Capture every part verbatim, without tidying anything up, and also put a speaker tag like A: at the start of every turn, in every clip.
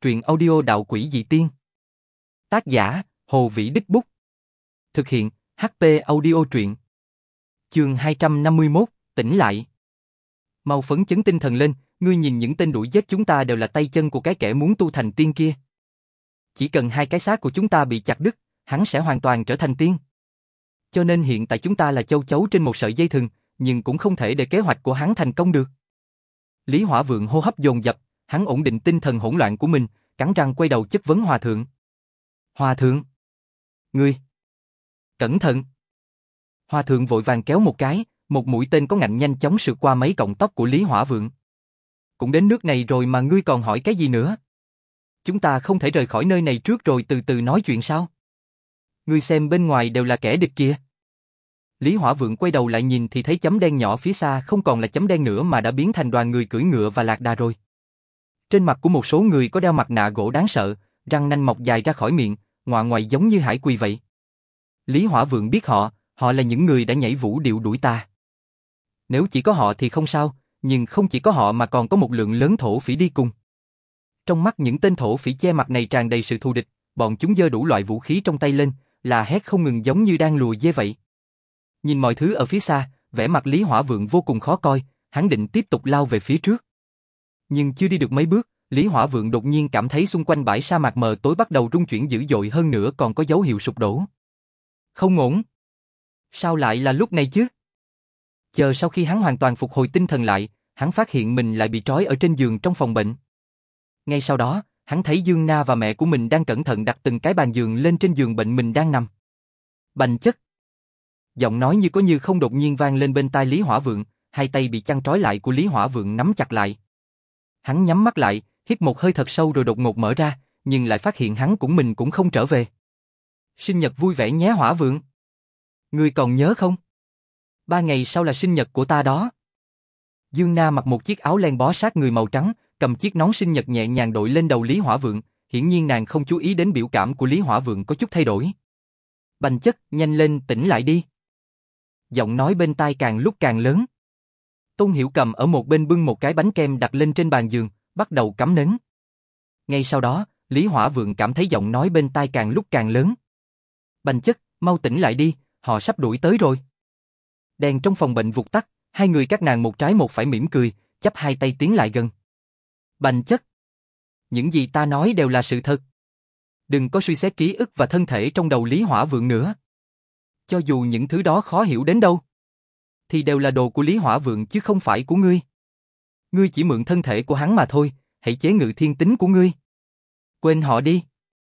A: Truyện audio đạo quỷ dị tiên. Tác giả, Hồ Vĩ Đích Bút. Thực hiện, hát pê Audio truyện. Chương hai trăm năm mươi mốt, tỉnh lại. Mau phấn chấn tinh thần lên, ngươi nhìn những tên đuổi giết chúng ta đều là tay chân của cái kẻ muốn tu thành tiên kia. Chỉ cần hai cái xác của chúng ta bị chặt đứt, hắn sẽ hoàn toàn trở thành tiên. Cho nên hiện tại chúng ta là châu chấu trên một sợi dây thừng, nhưng cũng không thể để kế hoạch của hắn thành công được. Lý Hỏa Vượng hô hấp dồn dập, hắn ổn định tinh thần hỗn loạn của mình, cắn răng quay đầu chất vấn Hòa Thượng. Hòa Thượng! Ngươi! Cẩn thận! Hòa Thượng vội vàng kéo một cái, một mũi tên có ngạnh nhanh chóng sượt qua mấy cọng tóc của Lý Hỏa Vượng. Cũng đến nước này rồi mà ngươi còn hỏi cái gì nữa? Chúng ta không thể rời khỏi nơi này trước rồi từ từ nói chuyện sao? Ngươi xem bên ngoài đều là kẻ địch kìa. Lý Hỏa Vượng quay đầu lại nhìn thì thấy chấm đen nhỏ phía xa không còn là chấm đen nữa mà đã biến thành đoàn người cưỡi ngựa và lạc đà rồi. Trên mặt của một số người có đeo mặt nạ gỗ đáng sợ, răng nanh mọc dài ra khỏi miệng, ngoạ ngoại giống như hải quỳ vậy. Lý Hỏa Vượng biết họ, họ là những người đã nhảy vũ điệu đuổi ta. Nếu chỉ có họ thì không sao, nhưng không chỉ có họ mà còn có một lượng lớn thổ phỉ đi cùng. Trong mắt những tên thổ phỉ che mặt này tràn đầy sự thù địch, bọn chúng giơ đủ loại vũ khí trong tay lên, là hét không ngừng giống như đang lùa dê vậy. Nhìn mọi thứ ở phía xa, vẻ mặt Lý Hỏa Vượng vô cùng khó coi, hắn định tiếp tục lao về phía trước. Nhưng chưa đi được mấy bước, Lý Hỏa Vượng đột nhiên cảm thấy xung quanh bãi sa mạc mờ tối bắt đầu rung chuyển dữ dội hơn nữa còn có dấu hiệu sụp đổ. Không ổn. Sao lại là lúc này chứ? Chờ sau khi hắn hoàn toàn phục hồi tinh thần lại, hắn phát hiện mình lại bị trói ở trên giường trong phòng bệnh. Ngay sau đó, hắn thấy Dương Na và mẹ của mình đang cẩn thận đặt từng cái bàn giường lên trên giường bệnh mình đang nằm. Bành chất. Giọng nói như có như không đột nhiên vang lên bên tai Lý Hỏa Vượng, hai tay bị chăn trói lại của Lý Hỏa Vượng nắm chặt lại. Hắn nhắm mắt lại, hít một hơi thật sâu rồi đột ngột mở ra, nhưng lại phát hiện hắn cũng mình cũng không trở về. Sinh nhật vui vẻ nhé Hỏa Vượng. Ngươi còn nhớ không? Ba ngày sau là sinh nhật của ta đó. Dương Na mặc một chiếc áo len bó sát người màu trắng, cầm chiếc nón sinh nhật nhẹ nhàng đội lên đầu Lý Hỏa Vượng, hiển nhiên nàng không chú ý đến biểu cảm của Lý Hỏa Vượng có chút thay đổi. Bành chất, nhanh lên, tỉnh lại đi. Giọng nói bên tai càng lúc càng lớn. Tôn Hiểu Cầm ở một bên bưng một cái bánh kem đặt lên trên bàn giường, bắt đầu cắm nến. Ngay sau đó, Lý Hỏa Vượng cảm thấy giọng nói bên tai càng lúc càng lớn. Bành chất, mau tỉnh lại đi, họ sắp đuổi tới rồi. Đèn trong phòng bệnh vụt tắt, hai người các nàng một trái một phải mỉm cười, chắp hai tay tiến lại gần. Bành chất, những gì ta nói đều là sự thật. Đừng có suy xét ký ức và thân thể trong đầu Lý Hỏa Vượng nữa. Cho dù những thứ đó khó hiểu đến đâu, thì đều là đồ của Lý Hỏa Vượng chứ không phải của ngươi. Ngươi chỉ mượn thân thể của hắn mà thôi, hãy chế ngự thiên tính của ngươi. Quên họ đi.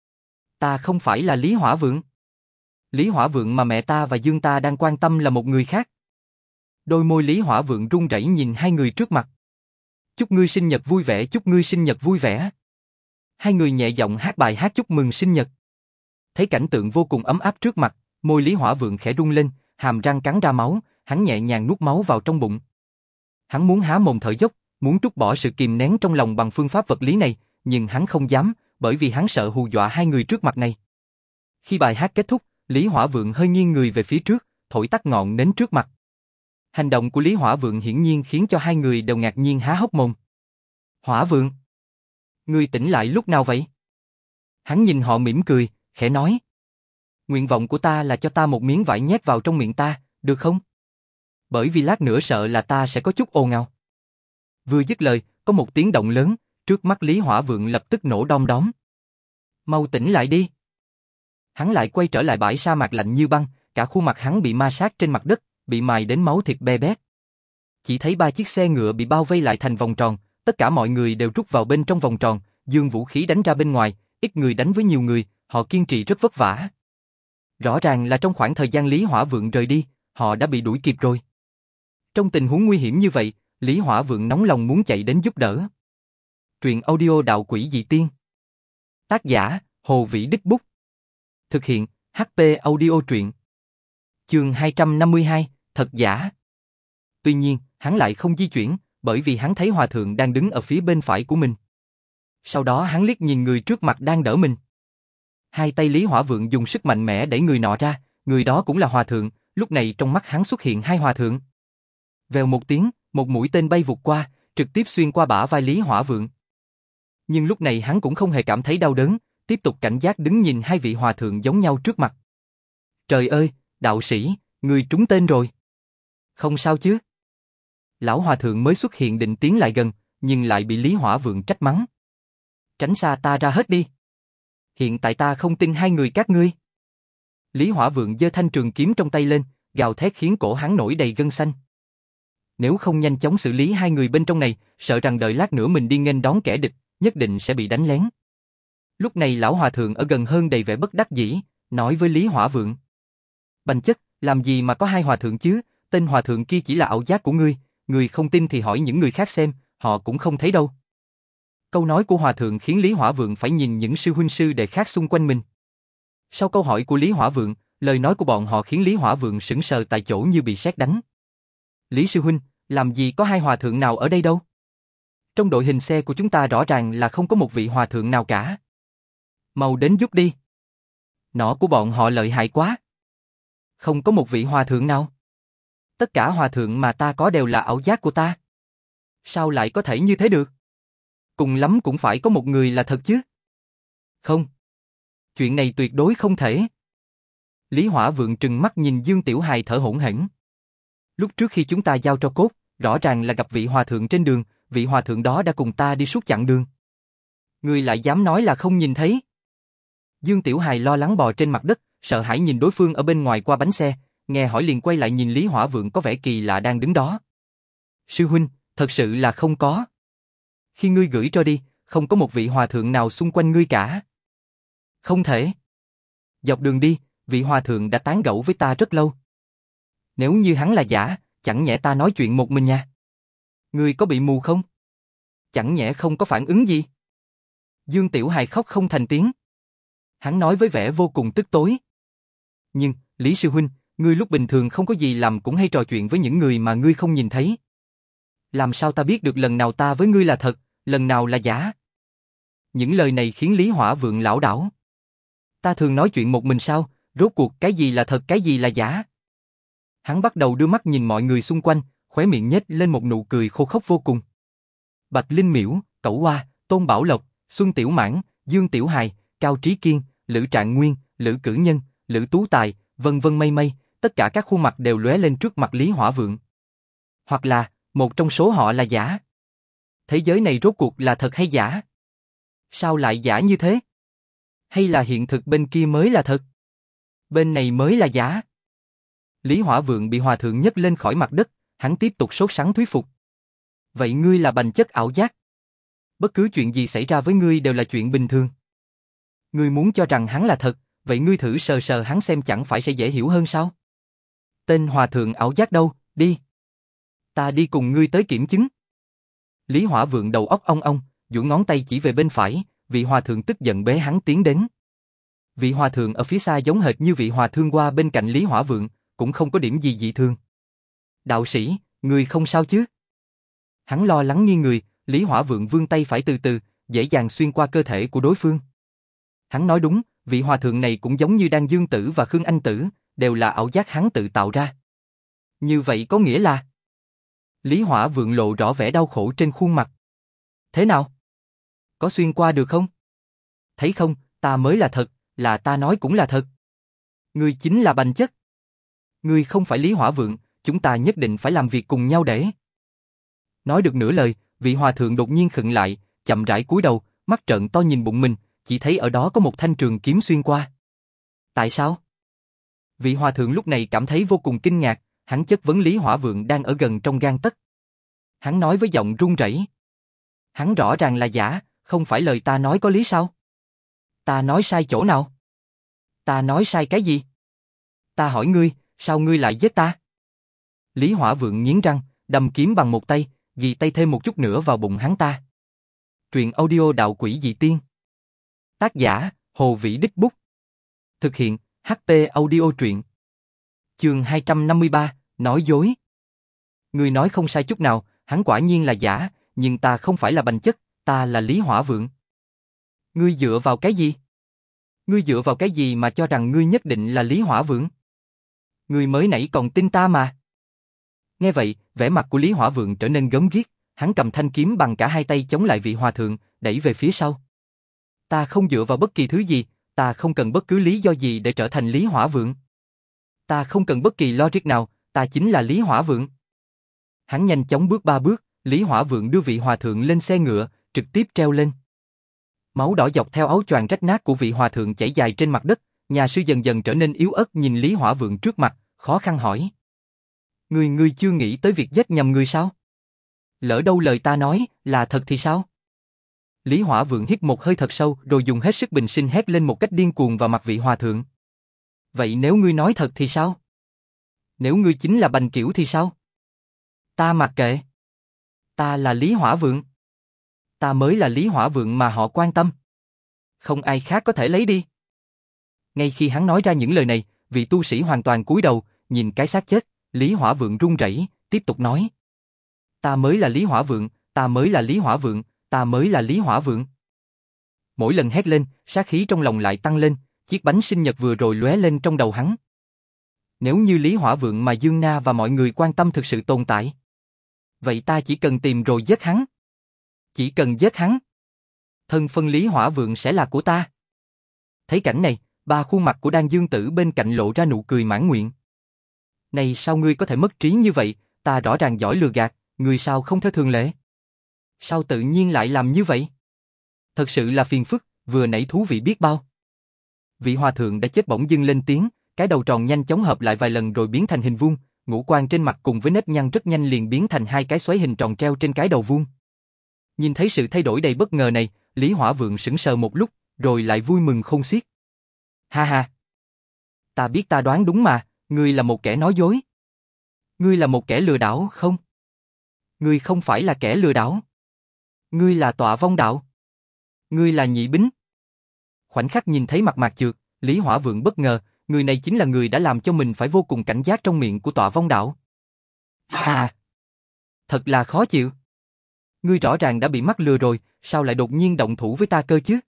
A: Ta không phải là Lý Hỏa Vượng. Lý Hỏa Vượng mà mẹ ta và Dương ta đang quan tâm là một người khác. Đôi môi Lý Hỏa Vượng run rẩy nhìn hai người trước mặt. Chúc ngươi sinh nhật vui vẻ, chúc ngươi sinh nhật vui vẻ. Hai người nhẹ giọng hát bài hát chúc mừng sinh nhật. Thấy cảnh tượng vô cùng ấm áp trước mặt, môi Lý Hỏa Vượng khẽ rung lên, hàm răng cắn ra máu, hắn nhẹ nhàng nuốt máu vào trong bụng. Hắn muốn há mồm thở dốc, muốn trút bỏ sự kìm nén trong lòng bằng phương pháp vật lý này, nhưng hắn không dám, bởi vì hắn sợ hù dọa hai người trước mặt này. Khi bài hát kết thúc, Lý Hỏa Vượng hơi nghiêng người về phía trước, thổi tắt ngọn nến trước mặt. Hành động của Lý Hỏa Vượng hiển nhiên khiến cho hai người đều ngạc nhiên há hốc mồm. Hỏa Vượng, ngươi tỉnh lại lúc nào vậy? Hắn nhìn họ mỉm cười, khẽ nói. Nguyện vọng của ta là cho ta một miếng vải nhét vào trong miệng ta, được không? Bởi vì lát nữa sợ là ta sẽ có chút ồn ào. Vừa dứt lời, có một tiếng động lớn, trước mắt Lý Hỏa Vượng lập tức nổ đom đóm. Mau tỉnh lại đi. Hắn lại quay trở lại bãi sa mạc lạnh như băng, cả khuôn mặt hắn bị ma sát trên mặt đất, bị mài đến máu thịt be bét. Chỉ thấy ba chiếc xe ngựa bị bao vây lại thành vòng tròn, tất cả mọi người đều rút vào bên trong vòng tròn, giương vũ khí đánh ra bên ngoài, ít người đánh với nhiều người, họ kiên trì rất vất vả. Rõ ràng là trong khoảng thời gian Lý Hỏa Vượng rời đi, họ đã bị đuổi kịp rồi. Trong tình huống nguy hiểm như vậy, Lý Hỏa Vượng nóng lòng muốn chạy đến giúp đỡ. Truyện audio đạo quỷ dị tiên. Tác giả, Hồ Vĩ Đích Bút. Thực hiện, hát pê Audio truyện. Chương hai trăm năm mươi hai, thật giả. Tuy nhiên, hắn lại không di chuyển, bởi vì hắn thấy Hòa Thượng đang đứng ở phía bên phải của mình. Sau đó hắn liếc nhìn người trước mặt đang đỡ mình. Hai tay Lý Hỏa Vượng dùng sức mạnh mẽ đẩy người nọ ra, người đó cũng là Hòa Thượng, lúc này trong mắt hắn xuất hiện hai Hòa Thượng. Vèo một tiếng, một mũi tên bay vụt qua, trực tiếp xuyên qua bả vai Lý Hỏa Vượng. Nhưng lúc này hắn cũng không hề cảm thấy đau đớn, tiếp tục cảnh giác đứng nhìn hai vị hòa thượng giống nhau trước mặt. Trời ơi, đạo sĩ, người trúng tên rồi. Không sao chứ? Lão hòa thượng mới xuất hiện định tiến lại gần, nhưng lại bị Lý Hỏa Vượng trách mắng. Tránh xa ta ra hết đi. Hiện tại ta không tin hai người các ngươi. Lý Hỏa Vượng giơ thanh trường kiếm trong tay lên, gào thét khiến cổ hắn nổi đầy gân xanh. Nếu không nhanh chóng xử lý hai người bên trong này, sợ rằng đợi lát nữa mình đi nghênh đón kẻ địch, nhất định sẽ bị đánh lén. Lúc này lão hòa thượng ở gần hơn đầy vẻ bất đắc dĩ, nói với Lý Hỏa Vượng. Bành chất, làm gì mà có hai hòa thượng chứ, tên hòa thượng kia chỉ là ảo giác của ngươi, ngươi không tin thì hỏi những người khác xem, họ cũng không thấy đâu. Câu nói của hòa thượng khiến Lý Hỏa Vượng phải nhìn những sư huynh sư đệ khác xung quanh mình. Sau câu hỏi của Lý Hỏa Vượng, lời nói của bọn họ khiến Lý Hỏa Vượng sững sờ tại chỗ như bị sét đánh. Lý sư huynh, làm gì có hai hòa thượng nào ở đây đâu? Trong đội hình xe của chúng ta rõ ràng là không có một vị hòa thượng nào cả. Mau đến giúp đi. Nỏ của bọn họ lợi hại quá. Không có một vị hòa thượng nào. Tất cả hòa thượng mà ta có đều là ảo giác của ta. Sao lại có thể như thế được? Cùng lắm cũng phải có một người là thật chứ. Không. Chuyện này tuyệt đối không thể. Lý Hỏa Vượng trừng mắt nhìn Dương Tiểu Hài thở hổn hển. Lúc trước khi chúng ta giao tro cốt, rõ ràng là gặp vị hòa thượng trên đường, vị hòa thượng đó đã cùng ta đi suốt chặng đường. Ngươi lại dám nói là không nhìn thấy? Dương Tiểu Hài lo lắng bò trên mặt đất, sợ hãi nhìn đối phương ở bên ngoài qua bánh xe, nghe hỏi liền quay lại nhìn Lý Hỏa Vượng có vẻ kỳ lạ đang đứng đó. Sư huynh, thật sự là không có. Khi ngươi gửi cho đi, không có một vị hòa thượng nào xung quanh ngươi cả. Không thể. Dọc đường đi, vị hòa thượng đã tán gẫu với ta rất lâu. Nếu như hắn là giả, chẳng nhẽ ta nói chuyện một mình nha. Ngươi có bị mù không? Chẳng nhẽ không có phản ứng gì? Dương Tiểu Hài khóc không thành tiếng. Hắn nói với vẻ vô cùng tức tối. Nhưng, Lý sư huynh, ngươi lúc bình thường không có gì làm cũng hay trò chuyện với những người mà ngươi không nhìn thấy. Làm sao ta biết được lần nào ta với ngươi là thật, lần nào là giả? Những lời này khiến Lý Hỏa Vượng lảo đảo. Ta thường nói chuyện một mình sao, rốt cuộc cái gì là thật cái gì là giả? Hắn bắt đầu đưa mắt nhìn mọi người xung quanh, khóe miệng nhếch lên một nụ cười khô khốc vô cùng. Bạch Linh Miễu, Cẩu Hoa, Tôn Bảo Lộc, Xuân Tiểu Mãn, Dương Tiểu Hài, Cao Trí Kiên, Lữ Trạng Nguyên, Lữ Cử Nhân, Lữ Tú Tài, vân vân mây mây, tất cả các khuôn mặt đều lóe lên trước mặt Lý Hỏa Vượng. Hoặc là, một trong số họ là giả. Thế giới này rốt cuộc là thật hay giả? Sao lại giả như thế? Hay là hiện thực bên kia mới là thật? Bên này mới là giả? Lý Hỏa Vượng bị hòa thượng nhấc lên khỏi mặt đất, hắn tiếp tục sốt sắng thuyết phục. Vậy ngươi là bành chất ảo giác. Bất cứ chuyện gì xảy ra với ngươi đều là chuyện bình thường. Ngươi muốn cho rằng hắn là thật, vậy ngươi thử sờ sờ hắn xem chẳng phải sẽ dễ hiểu hơn sao? Tên hòa thượng ảo giác đâu, đi. Ta đi cùng ngươi tới kiểm chứng. Lý Hỏa Vượng đầu óc ong ong, duỗi ngón tay chỉ về bên phải, vị hòa thượng tức giận bế hắn tiến đến. Vị hòa thượng ở phía xa giống hệt như vị hòa thượng qua bên cạnh Lý Hỏa Vượng, cũng không có điểm gì dị thường. Đạo sĩ, ngươi không sao chứ? Hắn lo lắng nghiêng người, Lý Hỏa Vượng vươn tay phải từ từ, dễ dàng xuyên qua cơ thể của đối phương. Hắn nói đúng, vị hòa thượng này cũng giống như Đan Dương Tử và Khương Anh Tử, đều là ảo giác hắn tự tạo ra. Như vậy có nghĩa là... Lý Hỏa Vượng lộ rõ vẻ đau khổ trên khuôn mặt. Thế nào? Có xuyên qua được không? Thấy không, ta mới là thật, là ta nói cũng là thật. Ngươi chính là bành chất. Ngươi không phải Lý Hỏa Vượng, chúng ta nhất định phải làm việc cùng nhau để... Nói được nửa lời, vị hòa thượng đột nhiên khựng lại, chậm rãi cúi đầu, mắt trợn to nhìn bụng mình, chỉ thấy ở đó có một thanh trường kiếm xuyên qua. Tại sao? Vị hòa thượng lúc này cảm thấy vô cùng kinh ngạc, hắn chất vấn Lý Hỏa Vượng đang ở gần trong gang tấc. Hắn nói với giọng run rẩy. Hắn rõ ràng là giả, không phải lời ta nói có lý sao? Ta nói sai chỗ nào? Ta nói sai cái gì? Ta hỏi ngươi, sao ngươi lại giết ta? Lý Hỏa Vượng nghiến răng, đâm kiếm bằng một tay, ghi tay thêm một chút nữa vào bụng hắn ta. Truyện audio đạo quỷ dị tiên. Tác giả, Hồ Vĩ Đích Bút. Thực hiện, hát tê audio truyện. Chương hai trăm năm mươi ba, nói dối. Ngươi nói không sai chút nào, hắn quả nhiên là giả, nhưng ta không phải là bành chất, ta là Lý Hỏa Vượng. Ngươi dựa vào cái gì? Ngươi dựa vào cái gì mà cho rằng ngươi nhất định là Lý Hỏa Vượng? Ngươi mới nãy còn tin ta mà. Nghe vậy, vẻ mặt của Lý Hỏa Vượng trở nên gớm ghiếc, hắn cầm thanh kiếm bằng cả hai tay chống lại vị hòa thượng, đẩy về phía sau. Ta không dựa vào bất kỳ thứ gì, ta không cần bất cứ lý do gì để trở thành Lý Hỏa Vượng. Ta không cần bất kỳ logic nào, ta chính là Lý Hỏa Vượng. Hắn nhanh chóng bước ba bước, Lý Hỏa Vượng đưa vị hòa thượng lên xe ngựa, trực tiếp treo lên. Máu đỏ dọc theo áo choàng rách nát của vị hòa thượng chảy dài trên mặt đất, nhà sư dần dần trở nên yếu ớt nhìn Lý Hỏa Vượng trước mặt, khó khăn hỏi. Ngươi ngươi chưa nghĩ tới việc giết nhầm người sao? Lỡ đâu lời ta nói là thật thì sao? Lý Hỏa Vượng hít một hơi thật sâu rồi dùng hết sức bình sinh hét lên một cách điên cuồng vào mặt vị hòa thượng. Vậy nếu ngươi nói thật thì sao? Nếu ngươi chính là Bành Kiểu thì sao? Ta mặc kệ. Ta là Lý Hỏa Vượng. Ta mới là Lý Hỏa Vượng mà họ quan tâm. Không ai khác có thể lấy đi. Ngay khi hắn nói ra những lời này, vị tu sĩ hoàn toàn cúi đầu, nhìn cái xác chết, Lý Hỏa Vượng run rẩy, tiếp tục nói. Ta mới là Lý Hỏa Vượng, ta mới là Lý Hỏa Vượng, ta mới là Lý Hỏa Vượng. Mỗi lần hét lên, sát khí trong lòng lại tăng lên, chiếc bánh sinh nhật vừa rồi lóe lên trong đầu hắn. Nếu như Lý Hỏa Vượng mà Dương Na và mọi người quan tâm thực sự tồn tại, vậy ta chỉ cần tìm rồi giết hắn. Chỉ cần giết hắn, thân phân Lý Hỏa Vượng sẽ là của ta. Thấy cảnh này, ba khuôn mặt của Đan Dương Tử bên cạnh lộ ra nụ cười mãn nguyện. Này sao ngươi có thể mất trí như vậy, ta rõ ràng giỏi lừa gạt, ngươi sao không theo thường lệ? Sao tự nhiên lại làm như vậy? Thật sự là phiền phức, vừa nãy thú vị biết bao. Vị hòa thượng đã chết bỗng dưng lên tiếng, cái đầu tròn nhanh chóng hợp lại vài lần rồi biến thành hình vuông, ngũ quan trên mặt cùng với nếp nhăn rất nhanh liền biến thành hai cái xoáy hình tròn treo trên cái đầu vuông. Nhìn thấy sự thay đổi đầy bất ngờ này, Lý Hỏa Vượng sững sờ một lúc, rồi lại vui mừng khôn xiết. Ha ha! Ta biết ta đoán đúng mà, ngươi là một kẻ nói dối. Ngươi là một kẻ lừa đảo không? Ngươi không phải là kẻ lừa đảo. Ngươi là Tọa Vong Đạo. Ngươi là Nhị Bính. Khoảnh khắc nhìn thấy mặt Mạc Chược, Lý Hỏa Vượng bất ngờ, người này chính là người đã làm cho mình phải vô cùng cảnh giác trong miệng của Tọa Vong Đạo. À! Thật là khó chịu. Ngươi rõ ràng đã bị mắc lừa rồi, sao lại đột nhiên động thủ với ta cơ chứ?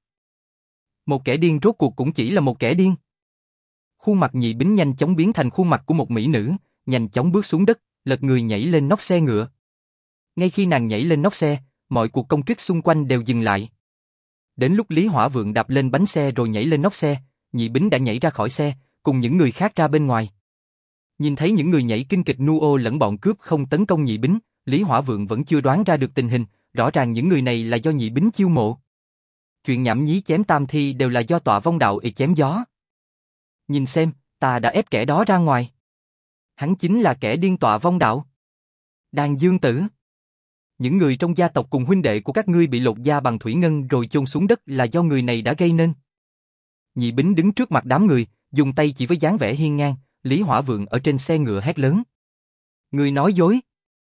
A: Một kẻ điên rốt cuộc cũng chỉ là một kẻ điên. Khuôn mặt Nhị Bính nhanh chóng biến thành khuôn mặt của một mỹ nữ, nhanh chóng bước xuống đất, lật người nhảy lên nóc xe ngựa. Ngay khi nàng nhảy lên nóc xe, mọi cuộc công kích xung quanh đều dừng lại. Đến lúc Lý Hỏa Vượng đạp lên bánh xe rồi nhảy lên nóc xe, Nhị Bính đã nhảy ra khỏi xe, cùng những người khác ra bên ngoài. Nhìn thấy những người nhảy kinh kịch nu ô lẫn bọn cướp không tấn công Nhị Bính, Lý Hỏa Vượng vẫn chưa đoán ra được tình hình, rõ ràng những người này là do Nhị Bính chiêu mộ. Chuyện nhảm nhí chém tam thi đều là do Tọa Vong Đạo ị chém gió. Nhìn xem, ta đã ép kẻ đó ra ngoài. Hắn chính là kẻ điên Tọa Vong Đạo. Đan Dương Tử. Những người trong gia tộc cùng huynh đệ của các ngươi bị lột da bằng thủy ngân rồi chôn xuống đất là do người này đã gây nên. Nhị Bính đứng trước mặt đám người, dùng tay chỉ với dáng vẻ hiên ngang, Lý Hỏa Vượng ở trên xe ngựa hét lớn. Ngươi nói dối.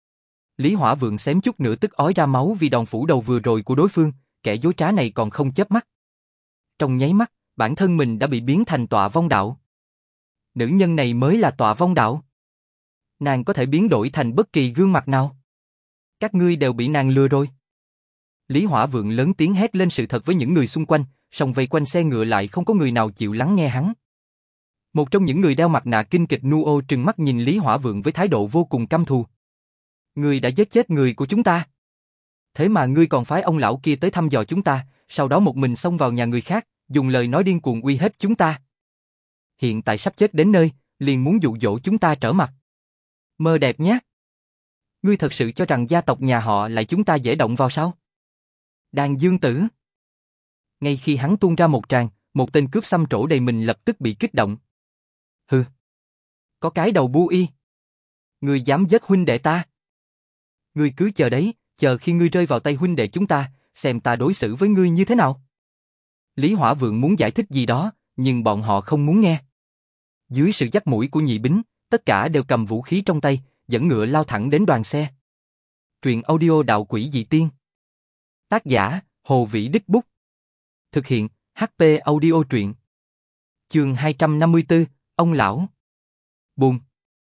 A: Lý Hỏa Vượng xém chút nữa tức ói ra máu vì đòn phủ đầu vừa rồi của đối phương, kẻ dối trá này còn không chớp mắt. Trong nháy mắt, bản thân mình đã bị biến thành Tọa Vong Đạo. Nữ nhân này mới là Tọa Vong Đạo. Nàng có thể biến đổi thành bất kỳ gương mặt nào. Các ngươi đều bị nàng lừa rồi. Lý Hỏa Vượng lớn tiếng hét lên sự thật với những người xung quanh, song vây quanh xe ngựa lại không có người nào chịu lắng nghe hắn. Một trong những người đeo mặt nạ kinh kịch nu ô trừng mắt nhìn Lý Hỏa Vượng với thái độ vô cùng căm thù. Ngươi đã giết chết người của chúng ta. Thế mà ngươi còn phái ông lão kia tới thăm dò chúng ta, sau đó một mình xông vào nhà người khác, dùng lời nói điên cuồng uy hiếp chúng ta. Hiện tại sắp chết đến nơi, liền muốn dụ dỗ chúng ta trở mặt. Mơ đẹp nhé. Ngươi thật sự cho rằng gia tộc nhà họ lại chúng ta dễ động vào sao? Đan Dương Tử. Ngay khi hắn tuôn ra một tràng, một tên cướp xăm trổ đầy mình lập tức bị kích động. Hừ. Có cái đầu bu y. Ngươi dám giết huynh đệ ta? Ngươi cứ chờ đấy, chờ khi ngươi rơi vào tay huynh đệ chúng ta, xem ta đối xử với ngươi như thế nào. Lý Hỏa Vượng muốn giải thích gì đó, nhưng bọn họ không muốn nghe. Dưới sự dắt mũi của Nhị Bính, tất cả đều cầm vũ khí trong tay, dẫn ngựa lao thẳng đến đoàn xe. Truyện audio Đạo Quỷ Dị Tiên. Tác giả, Hồ Vĩ Đích Bút. Thực hiện, hát pê Audio Truyện. Chương hai trăm năm mươi tư, ông lão. Bùm.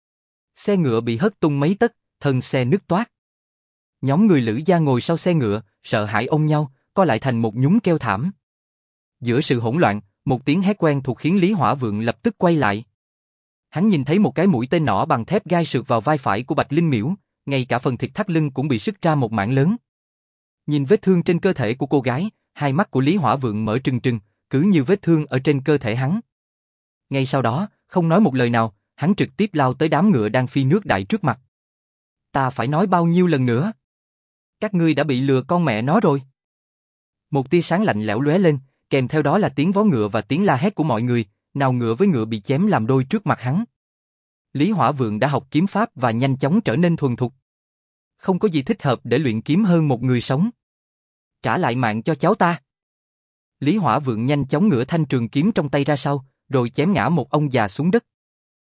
A: Xe ngựa bị hất tung mấy tấc, thân xe nứt toác. Nhóm người Lữ gia ngồi sau xe ngựa, sợ hãi ôm nhau, co lại thành một nhúm kêu thảm. Giữa sự hỗn loạn, một tiếng hét quen thuộc khiến Lý Hỏa Vượng lập tức quay lại. Hắn nhìn thấy một cái mũi tên nỏ bằng thép gai sượt vào vai phải của Bạch Linh Miễu, ngay cả phần thịt thắt lưng cũng bị sứt ra một mảng lớn. Nhìn vết thương trên cơ thể của cô gái, hai mắt của Lý Hỏa Vượng mở trừng trừng, cứ như vết thương ở trên cơ thể hắn. Ngay sau đó, không nói một lời nào, hắn trực tiếp lao tới đám ngựa đang phi nước đại trước mặt. Ta phải nói bao nhiêu lần nữa? Các ngươi đã bị lừa con mẹ nó rồi. Một tia sáng lạnh lẽo lóe lên, kèm theo đó là tiếng vó ngựa và tiếng la hét của mọi người, nào ngựa với ngựa bị chém làm đôi trước mặt hắn. Lý Hỏa Vượng đã học kiếm pháp và nhanh chóng trở nên thuần thục. Không có gì thích hợp để luyện kiếm hơn một người sống. Trả lại mạng cho cháu ta. Lý Hỏa Vượng nhanh chóng ngửa thanh trường kiếm trong tay ra sau, rồi chém ngã một ông già xuống đất.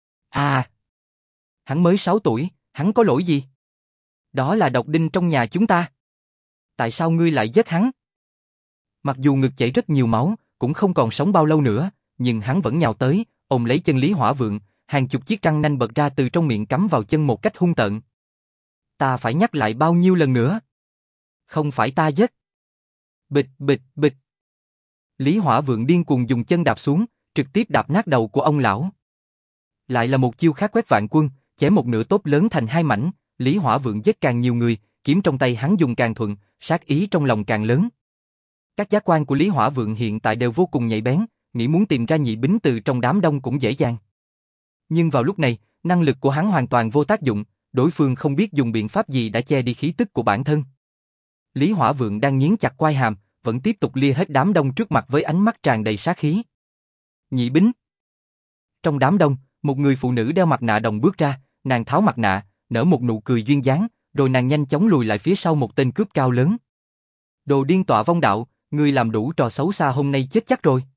A: À! Hắn mới sáu tuổi, hắn có lỗi gì? Đó là độc đinh trong nhà chúng ta. Tại sao ngươi lại giết hắn? Mặc dù ngực chảy rất nhiều máu, cũng không còn sống bao lâu nữa, nhưng hắn vẫn nhào tới, ôm lấy chân Lý Hỏa Vượng, hàng chục chiếc răng nanh bật ra từ trong miệng cắm vào chân một cách hung tợn. Ta phải nhắc lại bao nhiêu lần nữa? Không phải ta giết. Bịch bịch bịch. Lý Hỏa Vượng điên cuồng dùng chân đạp xuống, trực tiếp đạp nát đầu của ông lão. Lại là một chiêu khác quét vạn quân, chém một nửa tốp lớn thành hai mảnh, Lý Hỏa Vượng giết càng nhiều người, kiếm trong tay hắn dùng càng thuận, sát ý trong lòng càng lớn. Các giác quan của Lý Hỏa Vượng hiện tại đều vô cùng nhạy bén, nghĩ muốn tìm ra Nhị Bính từ trong đám đông cũng dễ dàng. Nhưng vào lúc này, năng lực của hắn hoàn toàn vô tác dụng, đối phương không biết dùng biện pháp gì đã che đi khí tức của bản thân. Lý Hỏa Vượng đang nghiến chặt quai hàm, vẫn tiếp tục lia hết đám đông trước mặt với ánh mắt tràn đầy sát khí. Nhị Bính. Trong đám đông, một người phụ nữ đeo mặt nạ đồng bước ra, nàng tháo mặt nạ, nở một nụ cười duyên dáng, rồi nàng nhanh chóng lùi lại phía sau một tên cướp cao lớn. Đồ điên tọa vong đạo, ngươi làm đủ trò xấu xa hôm nay chết chắc rồi.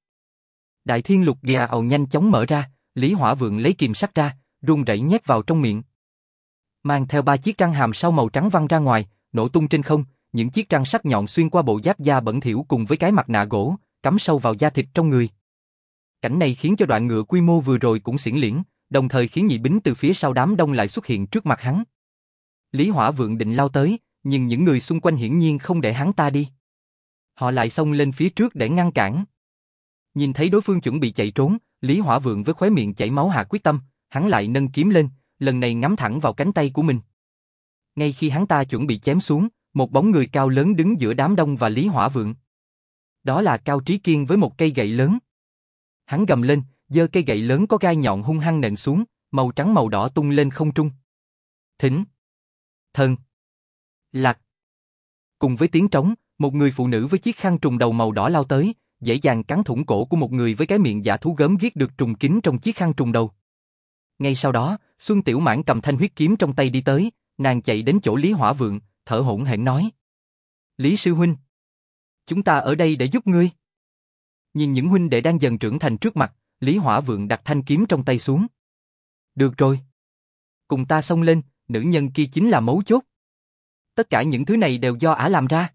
A: Đại thiên lục gà ào nhanh chóng mở ra, Lý Hỏa Vượng lấy kìm sắt ra, run rẩy nhét vào trong miệng. Mang theo ba chiếc răng hàm sau màu trắng văng ra ngoài, nổ tung trên không, những chiếc răng sắc nhọn xuyên qua bộ giáp da bẩn thỉu cùng với cái mặt nạ gỗ, cắm sâu vào da thịt trong người. Cảnh này khiến cho đoạn ngựa quy mô vừa rồi cũng xiển liễn, đồng thời khiến Nhị Bính từ phía sau đám đông lại xuất hiện trước mặt hắn. Lý Hỏa Vượng định lao tới, nhưng những người xung quanh hiển nhiên không để hắn ta đi. Họ lại xông lên phía trước để ngăn cản. Nhìn thấy đối phương chuẩn bị chạy trốn, Lý Hỏa Vượng với khóe miệng chảy máu hạ quyết tâm, hắn lại nâng kiếm lên, lần này ngắm thẳng vào cánh tay của mình. Ngay khi hắn ta chuẩn bị chém xuống, một bóng người cao lớn đứng giữa đám đông và Lý Hỏa Vượng. Đó là Cao Trí Kiên với một cây gậy lớn. Hắn gầm lên, giơ cây gậy lớn có gai nhọn hung hăng nện xuống, màu trắng màu đỏ tung lên không trung. Thính, thần, lạc. Cùng với tiếng trống, một người phụ nữ với chiếc khăn trùng đầu màu đỏ lao tới, dễ dàng cắn thủng cổ của một người với cái miệng dã thú gớm ghiếc được trùng kín trong chiếc khăn trùng đầu. Ngay sau đó, Xuân Tiểu Mãn cầm thanh huyết kiếm trong tay đi tới, nàng chạy đến chỗ Lý Hỏa Vượng, thở hổn hển nói: Lý sư huynh, chúng ta ở đây để giúp ngươi. Nhìn những huynh đệ đang dần trưởng thành trước mặt, Lý Hỏa Vượng đặt thanh kiếm trong tay xuống. Được rồi, cùng ta xông lên, nữ nhân kia chính là mấu chốt. Tất cả những thứ này đều do ả làm ra.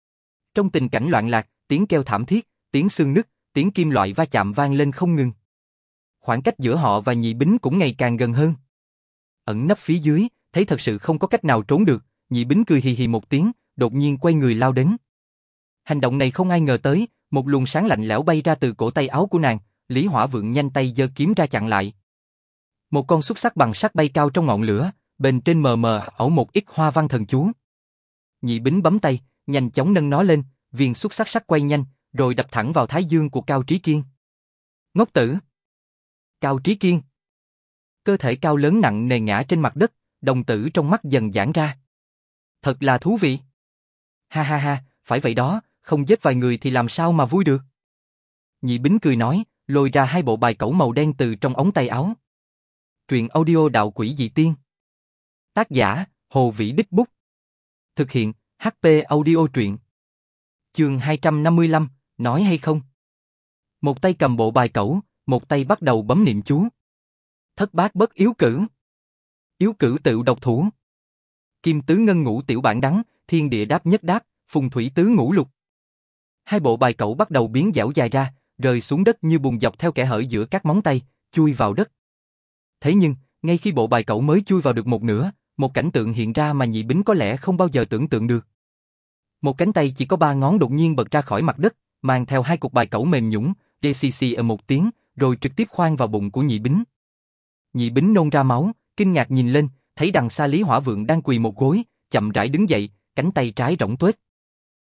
A: Trong tình cảnh loạn lạc, tiếng kêu thảm thiết, tiếng xương nứt, tiếng kim loại va chạm vang lên không ngừng. Khoảng cách giữa họ và Nhị Bính cũng ngày càng gần hơn. Ẩn nấp phía dưới, thấy thật sự không có cách nào trốn được, Nhị Bính cười hì hì một tiếng, đột nhiên quay người lao đến. Hành động này không ai ngờ tới, một luồng sáng lạnh lẽo bay ra từ cổ tay áo của nàng, Lý Hỏa Vượng nhanh tay giơ kiếm ra chặn lại. Một con xúc xắc bằng sắt bay cao trong ngọn lửa, bên trên mờ mờ ẩn một ít hoa văn thần chú. Nhị Bính bấm tay, nhanh chóng nâng nó lên, viên xúc xắc sắc quay nhanh, rồi đập thẳng vào thái dương của Cao Trí Kiên. Ngốc tử! Cao Trí Kiên! Cơ thể cao lớn nặng nề ngã trên mặt đất, đồng tử trong mắt dần giãn ra. Thật là thú vị! Ha ha ha, phải vậy đó, không giết vài người thì làm sao mà vui được. Nhị Bính cười nói, lôi ra hai bộ bài cẩu màu đen từ trong ống tay áo. Truyện audio Đạo Quỷ Dị Tiên. Tác giả, Hồ Vĩ Đích Bút. Thực hiện, hát pê Audio Truyện. Chương hai trăm năm mươi lăm, nói hay không? Một tay cầm bộ bài cẩu, một tay bắt đầu bấm niệm chú. Thất bát bất yếu cử. Yếu cử tự độc thủ. Kim tứ ngân ngũ tiểu bản đắng, thiên địa đáp nhất đáp, phùng thủy tứ ngũ lục. Hai bộ bài cẩu bắt đầu biến dẻo dài ra, rơi xuống đất như bùn dọc theo kẽ hở giữa các móng tay, chui vào đất. Thế nhưng, ngay khi bộ bài cẩu mới chui vào được một nửa, một cảnh tượng hiện ra mà Nhị Bính có lẽ không bao giờ tưởng tượng được. Một cánh tay chỉ có ba ngón đột nhiên bật ra khỏi mặt đất, mang theo hai cục bài cẩu mềm nhũn, đê xì xì ở một tiếng, rồi trực tiếp khoan vào bụng của Nhị Bính. Nhị Bính nôn ra máu, kinh ngạc nhìn lên, thấy đằng xa Lý Hỏa Vượng đang quỳ một gối, chậm rãi đứng dậy, cánh tay trái rỗng tuếch.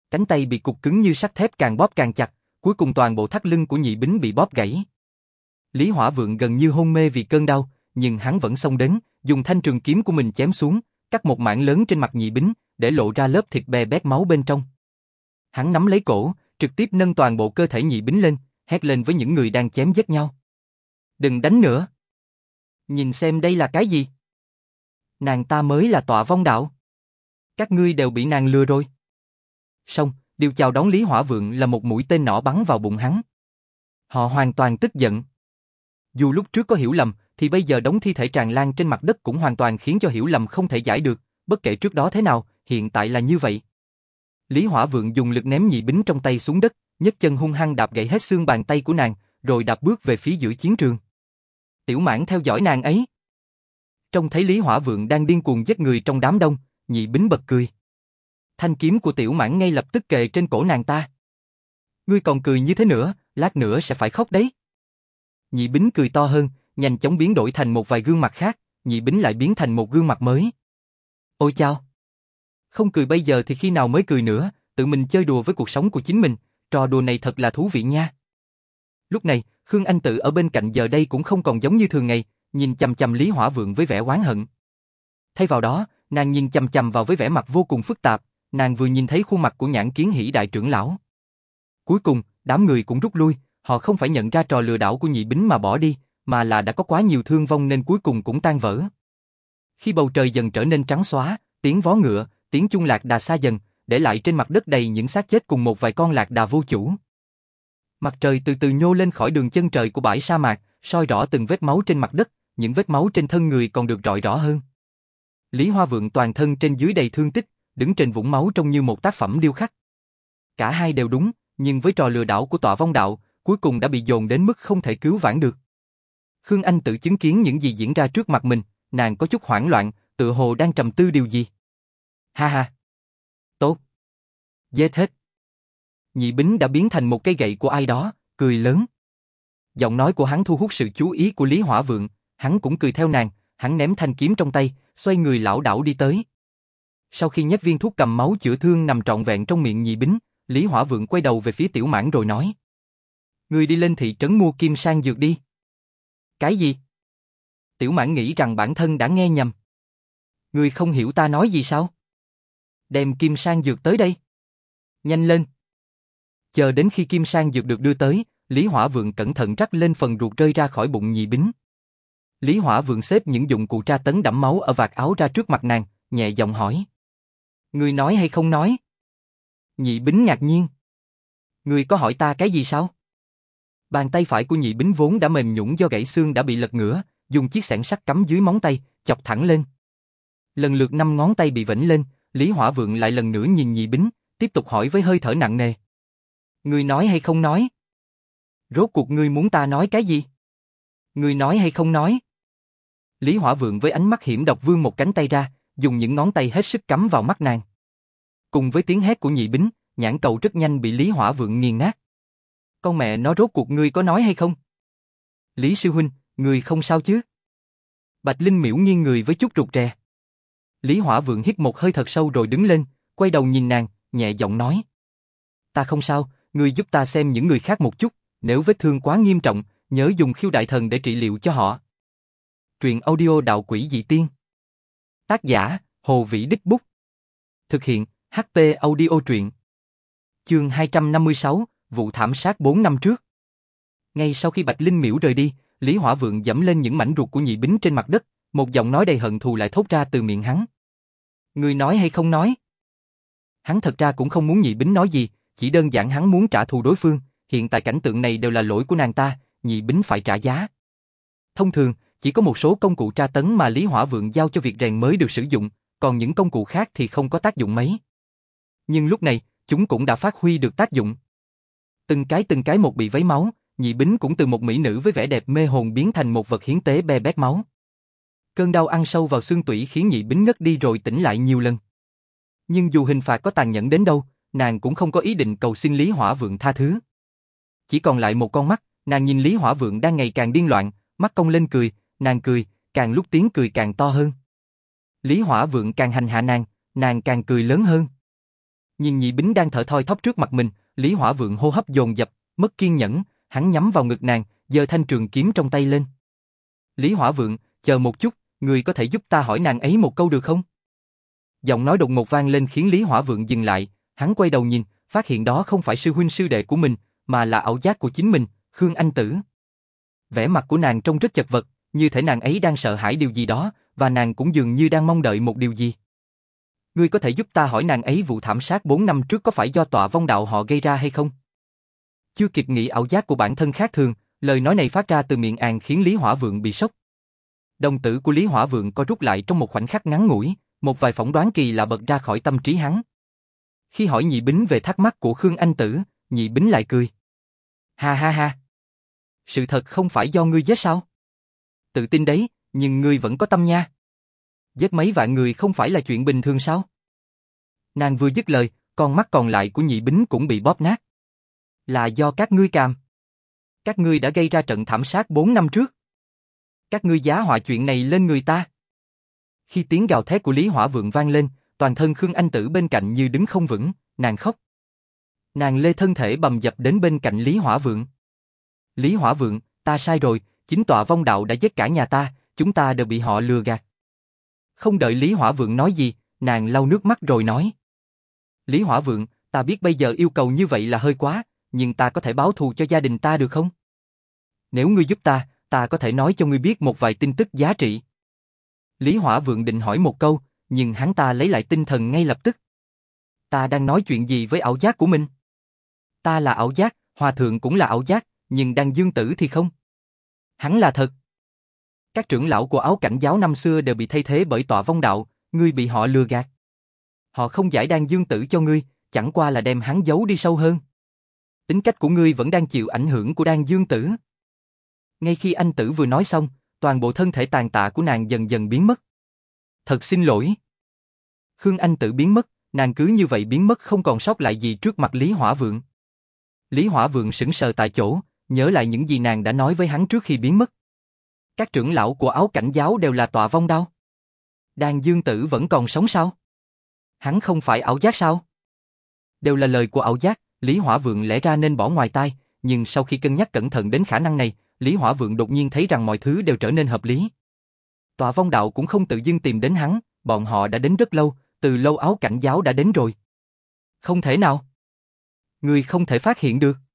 A: Cánh tay bị cục cứng như sắt thép càng bóp càng chặt, cuối cùng toàn bộ thắt lưng của Nhị Bính bị bóp gãy. Lý Hỏa Vượng gần như hôn mê vì cơn đau, nhưng hắn vẫn xông đến, dùng thanh trường kiếm của mình chém xuống, cắt một mảng lớn trên mặt Nhị Bính, để lộ ra lớp thịt bè bét máu bên trong. Hắn nắm lấy cổ, trực tiếp nâng toàn bộ cơ thể Nhị Bính lên, hét lên với những người đang chém giết nhau. Đừng đánh nữa. Nhìn xem đây là cái gì? Nàng ta mới là tọa vong đạo. Các ngươi đều bị nàng lừa rồi. Xong, điều chào đón Lý Hỏa Vượng là một mũi tên nỏ bắn vào bụng hắn. Họ hoàn toàn tức giận. Dù lúc trước có hiểu lầm, thì bây giờ đống thi thể tràn lan trên mặt đất cũng hoàn toàn khiến cho hiểu lầm không thể giải được, bất kể trước đó thế nào, hiện tại là như vậy. Lý Hỏa Vượng dùng lực ném Nhị Bính trong tay xuống đất, nhấc chân hung hăng đạp gãy hết xương bàn tay của nàng, rồi đạp bước về phía giữa chiến trường. Tiểu Mãn theo dõi nàng ấy. Trông thấy Lý Hỏa Vượng đang điên cuồng giết người trong đám đông, Nhị Bính bật cười. Thanh kiếm của Tiểu Mãn ngay lập tức kề trên cổ nàng ta. Ngươi còn cười như thế nữa, lát nữa sẽ phải khóc đấy. Nhị Bính cười to hơn, nhanh chóng biến đổi thành một vài gương mặt khác, Nhị Bính lại biến thành một gương mặt mới. Ôi chao! Không cười bây giờ thì khi nào mới cười nữa, tự mình chơi đùa với cuộc sống của chính mình, trò đùa này thật là thú vị nha. Lúc này, Khương Anh Tự ở bên cạnh giờ đây cũng không còn giống như thường ngày, nhìn chằm chằm Lý Hỏa Vượng với vẻ oán hận. Thay vào đó, nàng nhìn chằm chằm vào với vẻ mặt vô cùng phức tạp, nàng vừa nhìn thấy khuôn mặt của Nhãn Kiến Hỉ đại trưởng lão. Cuối cùng, đám người cũng rút lui, họ không phải nhận ra trò lừa đảo của Nhị Bính mà bỏ đi, mà là đã có quá nhiều thương vong nên cuối cùng cũng tan vỡ. Khi bầu trời dần trở nên trắng xóa, tiếng vó ngựa, tiếng chuông lạc đà xa dần, để lại trên mặt đất đầy những xác chết cùng một vài con lạc đà vô chủ. Mặt trời từ từ nhô lên khỏi đường chân trời của bãi sa mạc, soi rõ từng vết máu trên mặt đất, những vết máu trên thân người còn được rọi rõ hơn. Lý Hoa Vượng toàn thân trên dưới đầy thương tích, đứng trên vũng máu trông như một tác phẩm điêu khắc. Cả hai đều đúng, nhưng với trò lừa đảo của tọa vong đạo, cuối cùng đã bị dồn đến mức không thể cứu vãn được. Khương Anh Tự chứng kiến những gì diễn ra trước mặt mình, nàng có chút hoảng loạn, tựa hồ đang trầm tư điều gì. Ha ha! Tốt! Giết hết! Nhị Bính đã biến thành một cây gậy của ai đó, cười lớn. Giọng nói của hắn thu hút sự chú ý của Lý Hỏa Vượng, hắn cũng cười theo nàng, hắn ném thanh kiếm trong tay, xoay người lảo đảo đi tới. Sau khi nhét viên thuốc cầm máu chữa thương nằm trọn vẹn trong miệng Nhị Bính, Lý Hỏa Vượng quay đầu về phía Tiểu Mãn rồi nói. Ngươi đi lên thị trấn mua kim sang dược đi. Cái gì? Tiểu Mãn nghĩ rằng bản thân đã nghe nhầm. Ngươi không hiểu ta nói gì sao? Đem kim sang dược tới đây. Nhanh lên. Chờ đến khi kim sang dược được đưa tới, Lý Hỏa Vượng cẩn thận rắc lên phần ruột rơi ra khỏi bụng Nhị Bính. Lý Hỏa Vượng xếp những dụng cụ tra tấn đẫm máu ở vạt áo ra trước mặt nàng, nhẹ giọng hỏi. Ngươi nói hay không nói? Nhị Bính ngạc nhiên. Ngươi có hỏi ta cái gì sao? Bàn tay phải của Nhị Bính vốn đã mềm nhũn do gãy xương đã bị lật ngửa, dùng chiếc xẻng sắt cắm dưới móng tay, chọc thẳng lên. Lần lượt năm ngón tay bị vểnh lên, Lý Hỏa Vượng lại lần nữa nhìn Nhị Bính, tiếp tục hỏi với hơi thở nặng nề. Ngươi nói hay không nói? Rốt cuộc ngươi muốn ta nói cái gì? Ngươi nói hay không nói? Lý Hỏa Vượng với ánh mắt hiểm độc vươn một cánh tay ra, dùng những ngón tay hết sức cắm vào mắt nàng. Cùng với tiếng hét của Nhị Bính, nhãn cầu rất nhanh bị Lý Hỏa Vượng nghiền nát. Con mẹ nó, rốt cuộc ngươi có nói hay không? Lý sư huynh, ngươi không sao chứ? Bạch Linh Miễu nghiêng người với chút rụt rè. Lý Hỏa Vượng hít một hơi thật sâu rồi đứng lên, quay đầu nhìn nàng, nhẹ giọng nói. Ta không sao, ngươi giúp ta xem những người khác một chút, nếu vết thương quá nghiêm trọng, nhớ dùng khiêu đại thần để trị liệu cho họ. Truyện audio Đạo Quỷ Dị Tiên. Tác giả, Hồ Vĩ Đích Bút. Thực hiện, hát pê Audio Truyện. Chương hai trăm năm mươi sáu, vụ thảm sát bốn năm trước. Ngay sau khi Bạch Linh Miễu rời đi, Lý Hỏa Vượng giẫm lên những mảnh ruột của Nhị Bính trên mặt đất, một giọng nói đầy hận thù lại thốt ra từ miệng hắn. Ngươi nói hay không nói? Hắn thật ra cũng không muốn Nhị Bính nói gì, chỉ đơn giản hắn muốn trả thù đối phương, hiện tại cảnh tượng này đều là lỗi của nàng ta, Nhị Bính phải trả giá. Thông thường, chỉ có một số công cụ tra tấn mà Lý Hỏa Vượng giao cho việc rèn mới được sử dụng, còn những công cụ khác thì không có tác dụng mấy. Nhưng lúc này, chúng cũng đã phát huy được tác dụng. Từng cái từng cái một bị vấy máu, Nhị Bính cũng từ một mỹ nữ với vẻ đẹp mê hồn biến thành một vật hiến tế be bét máu. Cơn đau ăn sâu vào xương tủy khiến Nhị Bính ngất đi rồi tỉnh lại nhiều lần. Nhưng dù hình phạt có tàn nhẫn đến đâu, nàng cũng không có ý định cầu xin Lý Hỏa Vượng tha thứ. Chỉ còn lại một con mắt, nàng nhìn Lý Hỏa Vượng đang ngày càng điên loạn, mắt cong lên cười, nàng cười, càng lúc tiếng cười càng to hơn. Lý Hỏa Vượng càng hành hạ nàng, nàng càng cười lớn hơn. Nhìn Nhị Bính đang thở thoi thóp trước mặt mình, Lý Hỏa Vượng hô hấp dồn dập, mất kiên nhẫn, hắn nhắm vào ngực nàng, giơ thanh trường kiếm trong tay lên. Lý Hỏa Vượng, chờ một chút, người có thể giúp ta hỏi nàng ấy một câu được không? Giọng nói đột ngột vang lên khiến Lý Hỏa Vượng dừng lại, hắn quay đầu nhìn, phát hiện đó không phải sư huynh sư đệ của mình, mà là ảo giác của chính mình, Khương Anh Tử. Vẻ mặt của nàng trông rất chật vật, như thể nàng ấy đang sợ hãi điều gì đó, và nàng cũng dường như đang mong đợi một điều gì. Ngươi có thể giúp ta hỏi nàng ấy vụ thảm sát bốn năm trước có phải do Tọa Vong Đạo họ gây ra hay không? Chưa kịp nghĩ ảo giác của bản thân khác thường, lời nói này phát ra từ miệng nàng khiến Lý Hỏa Vượng bị sốc. Đồng tử của Lý Hỏa Vượng co rút lại trong một khoảnh khắc ngắn ngủi, một vài phỏng đoán kỳ lạ bật ra khỏi tâm trí hắn. Khi hỏi Nhị Bính về thắc mắc của Khương Anh Tử, Nhị Bính lại cười. Ha ha ha. Sự thật không phải do ngươi giết sao? Tự tin đấy, nhưng ngươi vẫn có tâm nha. Giết mấy vạn người không phải là chuyện bình thường sao? Nàng vừa dứt lời, con mắt còn lại của Nhị Bính cũng bị bóp nát. Là do các ngươi càm. Các ngươi đã gây ra trận thảm sát bốn năm trước. Các ngươi giá họa chuyện này lên người ta. Khi tiếng gào thét của Lý Hỏa Vượng vang lên, toàn thân Khương Anh Tử bên cạnh như đứng không vững, nàng khóc. Nàng lê thân thể bầm dập đến bên cạnh Lý Hỏa Vượng. Lý Hỏa Vượng, ta sai rồi, chính Tọa Vong Đạo đã giết cả nhà ta, chúng ta đều bị họ lừa gạt. Không đợi Lý Hỏa Vượng nói gì, nàng lau nước mắt rồi nói. Lý Hỏa Vượng, ta biết bây giờ yêu cầu như vậy là hơi quá, nhưng ta có thể báo thù cho gia đình ta được không? Nếu ngươi giúp ta, ta có thể nói cho ngươi biết một vài tin tức giá trị. Lý Hỏa Vượng định hỏi một câu, nhưng hắn ta lấy lại tinh thần ngay lập tức. Ta đang nói chuyện gì với ảo giác của mình? Ta là ảo giác, Hòa Thượng cũng là ảo giác, nhưng Đan Dương Tử thì không. Hắn là thật. Các trưởng lão của Áo Cảnh giáo năm xưa đều bị thay thế bởi Tọa Vong Đạo, ngươi bị họ lừa gạt. Họ không giải Đan Dương Tử cho ngươi, chẳng qua là đem hắn giấu đi sâu hơn. Tính cách của ngươi vẫn đang chịu ảnh hưởng của Đan Dương Tử. Ngay khi anh Tử vừa nói xong, toàn bộ thân thể tàn tạ của nàng dần dần biến mất. Thật xin lỗi. Khương Anh Tử biến mất, nàng cứ như vậy biến mất không còn sót lại gì trước mặt Lý Hỏa Vượng. Lý Hỏa Vượng sững sờ tại chỗ, nhớ lại những gì nàng đã nói với hắn trước khi biến mất. Các trưởng lão của Áo Cảnh giáo đều là Tọa Vong Đạo. Đan Dương Tử vẫn còn sống sao? Hắn không phải ảo giác sao? Đều là lời của ảo giác, Lý Hỏa Vượng lẽ ra nên bỏ ngoài tai, nhưng sau khi cân nhắc cẩn thận đến khả năng này, Lý Hỏa Vượng đột nhiên thấy rằng mọi thứ đều trở nên hợp lý. Tọa Vong Đạo cũng không tự dưng tìm đến hắn, bọn họ đã đến rất lâu, từ lâu Áo Cảnh giáo đã đến rồi. Không thể nào. Người không thể phát hiện được.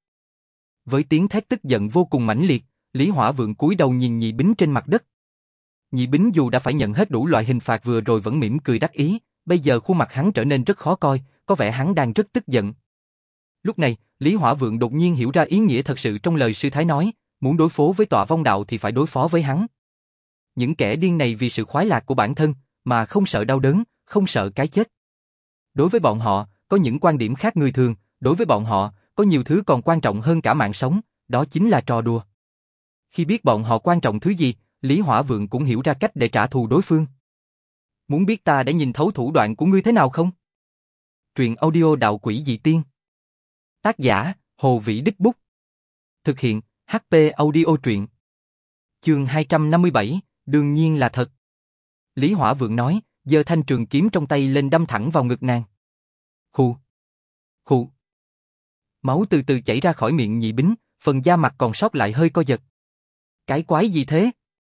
A: Với tiếng thét tức giận vô cùng mãnh liệt, Lý Hỏa Vượng cúi đầu nhìn Nhị Bính trên mặt đất. Nhị Bính dù đã phải nhận hết đủ loại hình phạt vừa rồi vẫn mỉm cười đắc ý, bây giờ khuôn mặt hắn trở nên rất khó coi, có vẻ hắn đang rất tức giận. Lúc này, Lý Hỏa Vượng đột nhiên hiểu ra ý nghĩa thật sự trong lời sư thái nói, muốn đối phó với Tọa Vong Đạo thì phải đối phó với hắn. Những kẻ điên này vì sự khoái lạc của bản thân, mà không sợ đau đớn, không sợ cái chết. Đối với bọn họ, có những quan điểm khác người thường, đối với bọn họ, có nhiều thứ còn quan trọng hơn cả mạng sống, đó chính là trò đùa. Khi biết bọn họ quan trọng thứ gì, Lý Hỏa Vượng cũng hiểu ra cách để trả thù đối phương. Muốn biết ta đã nhìn thấu thủ đoạn của ngươi thế nào không? Truyện audio Đạo Quỷ Dị Tiên. Tác giả, Hồ Vĩ Đích Bút. Thực hiện, hát pê Audio Truyện. Chương hai trăm năm mươi bảy, đương nhiên là thật. Lý Hỏa Vượng nói, giơ thanh trường kiếm trong tay lên đâm thẳng vào ngực nàng. Khụ. Khụ. Máu từ từ chảy ra khỏi miệng Nhị Bính, phần da mặt còn sót lại hơi co giật. Cái quái gì thế?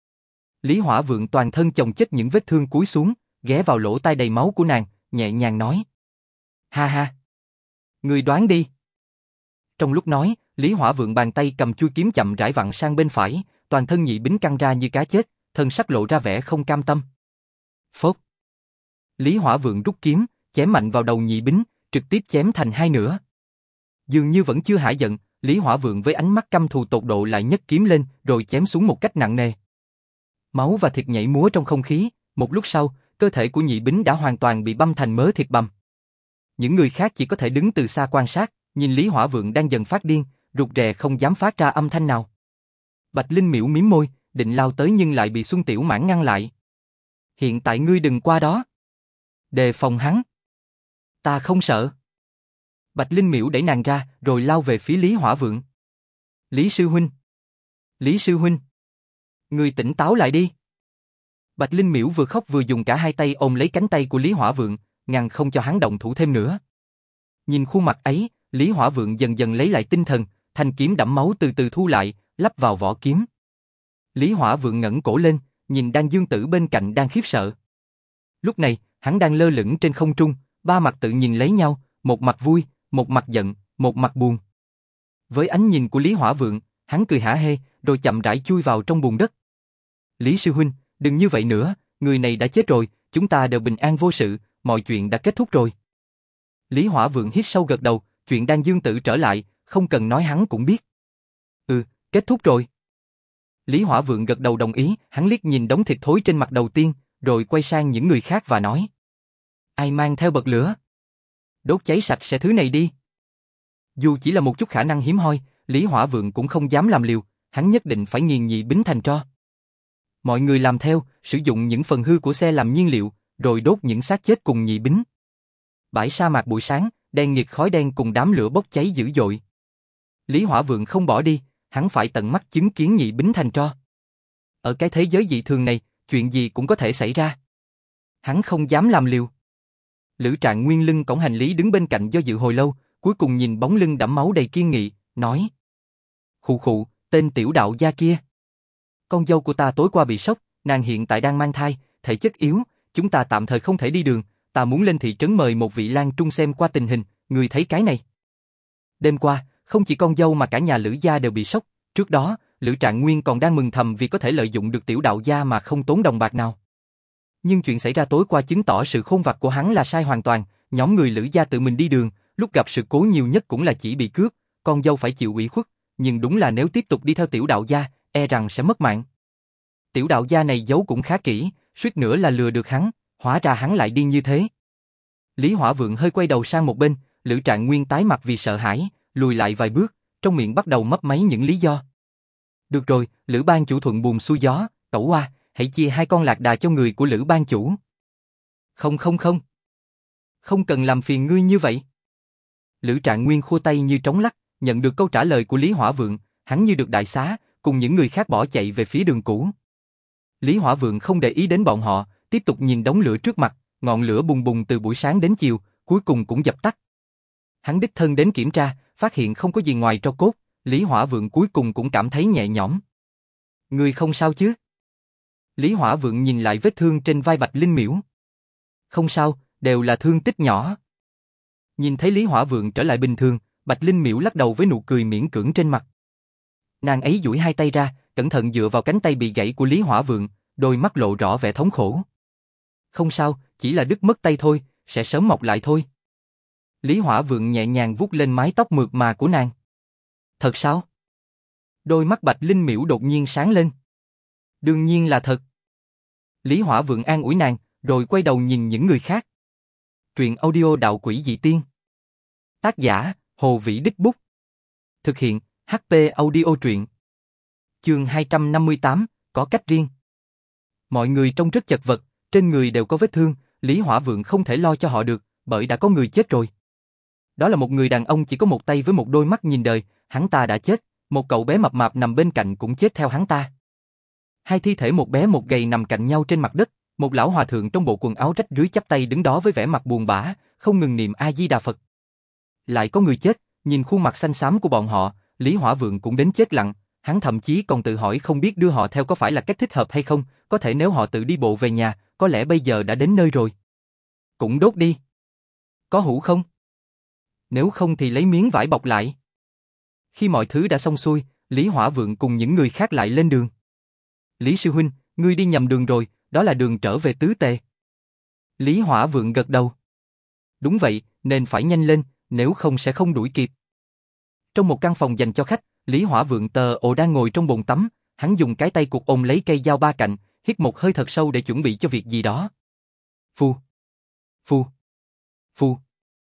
A: Lý Hỏa Vượng toàn thân chồng chất những vết thương cúi xuống, ghé vào lỗ tai đầy máu của nàng, nhẹ nhàng nói. Ha ha. Ngươi đoán đi. Trong lúc nói, Lý Hỏa Vượng bàn tay cầm chuôi kiếm chậm rãi vặn sang bên phải, toàn thân Nhị Bính căng ra như cá chết, thân sắc lộ ra vẻ không cam tâm. Phốt. Lý Hỏa Vượng rút kiếm, chém mạnh vào đầu Nhị Bính, trực tiếp chém thành hai nửa. Dường như vẫn chưa hả giận, Lý Hỏa Vượng với ánh mắt căm thù tột độ lại nhấc kiếm lên, rồi chém xuống một cách nặng nề. Máu và thịt nhảy múa trong không khí, một lúc sau, cơ thể của Nhị Bính đã hoàn toàn bị băm thành mớ thịt bằm. Những người khác chỉ có thể đứng từ xa quan sát, nhìn Lý Hỏa Vượng đang dần phát điên, rụt rè không dám phát ra âm thanh nào. Bạch Linh Miễu mím môi, định lao tới nhưng lại bị Xuân Tiểu Mãn ngăn lại. Hiện tại ngươi đừng qua đó. Đề phòng hắn. Ta không sợ. Bạch Linh Miễu đẩy nàng ra, rồi lao về phía Lý Hỏa Vượng. Lý sư huynh. Lý sư huynh. Ngươi tỉnh táo lại đi. Bạch Linh Miễu vừa khóc vừa dùng cả hai tay ôm lấy cánh tay của Lý Hỏa Vượng, ngăn không cho hắn động thủ thêm nữa. Nhìn khuôn mặt ấy, Lý Hỏa Vượng dần dần lấy lại tinh thần, thanh kiếm đẫm máu từ từ thu lại, lắp vào vỏ kiếm. Lý Hỏa Vượng ngẩng cổ lên, nhìn Đan Dương Tử bên cạnh đang khiếp sợ. Lúc này, hắn đang lơ lửng trên không trung, ba mặt tự nhìn lấy nhau, một mặt vui, một mặt giận, một mặt buồn. Với ánh nhìn của Lý Hỏa Vượng, hắn cười hả hê, rồi chậm rãi chui vào trong bùn đất. Lý sư huynh, đừng như vậy nữa, người này đã chết rồi, chúng ta đều bình an vô sự, mọi chuyện đã kết thúc rồi. Lý Hỏa Vượng hít sâu gật đầu, chuyện Đan Dương Tử trở lại, không cần nói hắn cũng biết. Ừ, kết thúc rồi. Lý Hỏa Vượng gật đầu đồng ý, hắn liếc nhìn đống thịt thối trên mặt đầu tiên, rồi quay sang những người khác và nói. Ai mang theo bật lửa? Đốt cháy sạch sẽ thứ này đi. Dù chỉ là một chút khả năng hiếm hoi, Lý Hỏa Vượng cũng không dám làm liều, hắn nhất định phải nghiền nhị bính thành tro. Mọi người làm theo, sử dụng những phần hư của xe làm nhiên liệu, rồi đốt những xác chết cùng nhị bính. Bãi sa mạc buổi sáng, đen nghịt khói đen cùng đám lửa bốc cháy dữ dội. Lý Hỏa Vượng không bỏ đi, hắn phải tận mắt chứng kiến nhị bính thành tro. Ở cái thế giới dị thường này, chuyện gì cũng có thể xảy ra. Hắn không dám làm liều. Lữ Trạng Nguyên lưng cõng hành lý đứng bên cạnh do dự hồi lâu, cuối cùng nhìn bóng lưng đẫm máu đầy kiên nghị, nói. Khụ khụ, tên tiểu đạo gia kia. Con dâu của ta tối qua bị sốc, nàng hiện tại đang mang thai, thể chất yếu, chúng ta tạm thời không thể đi đường, ta muốn lên thị trấn mời một vị lang trung xem qua tình hình, người thấy cái này. Đêm qua, không chỉ con dâu mà cả nhà Lữ gia đều bị sốc, trước đó, Lữ Trạng Nguyên còn đang mừng thầm vì có thể lợi dụng được tiểu đạo gia mà không tốn đồng bạc nào. Nhưng chuyện xảy ra tối qua chứng tỏ sự khôn vặt của hắn là sai hoàn toàn, nhóm người Lữ gia tự mình đi đường, lúc gặp sự cố nhiều nhất cũng là chỉ bị cướp, con dâu phải chịu ủy khuất, nhưng đúng là nếu tiếp tục đi theo tiểu đạo gia, e rằng sẽ mất mạng. Tiểu đạo gia này giấu cũng khá kỹ, suýt nữa là lừa được hắn, hóa ra hắn lại điên như thế. Lý Hỏa Vượng hơi quay đầu sang một bên, Lữ Trạng Nguyên tái mặt vì sợ hãi, lùi lại vài bước, trong miệng bắt đầu mấp máy những lý do. Được rồi, Lữ ban chủ thuận buồm xuôi gió, tẩu oa, hãy chia hai con lạc đà cho người của Lữ ban chủ. Không không không. Không cần làm phiền ngươi như vậy. Lữ Trạng Nguyên khua tay như trống lắc, nhận được câu trả lời của Lý Hỏa Vượng, hắn như được đại xá, cùng những người khác bỏ chạy về phía đường cũ. Lý Hỏa Vượng không để ý đến bọn họ, tiếp tục nhìn đống lửa trước mặt, ngọn lửa bùng bùng từ buổi sáng đến chiều, cuối cùng cũng dập tắt. Hắn đích thân đến kiểm tra, phát hiện không có gì ngoài tro cốt, Lý Hỏa Vượng cuối cùng cũng cảm thấy nhẹ nhõm. Ngươi không sao chứ? Lý Hỏa Vượng nhìn lại vết thương trên vai Bạch Linh Miễu. Không sao, đều là thương tích nhỏ. Nhìn thấy Lý Hỏa Vượng trở lại bình thường, Bạch Linh Miễu lắc đầu với nụ cười miễn cưỡng trên mặt. Nàng ấy duỗi hai tay ra, cẩn thận dựa vào cánh tay bị gãy của Lý Hỏa Vượng, đôi mắt lộ rõ vẻ thống khổ. Không sao, chỉ là đứt mất tay thôi, sẽ sớm mọc lại thôi. Lý Hỏa Vượng nhẹ nhàng vuốt lên mái tóc mượt mà của nàng. Thật sao? Đôi mắt Bạch Linh Miễu đột nhiên sáng lên. Đương nhiên là thật. Lý Hỏa Vượng an ủi nàng, rồi quay đầu nhìn những người khác. Truyện audio Đạo Quỷ Dị Tiên. Tác giả, Hồ Vĩ Đích Bút. Thực hiện, hát pê Audio Truyện. Chương hai trăm năm mươi tám, có cách riêng. Mọi người trông rất chật vật, trên người đều có vết thương, Lý Hỏa Vượng không thể lo cho họ được, bởi đã có người chết rồi. Đó là một người đàn ông chỉ có một tay với một đôi mắt nhìn đời, hắn ta đã chết, một cậu bé mập mạp nằm bên cạnh cũng chết theo hắn ta. Hai thi thể một bé một gầy nằm cạnh nhau trên mặt đất, một lão hòa thượng trong bộ quần áo rách rưới chắp tay đứng đó với vẻ mặt buồn bã, không ngừng niệm A Di Đà Phật. Lại có người chết, nhìn khuôn mặt xanh xám của bọn họ, Lý Hỏa Vượng cũng đến chết lặng, hắn thậm chí còn tự hỏi không biết đưa họ theo có phải là cách thích hợp hay không, có thể nếu họ tự đi bộ về nhà, có lẽ bây giờ đã đến nơi rồi. Cũng đốt đi. Có hũ không? Nếu không thì lấy miếng vải bọc lại. Khi mọi thứ đã xong xuôi, Lý Hỏa Vượng cùng những người khác lại lên đường. Lý sư huynh, ngươi đi nhầm đường rồi, đó là đường trở về Tứ Tề. Lý Hỏa Vượng gật đầu. Đúng vậy, nên phải nhanh lên, nếu không sẽ không đuổi kịp. Trong một căn phòng dành cho khách, Lý Hỏa Vượng tờ ồ đang ngồi trong bồn tắm, hắn dùng cái tay cụt ôm lấy cây dao ba cạnh, hít một hơi thật sâu để chuẩn bị cho việc gì đó. Phu, phu, phu.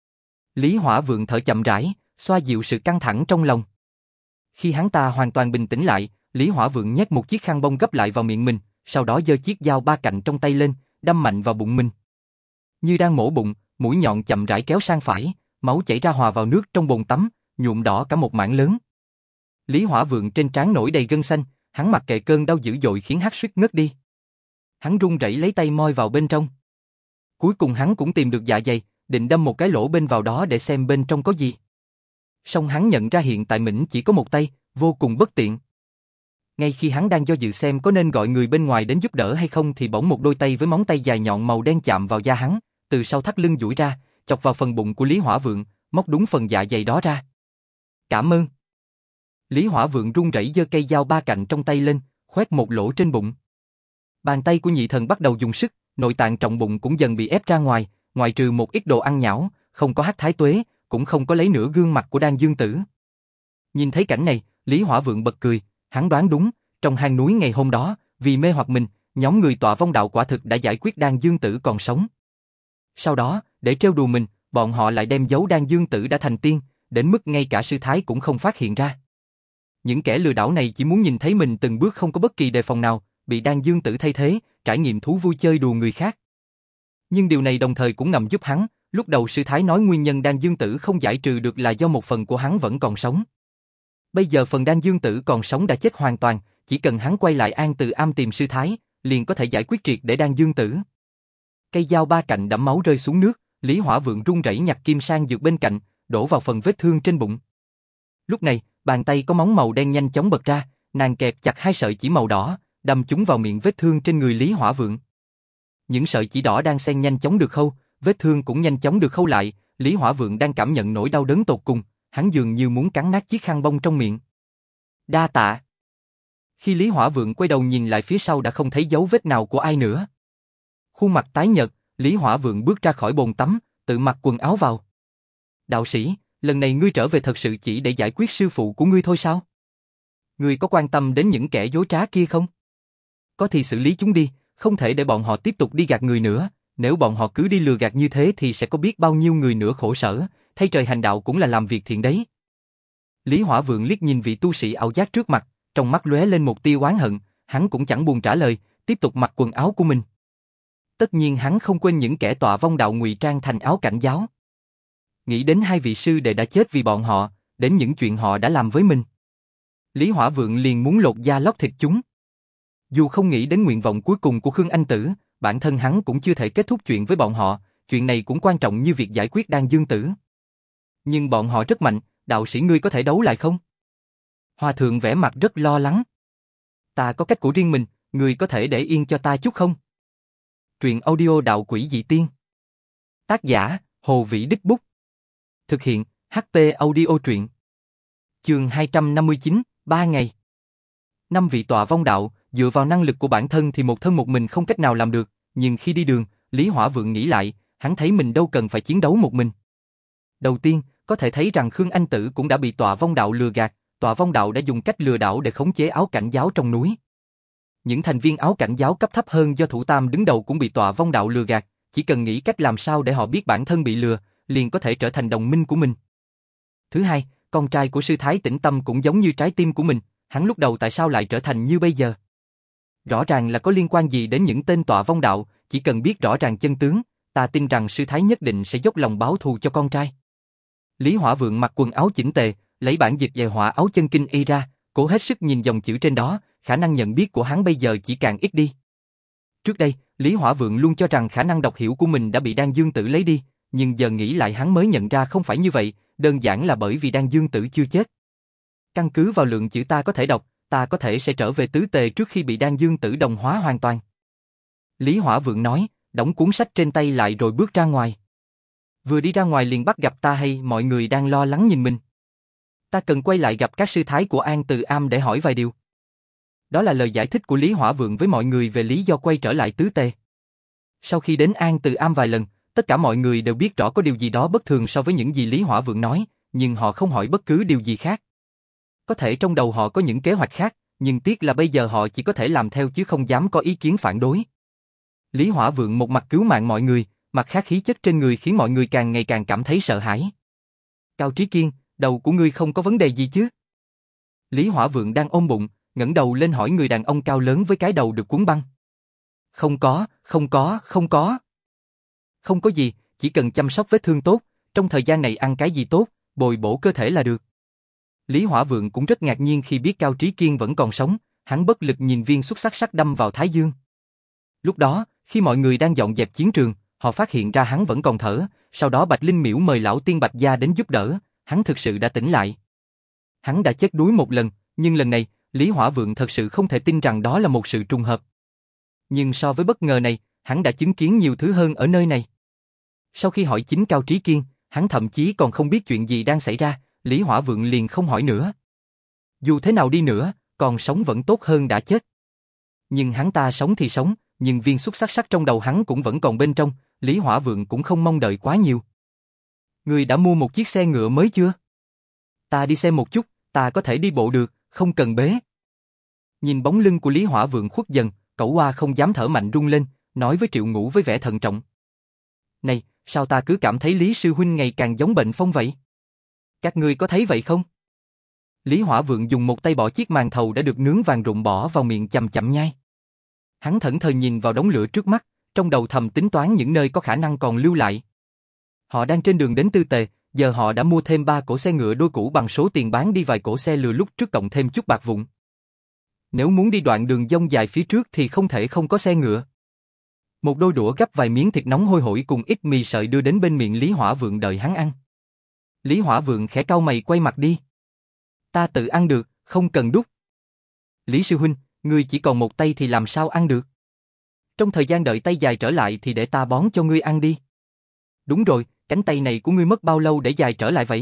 A: Lý Hỏa Vượng thở chậm rãi, xoa dịu sự căng thẳng trong lòng. Khi hắn ta hoàn toàn bình tĩnh lại, Lý Hỏa Vượng nhét một chiếc khăn bông gấp lại vào miệng mình, sau đó giơ chiếc dao ba cạnh trong tay lên, đâm mạnh vào bụng mình. Như đang mổ bụng, mũi nhọn chậm rãi kéo sang phải, máu chảy ra hòa vào nước trong bồn tắm, nhuộm đỏ cả một mảng lớn. Lý Hỏa Vượng trên trán nổi đầy gân xanh, hắn mặc kệ cơn đau dữ dội khiến hắn suýt ngất đi. Hắn run rẩy lấy tay moi vào bên trong. Cuối cùng hắn cũng tìm được dạ dày, định đâm một cái lỗ bên vào đó để xem bên trong có gì. Song hắn nhận ra hiện tại mình chỉ có một tay, vô cùng bất tiện. Ngay khi hắn đang do dự xem có nên gọi người bên ngoài đến giúp đỡ hay không thì bỗng một đôi tay với móng tay dài nhọn màu đen chạm vào da hắn, từ sau thắt lưng duỗi ra, chọc vào phần bụng của Lý Hỏa Vượng, móc đúng phần dạ dày đó ra. Cảm ơn. Lý Hỏa Vượng run rẩy giơ cây dao ba cạnh trong tay lên, khoét một lỗ trên bụng. Bàn tay của nhị thần bắt đầu dùng sức, nội tạng trọng bụng cũng dần bị ép ra ngoài, ngoại trừ một ít đồ ăn nhão, không có hắc thái tuế, cũng không có lấy nửa gương mặt của Đan Dương Tử. Nhìn thấy cảnh này, Lý Hỏa Vượng bật cười, hắn đoán đúng, trong hang núi ngày hôm đó, vì mê hoặc mình, nhóm người Tọa Vong Đạo quả thực đã giải quyết Đan Dương Tử còn sống. Sau đó, để trêu đùa mình, bọn họ lại đem giấu Đan Dương Tử đã thành tiên, đến mức ngay cả sư thái cũng không phát hiện ra. Những kẻ lừa đảo này chỉ muốn nhìn thấy mình từng bước không có bất kỳ đề phòng nào, bị Đan Dương Tử thay thế, trải nghiệm thú vui chơi đùa người khác. Nhưng điều này đồng thời cũng ngầm giúp hắn, lúc đầu sư thái nói nguyên nhân Đan Dương Tử không giải trừ được là do một phần của hắn vẫn còn sống. Bây giờ phần Đan Dương Tử còn sống đã chết hoàn toàn, chỉ cần hắn quay lại An Từ Am tìm sư thái, liền có thể giải quyết triệt để Đan Dương Tử. Cây dao ba cạnh đẫm máu rơi xuống nước, Lý Hỏa Vượng run rẩy nhặt kim sang dược bên cạnh, đổ vào phần vết thương trên bụng. Lúc này, bàn tay có móng màu đen nhanh chóng bật ra, nàng kẹp chặt hai sợi chỉ màu đỏ, đâm chúng vào miệng vết thương trên người Lý Hỏa Vượng. Những sợi chỉ đỏ đang xen nhanh chóng được khâu, vết thương cũng nhanh chóng được khâu lại, Lý Hỏa Vượng đang cảm nhận nỗi đau đớn tột cùng, hắn dường như muốn cắn nát chiếc khăn bông trong miệng. Đa tạ. Khi Lý Hỏa Vượng quay đầu nhìn lại phía sau đã không thấy dấu vết nào của ai nữa. Khuôn mặt tái nhợt, Lý Hỏa Vượng bước ra khỏi bồn tắm, tự mặc quần áo vào. Đạo sĩ, lần này ngươi trở về thật sự chỉ để giải quyết sư phụ của ngươi thôi sao? Ngươi có quan tâm đến những kẻ dối trá kia không? Có thì xử lý chúng đi, không thể để bọn họ tiếp tục đi gạt người nữa, nếu bọn họ cứ đi lừa gạt như thế thì sẽ có biết bao nhiêu người nữa khổ sở, thay trời hành đạo cũng là làm việc thiện đấy. Lý Hỏa Vượng liếc nhìn vị tu sĩ ảo giác trước mặt, trong mắt lóe lên một tia oán hận, hắn cũng chẳng buồn trả lời, tiếp tục mặc quần áo của mình. Tất nhiên hắn không quên những kẻ Tọa Vong Đạo ngụy trang thành áo cảnh giáo. Nghĩ đến hai vị sư đệ đã chết vì bọn họ, đến những chuyện họ đã làm với mình. Lý Hỏa Vượng liền muốn lột da lóc thịt chúng. Dù không nghĩ đến nguyện vọng cuối cùng của Khương Anh Tử, bản thân hắn cũng chưa thể kết thúc chuyện với bọn họ, chuyện này cũng quan trọng như việc giải quyết Đan Dương Tử. Nhưng bọn họ rất mạnh, đạo sĩ ngươi có thể đấu lại không? Hòa thượng vẻ mặt rất lo lắng. Ta có cách của riêng mình, ngươi có thể để yên cho ta chút không? Truyện audio Đạo Quỷ Dị Tiên. Tác giả, Hồ Vĩ Đích Bút. Thực hiện, hát pê Audio Truyện. Chương hai trăm năm mươi chín, ba ngày. Năm vị Tọa Vong Đạo, dựa vào năng lực của bản thân thì một thân một mình không cách nào làm được, nhưng khi đi đường, Lý Hỏa Vượng nghĩ lại, hắn thấy mình đâu cần phải chiến đấu một mình. Đầu tiên, có thể thấy rằng Khương Anh Tử cũng đã bị Tọa Vong Đạo lừa gạt, Tọa Vong Đạo đã dùng cách lừa đảo để khống chế áo cảnh giáo trong núi. Những thành viên áo cảnh giáo cấp thấp hơn do Thủ Tam đứng đầu cũng bị Tọa Vong Đạo lừa gạt, chỉ cần nghĩ cách làm sao để họ biết bản thân bị lừa, liền có thể trở thành đồng minh của mình. Thứ hai, con trai của sư thái Tĩnh Tâm cũng giống như trái tim của mình, hắn lúc đầu tại sao lại trở thành như bây giờ? Rõ ràng là có liên quan gì đến những tên Tọa Vong Đạo, chỉ cần biết rõ ràng chân tướng, ta tin rằng sư thái nhất định sẽ dốc lòng báo thù cho con trai. Lý Hỏa Vượng mặc quần áo chỉnh tề, lấy bản dịch về họa áo chân kinh y ra, cố hết sức nhìn dòng chữ trên đó, khả năng nhận biết của hắn bây giờ chỉ càng ít đi. Trước đây, Lý Hỏa Vượng luôn cho rằng khả năng đọc hiểu của mình đã bị Đan Dương Tử lấy đi, nhưng giờ nghĩ lại hắn mới nhận ra không phải như vậy, đơn giản là bởi vì Đan Dương Tử chưa chết. Căn cứ vào lượng chữ ta có thể đọc, ta có thể sẽ trở về tứ tề trước khi bị Đan Dương Tử đồng hóa hoàn toàn. Lý Hỏa Vượng nói, đóng cuốn sách trên tay lại rồi bước ra ngoài. Vừa đi ra ngoài liền bắt gặp ta hay mọi người đang lo lắng nhìn mình. Ta cần quay lại gặp các sư thái của An Từ Am để hỏi vài điều. Đó là lời giải thích của Lý Hỏa Vượng với mọi người về lý do quay trở lại tứ tề. Sau khi đến An Từ Am vài lần, tất cả mọi người đều biết rõ có điều gì đó bất thường so với những gì Lý Hỏa Vượng nói, nhưng họ không hỏi bất cứ điều gì khác. Có thể trong đầu họ có những kế hoạch khác, nhưng tiếc là bây giờ họ chỉ có thể làm theo chứ không dám có ý kiến phản đối. Lý Hỏa Vượng một mặt cứu mạng mọi người, mặt khác khí chất trên người khiến mọi người càng ngày càng cảm thấy sợ hãi. Cao Trí Kiên, đầu của ngươi không có vấn đề gì chứ? Lý Hỏa Vượng đang ôm bụng, ngẩng đầu lên hỏi người đàn ông cao lớn với cái đầu được cuốn băng. Không có, không có, không có. Không có gì, chỉ cần chăm sóc vết thương tốt, trong thời gian này ăn cái gì tốt, bồi bổ cơ thể là được. Lý Hỏa Vượng cũng rất ngạc nhiên khi biết Cao Trí Kiên vẫn còn sống, hắn bất lực nhìn viên xúc sắc sắc đâm vào thái dương. Lúc đó, khi mọi người đang dọn dẹp chiến trường, họ phát hiện ra hắn vẫn còn thở, sau đó Bạch Linh Miễu mời lão tiên Bạch gia đến giúp đỡ, hắn thực sự đã tỉnh lại. Hắn đã chết đuối một lần, nhưng lần này, Lý Hỏa Vượng thật sự không thể tin rằng đó là một sự trùng hợp. Nhưng so với bất ngờ này, hắn đã chứng kiến nhiều thứ hơn ở nơi này. Sau khi hỏi chính Cao Trí Kiên, hắn thậm chí còn không biết chuyện gì đang xảy ra, Lý Hỏa Vượng liền không hỏi nữa. Dù thế nào đi nữa, còn sống vẫn tốt hơn đã chết. Nhưng hắn ta sống thì sống, nhưng viên xúc sắc sắc trong đầu hắn cũng vẫn còn bên trong, Lý Hỏa Vượng cũng không mong đợi quá nhiều. Ngươi đã mua một chiếc xe ngựa mới chưa? Ta đi xem một chút, ta có thể đi bộ được, không cần bế. Nhìn bóng lưng của Lý Hỏa Vượng khuất dần, Cẩu Hoa không dám thở mạnh run lên, nói với Triệu Ngũ với vẻ thận trọng. Này, sao ta cứ cảm thấy Lý sư huynh ngày càng giống bệnh phong vậy? Các ngươi có thấy vậy không? Lý Hỏa Vượng dùng một tay bỏ chiếc màn thầu đã được nướng vàng rụm bỏ vào miệng chậm chậm nhai. Hắn thẫn thờ nhìn vào đống lửa trước mắt, trong đầu thầm tính toán những nơi có khả năng còn lưu lại. Họ đang trên đường đến Tư Tề, giờ họ đã mua thêm ba cỗ xe ngựa đôi cũ bằng số tiền bán đi vài cỗ xe lừa lúc trước cộng thêm chút bạc vụn. Nếu muốn đi đoạn đường dông dài phía trước thì không thể không có xe ngựa. Một đôi đũa gắp vài miếng thịt nóng hôi hổi cùng ít mì sợi đưa đến bên miệng Lý Hỏa Vượng đợi hắn ăn. Lý Hỏa Vượng khẽ cau mày quay mặt đi. Ta tự ăn được, không cần đút. Lý sư huynh, ngươi chỉ còn một tay thì làm sao ăn được? Trong thời gian đợi tay dài trở lại thì để ta bón cho ngươi ăn đi. Đúng rồi, cánh tay này của ngươi mất bao lâu để dài trở lại vậy?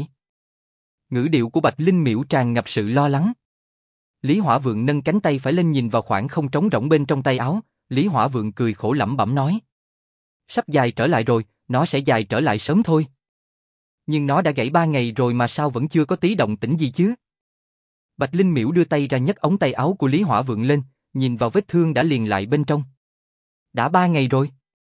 A: Ngữ điệu của Bạch Linh Miễu tràn ngập sự lo lắng. Lý Hỏa Vượng nâng cánh tay phải lên nhìn vào khoảng không trống rỗng bên trong tay áo, Lý Hỏa Vượng cười khổ lẩm bẩm nói. Sắp dài trở lại rồi, nó sẽ dài trở lại sớm thôi. Nhưng nó đã gãy ba ngày rồi mà sao vẫn chưa có tí động tĩnh gì chứ? Bạch Linh Miễu đưa tay ra nhấc ống tay áo của Lý Hỏa Vượng lên, nhìn vào vết thương đã liền lại bên trong. Đã ba ngày rồi.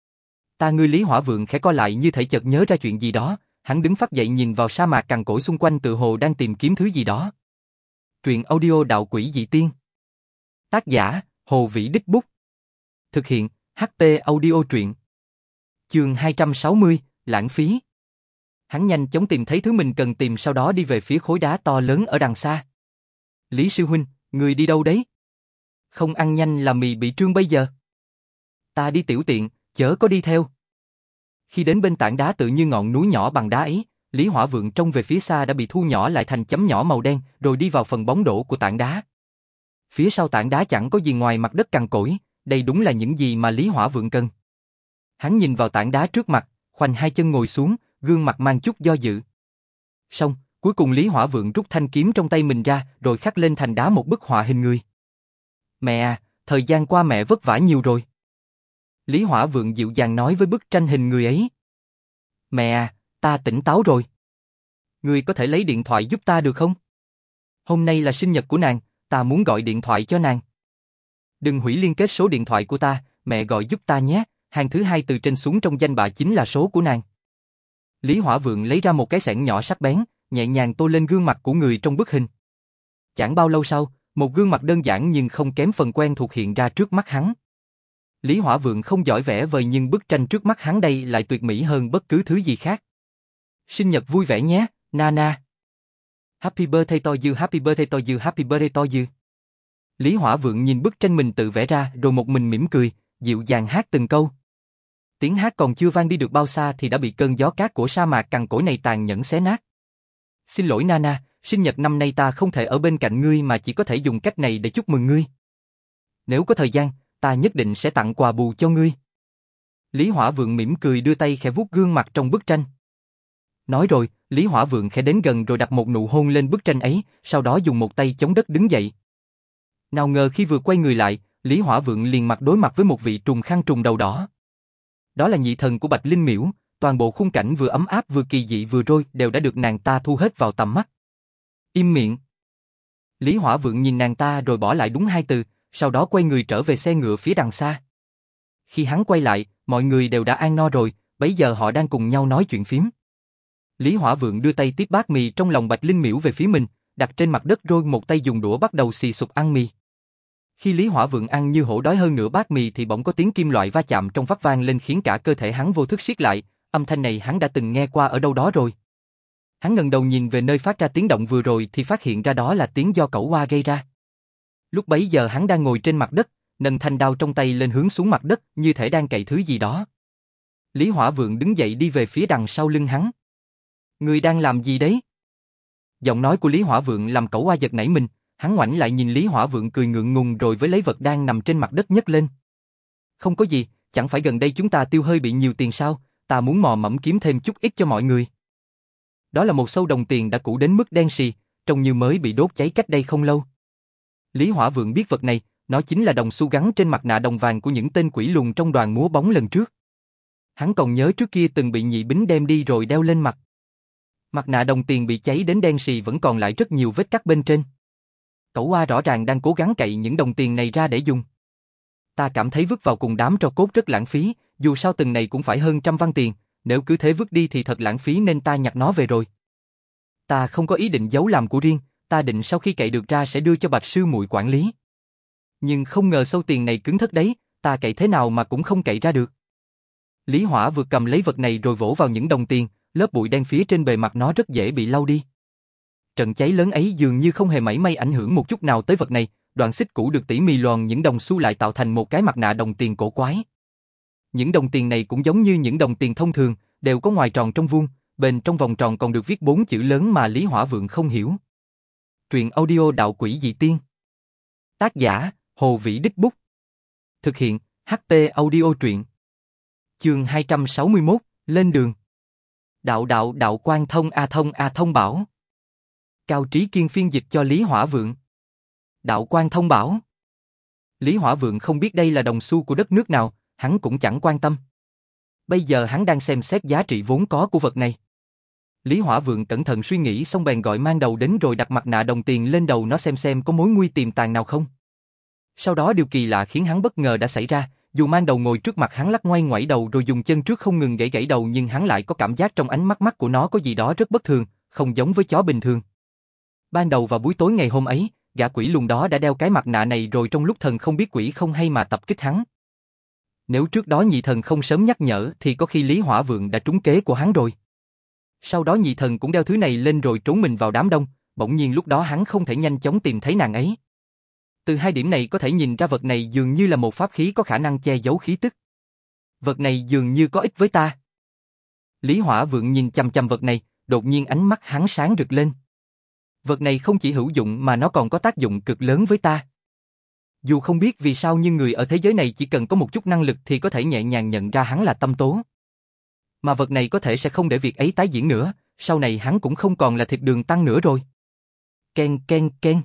A: Ta ngươi Lý Hỏa Vượng khẽ co lại như thể chợt nhớ ra chuyện gì đó, hắn đứng phắt dậy nhìn vào sa mạc cằn cỗi xung quanh tự hồ đang tìm kiếm thứ gì đó. Truyện audio Đạo Quỷ Dị Tiên. Tác giả, Hồ Vĩ Đích Bút. Thực hiện, hát pê Audio Truyện. Chương hai trăm sáu mươi, lãng phí. Hắn nhanh chóng tìm thấy thứ mình cần tìm sau đó đi về phía khối đá to lớn ở đằng xa. Lý sư huynh, người đi đâu đấy? Không ăn nhanh là mì bị trương bây giờ. Ta đi tiểu tiện, chớ có đi theo. Khi đến bên tảng đá tự như ngọn núi nhỏ bằng đá ấy, Lý Hỏa Vượng trông về phía xa đã bị thu nhỏ lại thành chấm nhỏ màu đen, rồi đi vào phần bóng đổ của tảng đá. Phía sau tảng đá chẳng có gì ngoài mặt đất cằn cỗi, đây đúng là những gì mà Lý Hỏa Vượng cần. Hắn nhìn vào tảng đá trước mặt, khoanh hai chân ngồi xuống, gương mặt mang chút do dự. Xong, cuối cùng Lý Hỏa Vượng rút thanh kiếm trong tay mình ra, rồi khắc lên thành đá một bức họa hình người. Mẹ à, thời gian qua mẹ vất vả nhiều rồi. Lý Hỏa Vượng dịu dàng nói với bức tranh hình người ấy. Mẹ à, ta tỉnh táo rồi. Ngươi có thể lấy điện thoại giúp ta được không? Hôm nay là sinh nhật của nàng, ta muốn gọi điện thoại cho nàng. Đừng hủy liên kết số điện thoại của ta, mẹ gọi giúp ta nhé, hàng thứ hai từ trên xuống trong danh bạ chính là số của nàng. Lý Hỏa Vượng lấy ra một cái xẻng nhỏ sắc bén, nhẹ nhàng tô lên gương mặt của người trong bức hình. Chẳng bao lâu sau, một gương mặt đơn giản nhưng không kém phần quen thuộc hiện ra trước mắt hắn. Lý Hỏa Vượng không giỏi vẽ vời nhưng bức tranh trước mắt hắn đây lại tuyệt mỹ hơn bất cứ thứ gì khác. Sinh nhật vui vẻ nhé, Nana. Happy birthday to you, happy birthday to you, happy birthday to you. Lý Hỏa Vượng nhìn bức tranh mình tự vẽ ra rồi một mình mỉm cười, dịu dàng hát từng câu. Tiếng hát còn chưa vang đi được bao xa thì đã bị cơn gió cát của sa mạc cằn cỗi này tàn nhẫn xé nát. Xin lỗi Nana, sinh nhật năm nay ta không thể ở bên cạnh ngươi mà chỉ có thể dùng cách này để chúc mừng ngươi. Nếu có thời gian, ta nhất định sẽ tặng quà bù cho ngươi. Lý Hỏa Vượng mỉm cười đưa tay khẽ vuốt gương mặt trong bức tranh. Nói rồi, Lý Hỏa Vượng khẽ đến gần rồi đặt một nụ hôn lên bức tranh ấy, sau đó dùng một tay chống đất đứng dậy. Nào ngờ khi vừa quay người lại, Lý Hỏa Vượng liền mặt đối mặt với một vị trùng khăn trùng đầu đỏ. Đó là nhị thần của Bạch Linh Miễu, toàn bộ khung cảnh vừa ấm áp vừa kỳ dị vừa rồi đều đã được nàng ta thu hết vào tầm mắt. Im miệng. Lý Hỏa Vượng nhìn nàng ta rồi bỏ lại đúng hai từ, sau đó quay người trở về xe ngựa phía đằng xa. Khi hắn quay lại, mọi người đều đã ăn no rồi, bấy giờ họ đang cùng nhau nói chuyện phím. Lý Hỏa Vượng đưa tay tiếp bát mì trong lòng Bạch Linh Miễu về phía mình, đặt trên mặt đất rồi một tay dùng đũa bắt đầu xì xụp ăn mì. Khi Lý Hỏa Vượng ăn như hổ đói hơn nửa bát mì thì bỗng có tiếng kim loại va chạm trong vắt vang lên khiến cả cơ thể hắn vô thức siết lại, âm thanh này hắn đã từng nghe qua ở đâu đó rồi. Hắn ngẩng đầu nhìn về nơi phát ra tiếng động vừa rồi thì phát hiện ra đó là tiếng do Cẩu Hoa gây ra. Lúc bấy giờ hắn đang ngồi trên mặt đất, nâng thanh đao trong tay lên hướng xuống mặt đất như thể đang cậy thứ gì đó. Lý Hỏa Vượng đứng dậy đi về phía đằng sau lưng hắn. Ngươi đang làm gì đấy? Giọng nói của Lý Hỏa Vượng làm Cẩu Oa giật nảy mình, hắn ngoảnh lại nhìn Lý Hỏa Vượng cười ngượng ngùng rồi với lấy vật đang nằm trên mặt đất nhấc lên. Không có gì, chẳng phải gần đây chúng ta tiêu hơi bị nhiều tiền sao, ta muốn mò mẫm kiếm thêm chút ít cho mọi người. Đó là một xâu đồng tiền đã cũ đến mức đen sì, trông như mới bị đốt cháy cách đây không lâu. Lý Hỏa Vượng biết vật này, nó chính là đồng xu gắn trên mặt nạ đồng vàng của những tên quỷ lùn trong đoàn múa bóng lần trước. Hắn còn nhớ trước kia từng bị Nhị Bính đem đi rồi đeo lên mặt. Mặt nạ đồng tiền bị cháy đến đen sì vẫn còn lại rất nhiều vết cắt bên trên. Cẩu Oa rõ ràng đang cố gắng cậy những đồng tiền này ra để dùng. Ta cảm thấy vứt vào cùng đám tro cốt rất lãng phí, dù sao từng này cũng phải hơn trăm văn tiền, nếu cứ thế vứt đi thì thật lãng phí nên ta nhặt nó về rồi. Ta không có ý định giấu làm của riêng, ta định sau khi cậy được ra sẽ đưa cho Bạch sư muội quản lý. Nhưng không ngờ xâu tiền này cứng thất đấy, ta cậy thế nào mà cũng không cậy ra được. Lý Hỏa vừa cầm lấy vật này rồi vỗ vào những đồng tiền, lớp bụi đen phía trên bề mặt nó rất dễ bị lau đi. Trận cháy lớn ấy dường như không hề mảy may ảnh hưởng một chút nào tới vật này, đoạn xích cũ được tỉ mỉ loàn những đồng xu lại tạo thành một cái mặt nạ đồng tiền cổ quái. Những đồng tiền này cũng giống như những đồng tiền thông thường, đều có ngoài tròn trong vuông, bên trong vòng tròn còn được viết bốn chữ lớn mà Lý Hỏa Vượng không hiểu. Truyện audio Đạo Quỷ Dị Tiên. Tác giả, Hồ Vĩ Đích Bút. Thực hiện, hát pê Audio Truyện. Chương hai trăm sáu mươi mốt, lên đường. Đạo đạo đạo quan thông a thông a thông bảo. Cao Trí Kiên phiên dịch cho Lý Hỏa Vượng. Đạo quan thông bảo. Lý Hỏa Vượng không biết đây là đồng xu của đất nước nào, hắn cũng chẳng quan tâm. Bây giờ hắn đang xem xét giá trị vốn có của vật này. Lý Hỏa Vượng cẩn thận suy nghĩ xong bèn gọi mang đầu đến rồi đặt mặt nạ đồng tiền lên đầu nó xem xem có mối nguy tiềm tàng nào không. Sau đó điều kỳ lạ khiến hắn bất ngờ đã xảy ra, dù mang đầu ngồi trước mặt hắn lắc ngoay ngoẩy đầu rồi dùng chân trước không ngừng gãy gãy đầu nhưng hắn lại có cảm giác trong ánh mắt mắt của nó có gì đó rất bất thường, không giống với chó bình thường. Ban đầu vào buổi tối ngày hôm ấy, gã quỷ lùn đó đã đeo cái mặt nạ này rồi trong lúc thần không biết quỷ không hay mà tập kích hắn. Nếu trước đó nhị thần không sớm nhắc nhở thì có khi Lý Hỏa Vượng đã trúng kế của hắn rồi. Sau đó nhị thần cũng đeo thứ này lên rồi trốn mình vào đám đông, bỗng nhiên lúc đó hắn không thể nhanh chóng tìm thấy nàng ấy. Từ hai điểm này có thể nhìn ra vật này dường như là một pháp khí có khả năng che giấu khí tức. Vật này dường như có ích với ta. Lý Hỏa Vượng nhìn chằm chằm vật này, đột nhiên ánh mắt hắn sáng rực lên. Vật này không chỉ hữu dụng mà nó còn có tác dụng cực lớn với ta. Dù không biết vì sao nhưng người ở thế giới này chỉ cần có một chút năng lực thì có thể nhẹ nhàng nhận ra hắn là tâm tố. Mà vật này có thể sẽ không để việc ấy tái diễn nữa, sau này hắn cũng không còn là thịt đường tăng nữa rồi. Ken ken ken.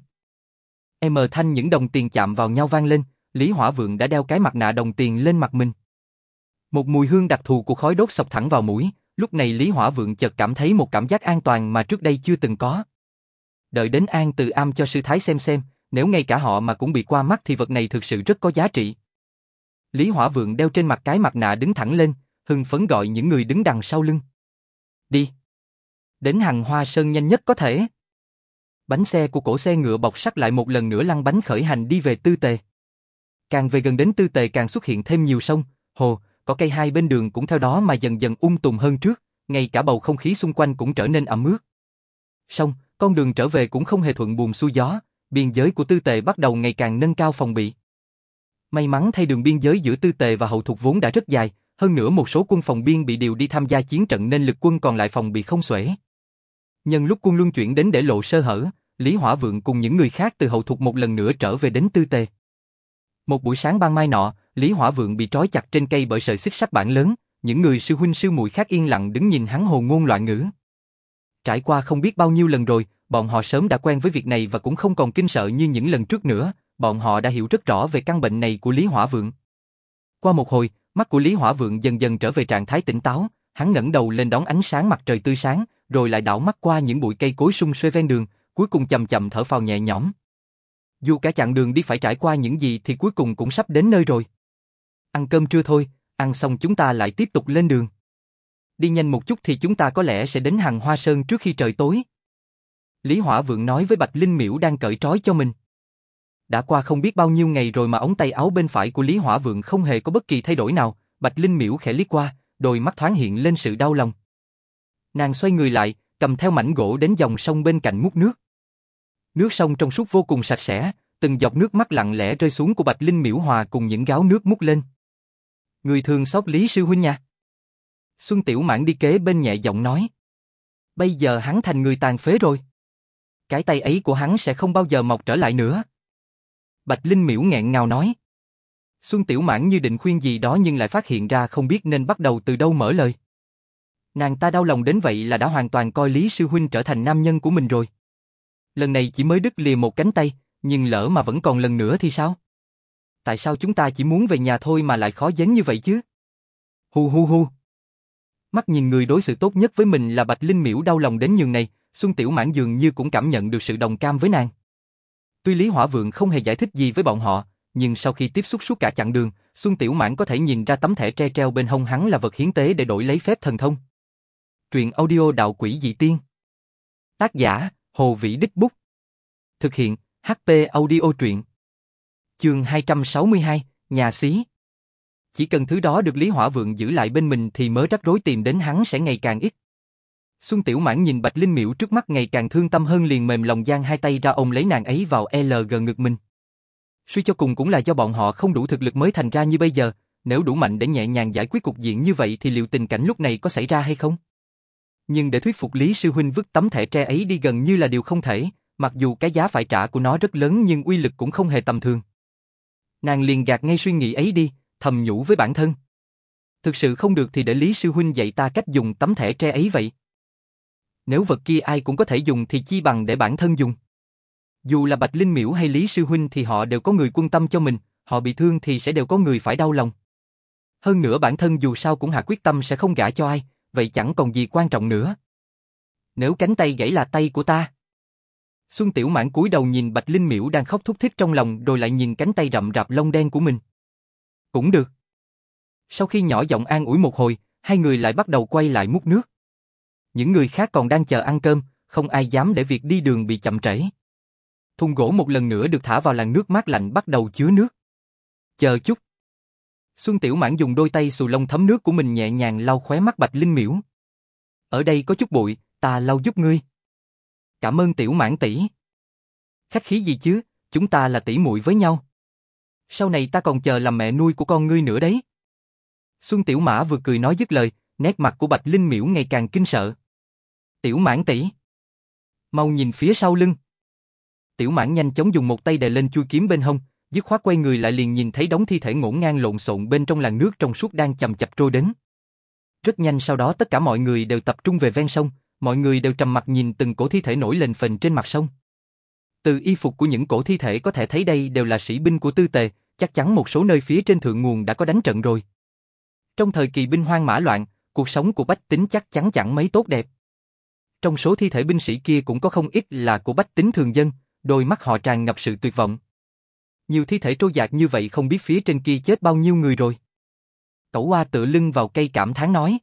A: M thanh những đồng tiền chạm vào nhau vang lên, Lý Hỏa Vượng đã đeo cái mặt nạ đồng tiền lên mặt mình. Một mùi hương đặc thù của khói đốt xộc thẳng vào mũi, lúc này Lý Hỏa Vượng chợt cảm thấy một cảm giác an toàn mà trước đây chưa từng có. Đợi đến An Từ Am cho sư thái xem xem, nếu ngay cả họ mà cũng bị qua mắt thì vật này thực sự rất có giá trị. Lý Hỏa Vượng đeo trên mặt cái mặt nạ đứng thẳng lên, hưng phấn gọi những người đứng đằng sau lưng. Đi! Đến Hằng Hoa Sơn nhanh nhất có thể. Bánh xe của cổ xe ngựa bọc sắt lại một lần nữa lăn bánh khởi hành đi về Tư Tề. Càng về gần đến Tư Tề càng xuất hiện thêm nhiều sông, hồ, có cây hai bên đường cũng theo đó mà dần dần um tùm hơn trước, ngay cả bầu không khí xung quanh cũng trở nên ẩm ướt. Song, con đường trở về cũng không hề thuận buồm xuôi gió, biên giới của Tư Tề bắt đầu ngày càng nâng cao phòng bị. May mắn thay đường biên giới giữa Tư Tề và hậu thục vốn đã rất dài, hơn nữa một số quân phòng biên bị điều đi tham gia chiến trận nên lực quân còn lại phòng bị không xuể. Nhân lúc quân luân chuyển đến để lộ sơ hở, Lý Hỏa Vượng cùng những người khác từ hậu thục một lần nữa trở về đến Tư Tề. Một buổi sáng ban mai nọ, Lý Hỏa Vượng bị trói chặt trên cây bởi sợi xích sắt bản lớn, những người sư huynh sư muội khác yên lặng đứng nhìn hắn hồ ngôn loạn ngữ. Trải qua không biết bao nhiêu lần rồi, bọn họ sớm đã quen với việc này và cũng không còn kinh sợ như những lần trước nữa, bọn họ đã hiểu rất rõ về căn bệnh này của Lý Hỏa Vượng. Qua một hồi, mắt của Lý Hỏa Vượng dần dần trở về trạng thái tỉnh táo, hắn ngẩng đầu lên đón ánh sáng mặt trời tươi sáng, rồi lại đảo mắt qua những bụi cây cối sum xuê ven đường, cuối cùng chậm chậm thở phào nhẹ nhõm. Dù cả chặng đường đi phải trải qua những gì thì cuối cùng cũng sắp đến nơi rồi. Ăn cơm trưa thôi, ăn xong chúng ta lại tiếp tục lên đường. Đi nhanh một chút thì chúng ta có lẽ sẽ đến Hằng Hoa Sơn trước khi trời tối. Lý Hỏa Vượng nói với Bạch Linh Miễu đang cởi trói cho mình. Đã qua không biết bao nhiêu ngày rồi mà ống tay áo bên phải của Lý Hỏa Vượng không hề có bất kỳ thay đổi nào, Bạch Linh Miễu khẽ liếc qua, đôi mắt thoáng hiện lên sự đau lòng. Nàng xoay người lại, cầm theo mảnh gỗ đến dòng sông bên cạnh múc nước. Nước sông trong suốt vô cùng sạch sẽ, từng giọt nước mắt lặng lẽ rơi xuống của Bạch Linh Miễu hòa cùng những gáo nước múc lên. Người thường xót Lý sư huynh nha. Xuân Tiểu Mãn đi kế bên nhẹ giọng nói. Bây giờ hắn thành người tàn phế rồi. Cái tay ấy của hắn sẽ không bao giờ mọc trở lại nữa. Bạch Linh Miễu nghẹn ngào nói. Xuân Tiểu Mãn như định khuyên gì đó nhưng lại phát hiện ra không biết nên bắt đầu từ đâu mở lời. Nàng ta đau lòng đến vậy là đã hoàn toàn coi Lý Sư Huynh trở thành nam nhân của mình rồi. Lần này chỉ mới đứt lìa một cánh tay, nhưng lỡ mà vẫn còn lần nữa thì sao? Tại sao chúng ta chỉ muốn về nhà thôi mà lại khó dấn như vậy chứ? Hu hu hu. Mắt nhìn người đối xử tốt nhất với mình là Bạch Linh Miễu đau lòng đến nhường này, Xuân Tiểu Mãn dường như cũng cảm nhận được sự đồng cam với nàng. Tuy Lý Hỏa Vượng không hề giải thích gì với bọn họ, nhưng sau khi tiếp xúc suốt cả chặng đường, Xuân Tiểu Mãn có thể nhìn ra tấm thẻ tre treo bên hông hắn là vật hiến tế để đổi lấy phép thần thông. Truyện audio Đạo Quỷ Dị Tiên. Tác giả, Hồ Vĩ Đích Bút. Thực hiện, hát pê Audio Truyện. Chương hai trăm sáu mươi hai, Nhà Xí. Chỉ cần thứ đó được Lý Hỏa Vượng giữ lại bên mình thì mớ rắc rối tìm đến hắn sẽ ngày càng ít. Xuân Tiểu Mãn nhìn Bạch Linh Miễu trước mắt ngày càng thương tâm hơn liền mềm lòng giang hai tay ra ôm lấy nàng ấy vào lờ giê ngực mình. Suy cho cùng cũng là do bọn họ không đủ thực lực mới thành ra như bây giờ, nếu đủ mạnh để nhẹ nhàng giải quyết cục diện như vậy thì liệu tình cảnh lúc này có xảy ra hay không? Nhưng để thuyết phục Lý Sư Huynh vứt tấm thẻ tre ấy đi gần như là điều không thể, mặc dù cái giá phải trả của nó rất lớn nhưng uy lực cũng không hề tầm thường. Nàng liền gạt ngay suy nghĩ ấy đi, thầm nhủ với bản thân. Thực sự không được thì để Lý Sư Huynh dạy ta cách dùng tấm thẻ tre ấy vậy. Nếu vật kia ai cũng có thể dùng thì chi bằng để bản thân dùng. Dù là Bạch Linh Miễu hay Lý Sư Huynh thì họ đều có người quan tâm cho mình, họ bị thương thì sẽ đều có người phải đau lòng. Hơn nữa bản thân dù sao cũng hạ quyết tâm sẽ không gả cho ai, vậy chẳng còn gì quan trọng nữa. Nếu cánh tay gãy là tay của ta. Xuân Tiểu Mãn cúi đầu nhìn Bạch Linh Miễu đang khóc thút thít trong lòng rồi lại nhìn cánh tay rậm rạp lông đen của mình. Cũng được. Sau khi nhỏ giọng an ủi một hồi, hai người lại bắt đầu quay lại múc nước. Những người khác còn đang chờ ăn cơm, không ai dám để việc đi đường bị chậm trễ. Thùng gỗ một lần nữa được thả vào làn nước mát lạnh bắt đầu chứa nước. Chờ chút. Xuân Tiểu Mãn dùng đôi tay xù lông thấm nước của mình nhẹ nhàng lau khóe mắt Bạch Linh Miễu. Ở đây có chút bụi, ta lau giúp ngươi. Cảm ơn Tiểu Mãn tỷ. Khách khí gì chứ, chúng ta là tỷ muội với nhau. Sau này ta còn chờ làm mẹ nuôi của con ngươi nữa đấy. Xuân Tiểu Mã vừa cười nói dứt lời, nét mặt của Bạch Linh Miễu ngày càng kinh sợ. Tiểu Mãn tỷ, mau nhìn phía sau lưng. Tiểu Mãn nhanh chóng dùng một tay đè lên chuôi kiếm bên hông, dứt khoát quay người lại liền nhìn thấy đống thi thể ngổn ngang lộn xộn bên trong làn nước trong suốt đang chậm chạp trôi đến. Rất nhanh sau đó tất cả mọi người đều tập trung về ven sông, mọi người đều trầm mặc nhìn từng cổ thi thể nổi lên phềnh trên mặt sông. Từ y phục của những cổ thi thể có thể thấy đây đều là sĩ binh của Tư Tề, chắc chắn một số nơi phía trên thượng nguồn đã có đánh trận rồi. Trong thời kỳ binh hoang mã loạn, cuộc sống của bách tính chắc chắn chẳng mấy tốt đẹp. Trong số thi thể binh sĩ kia cũng có không ít là của bách tính thường dân, đôi mắt họ tràn ngập sự tuyệt vọng. Nhiều thi thể trôi dạt như vậy không biết phía trên kia chết bao nhiêu người rồi. Cẩu Oa tựa lưng vào cây cảm thán nói.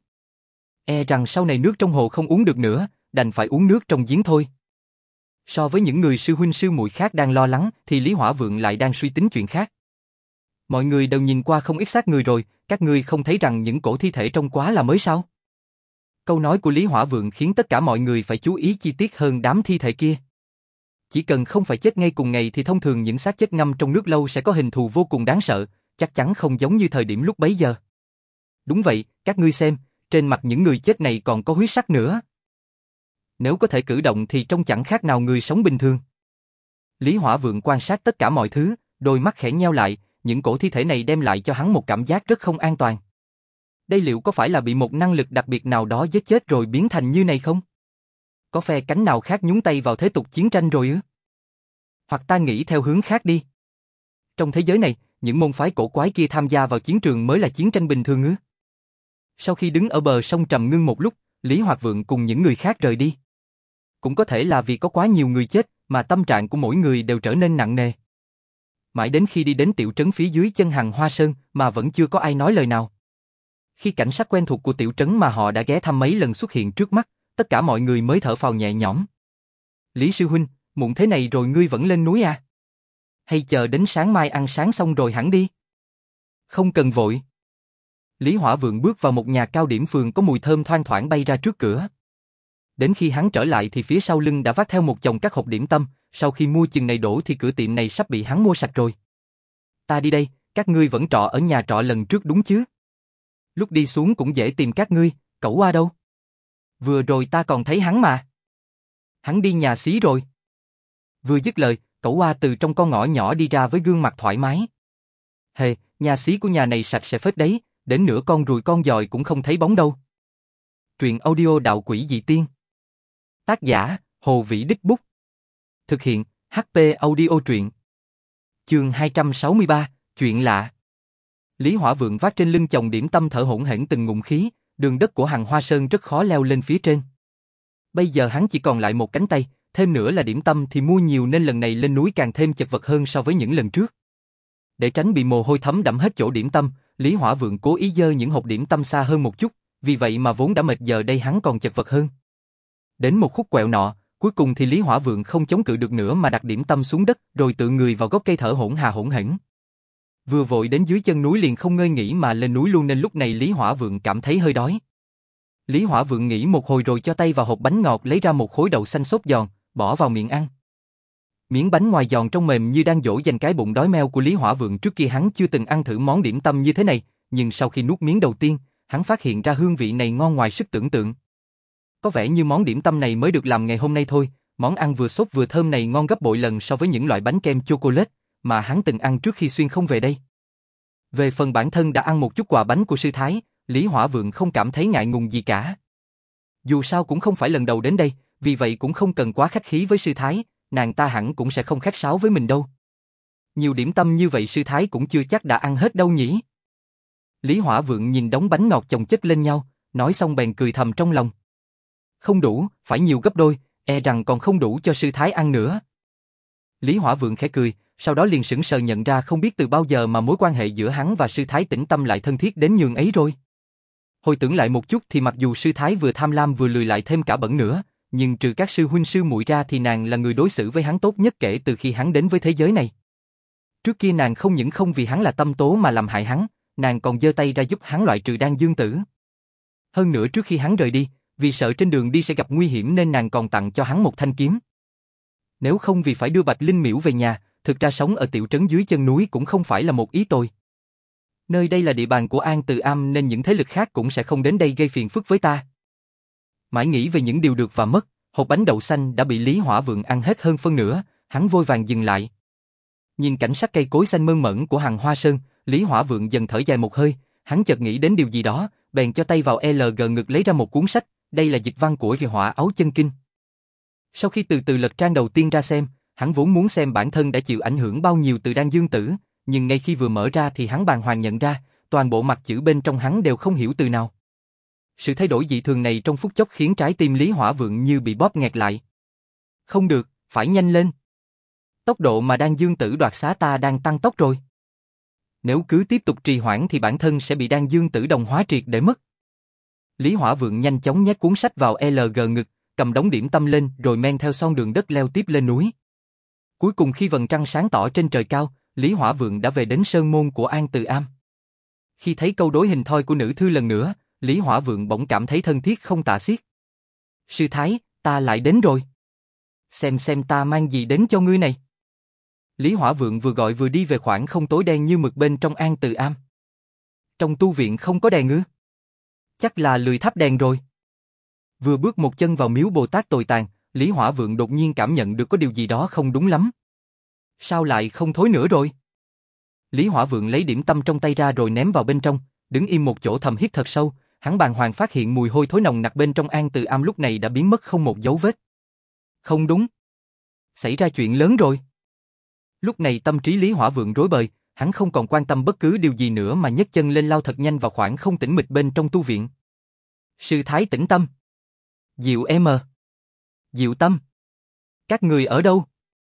A: E rằng sau này nước trong hồ không uống được nữa, đành phải uống nước trong giếng thôi. So với những người sư huynh sư muội khác đang lo lắng thì Lý Hỏa Vượng lại đang suy tính chuyện khác. Mọi người đều nhìn qua không ít xác người rồi, các ngươi không thấy rằng những cổ thi thể trông quá là mới sao? Câu nói của Lý Hỏa Vượng khiến tất cả mọi người phải chú ý chi tiết hơn đám thi thể kia. Chỉ cần không phải chết ngay cùng ngày thì thông thường những xác chết ngâm trong nước lâu sẽ có hình thù vô cùng đáng sợ, chắc chắn không giống như thời điểm lúc bấy giờ. Đúng vậy, các ngươi xem, trên mặt những người chết này còn có huyết sắc nữa. Nếu có thể cử động thì trông chẳng khác nào người sống bình thường. Lý Hỏa Vượng quan sát tất cả mọi thứ, đôi mắt khẽ nheo lại, những cổ thi thể này đem lại cho hắn một cảm giác rất không an toàn. Đây liệu có phải là bị một năng lực đặc biệt nào đó giết chết rồi biến thành như này không? Có phe cánh nào khác nhúng tay vào thế tục chiến tranh rồi ư? Hoặc ta nghĩ theo hướng khác đi. Trong thế giới này, những môn phái cổ quái kia tham gia vào chiến trường mới là chiến tranh bình thường ư? Sau khi đứng ở bờ sông trầm ngưng một lúc, Lý Hoạt Vượng cùng những người khác rời đi. Cũng có thể là vì có quá nhiều người chết mà tâm trạng của mỗi người đều trở nên nặng nề. Mãi đến khi đi đến tiểu trấn phía dưới chân Hằng Hoa Sơn mà vẫn chưa có ai nói lời nào. Khi cảnh sắc quen thuộc của tiểu trấn mà họ đã ghé thăm mấy lần xuất hiện trước mắt, tất cả mọi người mới thở phào nhẹ nhõm. Lý sư huynh, muộn thế này rồi ngươi vẫn lên núi à? Hay chờ đến sáng mai ăn sáng xong rồi hẳn đi? Không cần vội. Lý Hỏa Vượng bước vào một nhà cao điểm phường có mùi thơm thoang thoảng bay ra trước cửa. Đến khi hắn trở lại thì phía sau lưng đã vác theo một chồng các hộp điểm tâm, sau khi mua chừng này đổ thì cửa tiệm này sắp bị hắn mua sạch rồi. Ta đi đây, các ngươi vẫn trọ ở nhà trọ lần trước đúng chứ? Lúc đi xuống cũng dễ tìm các ngươi, Cẩu Oa đâu? Vừa rồi ta còn thấy hắn mà. Hắn đi nhà xí rồi. Vừa dứt lời, Cẩu Oa từ trong con ngõ nhỏ đi ra với gương mặt thoải mái. Hề, nhà xí của nhà này sạch sẽ phết đấy, đến nửa con ruồi con giòi cũng không thấy bóng đâu. Truyện audio Đạo Quỷ Dị Tiên. Tác giả, Hồ Vĩ Đích Bút. Thực hiện, hát pê Audio Truyện. Chương hai trăm sáu mươi ba, chuyện lạ. Lý Hỏa Vượng vác trên lưng chồng điểm tâm thở hổn hển từng ngụm khí, đường đất của Hằng Hoa Sơn rất khó leo lên phía trên. Bây giờ hắn chỉ còn lại một cánh tay, thêm nữa là điểm tâm thì mua nhiều nên lần này lên núi càng thêm chật vật hơn so với những lần trước. Để tránh bị mồ hôi thấm đẫm hết chỗ điểm tâm, Lý Hỏa Vượng cố ý dơ những hộp điểm tâm xa hơn một chút, vì vậy mà vốn đã mệt giờ đây hắn còn chật vật hơn. Đến một khúc quẹo nọ, cuối cùng thì Lý Hỏa Vượng không chống cự được nữa mà đặt điểm tâm xuống đất rồi tự người vào gốc cây thở hổn hà hổn hển. Vừa vội đến dưới chân núi liền không ngơi nghỉ mà lên núi luôn nên lúc này Lý Hỏa Vượng cảm thấy hơi đói. Lý Hỏa Vượng nghĩ một hồi rồi cho tay vào hộp bánh ngọt lấy ra một khối đậu xanh xốp giòn, bỏ vào miệng ăn. Miếng bánh ngoài giòn trong mềm như đang dỗ dành cái bụng đói meo của Lý Hỏa Vượng, trước kia hắn chưa từng ăn thử món điểm tâm như thế này, nhưng sau khi nuốt miếng đầu tiên, hắn phát hiện ra hương vị này ngon ngoài sức tưởng tượng. Có vẻ như món điểm tâm này mới được làm ngày hôm nay thôi, món ăn vừa sốt vừa thơm này ngon gấp bội lần so với những loại bánh kem chocolate mà hắn từng ăn trước khi xuyên không về đây. Về phần bản thân đã ăn một chút quà bánh của sư thái, Lý Hỏa Vượng không cảm thấy ngại ngùng gì cả. Dù sao cũng không phải lần đầu đến đây, vì vậy cũng không cần quá khách khí với sư thái, nàng ta hẳn cũng sẽ không khách sáo với mình đâu. Nhiều điểm tâm như vậy sư thái cũng chưa chắc đã ăn hết đâu nhỉ. Lý Hỏa Vượng nhìn đống bánh ngọt chồng chất lên nhau, nói xong bèn cười thầm trong lòng. Không đủ, phải nhiều gấp đôi, e rằng còn không đủ cho sư thái ăn nữa. Lý Hỏa Vượng khẽ cười, sau đó liền sững sờ nhận ra không biết từ bao giờ mà mối quan hệ giữa hắn và sư thái Tĩnh Tâm lại thân thiết đến nhường ấy rồi. Hồi tưởng lại một chút thì mặc dù sư thái vừa tham lam vừa lười lại thêm cả bẩn nữa, nhưng trừ các sư huynh sư muội ra thì nàng là người đối xử với hắn tốt nhất kể từ khi hắn đến với thế giới này. Trước kia nàng không những không vì hắn là tâm tố mà làm hại hắn, nàng còn giơ tay ra giúp hắn loại trừ đan dương tử. Hơn nữa trước khi hắn rời đi, vì sợ trên đường đi sẽ gặp nguy hiểm nên nàng còn tặng cho hắn một thanh kiếm. Nếu không vì phải đưa Bạch Linh Miễu về nhà, thực ra sống ở tiểu trấn dưới chân núi cũng không phải là một ý tồi. Nơi đây là địa bàn của An Từ Am nên những thế lực khác cũng sẽ không đến đây gây phiền phức với ta. Mãi nghĩ về những điều được và mất, hộp bánh đậu xanh đã bị Lý Hỏa Vượng ăn hết hơn phân nửa, hắn vội vàng dừng lại. Nhìn cảnh sắc cây cối xanh mơn mởn của Hằng Hoa Sơn, Lý Hỏa Vượng dần thở dài một hơi, hắn chợt nghĩ đến điều gì đó, bèn cho tay vào lờ giê ngực lấy ra một cuốn sách, đây là dịch văn của Hỏa Áo Chân Kinh. Sau khi từ từ lật trang đầu tiên ra xem, hắn vốn muốn xem bản thân đã chịu ảnh hưởng bao nhiêu từ đan dương tử, nhưng ngay khi vừa mở ra thì hắn bàng hoàng nhận ra, toàn bộ mặt chữ bên trong hắn đều không hiểu từ nào. Sự thay đổi dị thường này trong phút chốc khiến trái tim Lý Hỏa Vượng như bị bóp nghẹt lại. Không được, phải nhanh lên. Tốc độ mà đan dương tử đoạt xá ta đang tăng tốc rồi. Nếu cứ tiếp tục trì hoãn thì bản thân sẽ bị đan dương tử đồng hóa triệt để mất. Lý Hỏa Vượng nhanh chóng nhét cuốn sách vào lờ giê ngực, cầm đống điểm tâm lên rồi men theo son đường đất leo tiếp lên núi. Cuối cùng khi vầng trăng sáng tỏ trên trời cao, Lý Hỏa Vượng đã về đến sơn môn của An Từ Am. Khi thấy câu đối hình thoi của nữ thư lần nữa, Lý Hỏa Vượng bỗng cảm thấy thân thiết không tả xiết. Sư thái, ta lại đến rồi. Xem xem ta mang gì đến cho ngươi này. Lý Hỏa Vượng vừa gọi vừa đi về khoảng không tối đen như mực bên trong An Từ Am. Trong tu viện không có đèn ư? Chắc là lười thắp đèn rồi. Vừa bước một chân vào miếu Bồ Tát tồi tàn, Lý Hỏa Vượng đột nhiên cảm nhận được có điều gì đó không đúng lắm. Sao lại không thối nữa rồi? Lý Hỏa Vượng lấy điểm tâm trong tay ra rồi ném vào bên trong, đứng im một chỗ thầm hít thật sâu, hắn bàng hoàng phát hiện mùi hôi thối nồng nặc bên trong An Từ Am lúc này đã biến mất không một dấu vết. Không đúng. Xảy ra chuyện lớn rồi. Lúc này tâm trí Lý Hỏa Vượng rối bời, hắn không còn quan tâm bất cứ điều gì nữa mà nhấc chân lên lao thật nhanh vào khoảng không tĩnh mịch bên trong tu viện. Sư thái Tĩnh Tâm. Diệu em. Diệu Tâm. Các người ở đâu?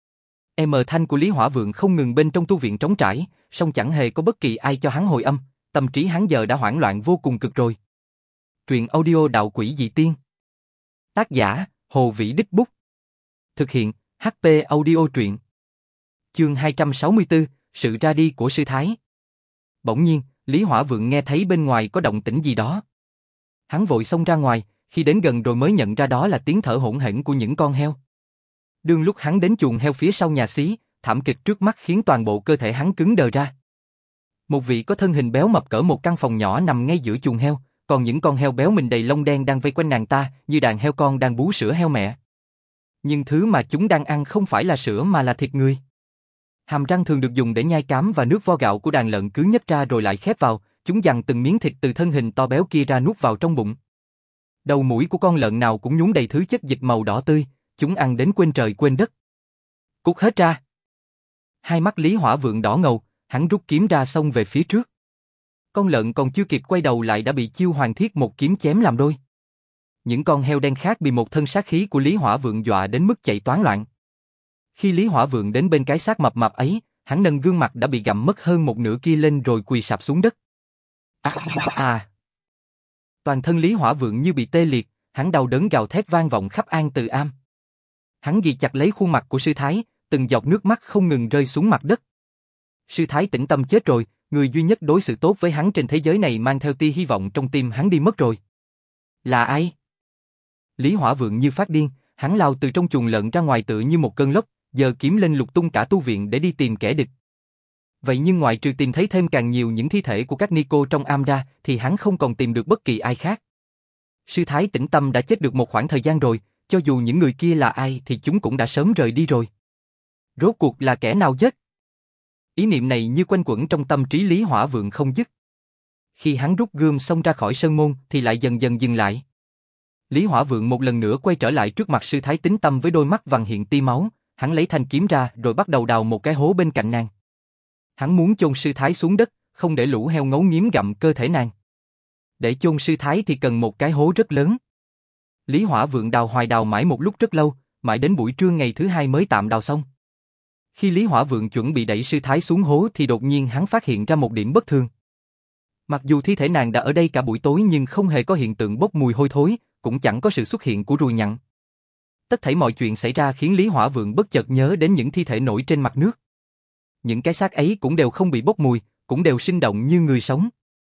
A: Em thanh của Lý Hỏa Vượng không ngừng bên trong tu viện trống trải, song chẳng hề có bất kỳ ai cho hắn hồi âm, tâm trí hắn giờ đã hoảng loạn vô cùng cực rồi. Truyện audio Đạo Quỷ Dị Tiên. Tác giả, Hồ Vĩ Đích Bút. Thực hiện, hát pê Audio Truyện. Chương hai trăm sáu mươi tư, sự ra đi của sư thái. Bỗng nhiên, Lý Hỏa Vượng nghe thấy bên ngoài có động tĩnh gì đó. Hắn vội xông ra ngoài, khi đến gần rồi mới nhận ra đó là tiếng thở hổn hển của những con heo. Đương lúc hắn đến chuồng heo phía sau nhà xí, thảm kịch trước mắt khiến toàn bộ cơ thể hắn cứng đờ ra. Một vị có thân hình béo mập cỡ một căn phòng nhỏ nằm ngay giữa chuồng heo, còn những con heo béo mình đầy lông đen đang vây quanh nàng ta, như đàn heo con đang bú sữa heo mẹ. Nhưng thứ mà chúng đang ăn không phải là sữa mà là thịt người. Hàm răng thường được dùng để nhai cám và nước vo gạo của đàn lợn cứ nhấp ra rồi lại khép vào, chúng giằng từng miếng thịt từ thân hình to béo kia ra nuốt vào trong bụng. Đầu mũi của con lợn nào cũng nhúng đầy thứ chất dịch màu đỏ tươi, chúng ăn đến quên trời quên đất. Cút hết ra. Hai mắt Lý Hỏa Vượng đỏ ngầu, hắn rút kiếm ra xông về phía trước. Con lợn còn chưa kịp quay đầu lại đã bị Chiêu Hoàng Thiết một kiếm chém làm đôi. Những con heo đen khác bị một thân sát khí của Lý Hỏa Vượng dọa đến mức chạy toán loạn. Khi Lý Hỏa Vượng đến bên cái xác mập mạp ấy, hắn nâng gương mặt đã bị gặm mất hơn một nửa kia lên rồi quỳ sạp xuống đất. À, à, à. Toàn thân Lý Hỏa Vượng như bị tê liệt, hắn đau đớn gào thét vang vọng khắp An Từ Am. Hắn ghi chặt lấy khuôn mặt của sư thái, từng giọt nước mắt không ngừng rơi xuống mặt đất. Sư thái Tĩnh Tâm chết rồi, người duy nhất đối xử tốt với hắn trên thế giới này mang theo tia hy vọng trong tim hắn đi mất rồi. Là ai? Lý Hỏa Vượng như phát điên, hắn lao từ trong chuồng lợn ra ngoài tựa như một cơn lốc, giơ kiếm lên lục tung cả tu viện để đi tìm kẻ địch. Vậy nhưng ngoại trừ tìm thấy thêm càng nhiều những thi thể của các ni cô trong am ra, thì hắn không còn tìm được bất kỳ ai khác. Sư thái Tĩnh Tâm đã chết được một khoảng thời gian rồi, cho dù những người kia là ai thì chúng cũng đã sớm rời đi rồi. Rốt cuộc là kẻ nào giết? Ý niệm này như quanh quẩn trong tâm trí Lý Hỏa Vượng không dứt. Khi hắn rút gươm xông ra khỏi sơn môn thì lại dần dần dừng lại. Lý Hỏa Vượng một lần nữa quay trở lại trước mặt sư thái Tĩnh Tâm với đôi mắt vằn hiện tia máu, hắn lấy thanh kiếm ra rồi bắt đầu đào một cái hố bên cạnh nàng. Hắn muốn chôn sư thái xuống đất, không để lũ heo ngấu nghiến gặm cơ thể nàng. Để chôn sư thái thì cần một cái hố rất lớn. Lý Hỏa Vượng đào hoài đào mãi một lúc rất lâu, mãi đến buổi trưa ngày thứ hai mới tạm đào xong. Khi Lý Hỏa Vượng chuẩn bị đẩy sư thái xuống hố thì đột nhiên hắn phát hiện ra một điểm bất thường. Mặc dù thi thể nàng đã ở đây cả buổi tối nhưng không hề có hiện tượng bốc mùi hôi thối, cũng chẳng có sự xuất hiện của ruồi nhặn. Tất thảy mọi chuyện xảy ra khiến Lý Hỏa Vượng bất chợt nhớ đến những thi thể nổi trên mặt nước. Những cái xác ấy cũng đều không bị bốc mùi, cũng đều sinh động như người sống.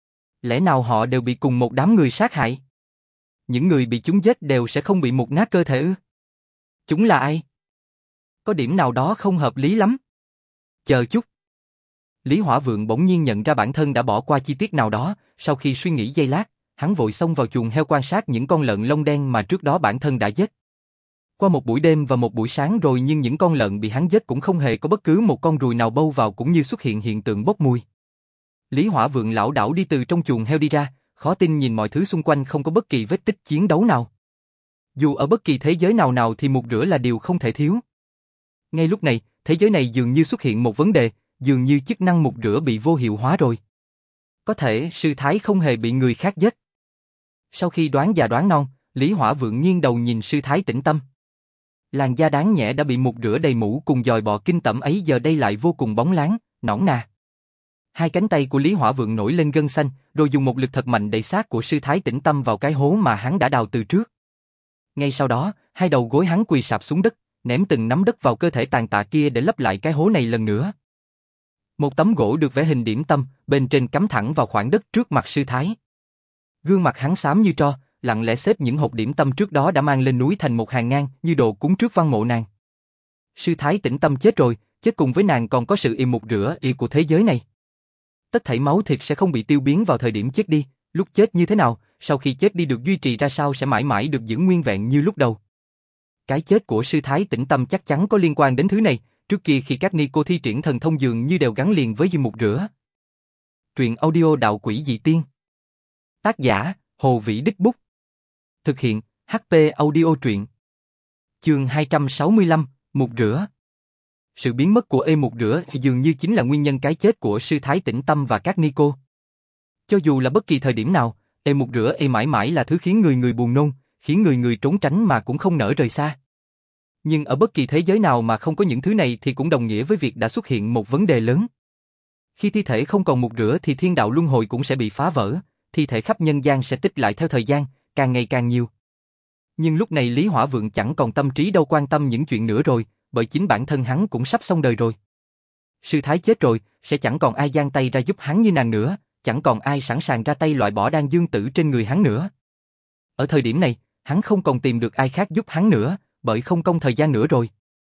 A: Lẽ nào họ đều bị cùng một đám người sát hại? Những người bị chúng giết đều sẽ không bị mục nát cơ thể ư? Chúng là ai? Có điểm nào đó không hợp lý lắm. Chờ chút. Lý Hỏa Vượng bỗng nhiên nhận ra bản thân đã bỏ qua chi tiết nào đó, sau khi suy nghĩ giây lát, hắn vội xông vào chuồng heo quan sát những con lợn lông đen mà trước đó bản thân đã giết. Qua một buổi đêm và một buổi sáng rồi nhưng những con lợn bị hắn giết cũng không hề có bất cứ một con ruồi nào bâu vào cũng như xuất hiện hiện tượng bốc mùi. Lý Hỏa Vượng lảo đảo đi từ trong chuồng heo đi ra, khó tin nhìn mọi thứ xung quanh không có bất kỳ vết tích chiến đấu nào. Dù ở bất kỳ thế giới nào nào thì mục rửa là điều không thể thiếu. Ngay lúc này, thế giới này dường như xuất hiện một vấn đề, dường như chức năng mục rửa bị vô hiệu hóa rồi. Có thể sư thái không hề bị người khác giết. Sau khi đoán già đoán non, Lý Hỏa Vượng nghiêng đầu nhìn sư thái Tĩnh Tâm. Làn da đáng nhẽ đã bị mục rửa đầy mũ cùng dòi bọ kinh tởm ấy giờ đây lại vô cùng bóng láng, nõn nà. Hai cánh tay của Lý Hỏa Vượng nổi lên gân xanh, rồi dùng một lực thật mạnh đẩy xác của sư thái Tĩnh Tâm vào cái hố mà hắn đã đào từ trước. Ngay sau đó, hai đầu gối hắn quỳ sạp xuống đất, ném từng nắm đất vào cơ thể tàn tạ kia để lấp lại cái hố này lần nữa. Một tấm gỗ được vẽ hình điểm tâm, bên trên cắm thẳng vào khoảng đất trước mặt sư thái. Gương mặt hắn xám như tro, lặng lẽ xếp những hộp điểm tâm trước đó đã mang lên núi thành một hàng ngang, như đồ cúng trước văn mộ nàng. Sư thái Tĩnh Tâm chết rồi, chết cùng với nàng còn có sự im mục rửa y của thế giới này. Tất thảy máu thịt sẽ không bị tiêu biến vào thời điểm chết đi, lúc chết như thế nào, sau khi chết đi được duy trì ra sao sẽ mãi mãi được giữ nguyên vẹn như lúc đầu. Cái chết của sư thái Tĩnh Tâm chắc chắn có liên quan đến thứ này, trước kia khi các ni cô thi triển thần thông dường như đều gắn liền với diêm mục rửa. Truyện audio Đạo Quỷ Dị Tiên. Tác giả, Hồ Vĩ Đích Bút. Thực hiện, hát pê Audio Truyện. Chương hai trăm sáu mươi lăm, Mục rửa. Sự biến mất của ê mục rửa dường như chính là nguyên nhân cái chết của sư thái Tĩnh Tâm và các ni cô. Cho dù là bất kỳ thời điểm nào, ê mục rửa ê mãi mãi là thứ khiến người người buồn nôn, khiến người người trốn tránh mà cũng không nỡ rời xa. Nhưng ở bất kỳ thế giới nào mà không có những thứ này thì cũng đồng nghĩa với việc đã xuất hiện một vấn đề lớn. Khi thi thể không còn mục rửa thì thiên đạo luân hồi cũng sẽ bị phá vỡ, thi thể khắp nhân gian sẽ tích lại theo thời gian, càng ngày càng nhiều. Nhưng lúc này Lý Hỏa Vượng chẳng còn tâm trí đâu quan tâm những chuyện nữa rồi, bởi chính bản thân hắn cũng sắp xong đời rồi. Sư thái chết rồi, sẽ chẳng còn ai giang tay ra giúp hắn như nàng nữa, chẳng còn ai sẵn sàng ra tay loại bỏ đan dương tử trên người hắn nữa. Ở thời điểm này, hắn không còn tìm được ai khác giúp hắn nữa, bởi không công thời gian nữa rồi.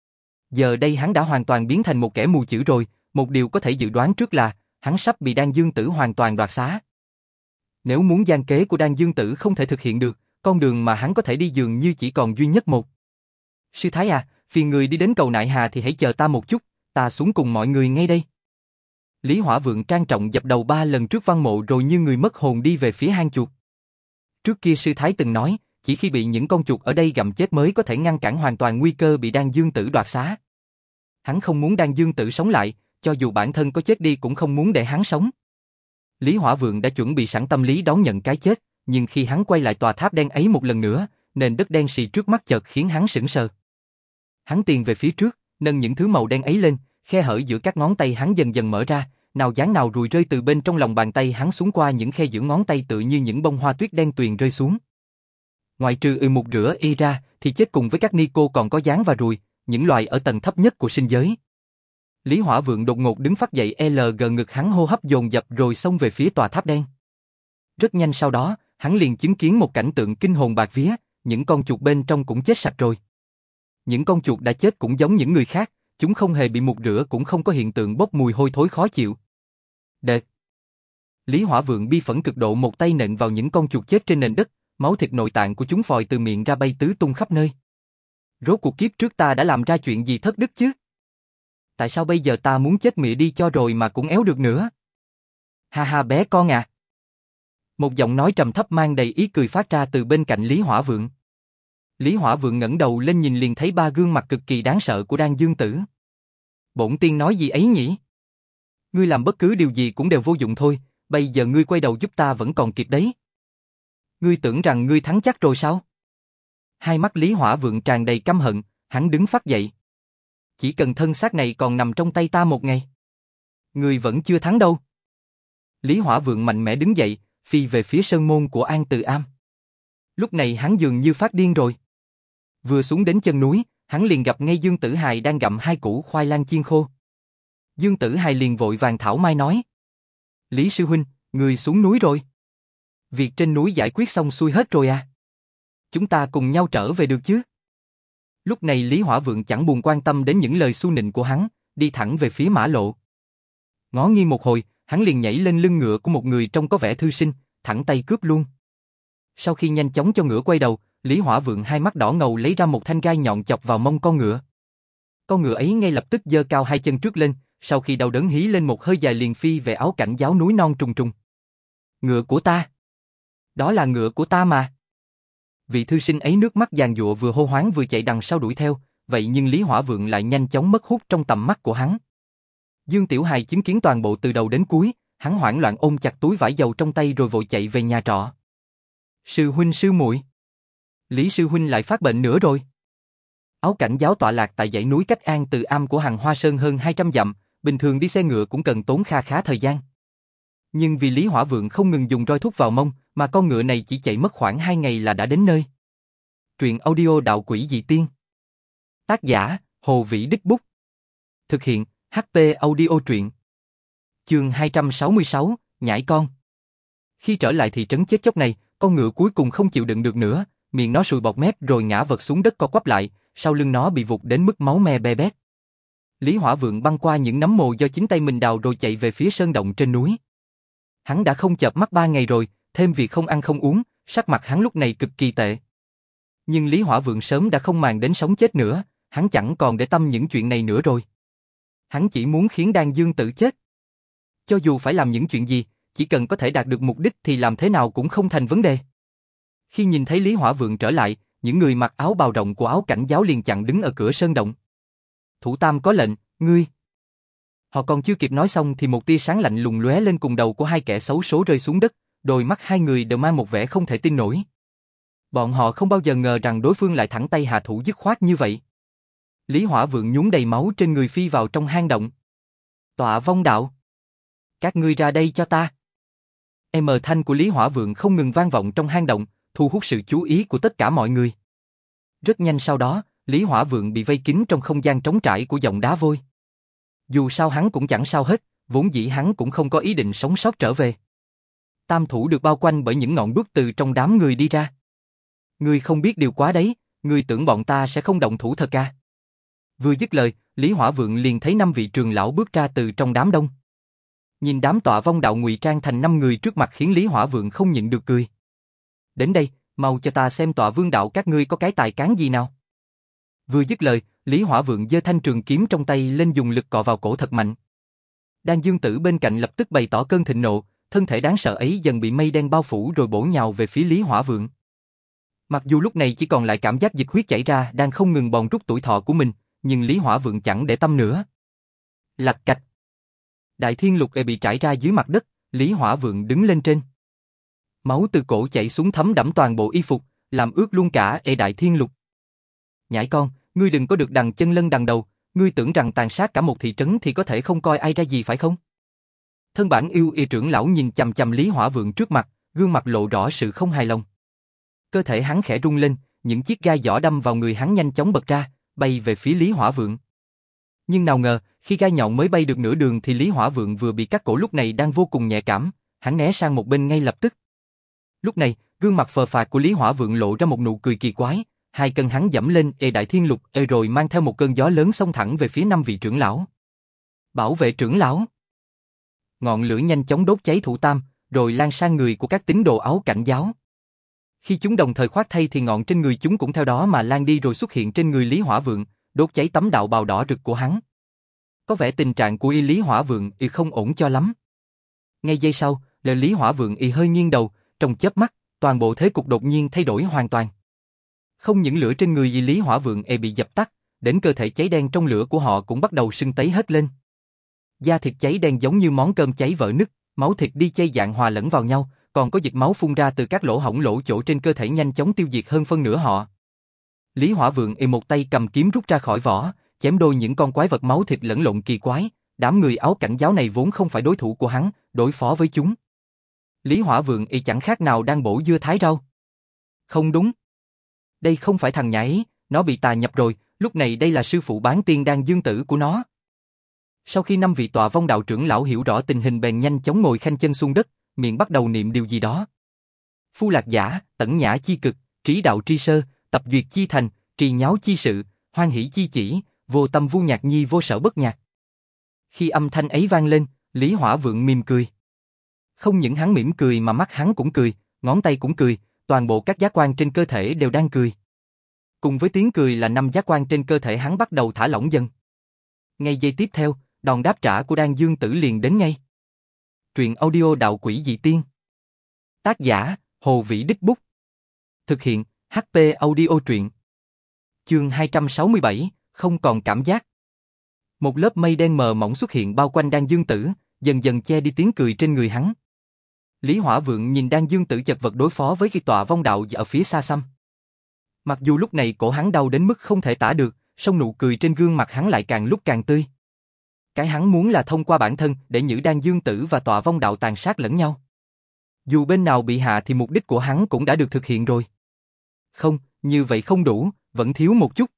A: Giờ đây hắn đã hoàn toàn biến thành một kẻ mù chữ rồi, một điều có thể dự đoán trước là, hắn sắp bị đan dương tử hoàn toàn đoạt xá. Nếu muốn gian kế của Đan Dương Tử không thể thực hiện được, con đường mà hắn có thể đi dường như chỉ còn duy nhất một. Sư Thái à, phiền người đi đến cầu Nại Hà thì hãy chờ ta một chút, ta xuống cùng mọi người ngay đây. Lý Hỏa Vượng trang trọng dập đầu ba lần trước văn mộ rồi như người mất hồn đi về phía hang chuột. Trước kia sư Thái từng nói, chỉ khi bị những con chuột ở đây gặm chết mới có thể ngăn cản hoàn toàn nguy cơ bị Đan Dương Tử đoạt xá. Hắn không muốn Đan Dương Tử sống lại, cho dù bản thân có chết đi cũng không muốn để hắn sống. Lý Hỏa Vượng đã chuẩn bị sẵn tâm lý đón nhận cái chết, nhưng khi hắn quay lại tòa tháp đen ấy một lần nữa, nền đất đen sì trước mắt chợt khiến hắn sững sờ. Hắn tiến về phía trước, nâng những thứ màu đen ấy lên, khe hở giữa các ngón tay hắn dần dần mở ra, nào dáng nào rùi rơi từ bên trong lòng bàn tay hắn xuống qua những khe giữa ngón tay tựa như những bông hoa tuyết đen tuyền rơi xuống. Ngoại trừ y mục rửa y ra, thì chết cùng với các ni cô còn có dáng và rùi, những loài ở tầng thấp nhất của sinh giới. Lý Hỏa Vượng đột ngột đứng phát dậy, lờ gờ ngực hắn hô hấp dồn dập rồi xông về phía tòa tháp đen. Rất nhanh sau đó, hắn liền chứng kiến một cảnh tượng kinh hồn bạt vía, những con chuột bên trong cũng chết sạch rồi. Những con chuột đã chết cũng giống những người khác, chúng không hề bị mục rửa cũng không có hiện tượng bốc mùi hôi thối khó chịu. Đệt! Lý Hỏa Vượng bi phẫn cực độ một tay nện vào những con chuột chết trên nền đất, máu thịt nội tạng của chúng phòi từ miệng ra bay tứ tung khắp nơi. Rốt cuộc kiếp trước ta đã làm ra chuyện gì thất đức chứ? Tại sao bây giờ ta muốn chết mịa đi cho rồi mà cũng éo được nữa? Ha ha bé con à! Một giọng nói trầm thấp mang đầy ý cười phát ra từ bên cạnh Lý Hỏa Vượng. Lý Hỏa Vượng ngẩng đầu lên nhìn liền thấy ba gương mặt cực kỳ đáng sợ của Đan Dương Tử. Bổn tiên nói gì ấy nhỉ? Ngươi làm bất cứ điều gì cũng đều vô dụng thôi, bây giờ ngươi quay đầu giúp ta vẫn còn kịp đấy. Ngươi tưởng rằng ngươi thắng chắc rồi sao? Hai mắt Lý Hỏa Vượng tràn đầy căm hận, hắn đứng phát dậy. Chỉ cần thân xác này còn nằm trong tay ta một ngày. Ngươi vẫn chưa thắng đâu. Lý Hỏa Vượng mạnh mẽ đứng dậy, phi về phía sơn môn của An Từ Am. Lúc này hắn dường như phát điên rồi. Vừa xuống đến chân núi, hắn liền gặp ngay Dương Tử Hài đang gặm hai củ khoai lang chiên khô. Dương Tử Hài liền vội vàng thảo mai nói: Lý sư huynh, người xuống núi rồi. Việc trên núi giải quyết xong xuôi hết rồi à? Chúng ta cùng nhau trở về được chứ? Lúc này Lý Hỏa Vượng chẳng buồn quan tâm đến những lời xu nịnh của hắn, đi thẳng về phía mã lộ. Ngó nghiêng một hồi, hắn liền nhảy lên lưng ngựa của một người trông có vẻ thư sinh, thẳng tay cướp luôn. Sau khi nhanh chóng cho ngựa quay đầu, Lý Hỏa Vượng hai mắt đỏ ngầu lấy ra một thanh gai nhọn chọc vào mông con ngựa. Con ngựa ấy ngay lập tức giơ cao hai chân trước lên, sau khi đau đớn hí lên một hơi dài liền phi về áo cảnh giáo núi non trùng trùng. Ngựa của ta! Đó là ngựa của ta mà! Vị thư sinh ấy nước mắt giàn giụa vừa hô hoáng vừa chạy đằng sau đuổi theo, vậy nhưng Lý Hỏa Vượng lại nhanh chóng mất hút trong tầm mắt của hắn. Dương Tiểu Hài chứng kiến toàn bộ từ đầu đến cuối, hắn hoảng loạn ôm chặt túi vải dầu trong tay rồi vội chạy về nhà trọ. Sư huynh sư muội, Lý sư huynh lại phát bệnh nữa rồi. Áo cảnh giáo tọa lạc tại dãy núi cách An Từ Am của Hằng Hoa Sơn hơn hai trăm dặm, bình thường đi xe ngựa cũng cần tốn kha khá thời gian. Nhưng vì Lý Hỏa Vượng không ngừng dùng roi thúc vào mông, mà con ngựa này chỉ chạy mất khoảng hai ngày là đã đến nơi. Truyện audio Đạo Quỷ Dị Tiên. Tác giả: Hồ Vĩ Đích Bút. Thực hiện: hát pê Audio Truyện. Chương hai trăm sáu mươi sáu, nhãi con. Khi trở lại thị trấn chết chóc này, con ngựa cuối cùng không chịu đựng được nữa, miệng nó sùi bọt mép rồi ngã vật xuống đất co quắp lại, sau lưng nó bị vụt đến mức máu me be bét. Lý Hỏa Vượng băng qua những nấm mồ do chính tay mình đào rồi chạy về phía sơn động trên núi. Hắn đã không chợp mắt ba ngày rồi, thêm việc không ăn không uống, sắc mặt hắn lúc này cực kỳ tệ. Nhưng Lý Hỏa Vượng sớm đã không màng đến sống chết nữa, hắn chẳng còn để tâm những chuyện này nữa rồi. Hắn chỉ muốn khiến Đan Dương Tử chết. Cho dù phải làm những chuyện gì, chỉ cần có thể đạt được mục đích thì làm thế nào cũng không thành vấn đề. Khi nhìn thấy Lý Hỏa Vượng trở lại, những người mặc áo bào rộng của áo cảnh giáo liền chặn đứng ở cửa sơn động. Thủ Tam có lệnh, ngươi. Họ còn chưa kịp nói xong thì một tia sáng lạnh lùng lóe lên cùng đầu của hai kẻ xấu số rơi xuống đất, đôi mắt hai người đều mang một vẻ không thể tin nổi. Bọn họ không bao giờ ngờ rằng đối phương lại thẳng tay hạ thủ dứt khoát như vậy. Lý Hỏa Vượng nhúng đầy máu trên người phi vào trong hang động. Tọa vong đạo. Các ngươi ra đây cho ta. Em thanh của Lý Hỏa Vượng không ngừng vang vọng trong hang động, thu hút sự chú ý của tất cả mọi người. Rất nhanh sau đó, Lý Hỏa Vượng bị vây kín trong không gian trống trải của dòng đá vôi. Dù sao hắn cũng chẳng sao hết, vốn dĩ hắn cũng không có ý định sống sót trở về. Tam thủ được bao quanh bởi những ngọn đuốc từ trong đám người đi ra. Ngươi không biết điều quá đấy, ngươi tưởng bọn ta sẽ không động thủ thật à? Vừa dứt lời, Lý Hỏa Vượng liền thấy năm vị trường lão bước ra từ trong đám đông. Nhìn đám tọa vong đạo ngụy trang thành năm người trước mặt khiến Lý Hỏa Vượng không nhịn được cười. Đến đây, mau cho ta xem tọa vương đạo các ngươi có cái tài cán gì nào. Vừa dứt lời, Lý Hỏa Vượng giơ thanh trường kiếm trong tay lên dùng lực cọ vào cổ thật mạnh. Đan Dương Tử bên cạnh lập tức bày tỏ cơn thịnh nộ, thân thể đáng sợ ấy dần bị mây đen bao phủ rồi bổ nhào về phía Lý Hỏa Vượng. Mặc dù lúc này chỉ còn lại cảm giác dịch huyết chảy ra đang không ngừng bòn rút tuổi thọ của mình, nhưng Lý Hỏa Vượng chẳng để tâm nữa. Lạch cạch. Đại Thiên Lục e bị trải ra dưới mặt đất, Lý Hỏa Vượng đứng lên trên. Máu từ cổ chảy xuống thấm đẫm toàn bộ y phục, làm ướt luôn cả e Đại Thiên Lục. Nhãi con, ngươi đừng có được đằng chân lân đằng đầu, ngươi tưởng rằng tàn sát cả một thị trấn thì có thể không coi ai ra gì phải không? Thân bản yêu y trưởng lão nhìn chằm chằm Lý Hỏa Vượng trước mặt, gương mặt lộ rõ sự không hài lòng. Cơ thể hắn khẽ rung lên, những chiếc gai giỏ đâm vào người hắn nhanh chóng bật ra, bay về phía Lý Hỏa Vượng. Nhưng nào ngờ, khi gai nhọn mới bay được nửa đường thì Lý Hỏa Vượng vừa bị cắt cổ lúc này đang vô cùng nhạy cảm, hắn né sang một bên ngay lập tức. Lúc này, gương mặt phờ phạc của Lý Hỏa Vượng lộ ra một nụ cười kỳ quái, hai chân hắn giẫm lên ê Đại Thiên Lục ê rồi mang theo một cơn gió lớn xông thẳng về phía năm vị trưởng lão. Bảo vệ trưởng lão. Ngọn lửa nhanh chóng đốt cháy thủ tam, rồi lan sang người của các tín đồ áo cảnh giáo. Khi chúng đồng thời khoác thay thì ngọn trên người chúng cũng theo đó mà lan đi rồi xuất hiện trên người Lý Hỏa Vượng, đốt cháy tấm đạo bào đỏ rực của hắn. Có vẻ tình trạng của y Lý Hỏa Vượng y không ổn cho lắm. Ngay giây sau, lời Lý Hỏa Vượng y hơi nghiêng đầu, trong chớp mắt, toàn bộ thế cục đột nhiên thay đổi hoàn toàn. Không những lửa trên người y Lý Hỏa Vượng y bị dập tắt, đến cơ thể cháy đen trong lửa của họ cũng bắt đầu sưng tấy hết lên. Da thịt cháy đen giống như món cơm cháy vỡ nứt, máu thịt đi chây dạng hòa lẫn vào nhau, còn có dịch máu phun ra từ các lỗ hổng lỗ chỗ trên cơ thể nhanh chóng tiêu diệt hơn phân nửa họ. Lý Hỏa Vượng y một tay cầm kiếm rút ra khỏi vỏ, chém đôi những con quái vật máu thịt lẫn lộn kỳ quái, đám người áo cảnh giáo này vốn không phải đối thủ của hắn, đối phó với chúng. Lý Hỏa Vượng y chẳng khác nào đang bổ dưa thái rau. Không đúng. Đây không phải thằng nhãi, nó bị tà nhập rồi, lúc này đây là sư phụ bán tiên đan Dương Tử của nó. Sau khi năm vị tọa vong đạo trưởng lão hiểu rõ tình hình bèn nhanh chóng ngồi khanh chân xuống đất, miệng bắt đầu niệm điều gì đó. Phu lạc giả, tẩn nhã chi cực, trí đạo tri sơ, tập duyệt chi thành, trì nháo chi sự, hoan hỷ chi chỉ, vô tâm vu nhạc nhi vô sở bất nhạc. Khi âm thanh ấy vang lên, Lý Hỏa Vượng mỉm cười. Không những hắn mỉm cười mà mắt hắn cũng cười, ngón tay cũng cười, toàn bộ các giác quan trên cơ thể đều đang cười. Cùng với tiếng cười là năm giác quan trên cơ thể hắn bắt đầu thả lỏng dần. Ngay giây tiếp theo, đòn đáp trả của Đan Dương Tử liền đến ngay. Truyện audio đạo quỷ dị tiên. Tác giả, Hồ Vĩ Đích Bút. Thực hiện, hát pê Audio Truyện. Chương hai trăm sáu mươi bảy, không còn cảm giác. Một lớp mây đen mờ mỏng xuất hiện bao quanh Đan Dương Tử, dần dần che đi tiếng cười trên người hắn. Lý Hỏa Vượng nhìn Đan Dương Tử chật vật đối phó với cái tọa vong đạo ở phía xa xăm. Mặc dù lúc này cổ hắn đau đến mức không thể tả được, song nụ cười trên gương mặt hắn lại càng lúc càng tươi. Cái hắn muốn là thông qua bản thân để nhử Đan Dương Tử và tọa vong đạo tàn sát lẫn nhau. Dù bên nào bị hạ thì mục đích của hắn cũng đã được thực hiện rồi. Không, như vậy không đủ, vẫn thiếu một chút.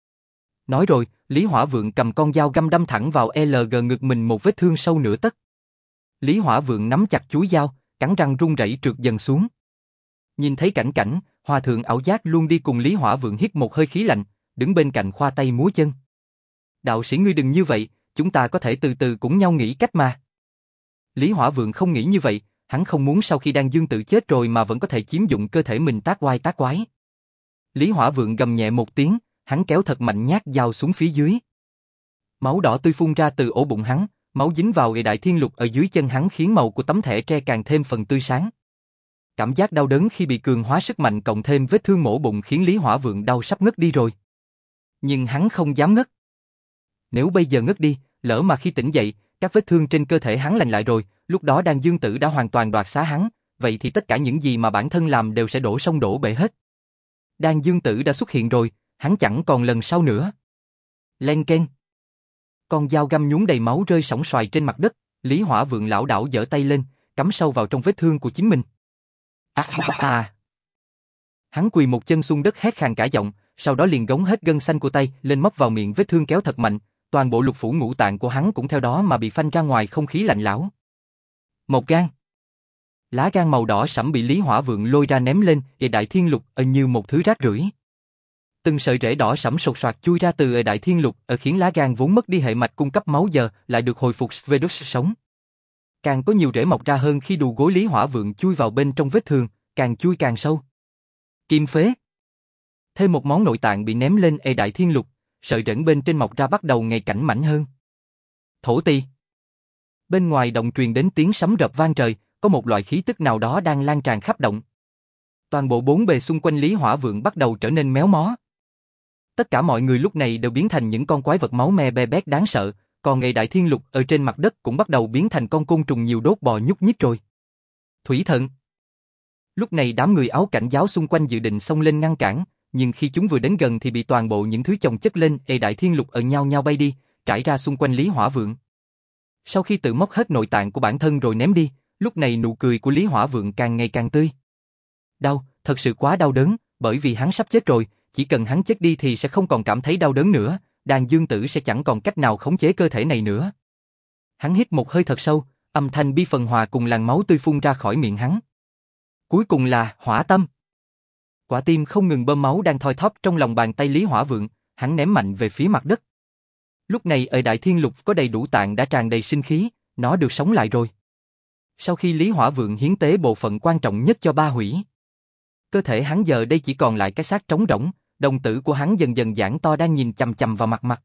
A: Nói rồi, Lý Hỏa Vượng cầm con dao găm đâm thẳng vào lờ giê ngực mình một vết thương sâu nửa tấc. Lý Hỏa Vượng nắm chặt chuôi dao, cắn răng run rẩy trượt dần xuống. Nhìn thấy cảnh cảnh, Hòa thượng ảo giác luôn đi cùng Lý Hỏa Vượng hít một hơi khí lạnh, đứng bên cạnh khoa tay múa chân. Đạo sĩ ngươi đừng như vậy, chúng ta có thể từ từ cùng nhau nghĩ cách mà. Lý Hỏa Vượng không nghĩ như vậy, hắn không muốn sau khi Đan Dương Tử chết rồi mà vẫn có thể chiếm dụng cơ thể mình tác oai tác quái. Lý Hỏa Vượng gầm nhẹ một tiếng, hắn kéo thật mạnh nhát dao xuống phía dưới. Máu đỏ tươi phun ra từ ổ bụng hắn, máu dính vào ệ Đại Thiên Lục ở dưới chân hắn khiến màu của tấm thẻ tre càng thêm phần tươi sáng. Cảm giác đau đớn khi bị cường hóa sức mạnh cộng thêm vết thương mổ bụng khiến Lý Hỏa Vượng đau sắp ngất đi rồi. Nhưng hắn không dám ngất. Nếu bây giờ ngất đi, lỡ mà khi tỉnh dậy, các vết thương trên cơ thể hắn lành lại rồi, lúc đó Đan Dương Tử đã hoàn toàn đoạt xá hắn, vậy thì tất cả những gì mà bản thân làm đều sẽ đổ sông đổ bể hết. Đan Dương Tử đã xuất hiện rồi, hắn chẳng còn lần sau nữa. Len keng. Con dao găm nhúng đầy máu rơi sóng xoài trên mặt đất, Lý Hỏa Vượng lảo đảo giở tay lên, cắm sâu vào trong vết thương của chính mình. À, à, à. Hắn quỳ một chân xuống đất hét khàn cả giọng, sau đó liền gống hết gân xanh của tay lên móc vào miệng vết thương kéo thật mạnh, toàn bộ lục phủ ngũ tạng của hắn cũng theo đó mà bị phanh ra ngoài không khí lạnh lẽo. Một gan. Lá gan màu đỏ sẫm bị Lý Hỏa Vượng lôi ra ném lên, ệ Đại Thiên Lục ở như một thứ rác rưởi. Từng sợi rễ đỏ sẫm sột soạt chui ra từ ệ Đại Thiên Lục, ở khiến lá gan vốn mất đi hệ mạch cung cấp máu giờ lại được hồi phục về đốt sống. càng có nhiều rễ mọc ra hơn khi đầu gối Lý Hỏa Vượng chui vào bên trong vết thương, càng chui càng sâu. Kim phế. Thêm một món nội tạng bị ném lên ê đại thiên lục, sợi rễ bên trên mọc ra bắt đầu ngày cảnh mảnh hơn. Thổ tỳ. Bên ngoài động truyền đến tiếng sấm rập vang trời, có một loại khí tức nào đó đang lan tràn khắp động. Toàn bộ bốn bề xung quanh Lý Hỏa Vượng bắt đầu trở nên méo mó. Tất cả mọi người lúc này đều biến thành những con quái vật máu me be bét đáng sợ, còn ê đại thiên lục ở trên mặt đất cũng bắt đầu biến thành con côn trùng nhiều đốt bò nhúc nhích rồi. Thủy thần. Lúc này đám người áo cảnh giáo xung quanh dự định xông lên ngăn cản, nhưng khi chúng vừa đến gần thì bị toàn bộ những thứ chồng chất lên ê đại thiên lục ở nhau nhau bay đi, trải ra xung quanh Lý Hỏa Vượng. Sau khi tự móc hết nội tạng của bản thân rồi ném đi, lúc này nụ cười của Lý Hỏa Vượng càng ngày càng tươi. Đau, thật sự quá đau đớn, bởi vì hắn sắp chết rồi, chỉ cần hắn chết đi thì sẽ không còn cảm thấy đau đớn nữa, Đàn Dương Tử sẽ chẳng còn cách nào khống chế cơ thể này nữa. Hắn hít một hơi thật sâu, âm thanh bi phần hòa cùng làn máu tươi phun ra khỏi miệng hắn. Cuối cùng là hỏa tâm. Quả tim không ngừng bơm máu đang thoi thóp trong lòng bàn tay Lý Hỏa Vượng, hắn ném mạnh về phía mặt đất. Lúc này ở Đại Thiên Lục có đầy đủ tạng đã tràn đầy sinh khí, nó được sống lại rồi. Sau khi Lý Hỏa Vượng hiến tế bộ phận quan trọng nhất cho Ba Hủy, cơ thể hắn giờ đây chỉ còn lại cái xác trống rỗng, đồng tử của hắn dần dần giãn to đang nhìn chằm chằm vào mặt mặt.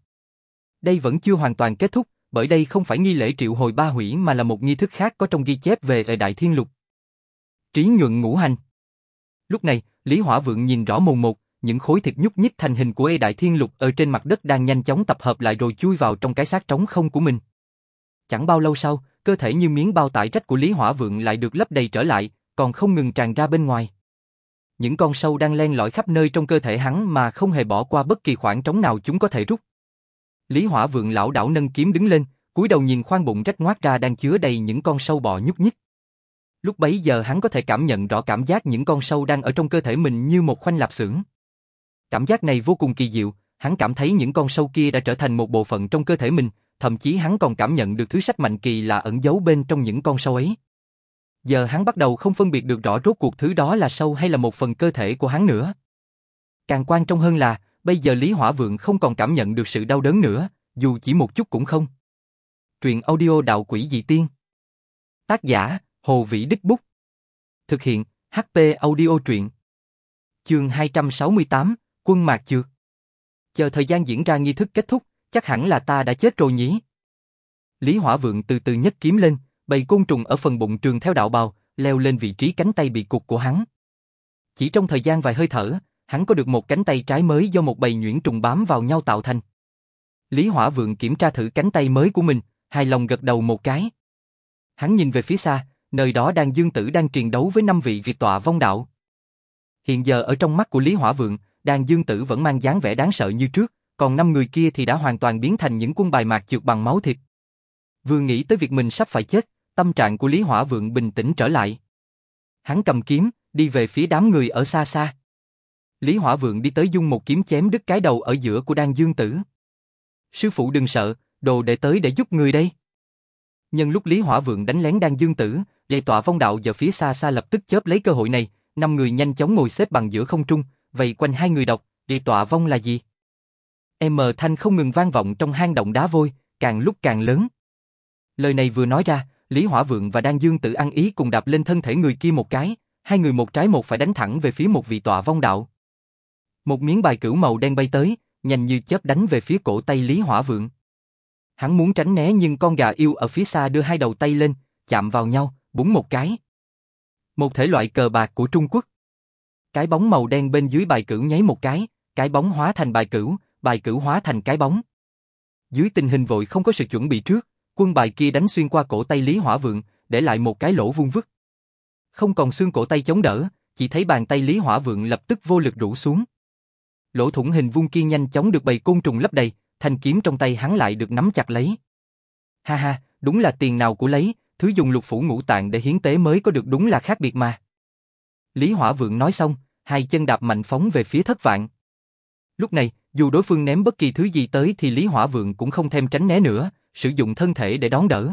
A: Đây vẫn chưa hoàn toàn kết thúc, bởi đây không phải nghi lễ triệu hồi Ba Hủy mà là một nghi thức khác có trong ghi chép về ở Đại Thiên Lục. Trí nhuận ngũ hành. Lúc này, Lý Hỏa Vượng nhìn rõ mồn một, những khối thịt nhúc nhích thành hình của ê Đại Thiên Lục ở trên mặt đất đang nhanh chóng tập hợp lại rồi chui vào trong cái xác trống không của mình. Chẳng bao lâu sau, cơ thể như miếng bao tải rách của Lý Hỏa Vượng lại được lấp đầy trở lại, còn không ngừng tràn ra bên ngoài. Những con sâu đang len lỏi khắp nơi trong cơ thể hắn mà không hề bỏ qua bất kỳ khoảng trống nào chúng có thể rút. Lý Hỏa Vượng lảo đảo nâng kiếm đứng lên, cúi đầu nhìn khoang bụng rách ngoác ra đang chứa đầy những con sâu bọ nhúc nhích. Lúc bấy giờ hắn có thể cảm nhận rõ cảm giác những con sâu đang ở trong cơ thể mình như một khoanh lạp xưởng. Cảm giác này vô cùng kỳ diệu, hắn cảm thấy những con sâu kia đã trở thành một bộ phận trong cơ thể mình, thậm chí hắn còn cảm nhận được thứ sách mạnh kỳ lạ ẩn giấu bên trong những con sâu ấy. Giờ hắn bắt đầu không phân biệt được rõ rốt cuộc thứ đó là sâu hay là một phần cơ thể của hắn nữa. Càng quan trọng hơn là, bây giờ Lý Hỏa Vượng không còn cảm nhận được sự đau đớn nữa, dù chỉ một chút cũng không. Truyện audio Đạo Quỷ Dị Tiên. Tác giả, Hồ Vĩ Đích Bút. Thực hiện, hát pê Audio Truyện. Chương hai trăm sáu mươi tám, Quân Mạc Chược. Chờ thời gian diễn ra nghi thức kết thúc, chắc hẳn là ta đã chết rồi nhỉ? Lý Hỏa Vượng từ từ nhấc kiếm lên, bầy côn trùng ở phần bụng trường theo đạo bào, leo lên vị trí cánh tay bị cụt của hắn. Chỉ trong thời gian vài hơi thở, hắn có được một cánh tay trái mới do một bầy nhuyễn trùng bám vào nhau tạo thành. Lý Hỏa Vượng kiểm tra thử cánh tay mới của mình, hài lòng gật đầu một cái. Hắn nhìn về phía xa, nơi đó Đàn Dương Tử đang triền đấu với năm vị Việt tọa vong đạo. Hiện giờ ở trong mắt của Lý Hỏa Vượng, Đàn Dương Tử vẫn mang dáng vẻ đáng sợ như trước, còn năm người kia thì đã hoàn toàn biến thành những quân bài mạc chược bằng máu thịt. Vừa nghĩ tới việc mình sắp phải chết, tâm trạng của Lý Hỏa Vượng bình tĩnh trở lại. Hắn cầm kiếm, đi về phía đám người ở xa xa. Lý Hỏa Vượng đi tới dung một kiếm chém đứt cái đầu ở giữa của Đàn Dương Tử. Sư phụ đừng sợ, đồ đệ tới để giúp người đây. Nhân lúc Lý Hỏa Vượng đánh lén Đàn Dương Tử, Lệ tọa vong đạo giờ phía xa xa lập tức chớp lấy cơ hội này, năm người nhanh chóng ngồi xếp bằng giữa không trung, vây quanh hai người đọc, Lệ tọa vong là gì? M thanh không ngừng vang vọng trong hang động đá vôi, càng lúc càng lớn. Lời này vừa nói ra, Lý Hỏa Vượng và Đan Dương Tử ăn ý cùng đạp lên thân thể người kia một cái, hai người một trái một phải đánh thẳng về phía một vị tọa vong đạo. Một miếng bài cửu màu đen bay tới, nhanh như chớp đánh về phía cổ tay Lý Hỏa Vượng. Hắn muốn tránh né nhưng con gà yêu ở phía xa đưa hai đầu tay lên, chạm vào nhau, búng một cái. Một thể loại cờ bạc của Trung Quốc. Cái bóng màu đen bên dưới bài cửu nháy một cái, cái bóng hóa thành bài cửu, bài cửu hóa thành cái bóng. Dưới tình hình vội không có sự chuẩn bị trước, quân bài kia đánh xuyên qua cổ tay Lý Hỏa Vượng, để lại một cái lỗ vuông vức. Không còn xương cổ tay chống đỡ, chỉ thấy bàn tay Lý Hỏa Vượng lập tức vô lực rũ xuống. Lỗ thủng hình vuông kia nhanh chóng được bầy côn trùng lấp đầy, thanh kiếm trong tay hắn lại được nắm chặt lấy. Ha ha, đúng là tiền nào của lấy, thứ dùng lục phủ ngũ tạng để hiến tế mới có được đúng là khác biệt mà. Lý Hỏa Vượng nói xong, hai chân đạp mạnh phóng về phía Thất Vạn. Lúc này, dù đối phương ném bất kỳ thứ gì tới thì Lý Hỏa Vượng cũng không thèm tránh né nữa, sử dụng thân thể để đón đỡ.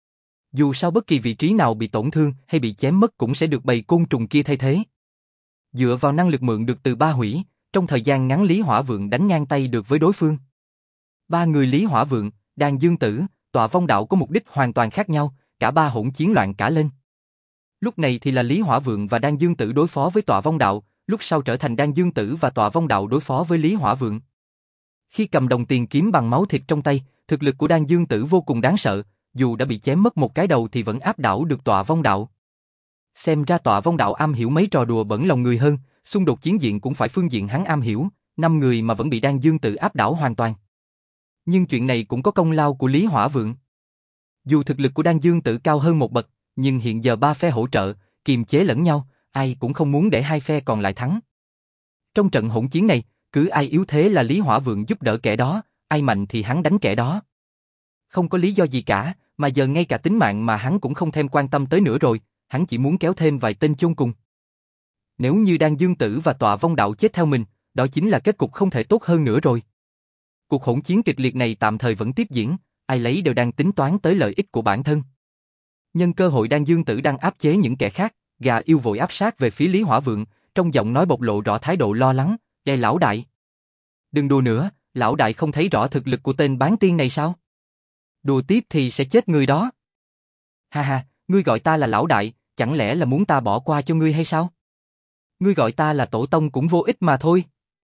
A: Dù sao bất kỳ vị trí nào bị tổn thương hay bị chém mất cũng sẽ được bầy côn trùng kia thay thế. Dựa vào năng lực mượn được từ Ba Hủy, trong thời gian ngắn Lý Hỏa Vượng đánh ngang tay được với đối phương. Ba người Lý Hỏa Vượng, Đàn Dương Tử, tọa vong đạo có mục đích hoàn toàn khác nhau, cả ba hỗn chiến loạn cả lên. Lúc này thì là Lý Hỏa Vượng và Đan Dương Tử đối phó với Tọa Vong Đạo, lúc sau trở thành Đan Dương Tử và Tọa Vong Đạo đối phó với Lý Hỏa Vượng. Khi cầm đồng tiền kiếm bằng máu thịt trong tay, thực lực của Đan Dương Tử vô cùng đáng sợ, dù đã bị chém mất một cái đầu thì vẫn áp đảo được Tọa Vong Đạo. Xem ra Tọa Vong Đạo am hiểu mấy trò đùa bẩn lòng người hơn, xung đột chiến diện cũng phải phương diện hắn am hiểu, năm người mà vẫn bị Đan Dương Tử áp đảo hoàn toàn. Nhưng chuyện này cũng có công lao của Lý Hỏa Vượng. Dù thực lực của Đan Dương Tử cao hơn một bậc, nhưng hiện giờ ba phe hỗ trợ, kiềm chế lẫn nhau, ai cũng không muốn để hai phe còn lại thắng. Trong trận hỗn chiến này, cứ ai yếu thế là Lý Hỏa Vượng giúp đỡ kẻ đó, ai mạnh thì hắn đánh kẻ đó. Không có lý do gì cả, mà giờ ngay cả tính mạng mà hắn cũng không thèm quan tâm tới nữa rồi, hắn chỉ muốn kéo thêm vài tên chôn cùng. Nếu như Đan Dương Tử và Tọa Vong Đạo chết theo mình, đó chính là kết cục không thể tốt hơn nữa rồi. Cuộc hỗn chiến kịch liệt này tạm thời vẫn tiếp diễn, ai lấy đều đang tính toán tới lợi ích của bản thân. Nhân cơ hội Đan Dương Tử đang áp chế những kẻ khác, gà yêu vội áp sát về phía Lý Hỏa Vượng, trong giọng nói bộc lộ rõ thái độ lo lắng, "Ê lão đại, đừng đùa nữa, lão đại không thấy rõ thực lực của tên bán tiên này sao? Đùa tiếp thì sẽ chết người đó." "Ha ha, ngươi gọi ta là lão đại, chẳng lẽ là muốn ta bỏ qua cho ngươi hay sao? Ngươi gọi ta là tổ tông cũng vô ích mà thôi."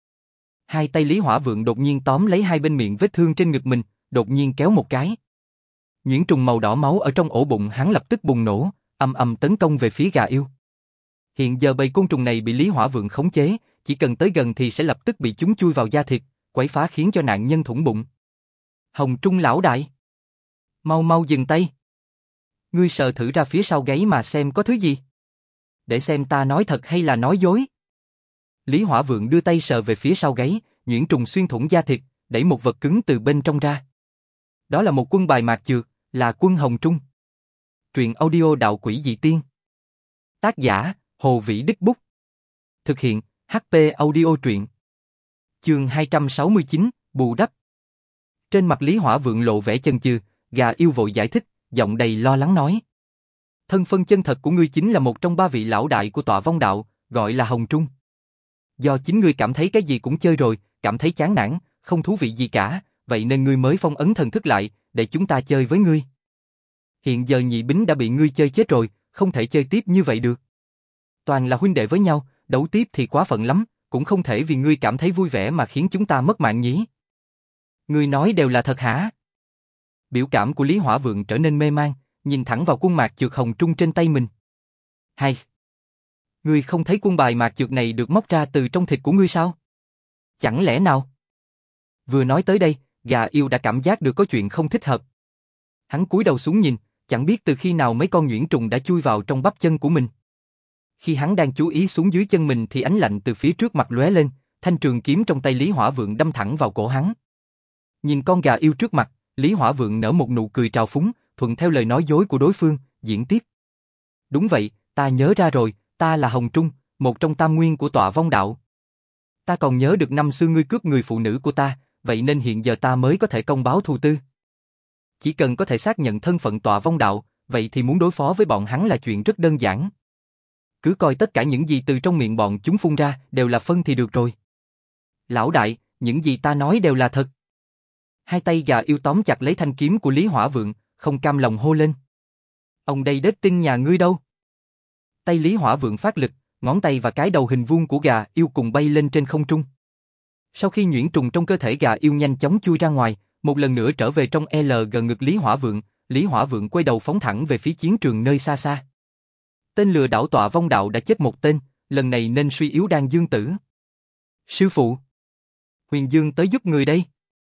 A: Hai tay Lý Hỏa Vượng đột nhiên tóm lấy hai bên miệng vết thương trên ngực mình, đột nhiên kéo một cái. Nhuyễn trùng màu đỏ máu ở trong ổ bụng hắn lập tức bùng nổ, ầm ầm tấn công về phía gà yêu. Hiện giờ bầy côn trùng này bị Lý Hỏa Vượng khống chế, chỉ cần tới gần thì sẽ lập tức bị chúng chui vào da thịt, quấy phá khiến cho nạn nhân thủng bụng. "Hồng Trung lão đại, mau mau dừng tay. Ngươi sờ thử ra phía sau gáy mà xem có thứ gì. Để xem ta nói thật hay là nói dối." Lý Hỏa Vượng đưa tay sờ về phía sau gáy, nhuyễn trùng xuyên thủng da thịt, đẩy một vật cứng từ bên trong ra. Đó là một quân bài mạc chược, là quân Hồng Trung. Truyện audio Đạo Quỷ Dị Tiên. Tác giả, Hồ Vĩ Đích Bút. Thực hiện, hát pê Audio Truyện. Chương hai trăm sáu mươi chín, bù đắp. Trên mặt Lý Hỏa Vượng lộ vẻ chần chừ, gà yêu vội giải thích, giọng đầy lo lắng nói. "Thân phân chân thật của ngươi chính là một trong ba vị lão đại của Tọa Vong Đạo, gọi là Hồng Trung. Do chính ngươi cảm thấy cái gì cũng chơi rồi, cảm thấy chán nản, không thú vị gì cả, vậy nên ngươi mới phong ấn thần thức lại, để chúng ta chơi với ngươi. Hiện giờ nhị bính đã bị ngươi chơi chết rồi, không thể chơi tiếp như vậy được. Toàn là huynh đệ với nhau, đấu tiếp thì quá phận lắm, cũng không thể vì ngươi cảm thấy vui vẻ mà khiến chúng ta mất mạng nhỉ." "Ngươi nói đều là thật hả?" Biểu cảm của Lý Hỏa Vượng trở nên mê man, nhìn thẳng vào quân mạc chược Hồng Trung trên tay mình. "Hay, ngươi không thấy quân bài mạc chược này được móc ra từ trong thịt của ngươi sao? Chẳng lẽ nào?" Vừa nói tới đây, gà yêu đã cảm giác được có chuyện không thích hợp. Hắn cúi đầu xuống nhìn, chẳng biết từ khi nào mấy con nhuyễn trùng đã chui vào trong bắp chân của mình. Khi hắn đang chú ý xuống dưới chân mình thì ánh lạnh từ phía trước mặt lóe lên, thanh trường kiếm trong tay Lý Hỏa Vượng đâm thẳng vào cổ hắn. Nhìn con gà yêu trước mặt, Lý Hỏa Vượng nở một nụ cười trào phúng, thuận theo lời nói dối của đối phương, diễn tiếp. "Đúng vậy, ta nhớ ra rồi, ta là Hồng Trung, một trong tam nguyên của Tọa Vong Đạo. Ta còn nhớ được năm xưa ngươi cướp người phụ nữ của ta, vậy nên hiện giờ ta mới có thể công báo thù tư. Chỉ cần có thể xác nhận thân phận Tọa Vong Đạo, vậy thì muốn đối phó với bọn hắn là chuyện rất đơn giản. Cứ coi tất cả những gì từ trong miệng bọn chúng phun ra đều là phân thì được rồi." "Lão đại, những gì ta nói đều là thật." Hai tay gà yêu tóm chặt lấy thanh kiếm của Lý Hỏa Vượng, không cam lòng hô lên. "Ông đây đết tin nhà ngươi đâu?" Tay Lý Hỏa Vượng phát lực, ngón tay và cái đầu hình vuông của gà yêu cùng bay lên trên không trung. Sau khi nhuyễn trùng trong cơ thể gà yêu nhanh chóng chui ra ngoài, một lần nữa trở về trong L gần ngực Lý Hỏa Vượng, Lý Hỏa Vượng quay đầu phóng thẳng về phía chiến trường nơi xa xa. Tên lừa đảo Tọa Vong Đạo đã chết một tên, lần này nên suy yếu Đan Dương Tử. "Sư phụ, Huyền Dương tới giúp người đây."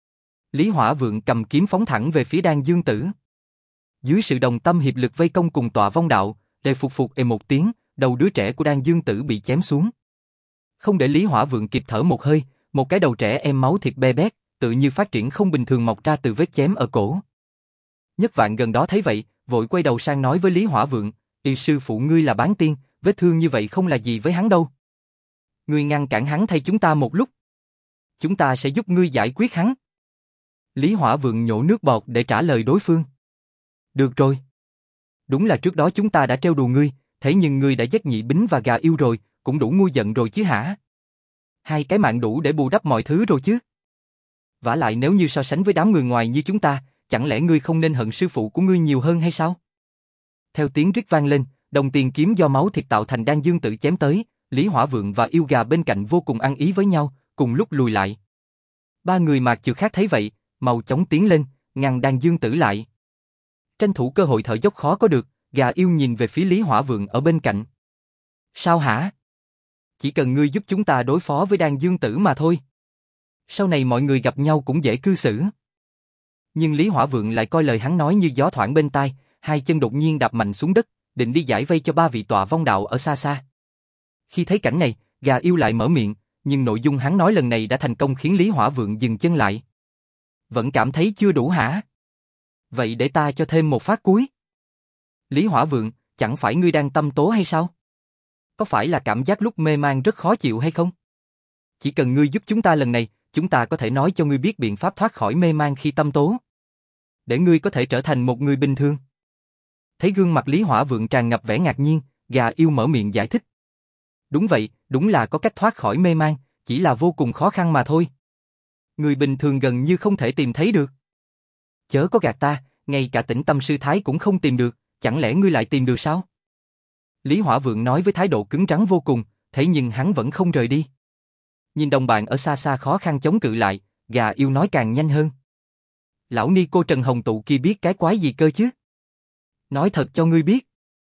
A: Lý Hỏa Vượng cầm kiếm phóng thẳng về phía Đan Dương Tử. Dưới sự đồng tâm hiệp lực vây công cùng Tọa Vong Đạo, để phục phục ê một tiếng, đầu đứa trẻ của Đan Dương Tử bị chém xuống. Không để Lý Hỏa Vượng kịp thở một hơi, một cái đầu trẻ em máu thịt be bét, tự như phát triển không bình thường mọc ra từ vết chém ở cổ. Nhất Vạn gần đó thấy vậy, vội quay đầu sang nói với Lý Hỏa Vượng, "Y sư phụ ngươi là bán tiên, vết thương như vậy không là gì với hắn đâu. Ngươi ngăn cản hắn thay chúng ta một lúc. Chúng ta sẽ giúp ngươi giải quyết hắn." Lý Hỏa Vượng nhổ nước bọt để trả lời đối phương. "Được rồi. Đúng là trước đó chúng ta đã trêu đùa ngươi, thế nhưng ngươi đã giết nhị bính và gà yêu rồi, cũng đủ ngu giận rồi chứ hả? Hai cái mạng đủ để bù đắp mọi thứ rồi chứ. Vả lại nếu như so sánh với đám người ngoài như chúng ta, chẳng lẽ ngươi không nên hận sư phụ của ngươi nhiều hơn hay sao?" Theo tiếng rít vang lên, đồng tiền kiếm do máu thịt tạo thành đan dương tử chém tới, Lý Hỏa Vượng và yêu gà bên cạnh vô cùng ăn ý với nhau, cùng lúc lùi lại. Ba người Mạc Trừ khác thấy vậy, mau chóng tiến lên, ngăn đan dương tử lại. Tranh thủ cơ hội thở dốc khó có được, gà yêu nhìn về phía Lý Hỏa Vượng ở bên cạnh. Sao hả? Chỉ cần ngươi giúp chúng ta đối phó với đan dương tử mà thôi. Sau này mọi người gặp nhau cũng dễ cư xử. Nhưng Lý Hỏa Vượng lại coi lời hắn nói như gió thoảng bên tai, hai chân đột nhiên đạp mạnh xuống đất, định đi giải vây cho ba vị tọa vong đạo ở xa xa. Khi thấy cảnh này, gà yêu lại mở miệng, nhưng nội dung hắn nói lần này đã thành công khiến Lý Hỏa Vượng dừng chân lại. Vẫn cảm thấy chưa đủ hả? Vậy để ta cho thêm một phát cuối. Lý Hỏa Vượng, chẳng phải ngươi đang tâm tố hay sao? Có phải là cảm giác lúc mê man rất khó chịu hay không? Chỉ cần ngươi giúp chúng ta lần này, chúng ta có thể nói cho ngươi biết biện pháp thoát khỏi mê man khi tâm tố. Để ngươi có thể trở thành một người bình thường. Thấy gương mặt Lý Hỏa Vượng tràn ngập vẻ ngạc nhiên, gà yêu mở miệng giải thích. Đúng vậy, đúng là có cách thoát khỏi mê man, chỉ là vô cùng khó khăn mà thôi. Người bình thường gần như không thể tìm thấy được. Chớ có gạt ta, ngay cả Tĩnh Tâm sư thái cũng không tìm được, chẳng lẽ ngươi lại tìm được sao? Lý Hỏa Vượng nói với thái độ cứng rắn vô cùng, thế nhưng hắn vẫn không rời đi. Nhìn đồng bạn ở xa xa khó khăn chống cự lại, gà yêu nói càng nhanh hơn. Lão ni cô Trần Hồng Tụ kia biết cái quái gì cơ chứ? Nói thật cho ngươi biết.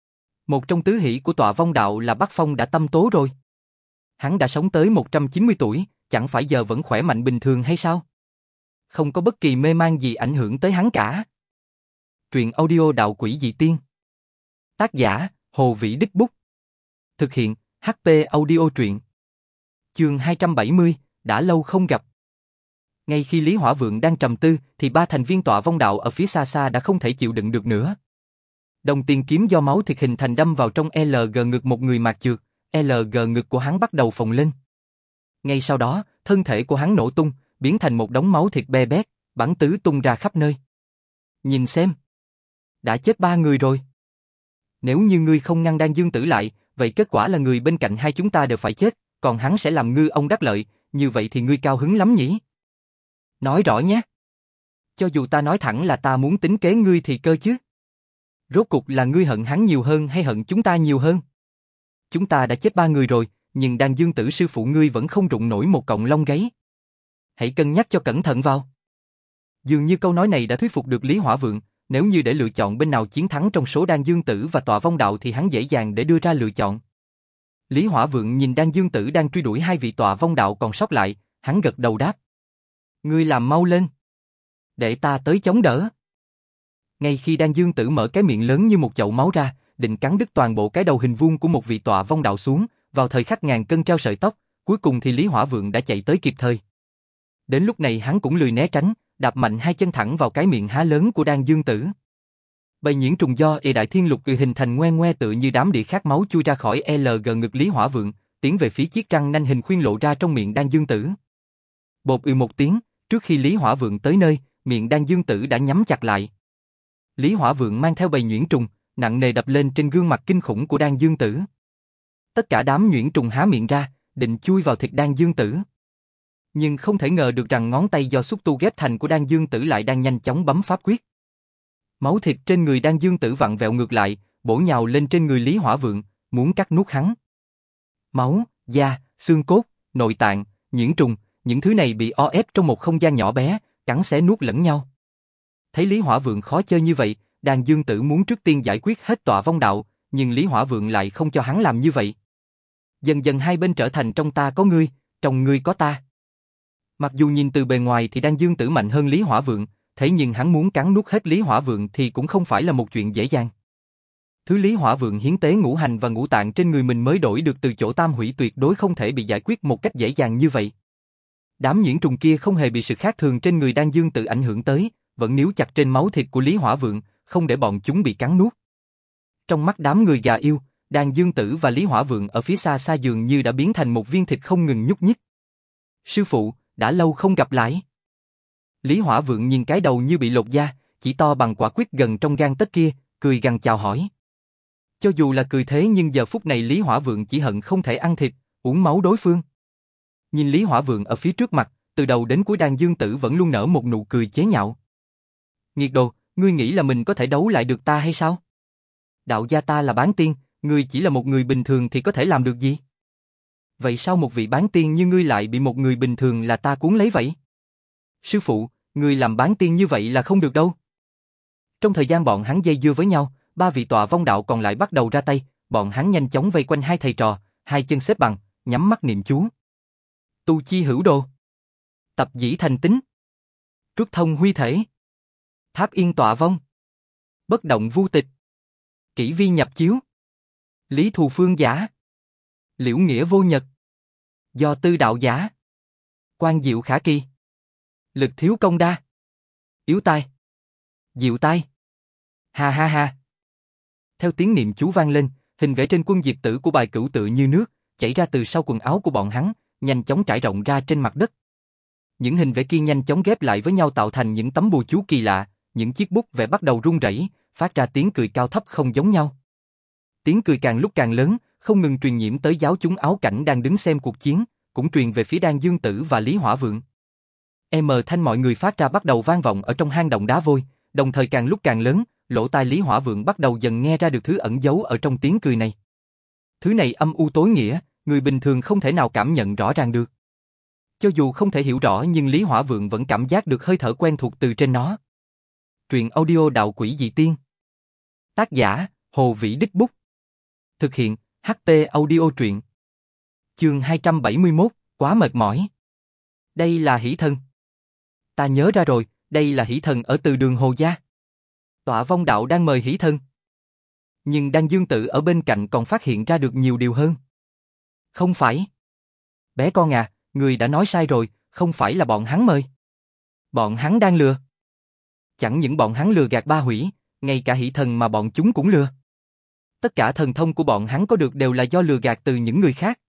A: Một trong tứ hỷ của tọa vong đạo là Bắc Phong đã tâm tố rồi. Hắn đã sống tới một trăm chín mươi tuổi, chẳng phải giờ vẫn khỏe mạnh bình thường hay sao? Không có bất kỳ mê man gì ảnh hưởng tới hắn cả. Truyện audio đạo quỷ dị tiên. Tác giả, Hồ Vĩ Đích Bút. Thực hiện, hát pê Audio truyện. Chương hai trăm bảy mươi, đã lâu không gặp. Ngay khi Lý Hỏa Vượng đang trầm tư, thì ba thành viên tọa vong đạo ở phía xa xa đã không thể chịu đựng được nữa. Đồng tiền kiếm do máu thịt hình thành đâm vào trong lờ giê ngực một người Mạc Trược, lờ giê ngực của hắn bắt đầu phồng lên. Ngay sau đó, thân thể của hắn nổ tung, biến thành một đống máu thịt be bét, bắn tứ tung ra khắp nơi. Nhìn xem, đã chết ba người rồi. Nếu như ngươi không ngăn đan dương tử lại, vậy kết quả là người bên cạnh hai chúng ta đều phải chết, còn hắn sẽ làm ngư ông đắc lợi, như vậy thì ngươi cao hứng lắm nhỉ? Nói rõ nhé. Cho dù ta nói thẳng là ta muốn tính kế ngươi thì cơ chứ. Rốt cuộc là ngươi hận hắn nhiều hơn hay hận chúng ta nhiều hơn? Chúng ta đã chết ba người rồi, nhưng đan dương tử sư phụ ngươi vẫn không rụng nổi một cọng lông gáy. Hãy cân nhắc cho cẩn thận vào. Dường như câu nói này đã thuyết phục được Lý Hỏa Vượng, nếu như để lựa chọn bên nào chiến thắng trong số đan dương tử và tọa vong đạo thì hắn dễ dàng để đưa ra lựa chọn. Lý Hỏa Vượng nhìn đan dương tử đang truy đuổi hai vị tọa vong đạo còn sót lại, hắn gật đầu đáp. Ngươi làm mau lên. Để ta tới chống đỡ. Ngay khi đan dương tử mở cái miệng lớn như một chậu máu ra, định cắn đứt toàn bộ cái đầu hình vuông của một vị tọa vong đạo xuống, vào thời khắc ngàn cân treo sợi tóc, cuối cùng thì Lý Hỏa Vượng đã chạy tới kịp thời. Đến lúc này hắn cũng lười né tránh, đạp mạnh hai chân thẳng vào cái miệng há lớn của đan dương tử. Bầy nhuyễn trùng do ề đại thiên lục cười hình thành ngoe ngoe tựa như đám đĩa khát máu chui ra khỏi lờ giê ngực Lý Hỏa Vượng, tiến về phía chiếc răng nanh hình khuyên lộ ra trong miệng đan dương tử. Bột ư một tiếng, trước khi Lý Hỏa Vượng tới nơi, miệng đan dương tử đã nhắm chặt lại. Lý Hỏa Vượng mang theo bầy nhuyễn trùng, nặng nề đập lên trên gương mặt kinh khủng của đan dương tử. Tất cả đám nhuyễn trùng há miệng ra, định chui vào thịt đan dương tử. Nhưng không thể ngờ được rằng ngón tay do xúc tu ghép thành của đan dương tử lại đang nhanh chóng bấm pháp quyết. Máu thịt trên người đan dương tử vặn vẹo ngược lại, bổ nhào lên trên người Lý Hỏa Vượng, muốn cắt nuốt hắn. Máu, da, xương cốt, nội tạng, nhuyễn trùng, những thứ này bị o ép trong một không gian nhỏ bé, cắn xé nuốt lẫn nhau. Thấy Lý Hỏa Vượng khó chơi như vậy, đan dương tử muốn trước tiên giải quyết hết tọa vong đạo, nhưng Lý Hỏa Vượng lại không cho hắn làm như vậy. Dần dần hai bên trở thành trong ta có ngươi, trong ngươi có ta. Mặc dù nhìn từ bề ngoài thì đan dương tử mạnh hơn Lý Hỏa Vượng, thế nhưng hắn muốn cắn nuốt hết Lý Hỏa Vượng thì cũng không phải là một chuyện dễ dàng. Thứ Lý Hỏa Vượng hiến tế ngũ hành và ngũ tạng trên người mình mới đổi được từ chỗ tam hủy tuyệt đối không thể bị giải quyết một cách dễ dàng như vậy. Đám nhuyễn trùng kia không hề bị sự khác thường trên người đan dương tử ảnh hưởng tới, vẫn níu chặt trên máu thịt của Lý Hỏa Vượng, không để bọn chúng bị cắn nuốt. Trong mắt đám người gà yêu, đan dương tử và Lý Hỏa Vượng ở phía xa xa dường như đã biến thành một viên thịt không ngừng nhúc nhích. Sư phụ, đã lâu không gặp lại. Lý Hỏa Vượng nhìn cái đầu như bị lột da, chỉ to bằng quả quyết gần trong gang tấc kia, cười gằn chào hỏi. Cho dù là cười thế nhưng giờ phút này Lý Hỏa Vượng chỉ hận không thể ăn thịt, uống máu đối phương. Nhìn Lý Hỏa Vượng ở phía trước mặt, từ đầu đến cuối đan dương tử vẫn luôn nở một nụ cười chế nhạo. Nghiệt đồ, ngươi nghĩ là mình có thể đấu lại được ta hay sao? Đạo gia ta là bán tiên, ngươi chỉ là một người bình thường thì có thể làm được gì? Vậy sao một vị bán tiên như ngươi lại bị một người bình thường là ta cuốn lấy vậy? Sư phụ, ngươi làm bán tiên như vậy là không được đâu. Trong thời gian bọn hắn dây dưa với nhau, ba vị tọa vong đạo còn lại bắt đầu ra tay, bọn hắn nhanh chóng vây quanh hai thầy trò, hai chân xếp bằng, nhắm mắt niệm chú. Tu chi hữu đồ. Tập dĩ thành tính. Trúc thông huy thể. Tháp yên tọa vong. Bất động vu tịch. Kỷ vi nhập chiếu. Lý thù phương giả. Liễu nghĩa vô nhật. Do tư đạo giả. Quan diệu khả kỳ. Lực thiếu công đa. Yếu tai. Diệu tai. Ha ha ha. Theo tiếng niệm chú vang lên, hình vẽ trên quân diệt tử của bài cửu tự như nước, chảy ra từ sau quần áo của bọn hắn, nhanh chóng trải rộng ra trên mặt đất. Những hình vẽ kia nhanh chóng ghép lại với nhau tạo thành những tấm bùa chú kỳ lạ, những chiếc bút vẽ bắt đầu rung rẩy, phát ra tiếng cười cao thấp không giống nhau. Tiếng cười càng lúc càng lớn, không ngừng truyền nhiễm tới giáo chúng áo cảnh đang đứng xem cuộc chiến, cũng truyền về phía Đan Dương Tử và Lý Hỏa Vượng. Em thanh mọi người phát ra bắt đầu vang vọng ở trong hang động đá vôi, đồng thời càng lúc càng lớn, lỗ tai Lý Hỏa Vượng bắt đầu dần nghe ra được thứ ẩn giấu ở trong tiếng cười này. Thứ này âm u tối nghĩa, người bình thường không thể nào cảm nhận rõ ràng được. Cho dù không thể hiểu rõ nhưng Lý Hỏa Vượng vẫn cảm giác được hơi thở quen thuộc từ trên nó. Truyện audio Đạo Quỷ Dị Tiên. Tác giả, Hồ Vĩ Đích Bút. Thực hiện, hát tê Audio Truyện. Chương hai trăm bảy mươi mốt, quá mệt mỏi. Đây là hỷ thần. Ta nhớ ra rồi, đây là hỷ thần ở từ đường Hồ Gia. Tọa vong đạo đang mời hỷ thần. Nhưng Đan Dương Tử ở bên cạnh còn phát hiện ra được nhiều điều hơn. Không phải. Bé con à, người đã nói sai rồi, không phải là bọn hắn mời. Bọn hắn đang lừa. Chẳng những bọn hắn lừa gạt ba hủy, ngay cả hỷ thần mà bọn chúng cũng lừa. Tất cả thần thông của bọn hắn có được đều là do lừa gạt từ những người khác.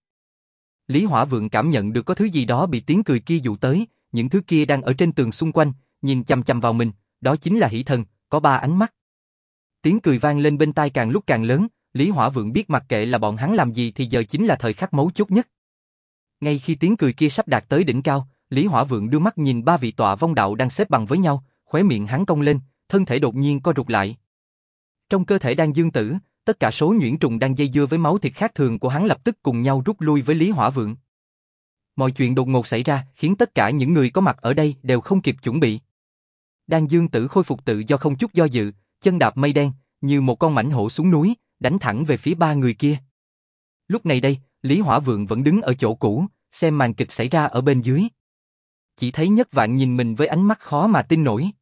A: Lý Hỏa Vượng cảm nhận được có thứ gì đó bị tiếng cười kia dụ tới, những thứ kia đang ở trên tường xung quanh, nhìn chằm chằm vào mình, đó chính là hỷ thần, có ba ánh mắt. Tiếng cười vang lên bên tai càng lúc càng lớn, Lý Hỏa Vượng biết mặc kệ là bọn hắn làm gì thì giờ chính là thời khắc mấu chốt nhất. Ngay khi tiếng cười kia sắp đạt tới đỉnh cao, Lý Hỏa Vượng đưa mắt nhìn ba vị tọa vong đạo đang xếp bằng với nhau, khóe miệng hắn cong lên, thân thể đột nhiên co rụt lại. Trong cơ thể Đan Dương Tử, tất cả số nhuyễn trùng đang dây dưa với máu thịt khác thường của hắn lập tức cùng nhau rút lui với Lý Hỏa Vượng. Mọi chuyện đột ngột xảy ra khiến tất cả những người có mặt ở đây đều không kịp chuẩn bị. Đan Dương Tử khôi phục tự do không chút do dự, chân đạp mây đen, như một con mãnh hổ xuống núi, đánh thẳng về phía ba người kia. Lúc này đây, Lý Hỏa Vượng vẫn đứng ở chỗ cũ, xem màn kịch xảy ra ở bên dưới. Chỉ thấy Nhất Vạn nhìn mình với ánh mắt khó mà tin nổi.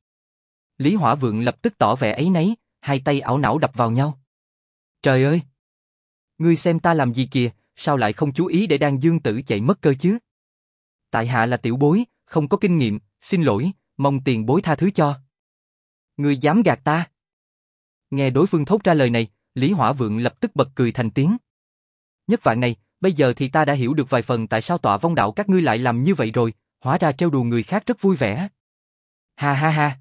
A: Lý Hỏa Vượng lập tức tỏ vẻ áy náy, hai tay ảo não đập vào nhau. Trời ơi! Ngươi xem ta làm gì kìa, sao lại không chú ý để Đan Dương Tử chạy mất cơ chứ? Tại hạ là tiểu bối, không có kinh nghiệm, xin lỗi, mong tiền bối tha thứ cho. Ngươi dám gạt ta? Nghe đối phương thốt ra lời này, Lý Hỏa Vượng lập tức bật cười thành tiếng. Nhất Vạn này, bây giờ thì ta đã hiểu được vài phần tại sao tọa vong đạo các ngươi lại làm như vậy rồi, hóa ra trêu đùa người khác rất vui vẻ. Ha ha ha.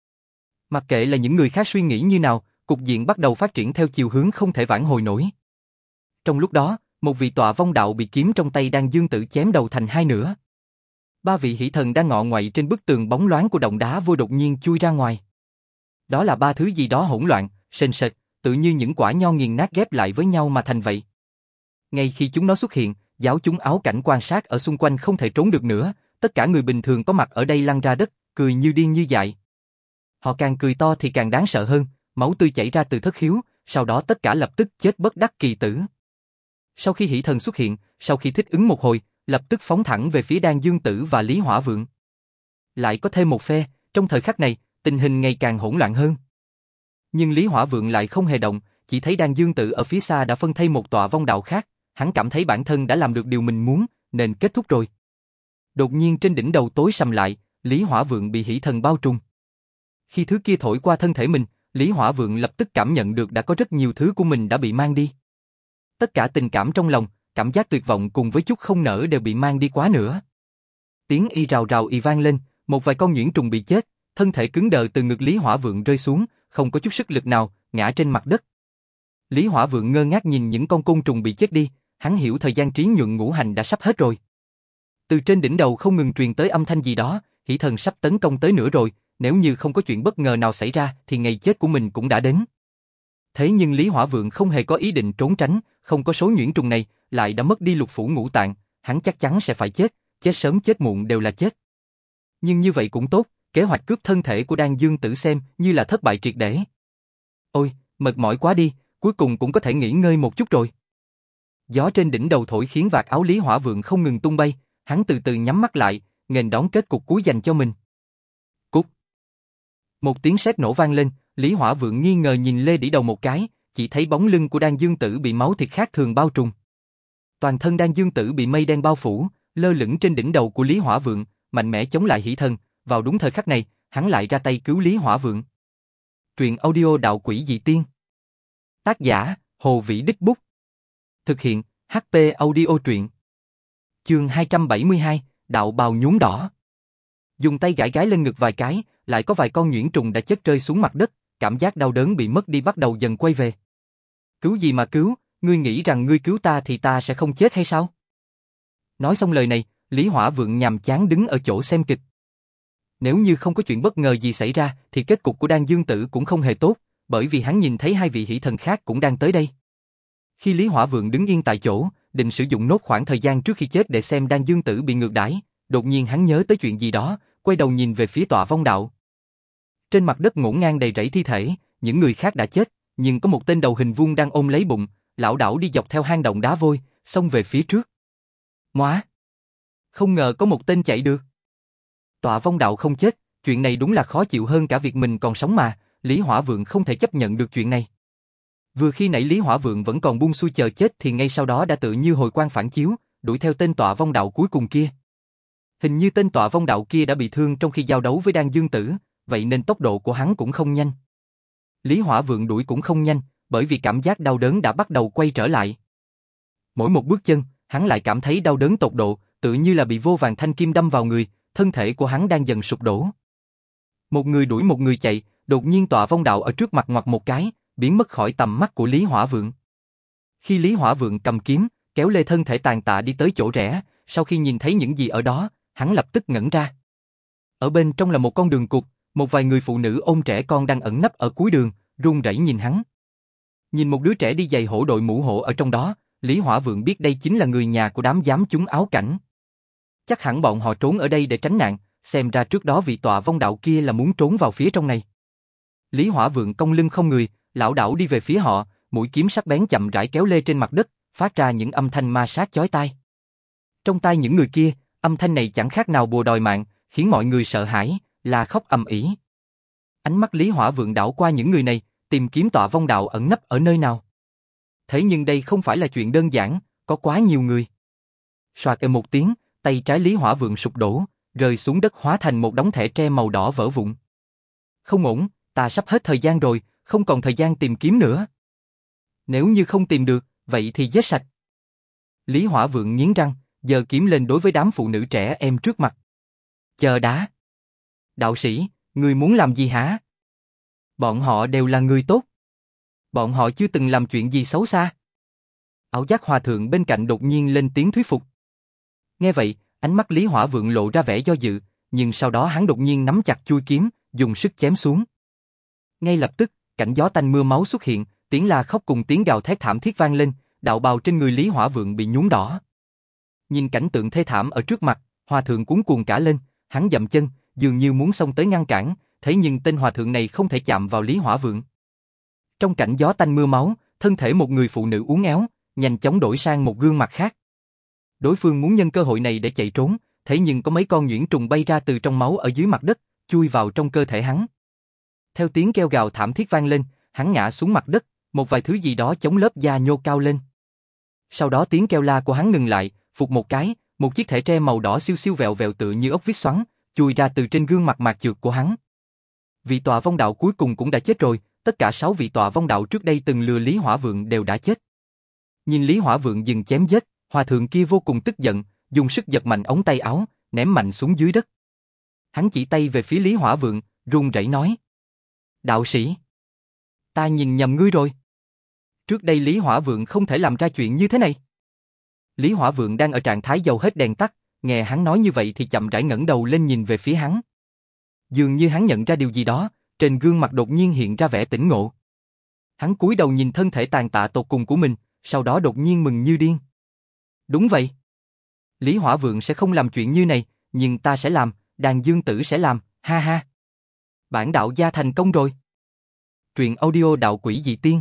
A: Mặc kệ là những người khác suy nghĩ như nào, cục diện bắt đầu phát triển theo chiều hướng không thể vãn hồi nổi. Trong lúc đó, một vị tọa vong đạo bị kiếm trong tay Đan Dương Tử chém đầu thành hai nửa. Ba vị hỷ thần đang ngọ ngoậy trên bức tường bóng loáng của động đá vôi đột nhiên chui ra ngoài. Đó là ba thứ gì đó hỗn loạn, sền sệt, tự như những quả nho nghiền nát ghép lại với nhau mà thành vậy. Ngay khi chúng nó xuất hiện, giáo chúng áo cảnh quan sát ở xung quanh không thể trốn được nữa, tất cả người bình thường có mặt ở đây lăn ra đất, cười như điên như dại. Họ càng cười to thì càng đáng sợ hơn, máu tươi chảy ra từ thất khiếu, sau đó tất cả lập tức chết bất đắc kỳ tử. Sau khi hỷ thần xuất hiện, sau khi thích ứng một hồi, lập tức phóng thẳng về phía Đan Dương Tử và Lý Hỏa Vượng. Lại có thêm một phe, trong thời khắc này, tình hình ngày càng hỗn loạn hơn. Nhưng Lý Hỏa Vượng lại không hề động, chỉ thấy Đan Dương Tử ở phía xa đã phân thây một tọa vong đạo khác, hắn cảm thấy bản thân đã làm được điều mình muốn, nên kết thúc rồi. Đột nhiên trên đỉnh đầu tối sầm lại, Lý Hỏa Vượng bị hỷ thần bao trùm. Khi thứ kia thổi qua thân thể mình, Lý Hỏa Vượng lập tức cảm nhận được đã có rất nhiều thứ của mình đã bị mang đi. Tất cả tình cảm trong lòng, cảm giác tuyệt vọng cùng với chút không nỡ đều bị mang đi quá nữa. Tiếng y rào rào y vang lên, một vài con nhuyễn trùng bị chết, thân thể cứng đờ từ ngực Lý Hỏa Vượng rơi xuống, không có chút sức lực nào, ngã trên mặt đất. Lý Hỏa Vượng ngơ ngác nhìn những con côn trùng bị chết đi, hắn hiểu thời gian trí nhuận ngũ hành đã sắp hết rồi. Từ trên đỉnh đầu không ngừng truyền tới âm thanh gì đó, hỷ thần sắp tấn công tới nữa rồi, nếu như không có chuyện bất ngờ nào xảy ra thì ngày chết của mình cũng đã đến. Thế nhưng Lý Hỏa Vượng không hề có ý định trốn tránh, không có số nhuyễn trùng này, lại đã mất đi lục phủ ngũ tạng, hắn chắc chắn sẽ phải chết, chết sớm chết muộn đều là chết. Nhưng như vậy cũng tốt, kế hoạch cướp thân thể của Đan Dương Tử xem như là thất bại triệt để. Ôi, mệt mỏi quá đi, cuối cùng cũng có thể nghỉ ngơi một chút rồi. Gió trên đỉnh đầu thổi khiến vạt áo Lý Hỏa Vượng không ngừng tung bay, hắn từ từ nhắm mắt lại, nghênh đón kết cục cuối dành cho mình. Cút. Một tiếng sét nổ vang lên, Lý Hỏa Vượng nghi ngờ nhìn Lê Đĩ Đầu một cái, chỉ thấy bóng lưng của Đan Dương Tử bị máu thịt khác thường bao trùm. Toàn thân Đan Dương Tử bị mây đen bao phủ, lơ lửng trên đỉnh đầu của Lý Hỏa Vượng, mạnh mẽ chống lại hỷ thần, vào đúng thời khắc này, hắn lại ra tay cứu Lý Hỏa Vượng. Truyện audio Đạo Quỷ Dị Tiên. Tác giả, Hồ Vĩ Đích Bút. Thực hiện, hát pê Audio Truyện. Chương hai trăm bảy mươi hai, Đạo Bào nhuốm đỏ. Dùng tay gãi gãi lên ngực vài cái, lại có vài con nhuyễn trùng đã chất rơi xuống mặt đất, cảm giác đau đớn bị mất đi bắt đầu dần quay về. Cứu gì mà cứu, ngươi nghĩ rằng ngươi cứu ta thì ta sẽ không chết hay sao? Nói xong lời này, Lý Hỏa Vượng nhàm chán đứng ở chỗ xem kịch. Nếu như không có chuyện bất ngờ gì xảy ra thì kết cục của Đan Dương Tử cũng không hề tốt, bởi vì hắn nhìn thấy hai vị hỷ thần khác cũng đang tới đây. Khi Lý Hỏa Vượng đứng yên tại chỗ, định sử dụng nốt khoảng thời gian trước khi chết để xem Đan Dương Tử bị ngược đãi, đột nhiên hắn nhớ tới chuyện gì đó, quay đầu nhìn về phía tọa vong đạo. Trên mặt đất ngổn ngang đầy rẫy thi thể, những người khác đã chết, nhưng có một tên đầu hình vuông đang ôm lấy bụng, lảo đảo đi dọc theo hang động đá vôi, xông về phía trước. Móa! Không ngờ có một tên chạy được. Tọa vong đạo không chết, chuyện này đúng là khó chịu hơn cả việc mình còn sống mà, Lý Hỏa Vượng không thể chấp nhận được chuyện này. Vừa khi nãy Lý Hỏa Vượng vẫn còn buông xuôi chờ chết thì ngay sau đó đã tự như hồi quang phản chiếu, đuổi theo tên tọa vong đạo cuối cùng kia. Hình như tên tọa vong đạo kia đã bị thương trong khi giao đấu với Đan Dương Tử, vậy nên tốc độ của hắn cũng không nhanh. Lý Hỏa Vượng đuổi cũng không nhanh, bởi vì cảm giác đau đớn đã bắt đầu quay trở lại. Mỗi một bước chân, hắn lại cảm thấy đau đớn tột độ, tự như là bị vô vàn thanh kim đâm vào người, thân thể của hắn đang dần sụp đổ. Một người đuổi một người chạy, đột nhiên tọa vong đạo ở trước mặt ngoặt một cái, biến mất khỏi tầm mắt của Lý Hỏa Vượng. Khi Lý Hỏa Vượng cầm kiếm, kéo lê thân thể tàn tạ đi tới chỗ rẽ, sau khi nhìn thấy những gì ở đó, hắn lập tức ngẩn ra. Ở bên trong là một con đường cụt, một vài người phụ nữ ôm trẻ con đang ẩn nấp ở cuối đường, run rẩy nhìn hắn. Nhìn một đứa trẻ đi giày hổ đội mũ hổ ở trong đó, Lý Hỏa Vượng biết đây chính là người nhà của đám giám chúng áo cảnh. Chắc hẳn bọn họ trốn ở đây để tránh nạn, xem ra trước đó vị tọa vong đạo kia là muốn trốn vào phía trong này. Lý Hỏa Vượng cong lưng không người, lảo đảo đi về phía họ, mũi kiếm sắc bén chậm rãi kéo lê trên mặt đất, phát ra những âm thanh ma sát chói tai. Trong tai những người kia, âm thanh này chẳng khác nào bùa đòi mạng, khiến mọi người sợ hãi, là khóc ầm ĩ. Ánh mắt Lý Hỏa Vượng đảo qua những người này, tìm kiếm tọa vong đạo ẩn nấp ở nơi nào. Thế nhưng đây không phải là chuyện đơn giản, có quá nhiều người. Soạt ầm một tiếng, tay trái Lý Hỏa Vượng sụp đổ, rơi xuống đất hóa thành một đống thẻ tre màu đỏ vỡ vụn. Không ổn, ta sắp hết thời gian rồi, không còn thời gian tìm kiếm nữa. Nếu như không tìm được, vậy thì giết sạch. Lý Hỏa Vượng nghiến răng, giơ kiếm lên đối với đám phụ nữ trẻ em trước mặt. Chờ đã. Đạo sĩ, ngươi muốn làm gì hả? Bọn họ đều là người tốt. Bọn họ chưa từng làm chuyện gì xấu xa. Áo giác hòa thượng bên cạnh đột nhiên lên tiếng thuyết phục. Nghe vậy, ánh mắt Lý Hỏa Vượng lộ ra vẻ do dự, nhưng sau đó hắn đột nhiên nắm chặt chuôi kiếm, dùng sức chém xuống. Ngay lập tức, cảnh gió tanh mưa máu xuất hiện, tiếng la khóc cùng tiếng gào thét thảm thiết vang lên, đạo bào trên người Lý Hỏa Vượng bị nhuốm đỏ. Nhìn cảnh tượng thê thảm ở trước mặt, hòa thượng cuống cuồng cả lên, hắn dậm chân, dường như muốn xông tới ngăn cản, thế nhưng tên hòa thượng này không thể chạm vào Lý Hỏa Vượng. Trong cảnh gió tanh mưa máu, thân thể một người phụ nữ uốn éo, nhanh chóng đổi sang một gương mặt khác. Đối phương muốn nhân cơ hội này để chạy trốn, thế nhưng có mấy con nhuyễn trùng bay ra từ trong máu ở dưới mặt đất, chui vào trong cơ thể hắn. Theo tiếng kêu gào thảm thiết vang lên, hắn ngã xuống mặt đất, một vài thứ gì đó chống lớp da nhô cao lên. Sau đó tiếng kêu la của hắn ngừng lại, phụt một cái, một chiếc thẻ tre màu đỏ xiu xiu vẹo vẹo tựa như ốc vít xoắn, chui ra từ trên gương mặt mạc chược của hắn. Vị tọa vong đạo cuối cùng cũng đã chết rồi, tất cả sáu vị tọa vong đạo trước đây từng lừa Lý Hỏa Vượng đều đã chết. Nhìn Lý Hỏa Vượng dừng chém giết, hòa thượng kia vô cùng tức giận, dùng sức giật mạnh ống tay áo, ném mạnh xuống dưới đất. Hắn chỉ tay về phía Lý Hỏa Vượng, run rẩy nói: Đạo sĩ, ta nhìn nhầm ngươi rồi. Trước đây Lý Hỏa Vượng không thể làm ra chuyện như thế này. Lý Hỏa Vượng đang ở trạng thái dầu hết đèn tắt, nghe hắn nói như vậy thì chậm rãi ngẩng đầu lên nhìn về phía hắn. Dường như hắn nhận ra điều gì đó, trên gương mặt đột nhiên hiện ra vẻ tỉnh ngộ. Hắn cúi đầu nhìn thân thể tàn tạ tột cùng của mình, sau đó đột nhiên mừng như điên. Đúng vậy. Lý Hỏa Vượng sẽ không làm chuyện như này, nhưng ta sẽ làm, Đàn Dương Tử sẽ làm, ha ha. Bản đạo gia thành công rồi. Truyện audio đạo quỷ dị tiên.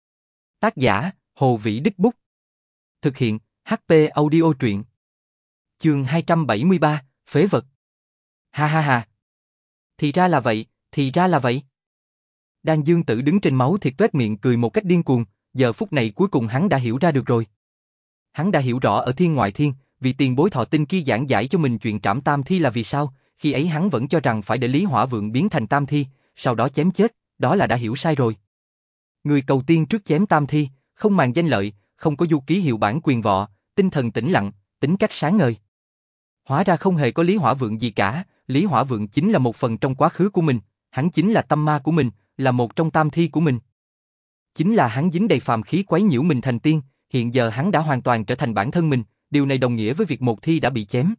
A: Tác giả, Hồ Vĩ Đích Bút. Thực hiện, hát pê Audio truyện. Chương hai trăm bảy mươi ba, Phế vật. Ha ha ha. Thì ra là vậy, thì ra là vậy. Đan Dương Tử đứng trên máu thịt toét miệng cười một cách điên cuồng, giờ phút này cuối cùng hắn đã hiểu ra được rồi. Hắn đã hiểu rõ ở thiên ngoại thiên, vì tiền bối thọ tinh kia giảng giải cho mình chuyện trảm tam thi là vì sao, khi ấy hắn vẫn cho rằng phải để Lý Hỏa Vượng biến thành tam thi, sau đó chém chết, đó là đã hiểu sai rồi. Người cầu tiên trước chém tam thi, không màng danh lợi, không có du ký hiệu bản quyền vọ, tinh thần tĩnh lặng, tính cách sáng ngời. Hóa ra không hề có Lý Hỏa Vượng gì cả, Lý Hỏa Vượng chính là một phần trong quá khứ của mình, hắn chính là tâm ma của mình, là một trong tam thi của mình. Chính là hắn dính đầy phàm khí quấy nhiễu mình thành tiên, hiện giờ hắn đã hoàn toàn trở thành bản thân mình, điều này đồng nghĩa với việc một thi đã bị chém.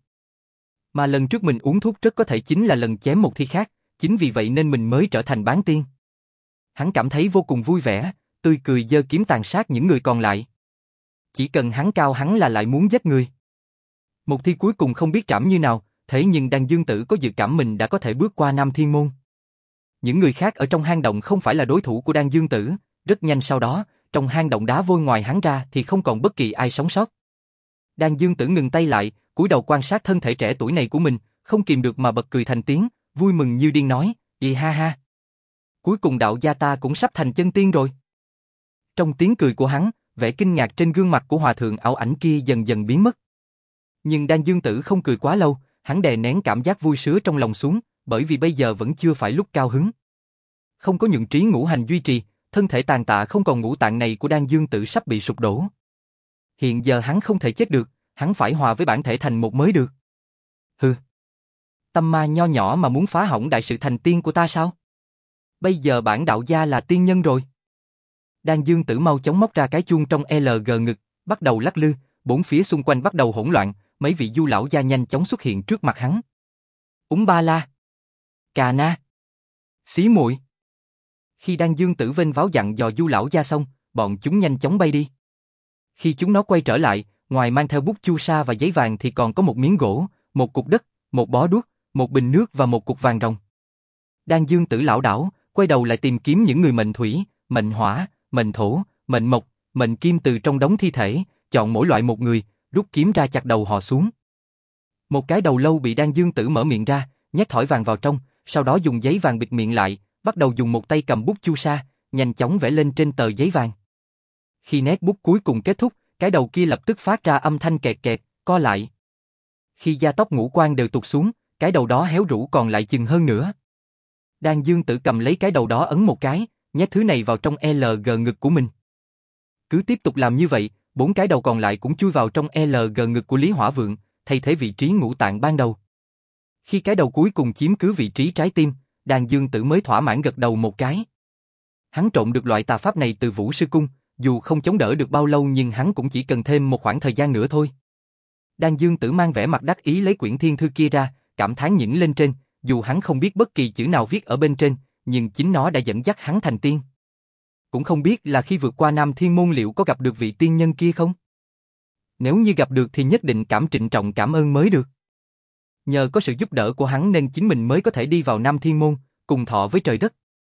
A: Mà lần trước mình uống thuốc rất có thể chính là lần chém một thi khác, chính vì vậy nên mình mới trở thành bán tiên. Hắn cảm thấy vô cùng vui vẻ, tươi cười giơ kiếm tàn sát những người còn lại. Chỉ cần hắn cao hắn là lại muốn giết người. Một thi cuối cùng không biết trảm như nào, thế nhưng Đan Dương Tử có dự cảm mình đã có thể bước qua Nam Thiên Môn. Những người khác ở trong hang động không phải là đối thủ của Đan Dương Tử, rất nhanh sau đó, trong hang động đá vôi ngoài hắn ra thì không còn bất kỳ ai sống sót. Đan Dương Tử ngừng tay lại, cúi đầu quan sát thân thể trẻ tuổi này của mình, không kìm được mà bật cười thành tiếng, vui mừng như điên nói, "Ì ha ha. Cuối cùng đạo gia ta cũng sắp thành chân tiên rồi." Trong tiếng cười của hắn, vẻ kinh ngạc trên gương mặt của hòa thượng ảo ảnh kia dần dần biến mất. Nhưng Đan Dương Tử không cười quá lâu, hắn đè nén cảm giác vui sướng trong lòng xuống, bởi vì bây giờ vẫn chưa phải lúc cao hứng. Không có nhượng trí ngũ hành duy trì, thân thể tàn tạ không còn ngũ tạng này của Đan Dương Tử sắp bị sụp đổ. Hiện giờ hắn không thể chết được, hắn phải hòa với bản thể thành một mới được. Hừ. Tâm ma nho nhỏ mà muốn phá hỏng đại sự thành tiên của ta sao? Bây giờ bản đạo gia là tiên nhân rồi. Đan Dương Tử mau chóng móc ra cái chuông trong lờ giê ngực, bắt đầu lắc lư, bốn phía xung quanh bắt đầu hỗn loạn, mấy vị du lão gia nhanh chóng xuất hiện trước mặt hắn. Úng ba la, Cà na, Xí muội. Khi Đan Dương Tử vênh váo dặn dò du lão gia xong, bọn chúng nhanh chóng bay đi. Khi chúng nó quay trở lại, ngoài mang theo bút chu sa và giấy vàng thì còn có một miếng gỗ, một cục đất, một bó đuốc, một bình nước và một cục vàng ròng. Đan Dương Tử lảo đảo, quay đầu lại tìm kiếm những người mệnh thủy, mệnh hỏa, mệnh thổ, mệnh mộc, mệnh kim từ trong đống thi thể, chọn mỗi loại một người, rút kiếm ra chặt đầu họ xuống. Một cái đầu lâu bị Đan Dương Tử mở miệng ra, nhét thỏi vàng vào trong, sau đó dùng giấy vàng bịt miệng lại, bắt đầu dùng một tay cầm bút chu sa, nhanh chóng vẽ lên trên tờ giấy vàng. Khi nét bút cuối cùng kết thúc, cái đầu kia lập tức phát ra âm thanh kẹt kẹt, co lại. Khi da tóc ngũ quan đều tụt xuống, cái đầu đó héo rũ còn lại chừng hơn nữa. Đan Dương Tử cầm lấy cái đầu đó ấn một cái, nhét thứ này vào trong lờ giê ngực của mình. Cứ tiếp tục làm như vậy, bốn cái đầu còn lại cũng chui vào trong lờ giê ngực của Lý Hỏa Vượng, thay thế vị trí ngũ tạng ban đầu. Khi cái đầu cuối cùng chiếm cứ vị trí trái tim, Đan Dương Tử mới thỏa mãn gật đầu một cái. Hắn trộn được loại tà pháp này từ Vũ Sư Cung, dù không chống đỡ được bao lâu nhưng hắn cũng chỉ cần thêm một khoảng thời gian nữa thôi. Đan Dương Tử mang vẻ mặt đắc ý lấy quyển thiên thư kia ra, cảm thán nhỉnh lên trên, dù hắn không biết bất kỳ chữ nào viết ở bên trên, nhưng chính nó đã dẫn dắt hắn thành tiên. Cũng không biết là khi vượt qua Nam Thiên Môn liệu có gặp được vị tiên nhân kia không? Nếu như gặp được thì nhất định cảm trịnh trọng cảm ơn mới được. Nhờ có sự giúp đỡ của hắn nên chính mình mới có thể đi vào Nam Thiên Môn, cùng thọ với trời đất.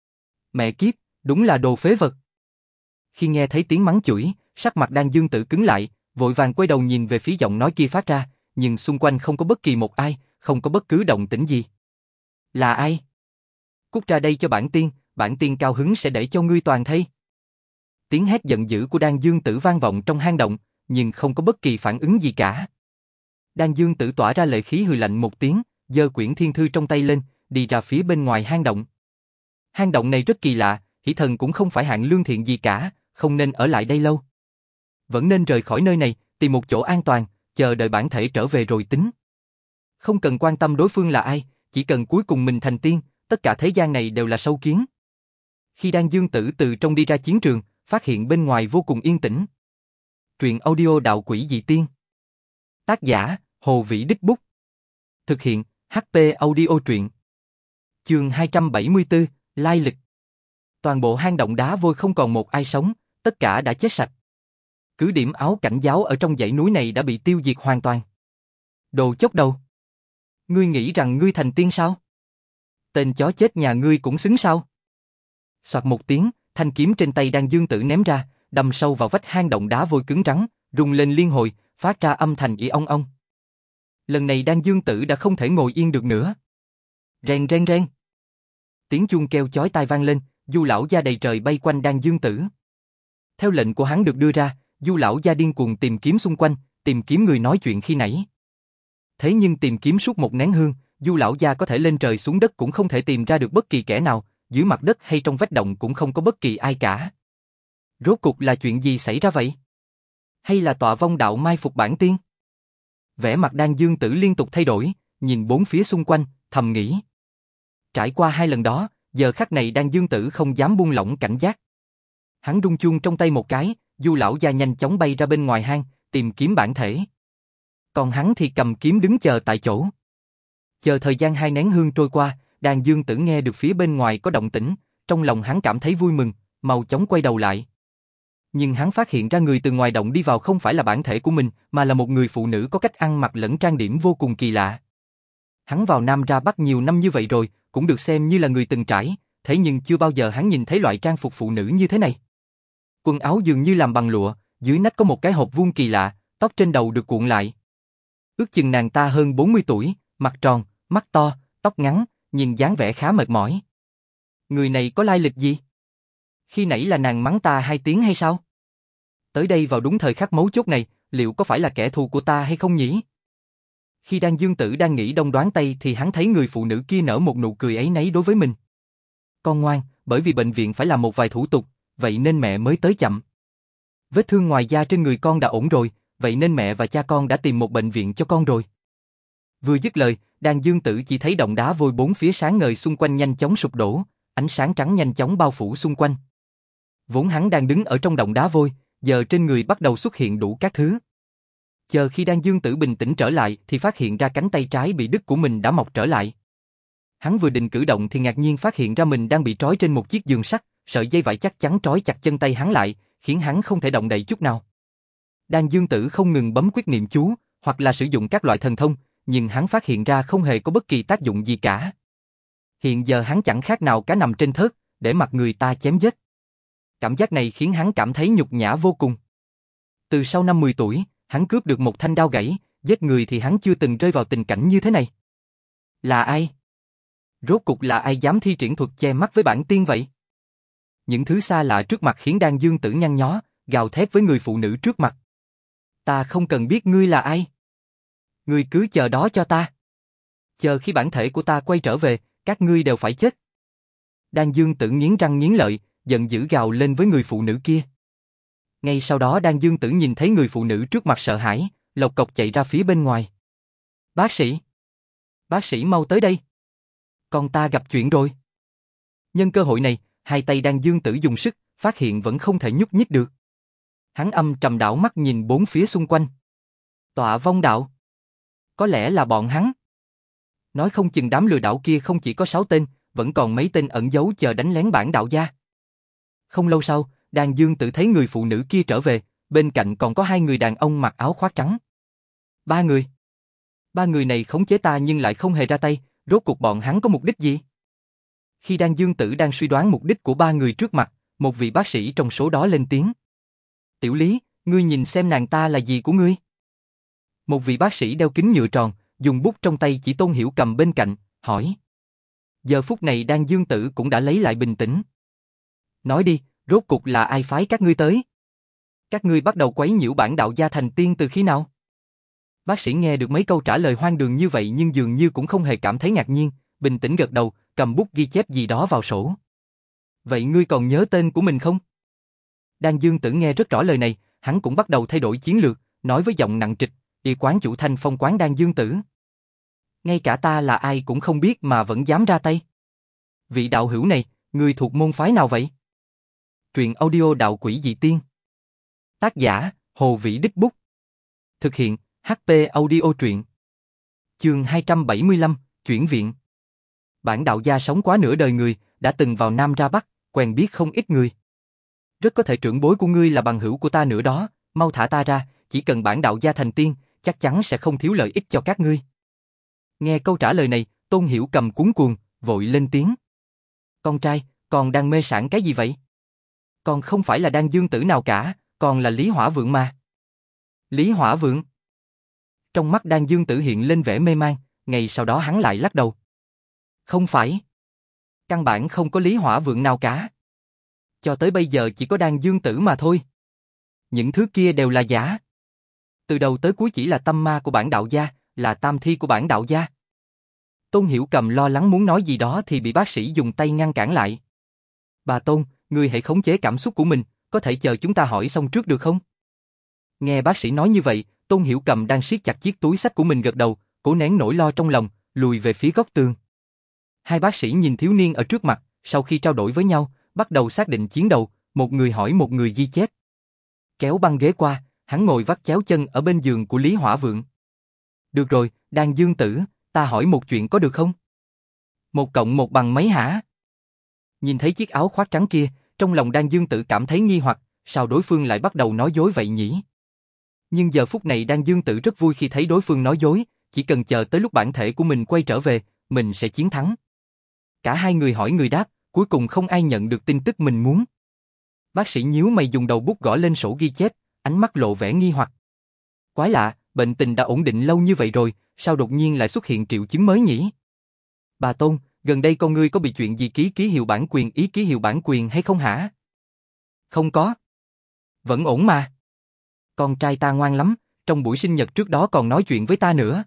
A: Mẹ kiếp, đúng là đồ phế vật. Khi nghe thấy tiếng mắng chửi, sắc mặt Đan Dương Tử cứng lại, vội vàng quay đầu nhìn về phía giọng nói kia phát ra, nhưng xung quanh không có bất kỳ một ai, không có bất cứ động tĩnh gì. Là ai? Cút ra đây cho bản tiên, bản tiên cao hứng sẽ để cho ngươi toàn thây. Tiếng hét giận dữ của Đan Dương Tử vang vọng trong hang động, nhưng không có bất kỳ phản ứng gì cả. Đan Dương Tử tỏa ra lệ khí hừ lạnh một tiếng, giơ quyển thiên thư trong tay lên, đi ra phía bên ngoài hang động. Hang động này rất kỳ lạ, Hỷ Thần cũng không phải hạng lương thiện gì cả, không nên ở lại đây lâu. Vẫn nên rời khỏi nơi này, tìm một chỗ an toàn, chờ đợi bản thể trở về rồi tính. Không cần quan tâm đối phương là ai, chỉ cần cuối cùng mình thành tiên, tất cả thế gian này đều là sâu kiến. Khi Đan Dương Tử từ trong đi ra chiến trường, phát hiện bên ngoài vô cùng yên tĩnh. Truyện audio đạo quỷ dị tiên. Tác giả, Hồ Vĩ Đích Bút. Thực hiện, hát pê Audio truyện. Chương hai trăm bảy mươi tư, Lai lịch. Toàn bộ hang động đá vôi không còn một ai sống, tất cả đã chết sạch. Cứ điểm áo cảnh giáo ở trong dãy núi này đã bị tiêu diệt hoàn toàn. Đồ chốc đầu! Ngươi nghĩ rằng ngươi thành tiên sao? Tên chó chết nhà ngươi cũng xứng sao? Soạt một tiếng, thanh kiếm trên tay Đan Dương Tử ném ra, đâm sâu vào vách hang động đá vôi cứng rắn, rung lên liên hồi, phát ra âm thanh ì ong ong. Lần này Đan Dương Tử đã không thể ngồi yên được nữa. Reng reng reng. Tiếng chuông kêu chói tai vang lên, Du lão gia đầy trời bay quanh Đan Dương Tử. Theo lệnh của hắn được đưa ra, Du lão gia điên cuồng tìm kiếm xung quanh, tìm kiếm người nói chuyện khi nãy. Thế nhưng tìm kiếm suốt một nén hương, Du lão gia có thể lên trời xuống đất cũng không thể tìm ra được bất kỳ kẻ nào, dưới mặt đất hay trong vách động cũng không có bất kỳ ai cả. Rốt cuộc là chuyện gì xảy ra vậy? Hay là Tọa Vong đạo mai phục bản tiên? Vẻ mặt Đan Dương Tử liên tục thay đổi, nhìn bốn phía xung quanh, thầm nghĩ. Trải qua hai lần đó, giờ khắc này Đan Dương Tử không dám buông lỏng cảnh giác. Hắn rung chuông trong tay một cái, Du lão gia nhanh chóng bay ra bên ngoài hang, tìm kiếm bản thể. Còn hắn thì cầm kiếm đứng chờ tại chỗ. Chờ thời gian hai nén hương trôi qua, Đan Dương Tử nghe được phía bên ngoài có động tĩnh, trong lòng hắn cảm thấy vui mừng, mau chóng quay đầu lại. Nhưng hắn phát hiện ra người từ ngoài động đi vào không phải là bản thể của mình, mà là một người phụ nữ có cách ăn mặc lẫn trang điểm vô cùng kỳ lạ. Hắn vào Nam ra Bắc nhiều năm như vậy rồi, cũng được xem như là người từng trải, thế nhưng chưa bao giờ hắn nhìn thấy loại trang phục phụ nữ như thế này. Quần áo dường như làm bằng lụa, dưới nách có một cái hộp vuông kỳ lạ, tóc trên đầu được cuộn lại. Ước chừng nàng ta hơn bốn mươi tuổi, mặt tròn, mắt to, tóc ngắn, nhìn dáng vẻ khá mệt mỏi. Người này có lai lịch gì? Khi nãy là nàng mắng ta hai tiếng hay sao? Tới đây vào đúng thời khắc mấu chốt này, liệu có phải là kẻ thù của ta hay không nhỉ? Khi Đan Dương Tử đang nghĩ đông đoán tây thì hắn thấy người phụ nữ kia nở một nụ cười ấy nấy đối với mình. Con ngoan, bởi vì bệnh viện phải làm một vài thủ tục, vậy nên mẹ mới tới chậm. Vết thương ngoài da trên người con đã ổn rồi, vậy nên mẹ và cha con đã tìm một bệnh viện cho con rồi. Vừa dứt lời, Đan Dương Tử chỉ thấy động đá vôi bốn phía sáng ngời xung quanh nhanh chóng sụp đổ, ánh sáng trắng nhanh chóng bao phủ xung quanh. Vốn hắn đang đứng ở trong động đá vôi, giờ trên người bắt đầu xuất hiện đủ các thứ. Chờ khi Đan Dương Tử bình tĩnh trở lại thì phát hiện ra cánh tay trái bị đứt của mình đã mọc trở lại. Hắn vừa định cử động thì ngạc nhiên phát hiện ra mình đang bị trói trên một chiếc giường sắt, sợi dây vải chắc chắn trói chặt chân tay hắn lại, khiến hắn không thể động đậy chút nào. Đan Dương Tử không ngừng bấm quyết niệm chú, hoặc là sử dụng các loại thần thông, nhưng hắn phát hiện ra không hề có bất kỳ tác dụng gì cả. Hiện giờ hắn chẳng khác nào cá nằm trên thớt, để mặc người ta chém giết. Cảm giác này khiến hắn cảm thấy nhục nhã vô cùng. Từ sau năm mười tuổi, hắn cướp được một thanh đao gãy, giết người thì hắn chưa từng rơi vào tình cảnh như thế này. Là ai? Rốt cục là ai dám thi triển thuật che mắt với bản tiên vậy? Những thứ xa lạ trước mặt khiến Đan Dương Tử nhăn nhó, gào thét với người phụ nữ trước mặt. Ta không cần biết ngươi là ai. Ngươi cứ chờ đó cho ta. Chờ khi bản thể của ta quay trở về, các ngươi đều phải chết. Đan Dương Tử nghiến răng nghiến lợi, giận dữ gào lên với người phụ nữ kia. Ngay sau đó Đan Dương Tử nhìn thấy người phụ nữ trước mặt sợ hãi, lộc cộc chạy ra phía bên ngoài. Bác sĩ! Bác sĩ mau tới đây! Con ta gặp chuyện rồi. Nhân cơ hội này, hai tay Đan Dương Tử dùng sức, phát hiện vẫn không thể nhúc nhích được. Hắn âm trầm đảo mắt nhìn bốn phía xung quanh. Tọa Vong đạo. Có lẽ là bọn hắn. Nói không chừng đám lừa đảo kia không chỉ có sáu tên, vẫn còn mấy tên ẩn giấu chờ đánh lén bản đạo gia. Không lâu sau, Đan Dương Tử thấy người phụ nữ kia trở về, bên cạnh còn có hai người đàn ông mặc áo khoác trắng. Ba người. Ba người này khống chế ta nhưng lại không hề ra tay, rốt cuộc bọn hắn có mục đích gì? Khi Đan Dương Tử đang suy đoán mục đích của ba người trước mặt, một vị bác sĩ trong số đó lên tiếng. Tiểu Lý, ngươi nhìn xem nàng ta là gì của ngươi? Một vị bác sĩ đeo kính nhựa tròn, dùng bút trong tay chỉ Tôn Hiểu cầm bên cạnh, hỏi. Giờ phút này Đan Dương Tử cũng đã lấy lại bình tĩnh. Nói đi, rốt cuộc là ai phái các ngươi tới? Các ngươi bắt đầu quấy nhiễu bản đạo gia thành tiên từ khi nào? Bác sĩ nghe được mấy câu trả lời hoang đường như vậy nhưng dường như cũng không hề cảm thấy ngạc nhiên, bình tĩnh gật đầu, cầm bút ghi chép gì đó vào sổ. Vậy ngươi còn nhớ tên của mình không? Đan Dương Tử nghe rất rõ lời này, hắn cũng bắt đầu thay đổi chiến lược, nói với giọng nặng trịch, y quán chủ Thanh Phong quán Đan Dương Tử. Ngay cả ta là ai cũng không biết mà vẫn dám ra tay. Vị đạo hữu này, ngươi thuộc môn phái nào vậy? Truyện audio Đạo Quỷ Dị Tiên. Tác giả, Hồ Vĩ Đích Bút. Thực hiện, hát pê Audio truyện. Chương hai trăm bảy mươi lăm, chuyển viện. Bản đạo gia sống quá nửa đời người, đã từng vào Nam ra Bắc, quen biết không ít người. Rất có thể trưởng bối của ngươi là bằng hữu của ta nữa đó, mau thả ta ra, chỉ cần bản đạo gia thành tiên, chắc chắn sẽ không thiếu lợi ích cho các ngươi. Nghe câu trả lời này, Tôn Hiểu Cầm cuống cuồng, vội lên tiếng. Con trai, con đang mê sảng cái gì vậy? Con không phải là Đan Dương Tử nào cả, còn là Lý Hỏa Vượng mà. Lý Hỏa Vượng? Trong mắt Đan Dương Tử hiện lên vẻ mê man, ngay sau đó hắn lại lắc đầu. Không phải. Căn bản không có Lý Hỏa Vượng nào cả. Cho tới bây giờ chỉ có Đan Dương Tử mà thôi. Những thứ kia đều là giả. Từ đầu tới cuối chỉ là tâm ma của bản đạo gia, là tam thi của bản đạo gia. Tôn Hiểu Cầm lo lắng muốn nói gì đó thì bị bác sĩ dùng tay ngăn cản lại. Bà Tôn, ngươi hãy khống chế cảm xúc của mình, có thể chờ chúng ta hỏi xong trước được không? Nghe bác sĩ nói như vậy, Tôn Hiểu Cầm đang siết chặt chiếc túi xách của mình gật đầu, cố nén nỗi lo trong lòng, lùi về phía góc tường. Hai bác sĩ nhìn thiếu niên ở trước mặt, sau khi trao đổi với nhau, bắt đầu xác định chiến đầu, một người hỏi một người ghi chép. Kéo băng ghế qua, hắn ngồi vắt chéo chân ở bên giường của Lý Hỏa Vượng. Được rồi, Đan Dương Tử, ta hỏi một chuyện có được không? Một cộng một bằng mấy hả? Nhìn thấy chiếc áo khoác trắng kia, trong lòng Đan Dương Tử cảm thấy nghi hoặc, sao đối phương lại bắt đầu nói dối vậy nhỉ? Nhưng giờ phút này Đan Dương Tử rất vui khi thấy đối phương nói dối, chỉ cần chờ tới lúc bản thể của mình quay trở về, mình sẽ chiến thắng. Cả hai người hỏi người đáp, cuối cùng không ai nhận được tin tức mình muốn. Bác sĩ nhíu mày dùng đầu bút gõ lên sổ ghi chép, ánh mắt lộ vẻ nghi hoặc. Quái lạ, bệnh tình đã ổn định lâu như vậy rồi, sao đột nhiên lại xuất hiện triệu chứng mới nhỉ? Bà Tôn, gần đây con ngươi có bị chuyện gì ký ký hiệu bản quyền ý ký hiệu bản quyền hay không hả? Không có. Vẫn ổn mà. Con trai ta ngoan lắm, trong buổi sinh nhật trước đó còn nói chuyện với ta nữa.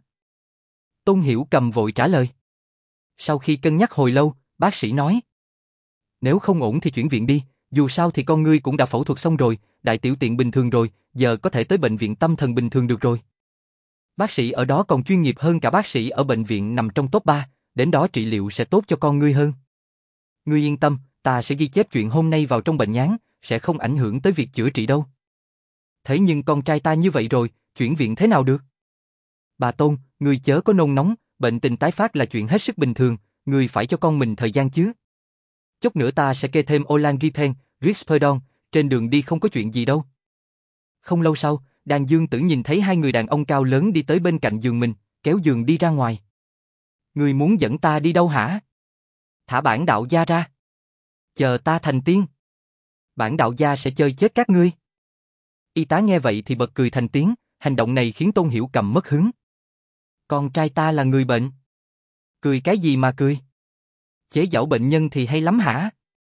A: Tôn Hiểu Cầm vội trả lời. Sau khi cân nhắc hồi lâu, bác sĩ nói. Nếu không ổn thì chuyển viện đi, dù sao thì con ngươi cũng đã phẫu thuật xong rồi, đại tiểu tiện bình thường rồi, giờ có thể tới bệnh viện tâm thần bình thường được rồi. Bác sĩ ở đó còn chuyên nghiệp hơn cả bác sĩ ở bệnh viện nằm trong top ba, đến đó trị liệu sẽ tốt cho con ngươi hơn. Ngươi yên tâm, ta sẽ ghi chép chuyện hôm nay vào trong bệnh nhán, sẽ không ảnh hưởng tới việc chữa trị đâu. Thế nhưng con trai ta như vậy rồi, chuyển viện thế nào được? Bà Tôn, ngươi chớ có nôn nóng, bệnh tình tái phát là chuyện hết sức bình thường, ngươi phải cho con mình thời gian chứ. Chút nữa ta sẽ kê thêm Olanzapine, Risperidone, trên đường đi không có chuyện gì đâu. Không lâu sau, Đan Dương Tử nhìn thấy hai người đàn ông cao lớn đi tới bên cạnh giường mình, kéo giường đi ra ngoài. Ngươi muốn dẫn ta đi đâu hả? Thả bản đạo gia ra. Chờ ta thành tiên. Bản đạo gia sẽ chơi chết các ngươi. Y tá nghe vậy thì bật cười thành tiếng, hành động này khiến Tôn Hiểu Cầm mất hứng. Con trai ta là người bệnh. Cười cái gì mà cười? Chế giễu bệnh nhân thì hay lắm hả?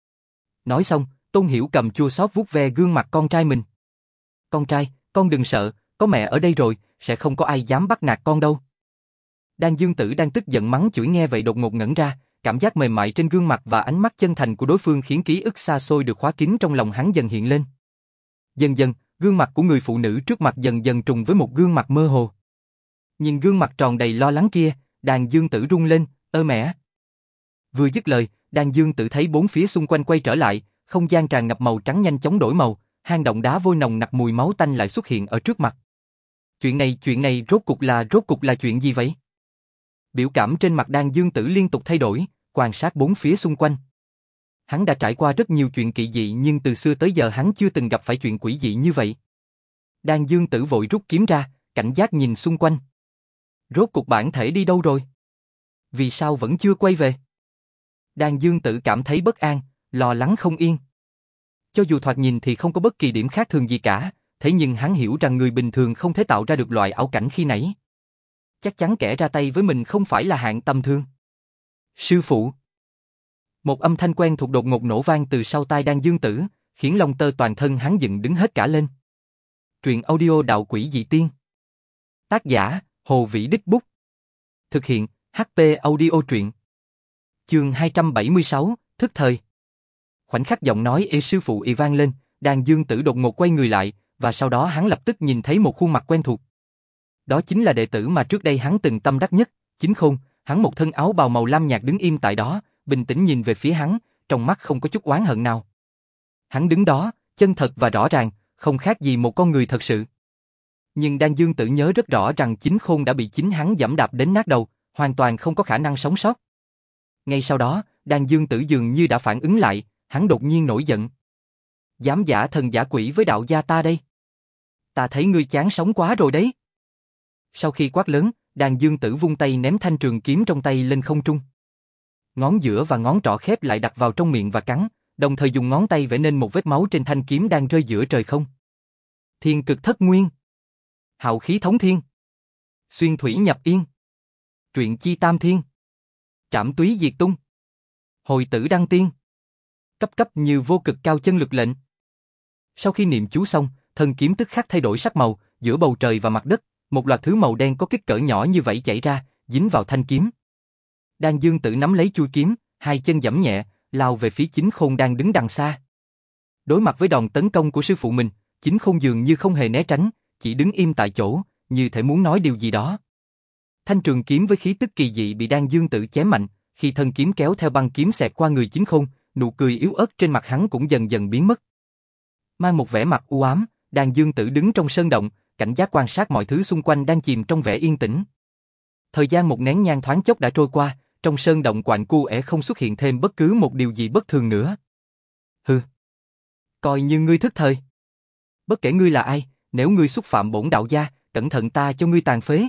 A: Nói xong, Tôn Hiểu Cầm chua xót vuốt ve gương mặt con trai mình. Con trai, con đừng sợ, có mẹ ở đây rồi, sẽ không có ai dám bắt nạt con đâu. Đan Dương Tử đang tức giận mắng chửi nghe vậy đột ngột ngẩn ra, cảm giác mềm mại trên gương mặt và ánh mắt chân thành của đối phương khiến ký ức xa xôi được khóa kín trong lòng hắn dần hiện lên. Dần dần, gương mặt của người phụ nữ trước mặt dần dần trùng với một gương mặt mơ hồ. Nhìn gương mặt tròn đầy lo lắng kia, Đan Dương Tử run lên, ơ mẹ. Vừa dứt lời, Đan Dương Tử thấy bốn phía xung quanh quay trở lại, không gian tràn ngập màu trắng nhanh chóng đổi màu, hang động đá vôi nồng nặc mùi máu tanh lại xuất hiện ở trước mặt. Chuyện này, chuyện này rốt cục là rốt cục là chuyện gì vậy? Biểu cảm trên mặt Đan Dương Tử liên tục thay đổi, quan sát bốn phía xung quanh. Hắn đã trải qua rất nhiều chuyện kỳ dị nhưng từ xưa tới giờ hắn chưa từng gặp phải chuyện quỷ dị như vậy. Đan Dương Tử vội rút kiếm ra, cảnh giác nhìn xung quanh. Rốt cục bản thể đi đâu rồi? Vì sao vẫn chưa quay về? Đan Dương Tử cảm thấy bất an, lo lắng không yên. Cho dù thoạt nhìn thì không có bất kỳ điểm khác thường gì cả, thế nhưng hắn hiểu rằng người bình thường không thể tạo ra được loại ảo cảnh khi nãy. Chắc chắn kẻ ra tay với mình không phải là hạng tầm thường. Sư phụ. Một âm thanh quen thuộc đột ngột nổ vang từ sau tai Đan Dương Tử, khiến lông tơ toàn thân hắn dựng đứng hết cả lên. Truyện audio Đạo Quỷ Dị Tiên. Tác giả, Hồ Vĩ Đích Bút. Thực hiện, hát pê Audio Truyện. Chương hai trăm bảy mươi sáu, Thức Thời. Khoảnh khắc giọng nói ê sư phụ y vang lên, Đan Dương Tử đột ngột quay người lại, và sau đó hắn lập tức nhìn thấy một khuôn mặt quen thuộc. Đó chính là đệ tử mà trước đây hắn từng tâm đắc nhất, Chính Khôn. Hắn một thân áo bào màu lam nhạt đứng im tại đó, bình tĩnh nhìn về phía hắn, trong mắt không có chút oán hận nào. Hắn đứng đó, chân thật và rõ ràng, không khác gì một con người thật sự. Nhưng Đan Dương Tử nhớ rất rõ rằng Chính Khôn đã bị chính hắn giẫm đạp đến nát đầu, hoàn toàn không có khả năng sống sót. Ngay sau đó, Đan Dương Tử dường như đã phản ứng lại, Hắn đột nhiên nổi giận. Dám giả thần giả quỷ với đạo gia ta đây. Ta thấy ngươi chán sống quá rồi đấy. Sau khi quát lớn, Đàn Dương Tử vung tay ném thanh trường kiếm trong tay lên không trung. Ngón giữa và ngón trỏ khép lại đặt vào trong miệng và cắn, đồng thời dùng ngón tay vẽ nên một vết máu trên thanh kiếm đang rơi giữa trời không. Thiên cực thất nguyên. Hạo khí thống thiên. Xuyên thủy nhập yên. Truyện chi tam thiên. Trảm túy diệt tung. Hồi tử đăng tiên. Cấp cấp như vô cực cao chân lực lệnh. Sau khi niệm chú xong, thân kiếm tức khắc thay đổi sắc màu, giữa bầu trời và mặt đất, một loạt thứ màu đen có kích cỡ nhỏ như vậy chảy ra, dính vào thanh kiếm. Đan Dương Tử nắm lấy chuôi kiếm, hai chân giẫm nhẹ, lao về phía Chính Khôn đang đứng đằng xa. Đối mặt với đòn tấn công của sư phụ mình, Chính Khôn dường như không hề né tránh, chỉ đứng im tại chỗ, như thể muốn nói điều gì đó. Thanh trường kiếm với khí tức kỳ dị bị Đan Dương Tử chém mạnh, khi thân kiếm kéo theo băng kiếm xẹt qua người Chính Khôn, nụ cười yếu ớt trên mặt hắn cũng dần dần biến mất. Mang một vẻ mặt u ám, Đan Dương Tử đứng trong sơn động, cảnh giác quan sát mọi thứ xung quanh đang chìm trong vẻ yên tĩnh. Thời gian một nén nhang thoáng chốc đã trôi qua, trong sơn động quạnh cu ẻ không xuất hiện thêm bất cứ một điều gì bất thường nữa. Hừ, coi như ngươi thức thời. Bất kể ngươi là ai, nếu ngươi xúc phạm bổn đạo gia, cẩn thận ta cho ngươi tàn phế.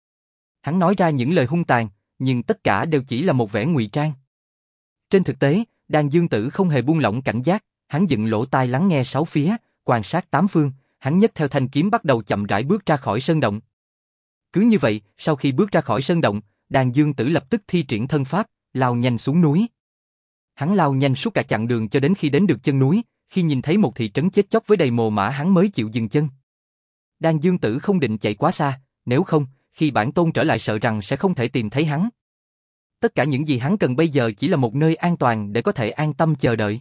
A: Hắn nói ra những lời hung tàn, nhưng tất cả đều chỉ là một vẻ ngụy trang. Trên thực tế, Đan Dương Tử không hề buông lỏng cảnh giác, hắn dựng lỗ tai lắng nghe sáu phía, quan sát tám phương, hắn nhấc theo thanh kiếm bắt đầu chậm rãi bước ra khỏi sơn động. Cứ như vậy, sau khi bước ra khỏi sơn động, Đan Dương Tử lập tức thi triển thân pháp, lao nhanh xuống núi. Hắn lao nhanh suốt cả chặng đường cho đến khi đến được chân núi, khi nhìn thấy một thị trấn chết chóc với đầy mồ mả hắn mới chịu dừng chân. Đan Dương Tử không định chạy quá xa, nếu không, khi bản tôn trở lại sợ rằng sẽ không thể tìm thấy hắn. Tất cả những gì hắn cần bây giờ chỉ là một nơi an toàn để có thể an tâm chờ đợi.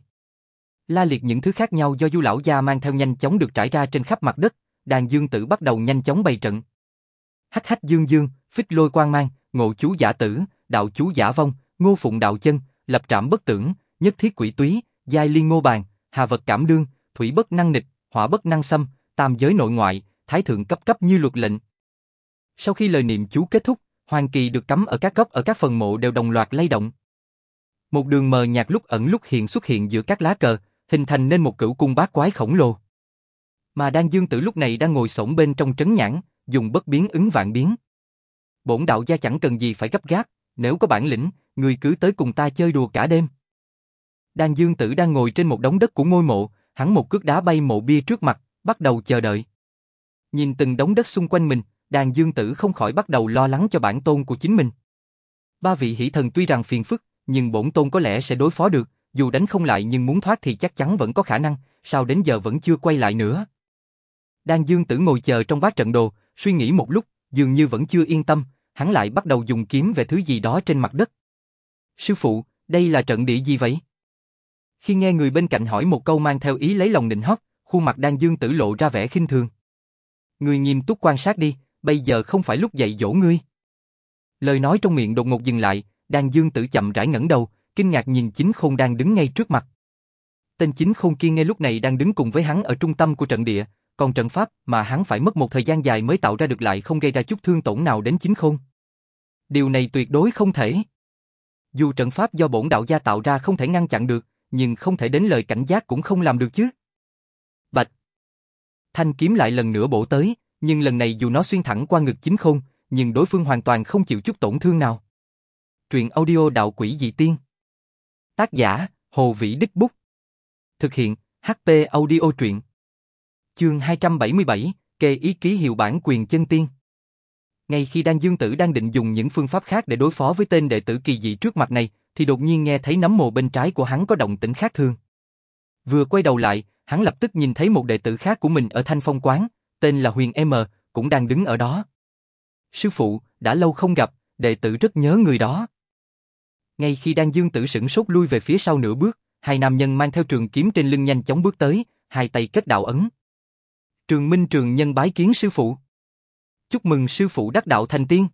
A: La liệt những thứ khác nhau do Du lão gia mang theo nhanh chóng được trải ra trên khắp mặt đất, Đan Dương Tử bắt đầu nhanh chóng bày trận. Hách hách dương dương, phích lôi quang mang, ngộ chú giả tử, đạo chú giả vong, ngô phụng đạo chân, lập trảm bất tưởng, nhất thiết quỷ túy, giai liên ngô bàn, hà vật cảm đương, thủy bất năng nịch, hỏa bất năng xâm, tam giới nội ngoại, thái thượng cấp cấp như luật lệnh. Sau khi lời niệm chú kết thúc, hoàng kỳ được cắm ở các góc ở các phần mộ đều đồng loạt lay động. Một đường mờ nhạt lúc ẩn lúc hiện xuất hiện giữa các lá cờ, hình thành nên một cửu cung bát quái khổng lồ. Mà Đan Dương Tử lúc này đang ngồi xổm bên trong trấn nhãn, dùng bất biến ứng vạn biến. Bổn đạo gia chẳng cần gì phải gấp gáp, nếu có bản lĩnh, người cứ tới cùng ta chơi đùa cả đêm. Đan Dương Tử đang ngồi trên một đống đất của ngôi mộ, hắn một cước đá bay mộ bia trước mặt, bắt đầu chờ đợi. Nhìn từng đống đất xung quanh mình, Đan Dương Tử không khỏi bắt đầu lo lắng cho bản tôn của chính mình. Ba vị hỷ thần tuy rằng phiền phức, nhưng bổn tôn có lẽ sẽ đối phó được, dù đánh không lại nhưng muốn thoát thì chắc chắn vẫn có khả năng, sao đến giờ vẫn chưa quay lại nữa. Đan Dương Tử ngồi chờ trong bát trận đồ, suy nghĩ một lúc, dường như vẫn chưa yên tâm, hắn lại bắt đầu dùng kiếm về thứ gì đó trên mặt đất. Sư phụ, đây là trận địa gì vậy? Khi nghe người bên cạnh hỏi một câu mang theo ý lấy lòng nịnh hót, khuôn mặt Đan Dương Tử lộ ra vẻ khinh thường. Ngươi nghiêm túc quan sát đi, bây giờ không phải lúc dạy dỗ ngươi. Lời nói trong miệng đột ngột dừng lại, Đan Dương Tử chậm rãi ngẩng đầu, kinh ngạc nhìn Chính Khôn đang đứng ngay trước mặt. Tên Chính Khôn kia ngay lúc này đang đứng cùng với hắn ở trung tâm của trận địa, còn trận pháp mà hắn phải mất một thời gian dài mới tạo ra được lại không gây ra chút thương tổn nào đến Chính Khôn. Điều này tuyệt đối không thể. Dù trận pháp do bổn đạo gia tạo ra không thể ngăn chặn được, nhưng không thể đến lời cảnh giác cũng không làm được chứ. Bạch. Thanh kiếm lại lần nữa bổ tới, nhưng lần này dù nó xuyên thẳng qua ngực Chính Khôn, nhưng đối phương hoàn toàn không chịu chút tổn thương nào. Truyện audio đạo quỷ dị tiên. Tác giả, Hồ Vĩ Đích Bút. Thực hiện, hát pê Audio truyện. Chương hai trăm bảy mươi bảy, kê ý ký hiệu bản quyền chân tiên. Ngay khi Đan Dương Tử đang định dùng những phương pháp khác để đối phó với tên đệ tử kỳ dị trước mặt này, thì đột nhiên nghe thấy nấm mồ bên trái của hắn có động tĩnh khác thường. Vừa quay đầu lại, hắn lập tức nhìn thấy một đệ tử khác của mình ở Thanh Phong Quán, tên là Huyền M, cũng đang đứng ở đó. Sư phụ, đã lâu không gặp, đệ tử rất nhớ người đó. Ngay khi Đan Dương Tử sửng sốt lui về phía sau nửa bước, hai nam nhân mang theo trường kiếm trên lưng nhanh chóng bước tới, hai tay kết đạo ấn. Trường Minh Trường Nhân bái kiến sư phụ. Chúc mừng sư phụ đắc đạo thành tiên.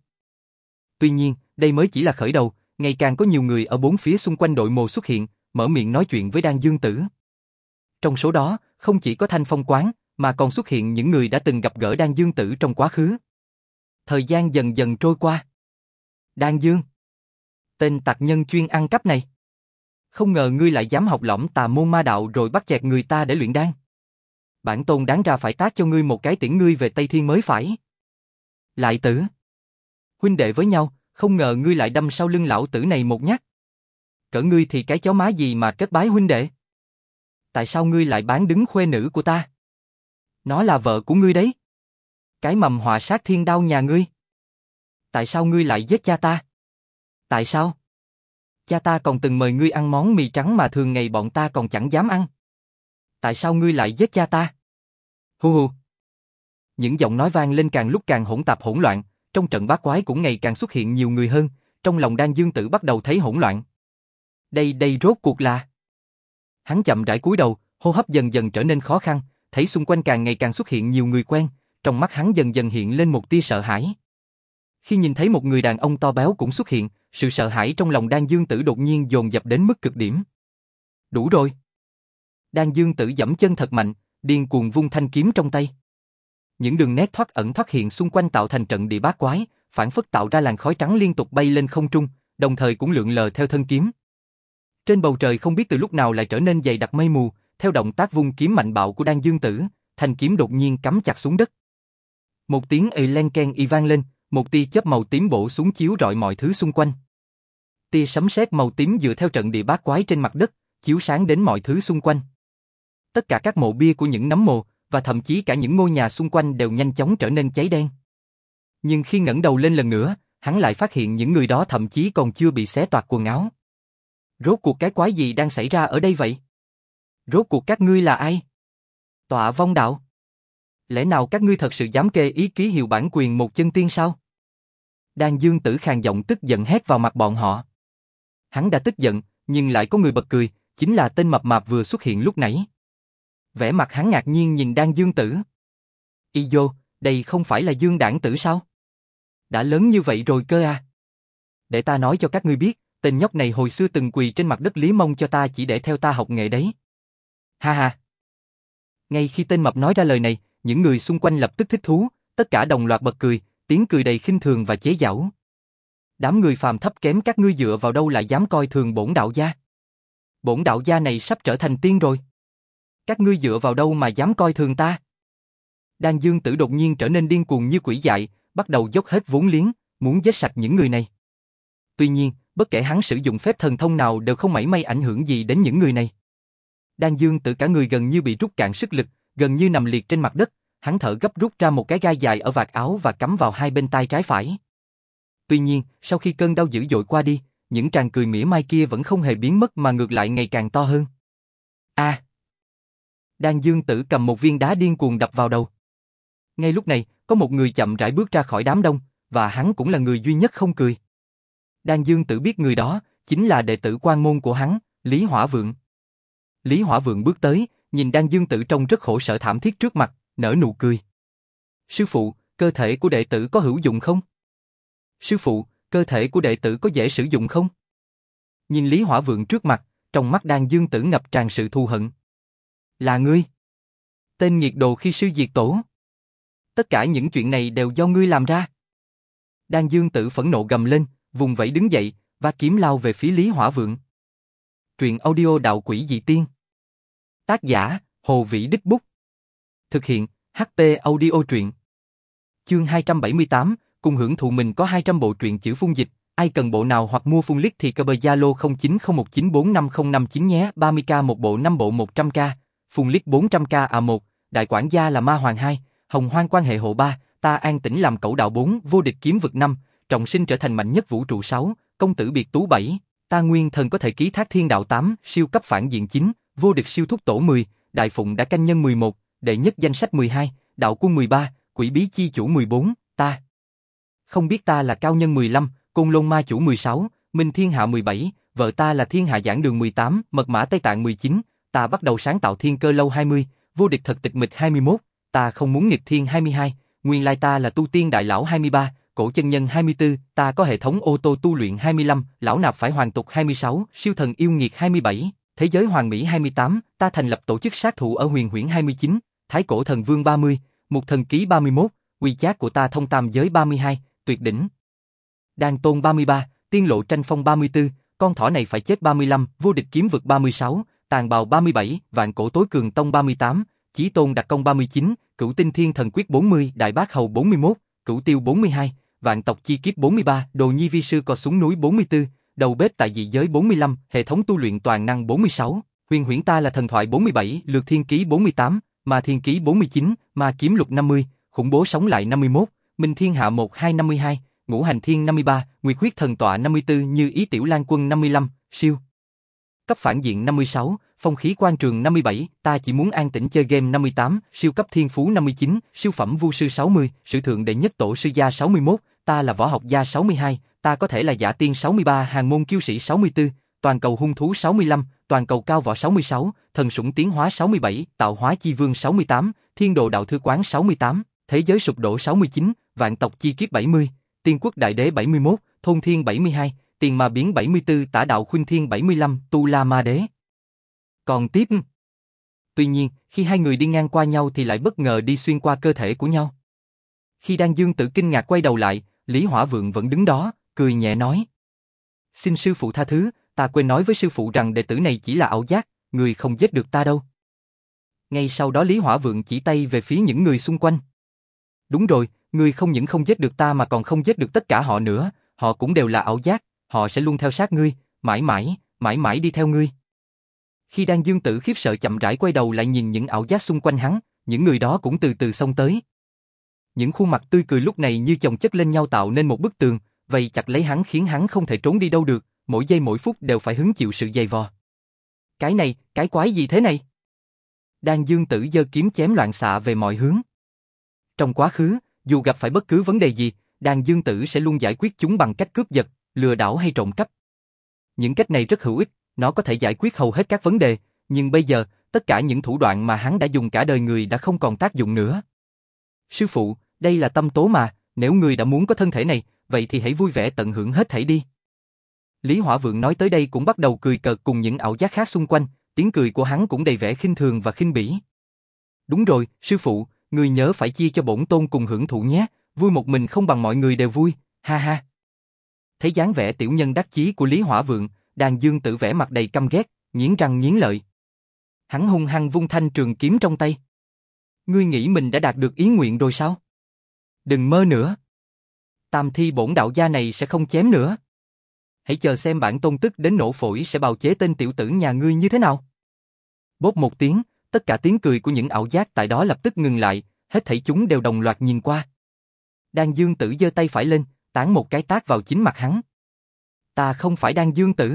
A: Tuy nhiên, đây mới chỉ là khởi đầu, ngày càng có nhiều người ở bốn phía xung quanh đội mồ xuất hiện, mở miệng nói chuyện với Đan Dương Tử. Trong số đó, không chỉ có Thanh Phong Quán, mà còn xuất hiện những người đã từng gặp gỡ Đan Dương Tử trong quá khứ. Thời gian dần dần trôi qua. Đan Dương. Tên tặc nhân chuyên ăn cắp này. Không ngờ ngươi lại dám học lỏm tà môn ma đạo rồi bắt chẹt người ta để luyện đan. Bản tôn đáng ra phải tát cho ngươi một cái tiễn ngươi về Tây Thiên mới phải. Lại tử. Huynh đệ với nhau, không ngờ ngươi lại đâm sau lưng lão tử này một nhát. Cỡ ngươi thì cái chó má gì mà kết bái huynh đệ? Tại sao ngươi lại bán đứng khuê nữ của ta? Nó là vợ của ngươi đấy. Cái mầm họa sát thiên đao nhà ngươi. Tại sao ngươi lại giết cha ta? Tại sao? Cha ta còn từng mời ngươi ăn món mì trắng mà thường ngày bọn ta còn chẳng dám ăn. Tại sao ngươi lại giết cha ta? Hu hu. Những giọng nói vang lên càng lúc càng hỗn tạp hỗn loạn, trong trận bát quái cũng ngày càng xuất hiện nhiều người hơn, trong lòng Đan Dương Tử bắt đầu thấy hỗn loạn. Đây đây rốt cuộc là... Hắn chậm rãi cúi đầu, hô hấp dần dần trở nên khó khăn, thấy xung quanh càng ngày càng xuất hiện nhiều người quen, trong mắt hắn dần dần hiện lên một tia sợ hãi. Khi nhìn thấy một người đàn ông to béo cũng xuất hiện, sự sợ hãi trong lòng Đan Dương Tử đột nhiên dồn dập đến mức cực điểm. Đủ rồi. Đan Dương Tử giẫm chân thật mạnh, điên cuồng vung thanh kiếm trong tay. Những đường nét thoát ẩn thoát hiện xung quanh tạo thành trận địa bát quái, phản phất tạo ra làn khói trắng liên tục bay lên không trung, đồng thời cũng lượn lờ theo thân kiếm. Trên bầu trời không biết từ lúc nào lại trở nên dày đặc mây mù, theo động tác vung kiếm mạnh bạo của Đan Dương Tử, thanh kiếm đột nhiên cắm chặt xuống đất. Một tiếng ì len ken y vang lên, một tia chớp màu tím bổ xuống chiếu rọi mọi thứ xung quanh. Tia sấm sét màu tím dựa theo trận địa bát quái trên mặt đất, chiếu sáng đến mọi thứ xung quanh. Tất cả các mộ bia của những nấm mồ, và thậm chí cả những ngôi nhà xung quanh đều nhanh chóng trở nên cháy đen. Nhưng khi ngẩng đầu lên lần nữa, hắn lại phát hiện những người đó thậm chí còn chưa bị xé toạc quần áo. Rốt cuộc cái quái gì đang xảy ra ở đây vậy? Rốt cuộc các ngươi là ai? Tọa vong đạo? Lẽ nào các ngươi thật sự dám kê ý ký hiệu bản quyền một chân tiên sao? Đan Dương Tử khàn giọng tức giận hét vào mặt bọn họ. Hắn đã tức giận, nhưng lại có người bật cười, chính là tên mập mạp vừa xuất hiện lúc nãy. Vẻ mặt hắn ngạc nhiên nhìn Đan Dương Tử. Y vô, đây không phải là Dương Đảng Tử sao? Đã lớn như vậy rồi cơ à? Để ta nói cho các ngươi biết, tên nhóc này hồi xưa từng quỳ trên mặt đất Lý Mông cho ta chỉ để theo ta học nghệ đấy. Ha ha. Ngay khi tên mập nói ra lời này, những người xung quanh lập tức thích thú, tất cả đồng loạt bật cười, tiếng cười đầy khinh thường và chế giễu. Đám người phàm thấp kém các ngươi dựa vào đâu lại dám coi thường bổn đạo gia? Bổn đạo gia này sắp trở thành tiên rồi. Các ngươi dựa vào đâu mà dám coi thường ta? Đan Dương Tử đột nhiên trở nên điên cuồng như quỷ dại, bắt đầu dốc hết vốn liếng, muốn giết sạch những người này. Tuy nhiên, bất kể hắn sử dụng phép thần thông nào đều không mảy may ảnh hưởng gì đến những người này. Đan Dương Tử cả người gần như bị rút cạn sức lực, gần như nằm liệt trên mặt đất, hắn thở gấp rút ra một cái gai dài ở vạt áo và cắm vào hai bên tai trái phải. Tuy nhiên, sau khi cơn đau dữ dội qua đi, những tràng cười mỉa mai kia vẫn không hề biến mất mà ngược lại ngày càng to hơn. A! À, Đan Dương Tử cầm một viên đá điên cuồng đập vào đầu. Ngay lúc này, có một người chậm rãi bước ra khỏi đám đông, và hắn cũng là người duy nhất không cười. Đan Dương Tử biết người đó chính là đệ tử quan môn của hắn, Lý Hỏa Vượng. Lý Hỏa Vượng bước tới, nhìn Đan Dương Tử trông rất khổ sở thảm thiết trước mặt, nở nụ cười. Sư phụ, cơ thể của đệ tử có hữu dụng không? Sư phụ, cơ thể của đệ tử có dễ sử dụng không? Nhìn Lý Hỏa Vượng trước mặt, trong mắt Đan Dương Tử ngập tràn sự thù hận. Là ngươi? Tên nghiệt đồ khi sư diệt tổ. Tất cả những chuyện này đều do ngươi làm ra. Đan Dương Tử phẫn nộ gầm lên, vùng vẫy đứng dậy, và kiếm lao về phía Lý Hỏa Vượng. Truyện audio Đạo Quỷ Dị Tiên. Tác giả, Hồ Vĩ Đích Bút. Thực hiện, hát pê Audio Truyện. Chương hai trăm bảy mươi tám, cùng hưởng thụ mình có hai trăm bộ truyện chữ phun dịch, ai cần bộ nào hoặc mua phun liếc thì cơ bờ Zalo không chín không một chín bốn năm không năm chín nhé, ba mươi k một bộ năm bộ một trăm k, phun liếc bốn trăm k A một, đại quản gia là Ma Hoàng hai, Hồng Hoang quan hệ hộ ba, ta an tĩnh làm cẩu đạo bốn, vô địch kiếm vực năm, trọng sinh trở thành mạnh nhất vũ trụ sáu, công tử biệt tú bảy, ta nguyên thần có thể ký thác thiên đạo tám, siêu cấp phản diện chín, vô địch siêu thúc tổ mười, đại phụng đã canh nhân mười một, đệ nhất danh sách mười hai, đạo quân mười ba, quỷ bí chi chủ mười bốn, ta. Không biết ta là cao nhân mười lăm, côn lôn ma chủ mười sáu, minh thiên hạ mười bảy, vợ ta là thiên hạ giảng đường mười tám, mật mã Tây Tạng mười chín, ta bắt đầu sáng tạo thiên cơ lâu hai mươi, vô địch thật tịch mịch hai mươi mốt, ta không muốn nghịch thiên hai mươi hai, nguyên lai ta là tu tiên đại lão hai mươi ba, cổ chân nhân hai mươi tư, ta có hệ thống ô tô tu luyện hai mươi lăm, lão nạp phải hoàn tục hai mươi sáu, siêu thần yêu nghiệt hai mươi bảy, thế giới hoàn mỹ hai mươi tám, ta thành lập tổ chức sát thủ ở huyền huyễn hai mươi chín, thái cổ thần vương ba mươi, mục thần ký ba mươi mốt, quy chát của ta thông tam giới ba mươi hai, tuyệt đỉnh. Đan tôn ba mươi ba, tiên lộ tranh phong ba mươi tư, con thỏ này phải chết ba mươi lăm, vô địch kiếm vực ba mươi sáu, tàn bào ba mươi bảy, vạn cổ tối cường tông ba mươi tám, chí tôn đặc công ba mươi chín, cửu tinh thiên thần quyết bốn mươi, đại bác hầu bốn mươi mốt, cửu tiêu bốn mươi hai, vạn tộc chi kiếp bốn mươi ba, đồ nhi vi sư cò súng núi bốn mươi tư, đầu bếp tại dị giới bốn mươi lăm, hệ thống tu luyện toàn năng bốn mươi sáu, huyền huyễn ta là thần thoại bốn mươi bảy, lược thiên ký bốn mươi tám, ma thiên ký bốn mươi chín, ma kiếm lục năm mươi, khủng bố sống lại năm mươi mốt, minh thiên hạ một hai năm mươi hai, ngũ hành thiên năm mươi ba, nguyệt huyết thần tọa năm mươi tư, như ý tiểu lan quân năm mươi lăm, siêu cấp phản diện năm mươi sáu, phong khí quan trường năm mươi bảy, ta chỉ muốn an tĩnh chơi game năm mươi tám, siêu cấp thiên phú năm mươi chín, siêu phẩm vu sư sáu mươi, sử thượng đệ nhất tổ sư gia sáu mươi mốt, ta là võ học gia sáu mươi hai, ta có thể là giả tiên sáu mươi ba, hàng môn kiêu sĩ sáu mươi tư, toàn cầu hung thú sáu mươi lăm, toàn cầu cao võ sáu mươi sáu, thần sủng tiến hóa sáu mươi bảy, tạo hóa chi vương sáu mươi tám, thiên đồ đạo thư quán sáu mươi tám, thế giới sụp đổ sáu mươi chín, vạn tộc chi kiếp bảy mươi, tiên quốc đại đế bảy mươi mốt, thôn thiên bảy mươi hai, tiền ma biến bảy mươi tư, tả đạo khuynh thiên bảy mươi lăm, tu la ma đế. Còn tiếp. Tuy nhiên, khi hai người đi ngang qua nhau thì lại bất ngờ đi xuyên qua cơ thể của nhau. Khi Đan Dương Tử kinh ngạc quay đầu lại, Lý Hỏa Vượng vẫn đứng đó, cười nhẹ nói: "Xin sư phụ tha thứ, ta quên nói với sư phụ rằng đệ tử này chỉ là ảo giác, người không giết được ta đâu." Ngay sau đó Lý Hỏa Vượng chỉ tay về phía những người xung quanh. "Đúng rồi, ngươi không những không giết được ta mà còn không giết được tất cả họ nữa, họ cũng đều là ảo giác, họ sẽ luôn theo sát ngươi, mãi mãi, mãi mãi đi theo ngươi." Khi Đan Dương Tử khiếp sợ chậm rãi quay đầu lại nhìn những ảo giác xung quanh hắn, những người đó cũng từ từ xông tới. Những khuôn mặt tươi cười lúc này như chồng chất lên nhau tạo nên một bức tường, vây chặt lấy hắn khiến hắn không thể trốn đi đâu được, mỗi giây mỗi phút đều phải hứng chịu sự dày vò. Cái này, cái quái gì thế này? Đan Dương Tử giơ kiếm chém loạn xạ về mọi hướng. Trong quá khứ, dù gặp phải bất cứ vấn đề gì, Đan Dương Tử sẽ luôn giải quyết chúng bằng cách cướp giật, lừa đảo hay trộm cắp. Những cách này rất hữu ích, nó có thể giải quyết hầu hết các vấn đề, nhưng bây giờ, tất cả những thủ đoạn mà hắn đã dùng cả đời người đã không còn tác dụng nữa. "Sư phụ, đây là tâm tố mà, nếu người đã muốn có thân thể này, vậy thì hãy vui vẻ tận hưởng hết thảy đi." Lý Hỏa Vượng nói tới đây cũng bắt đầu cười cợt cùng những ảo giác khác xung quanh, tiếng cười của hắn cũng đầy vẻ khinh thường và khinh bỉ. "Đúng rồi, sư phụ, người nhớ phải chia cho bổn tôn cùng hưởng thụ nhé, vui một mình không bằng mọi người đều vui, ha ha." Thấy dáng vẻ tiểu nhân đắc chí của Lý Hỏa Vượng, Đan Dương Tử vẻ mặt đầy căm ghét, nghiến răng nghiến lợi. Hắn hung hăng vung thanh trường kiếm trong tay. "Ngươi nghĩ mình đã đạt được ý nguyện rồi sao? Đừng mơ nữa. Tam thi bổn đạo gia này sẽ không chém nữa. Hãy chờ xem bản tôn tức đến nổ phổi sẽ bào chế tên tiểu tử nhà ngươi như thế nào." Bốp một tiếng, tất cả tiếng cười của những ảo giác tại đó lập tức ngừng lại, hết thảy chúng đều đồng loạt nhìn qua. Đan Dương Tử giơ tay phải lên, tán một cái tát vào chính mặt hắn. "Ta không phải Đan Dương Tử.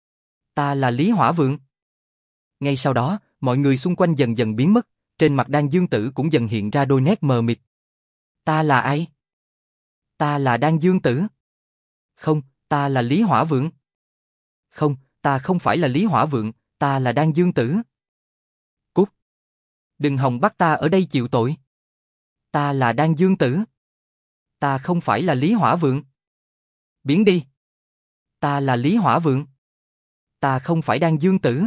A: Ta là Lý Hỏa Vượng." Ngay sau đó, mọi người xung quanh dần dần biến mất, trên mặt Đan Dương Tử cũng dần hiện ra đôi nét mờ mịt. "Ta là ai? Ta là Đan Dương Tử. Không, ta là Lý Hỏa Vượng. Không, ta không phải là Lý Hỏa Vượng, ta là Đan Dương Tử. Cút. Đừng hòng bắt ta ở đây chịu tội. Ta là Đan Dương Tử. Ta không phải là Lý Hỏa Vượng. Biến đi. Ta là Lý Hỏa Vượng. Ta không phải Đan Dương Tử."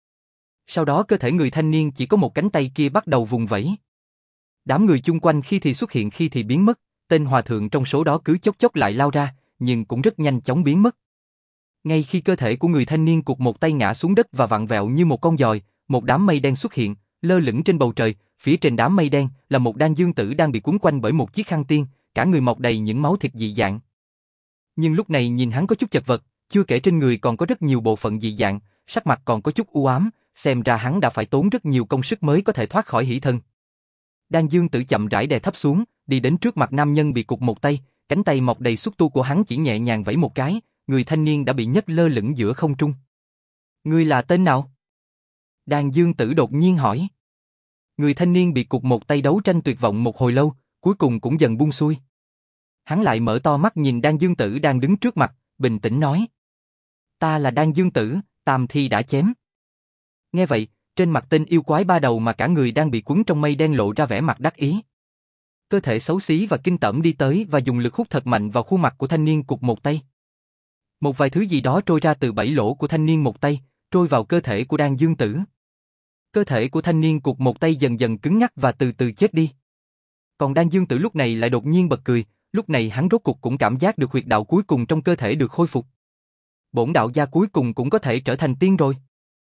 A: Sau đó cơ thể người thanh niên chỉ có một cánh tay kia bắt đầu vùng vẫy. Đám người chung quanh khi thì xuất hiện khi thì biến mất, tên hòa thượng trong số đó cứ chốc chốc lại lao ra, nhưng cũng rất nhanh chóng biến mất. Ngay khi cơ thể của người thanh niên cụt một tay ngã xuống đất và vặn vẹo như một con giòi, một đám mây đen xuất hiện, lơ lửng trên bầu trời, phía trên đám mây đen là một Đan Dương Tử đang bị cuốn quanh bởi một chiếc khăn tiên, cả người mọc đầy những máu thịt dị dạng. Nhưng lúc này nhìn hắn có chút chật vật, chưa kể trên người còn có rất nhiều bộ phận dị dạng, sắc mặt còn có chút u ám, xem ra hắn đã phải tốn rất nhiều công sức mới có thể thoát khỏi hỷ thân. Đan Dương Tử chậm rãi đè thấp xuống, đi đến trước mặt nam nhân bị cụt một tay, cánh tay mọc đầy xúc tu của hắn chỉ nhẹ nhàng vẫy một cái, người thanh niên đã bị nhấc lơ lửng giữa không trung. "Ngươi là tên nào?" Đan Dương Tử đột nhiên hỏi. Người thanh niên bị cụt một tay đấu tranh tuyệt vọng một hồi lâu, cuối cùng cũng dần buông xuôi. Hắn lại mở to mắt nhìn Đan Dương Tử đang đứng trước mặt, bình tĩnh nói: "Ta là Đan Dương Tử, tam thi đã chém." Nghe vậy, trên mặt tên yêu quái ba đầu mà cả người đang bị cuốn trong mây đen lộ ra vẻ mặt đắc ý. Cơ thể xấu xí và kinh tởm đi tới và dùng lực hút thật mạnh vào khuôn mặt của thanh niên cụt một tay. Một vài thứ gì đó trôi ra từ bảy lỗ của thanh niên một tay, trôi vào cơ thể của Đan Dương Tử. Cơ thể của thanh niên cụt một tay dần dần cứng ngắc và từ từ chết đi. Còn Đan Dương Tử lúc này lại đột nhiên bật cười, lúc này hắn rốt cục cũng cảm giác được huyệt đạo cuối cùng trong cơ thể được khôi phục. Bổn đạo gia cuối cùng cũng có thể trở thành tiên rồi.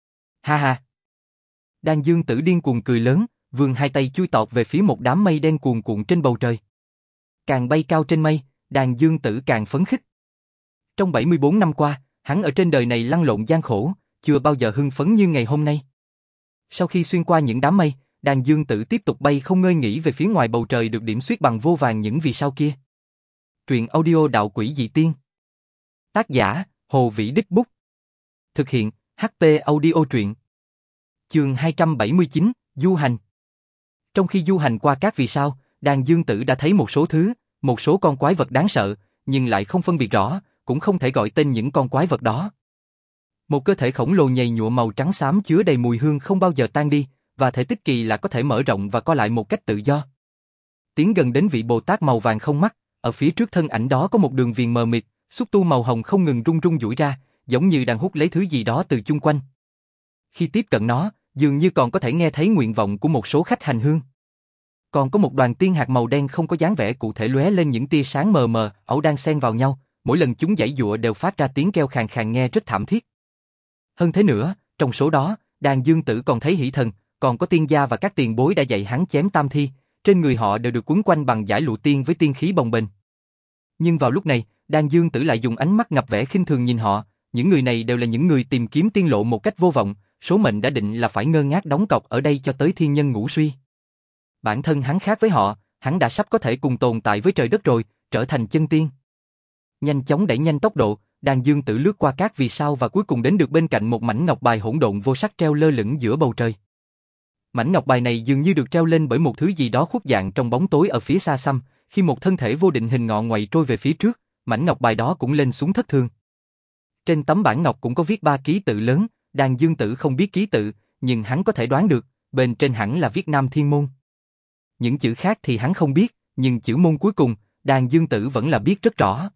A: Ha ha. Đan Dương Tử điên cuồng cười lớn, vươn hai tay chui tọt về phía một đám mây đen cuồn cuộn trên bầu trời. Càng bay cao trên mây, Đan Dương Tử càng phấn khích. Trong bảy mươi bốn năm qua, hắn ở trên đời này lăn lộn gian khổ, chưa bao giờ hưng phấn như ngày hôm nay. Sau khi xuyên qua những đám mây, Đan Dương Tử tiếp tục bay không ngơi nghỉ về phía ngoài bầu trời được điểm xuyết bằng vô vàn những vì sao kia. Truyện audio Đạo Quỷ Dị Tiên. Tác giả: Hồ Vĩ Đích Bút. Thực hiện: hát pê Audio Truyện. Chương hai trăm bảy mươi chín, Du Hành. Trong khi du hành qua các vì sao, Đan Dương Tử đã thấy một số thứ, một số con quái vật đáng sợ, nhưng lại không phân biệt rõ, cũng không thể gọi tên những con quái vật đó. Một cơ thể khổng lồ nhầy nhụa màu trắng xám chứa đầy mùi hương không bao giờ tan đi, và thể tích kỳ là có thể mở rộng và co lại một cách tự do. Tiến gần đến vị Bồ Tát màu vàng không mắt, ở phía trước thân ảnh đó có một đường viền mờ mịt, xúc tu màu hồng không ngừng rung rung duỗi ra, giống như đang hút lấy thứ gì đó từ chung quanh. Khi tiếp cận nó, dường như còn có thể nghe thấy nguyện vọng của một số khách hành hương. Còn có một đoàn tiên hạt màu đen không có dáng vẻ cụ thể lóe lên những tia sáng mờ mờ, ẩu đang xen vào nhau, mỗi lần chúng giãy giụa đều phát ra tiếng kêu khàn khàn nghe rất thảm thiết. Hơn thế nữa, trong số đó, Đan Dương Tử còn thấy hỷ thần, còn có tiên gia và các tiền bối đã dạy hắn chém tam thi, trên người họ đều được quấn quanh bằng dải lụa tiên với tiên khí bồng bềnh. Nhưng vào lúc này, Đan Dương Tử lại dùng ánh mắt ngập vẻ khinh thường nhìn họ, những người này đều là những người tìm kiếm tiên lộ một cách vô vọng, số mệnh đã định là phải ngơ ngác đóng cọc ở đây cho tới thiên nhân ngũ suy. Bản thân hắn khác với họ, hắn đã sắp có thể cùng tồn tại với trời đất rồi, trở thành chân tiên. Nhanh chóng đẩy nhanh tốc độ, Đan Dương Tử lướt qua các vì sao và cuối cùng đến được bên cạnh một mảnh ngọc bài hỗn độn vô sắc treo lơ lửng giữa bầu trời. Mảnh ngọc bài này dường như được treo lên bởi một thứ gì đó khuất dạng trong bóng tối ở phía xa xăm, khi một thân thể vô định hình ngọ ngoại trôi về phía trước, mảnh ngọc bài đó cũng lên xuống thất thường. Trên tấm bản ngọc cũng có viết ba ký tự lớn, Đan Dương Tử không biết ký tự, nhưng hắn có thể đoán được, bên trên hẳn là viết Nam Thiên Môn. Những chữ khác thì hắn không biết, nhưng chữ môn cuối cùng, Đan Dương Tử vẫn là biết rất rõ.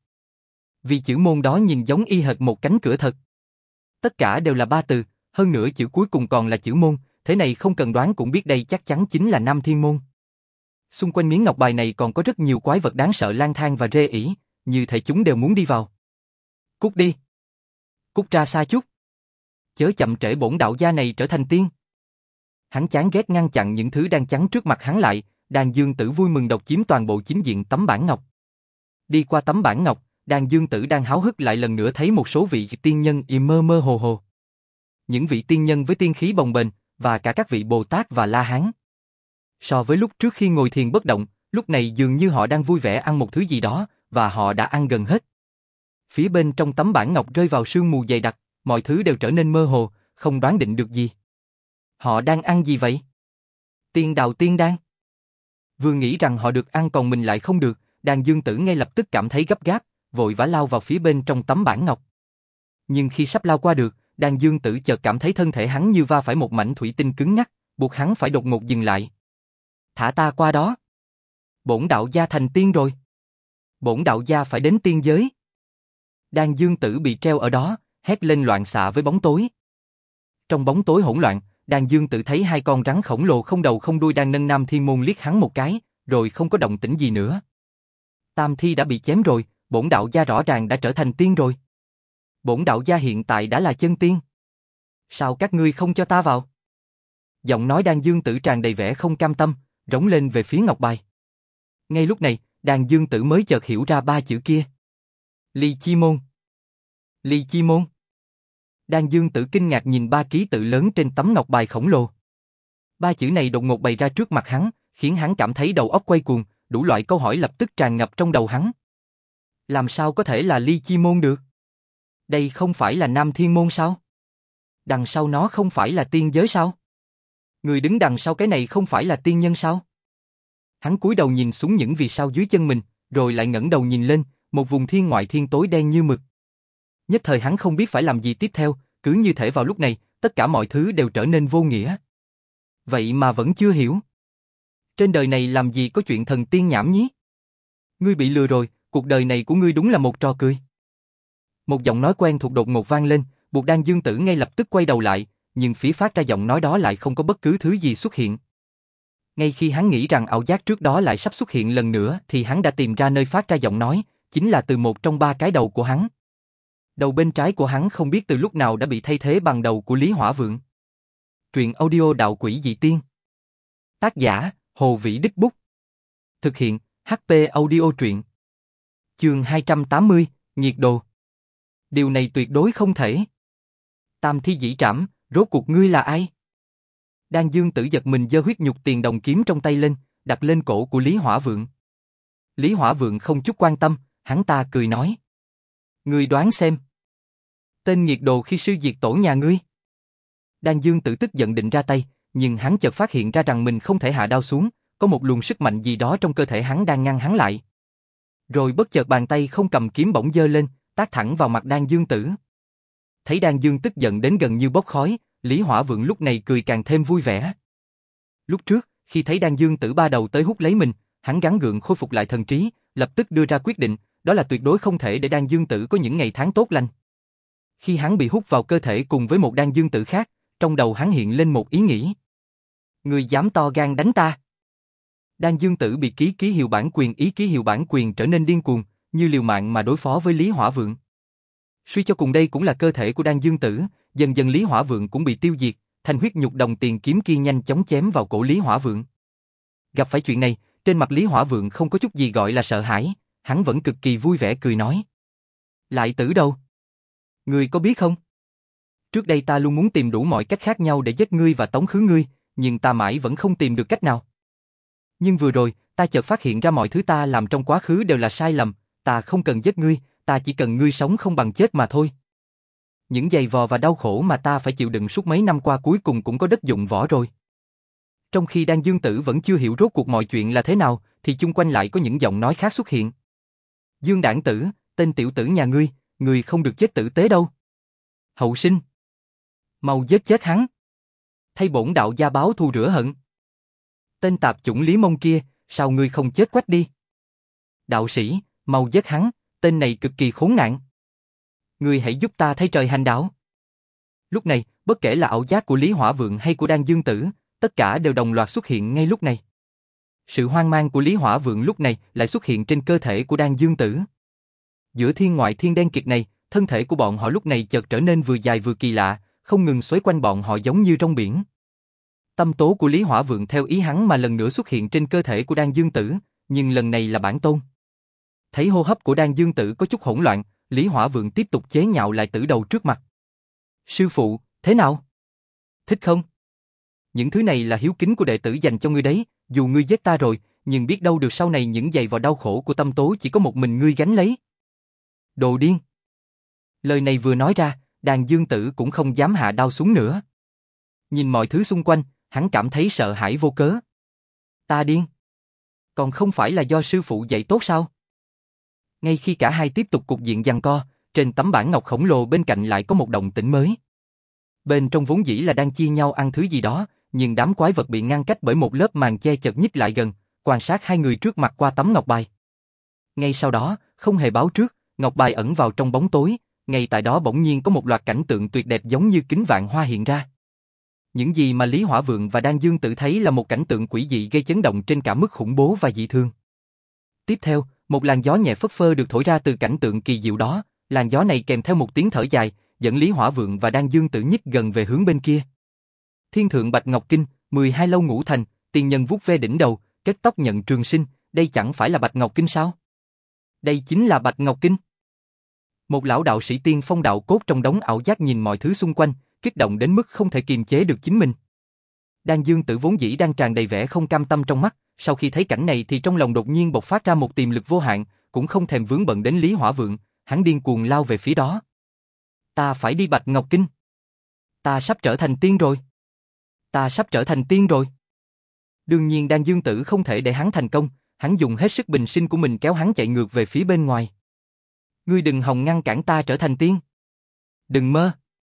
A: Vì chữ môn đó nhìn giống y hệt một cánh cửa thật. Tất cả đều là ba từ, hơn nữa chữ cuối cùng còn là chữ môn, thế này không cần đoán cũng biết đây chắc chắn chính là Nam Thiên Môn. Xung quanh miếng ngọc bài này còn có rất nhiều quái vật đáng sợ lang thang và rê ỉ, như thể chúng đều muốn đi vào. Cút đi. Cút ra xa chút. Chớ chậm trễ bổn đạo gia này trở thành tiên. Hắn chán ghét ngăn chặn những thứ đang chắn trước mặt hắn lại, Đan Dương Tử vui mừng độc chiếm toàn bộ chính diện tấm bản ngọc. Đi qua tấm bản ngọc, Đan Dương Tử đang háo hức lại lần nữa thấy một số vị tiên nhân im mơ mơ hồ hồ. Những vị tiên nhân với tiên khí bồng bềnh, và cả các vị Bồ Tát và La Hán. So với lúc trước khi ngồi thiền bất động, lúc này dường như họ đang vui vẻ ăn một thứ gì đó, và họ đã ăn gần hết. Phía bên trong tấm bản ngọc rơi vào sương mù dày đặc, mọi thứ đều trở nên mơ hồ, không đoán định được gì. Họ đang ăn gì vậy? Tiên đào tiên đan. Vừa nghĩ rằng họ được ăn còn mình lại không được, Đan Dương Tử ngay lập tức cảm thấy gấp gáp, vội vã lao vào phía bên trong tấm bản ngọc. Nhưng khi sắp lao qua được, Đan Dương Tử chợt cảm thấy thân thể hắn như va phải một mảnh thủy tinh cứng nhắc, buộc hắn phải đột ngột dừng lại. Thả ta qua đó. Bổn đạo gia thành tiên rồi. Bổn đạo gia phải đến tiên giới. Đan Dương Tử bị treo ở đó, hét lên loạn xạ với bóng tối. Trong bóng tối hỗn loạn, Đan Dương Tử thấy hai con rắn khổng lồ không đầu không đuôi đang nâng Nam Thiên Môn liếc hắn một cái, rồi không có động tĩnh gì nữa. Tam thi đã bị chém rồi, bổn đạo gia rõ ràng đã trở thành tiên rồi. Bổn đạo gia hiện tại đã là chân tiên. Sao các ngươi không cho ta vào? Giọng nói Đan Dương Tử tràn đầy vẻ không cam tâm, rống lên về phía ngọc bài. Ngay lúc này, Đan Dương Tử mới chợt hiểu ra ba chữ kia. Ly Chi Môn. Ly Chi Môn. Đan Dương Tử kinh ngạc nhìn ba ký tự lớn trên tấm ngọc bài khổng lồ. Ba chữ này đột ngột bày ra trước mặt hắn, khiến hắn cảm thấy đầu óc quay cuồng, đủ loại câu hỏi lập tức tràn ngập trong đầu hắn. Làm sao có thể là Ly Chi Môn được? Đây không phải là Nam Thiên Môn sao? Đằng sau nó không phải là tiên giới sao? Người đứng đằng sau cái này không phải là tiên nhân sao? Hắn cúi đầu nhìn xuống những vì sao dưới chân mình, rồi lại ngẩng đầu nhìn lên, một vùng thiên ngoại thiên tối đen như mực. Nhất thời hắn không biết phải làm gì tiếp theo, cứ như thể vào lúc này, tất cả mọi thứ đều trở nên vô nghĩa. Vậy mà vẫn chưa hiểu. Trên đời này làm gì có chuyện thần tiên nhảm nhí? Ngươi bị lừa rồi, cuộc đời này của ngươi đúng là một trò cười. Một giọng nói quen thuộc đột ngột vang lên, buộc Đan Dương Tử ngay lập tức quay đầu lại, nhưng phía phát ra giọng nói đó lại không có bất cứ thứ gì xuất hiện. Ngay khi hắn nghĩ rằng ảo giác trước đó lại sắp xuất hiện lần nữa thì hắn đã tìm ra nơi phát ra giọng nói, chính là từ một trong ba cái đầu của hắn. Đầu bên trái của hắn không biết từ lúc nào đã bị thay thế bằng đầu của Lý Hỏa Vượng. Truyện audio Đạo Quỷ Dị Tiên. Tác giả, Hồ Vĩ Đích Bút. Thực hiện, hát pê Audio Truyện. Chương hai trăm tám mươi, Nhiệt Đồ. Điều này tuyệt đối không thể. Tam Thi Dĩ Trảm, rốt cuộc ngươi là ai? Đan Dương Tử giật mình giơ huyết nhục tiền đồng kiếm trong tay lên, đặt lên cổ của Lý Hỏa Vượng. Lý Hỏa Vượng không chút quan tâm, hắn ta cười nói. Ngươi đoán xem. Tên nghiệt đồ khi sư diệt tổ nhà ngươi. Đan Dương Tử tức giận định ra tay, nhưng hắn chợt phát hiện ra rằng mình không thể hạ đao xuống, có một luồng sức mạnh gì đó trong cơ thể hắn đang ngăn hắn lại. Rồi bất chợt bàn tay không cầm kiếm bỗng giơ lên, tát thẳng vào mặt Đan Dương Tử. Thấy Đan Dương tức giận đến gần như bốc khói, Lý Hỏa Vượng lúc này cười càng thêm vui vẻ. Lúc trước, khi thấy Đan Dương Tử ba đầu tới hút lấy mình, hắn gắng gượng khôi phục lại thần trí, lập tức đưa ra quyết định, đó là tuyệt đối không thể để Đan Dương Tử có những ngày tháng tốt lành. Khi hắn bị hút vào cơ thể cùng với một Đan Dương Tử khác, trong đầu hắn hiện lên một ý nghĩ. Người dám to gan đánh ta. Đan Dương Tử bị ký ký hiệu bản quyền ý ký hiệu bản quyền trở nên điên cuồng, như liều mạng mà đối phó với Lý Hỏa Vượng. Suy cho cùng đây cũng là cơ thể của Đan Dương Tử, dần dần Lý Hỏa Vượng cũng bị tiêu diệt, thanh huyết nhục đồng tiền kiếm kia nhanh chóng chém vào cổ Lý Hỏa Vượng. Gặp phải chuyện này, trên mặt Lý Hỏa Vượng không có chút gì gọi là sợ hãi, hắn vẫn cực kỳ vui vẻ cười nói. Lại Tử đâu? Ngươi có biết không? Trước đây ta luôn muốn tìm đủ mọi cách khác nhau để giết ngươi và tống khứ ngươi, nhưng ta mãi vẫn không tìm được cách nào. Nhưng vừa rồi, ta chợt phát hiện ra mọi thứ ta làm trong quá khứ đều là sai lầm, ta không cần giết ngươi, ta chỉ cần ngươi sống không bằng chết mà thôi. Những giày vò và đau khổ mà ta phải chịu đựng suốt mấy năm qua cuối cùng cũng có đất dụng võ rồi. Trong khi Đan Dương Tử vẫn chưa hiểu rốt cuộc mọi chuyện là thế nào, thì chung quanh lại có những giọng nói khác xuất hiện. Dương Đảng Tử, tên tiểu tử nhà ngươi, ngươi không được chết tử tế đâu. Hậu sinh, mau giết chết hắn. Thay bổn đạo gia báo thù rửa hận. Tên tạp chủng Lý Mông kia, sao ngươi không chết quách đi? Đạo sĩ, mau giết hắn, tên này cực kỳ khốn nạn. Ngươi hãy giúp ta thay trời hành đạo. Lúc này, bất kể là ảo giác của Lý Hỏa Vượng hay của Đan Dương Tử, tất cả đều đồng loạt xuất hiện ngay lúc này. Sự hoang mang của Lý Hỏa Vượng lúc này lại xuất hiện trên cơ thể của Đan Dương Tử. Giữa thiên ngoại thiên đen kịt này, thân thể của bọn họ lúc này chợt trở nên vừa dài vừa kỳ lạ, không ngừng xoáy quanh bọn họ giống như trong biển. Tâm tố của Lý Hỏa Vượng theo ý hắn mà lần nữa xuất hiện trên cơ thể của Đan Dương Tử, nhưng lần này là bản tôn. Thấy hô hấp của Đan Dương Tử có chút hỗn loạn, Lý Hỏa Vượng tiếp tục chế nhạo lại Tử đầu trước mặt. Sư phụ, thế nào? Thích không? Những thứ này là hiếu kính của đệ tử dành cho ngươi đấy, dù ngươi giết ta rồi, nhưng biết đâu được sau này những giày vò đau khổ của tâm tố chỉ có một mình ngươi gánh lấy. Đồ điên! Lời này vừa nói ra, Đan Dương Tử cũng không dám hạ đao xuống nữa. Nhìn mọi thứ xung quanh, hắn cảm thấy sợ hãi vô cớ. Ta điên! Còn không phải là do sư phụ dạy tốt sao? Ngay khi cả hai tiếp tục cục diện giằng co, trên tấm bảng ngọc khổng lồ bên cạnh lại có một động tĩnh mới. Bên trong vốn dĩ là đang chia nhau ăn thứ gì đó, nhưng đám quái vật bị ngăn cách bởi một lớp màn che chật nhích lại gần, quan sát hai người trước mặt qua tấm ngọc bài. Ngay sau đó, không hề báo trước, ngọc bài ẩn vào trong bóng tối, ngay tại đó bỗng nhiên có một loạt cảnh tượng tuyệt đẹp giống như kính vạn hoa hiện ra. Những gì mà Lý Hỏa Vượng và Đan Dương Tử thấy là một cảnh tượng quỷ dị gây chấn động trên cả mức khủng bố và dị thương. Tiếp theo, một làn gió nhẹ phất phơ được thổi ra từ cảnh tượng kỳ diệu đó, làn gió này kèm theo một tiếng thở dài, dẫn Lý Hỏa Vượng và Đan Dương Tử nhích gần về hướng bên kia. Thiên thượng Bạch Ngọc Kinh, mười hai lâu ngũ thành, tiên nhân vuốt ve đỉnh đầu, kết tóc nhận trường sinh, đây chẳng phải là Bạch Ngọc Kinh sao? Đây chính là Bạch Ngọc Kinh. Một lão đạo sĩ tiên phong đạo cốt trong đống ảo giác nhìn mọi thứ xung quanh, kích động đến mức không thể kiềm chế được chính mình. Đan Dương Tử vốn dĩ đang tràn đầy vẻ không cam tâm trong mắt, sau khi thấy cảnh này thì trong lòng đột nhiên bộc phát ra một tiềm lực vô hạn, cũng không thèm vướng bận đến Lý Hỏa Vượng, hắn điên cuồng lao về phía đó. Ta phải đi Bạch Ngọc Kinh. Ta sắp trở thành tiên rồi. Ta sắp trở thành tiên rồi. Đương nhiên Đan Dương Tử không thể để hắn thành công, hắn dùng hết sức bình sinh của mình kéo hắn chạy ngược về phía bên ngoài. Ngươi đừng hòng ngăn cản ta trở thành tiên. Đừng mơ.